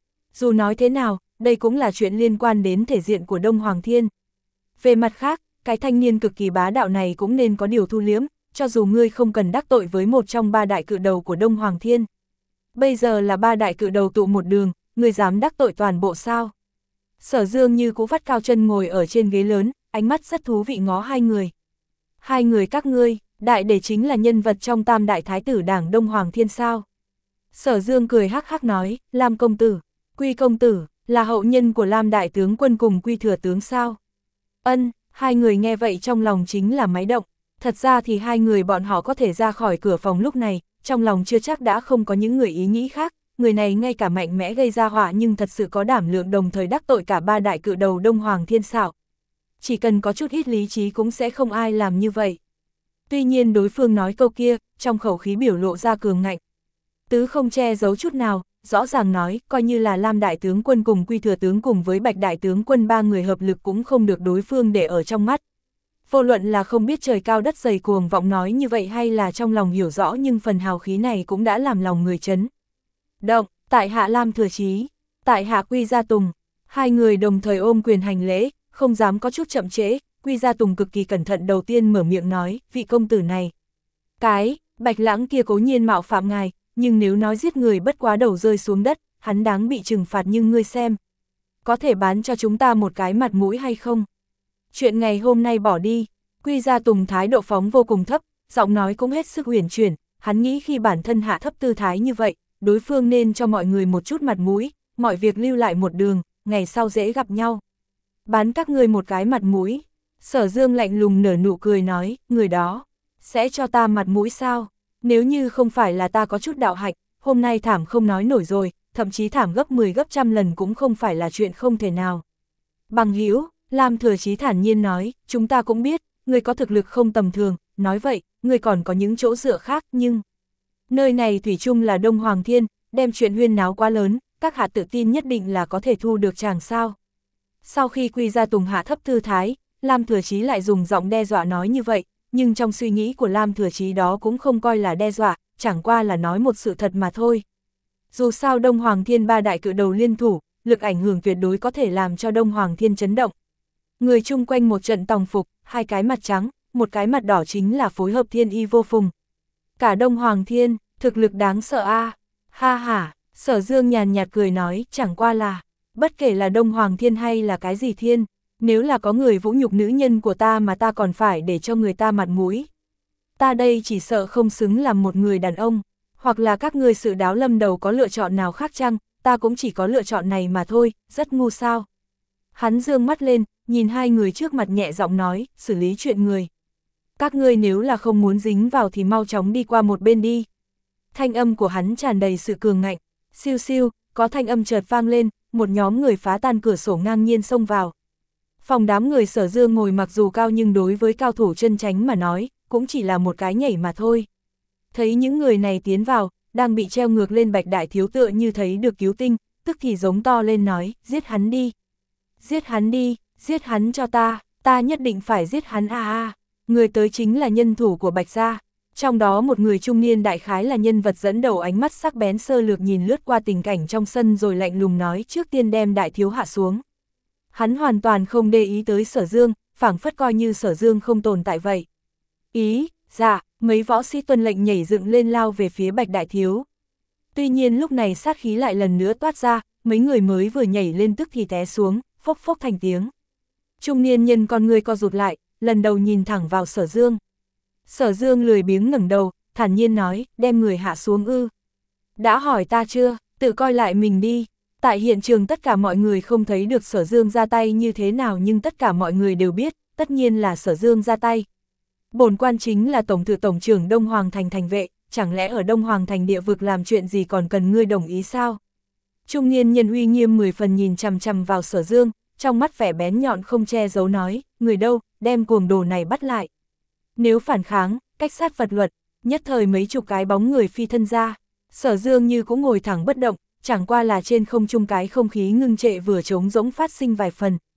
Dù nói thế nào, đây cũng là chuyện liên quan đến thể diện của Đông Hoàng Thiên. Về mặt khác, cái thanh niên cực kỳ bá đạo này cũng nên có điều thu liếm, cho dù ngươi không cần đắc tội với một trong ba đại cự đầu của Đông Hoàng Thiên. Bây giờ là ba đại cự đầu tụ một đường, ngươi dám đắc tội toàn bộ sao? Sở Dương như cũ vắt cao chân ngồi ở trên ghế lớn, ánh mắt rất thú vị ngó hai người. Hai người các ngươi, đại để chính là nhân vật trong tam đại thái tử đảng Đông Hoàng Thiên sao? Sở Dương cười hắc hắc nói, Lam công tử, Quy công tử, là hậu nhân của Lam đại tướng quân cùng Quy thừa tướng sao? Ân, hai người nghe vậy trong lòng chính là máy động. Thật ra thì hai người bọn họ có thể ra khỏi cửa phòng lúc này, trong lòng chưa chắc đã không có những người ý nghĩ khác, người này ngay cả mạnh mẽ gây ra họa nhưng thật sự có đảm lượng đồng thời đắc tội cả ba đại cự đầu Đông Hoàng Thiên xảo. Chỉ cần có chút ít lý trí cũng sẽ không ai làm như vậy. Tuy nhiên đối phương nói câu kia, trong khẩu khí biểu lộ ra cường ngạnh. Tứ không che giấu chút nào, rõ ràng nói, coi như là Lam đại tướng quân cùng Quy thừa tướng cùng với Bạch đại tướng quân ba người hợp lực cũng không được đối phương để ở trong mắt. Vô luận là không biết trời cao đất dày cuồng vọng nói như vậy hay là trong lòng hiểu rõ nhưng phần hào khí này cũng đã làm lòng người chấn động. Tại hạ Lam thừa chí, tại hạ Quy gia Tùng, hai người đồng thời ôm quyền hành lễ, không dám có chút chậm trễ. Quy gia Tùng cực kỳ cẩn thận đầu tiên mở miệng nói, vị công tử này. Cái, Bạch Lãng kia cố nhiên mạo phạm ngài, nhưng nếu nói giết người bất quá đầu rơi xuống đất, hắn đáng bị trừng phạt nhưng ngươi xem. Có thể bán cho chúng ta một cái mặt mũi hay không? Chuyện ngày hôm nay bỏ đi, Quy gia Tùng thái độ phóng vô cùng thấp, giọng nói cũng hết sức huyền chuyển, hắn nghĩ khi bản thân hạ thấp tư thái như vậy, đối phương nên cho mọi người một chút mặt mũi, mọi việc lưu lại một đường, ngày sau dễ gặp nhau. Bán các ngươi một cái mặt mũi, Sở Dương lạnh lùng nở nụ cười nói, người đó, sẽ cho ta mặt mũi sao? Nếu như không phải là ta có chút đạo hạnh, hôm nay thảm không nói nổi rồi, thậm chí thảm gấp mười gấp trăm lần cũng không phải là chuyện không thể nào. Bằng hữu, Lam thừa chí thản nhiên nói, chúng ta cũng biết, ngươi có thực lực không tầm thường, nói vậy, ngươi còn có những chỗ dựa khác nhưng... Nơi này thủy chung là Đông Hoàng Thiên, đem chuyện huyên náo quá lớn, các hạ tự tin nhất định là có thể thu được chàng sao. Sau khi Quy gia Tùng hạ thấp tư thái, Lam thừa chí lại dùng giọng đe dọa nói như vậy, nhưng trong suy nghĩ của Lam thừa chí đó cũng không coi là đe dọa, chẳng qua là nói một sự thật mà thôi. Dù sao Đông Hoàng Thiên ba đại cự đầu liên thủ, lực ảnh hưởng tuyệt đối có thể làm cho Đông Hoàng Thiên chấn động. Người chung quanh một trận tòng phục, hai cái mặt trắng, một cái mặt đỏ chính là phối hợp thiên y vô phùng. Cả Đông Hoàng Thiên, thực lực đáng sợ a. Ha ha, Sở Dương nhàn nhạt cười nói, chẳng qua là, bất kể là Đông Hoàng Thiên hay là cái gì thiên, nếu là có người vũ nhục nữ nhân của ta mà ta còn phải để cho người ta mặt mũi. Ta đây chỉ sợ không xứng làm một người đàn ông, hoặc là các ngươi sự đáo lâm đầu có lựa chọn nào khác chăng, ta cũng chỉ có lựa chọn này mà thôi, rất ngu sao. Hắn dương mắt lên, nhìn hai người trước mặt nhẹ giọng nói, xử lý chuyện người. Các ngươi nếu là không muốn dính vào thì mau chóng đi qua một bên đi. Thanh âm của hắn tràn đầy sự cường ngạnh, siêu siêu, có thanh âm chợt vang lên, một nhóm người phá tan cửa sổ ngang nhiên xông vào. Phòng đám người Sở Dương ngồi mặc dù cao nhưng đối với cao thủ chân chánh mà nói, cũng chỉ là một cái nhảy mà thôi. Thấy những người này tiến vào, đang bị treo ngược lên Bạch Đại Thiếu tựa như thấy được cứu tinh, tức thì giống to lên nói, giết hắn đi. Giết hắn đi, giết hắn cho ta, ta nhất định phải giết hắn a à, à. Người tới chính là nhân thủ của Bạch gia. Trong đó một người trung niên đại khái là nhân vật dẫn đầu, ánh mắt sắc bén sơ lược nhìn lướt qua tình cảnh trong sân rồi lạnh lùng nói, trước tiên đem Đại Thiếu hạ xuống. Hắn hoàn toàn không để ý tới Sở Dương, phảng phất coi như Sở Dương không tồn tại vậy. Ý, dạ, mấy võ sĩ tuân lệnh nhảy dựng lên lao về phía Bạch Đại Thiếu. Tuy nhiên lúc này sát khí lại lần nữa toát ra, mấy người mới vừa nhảy lên tức thì té xuống, phốc phốc thành tiếng. Trung niên nhân con người co rụt lại, lần đầu nhìn thẳng vào Sở Dương. Sở Dương lười biếng ngẩng đầu, thản nhiên nói, đem người hạ xuống ư. Đã hỏi ta chưa, tự coi lại mình đi. Tại hiện trường tất cả mọi người không thấy được Sở Dương ra tay như thế nào, nhưng tất cả mọi người đều biết, tất nhiên là Sở Dương ra tay. Bổn quan chính là tổng thự tổng trưởng Đông Hoàng Thành thành vệ, chẳng lẽ ở Đông Hoàng Thành địa vực làm chuyện gì còn cần ngươi đồng ý sao? Trung niên nhân uy nghiêm mười phần nhìn chằm chằm vào Sở Dương, trong mắt vẻ bén nhọn không che giấu nói, người đâu, đem cuồng đồ này bắt lại. Nếu phản kháng, cách sát vật luật, nhất thời mấy chục cái bóng người phi thân ra. Sở Dương như cũng ngồi thẳng bất động, chẳng qua là trên không trung cái không khí ngưng trệ vừa trống rỗng phát sinh vài phần,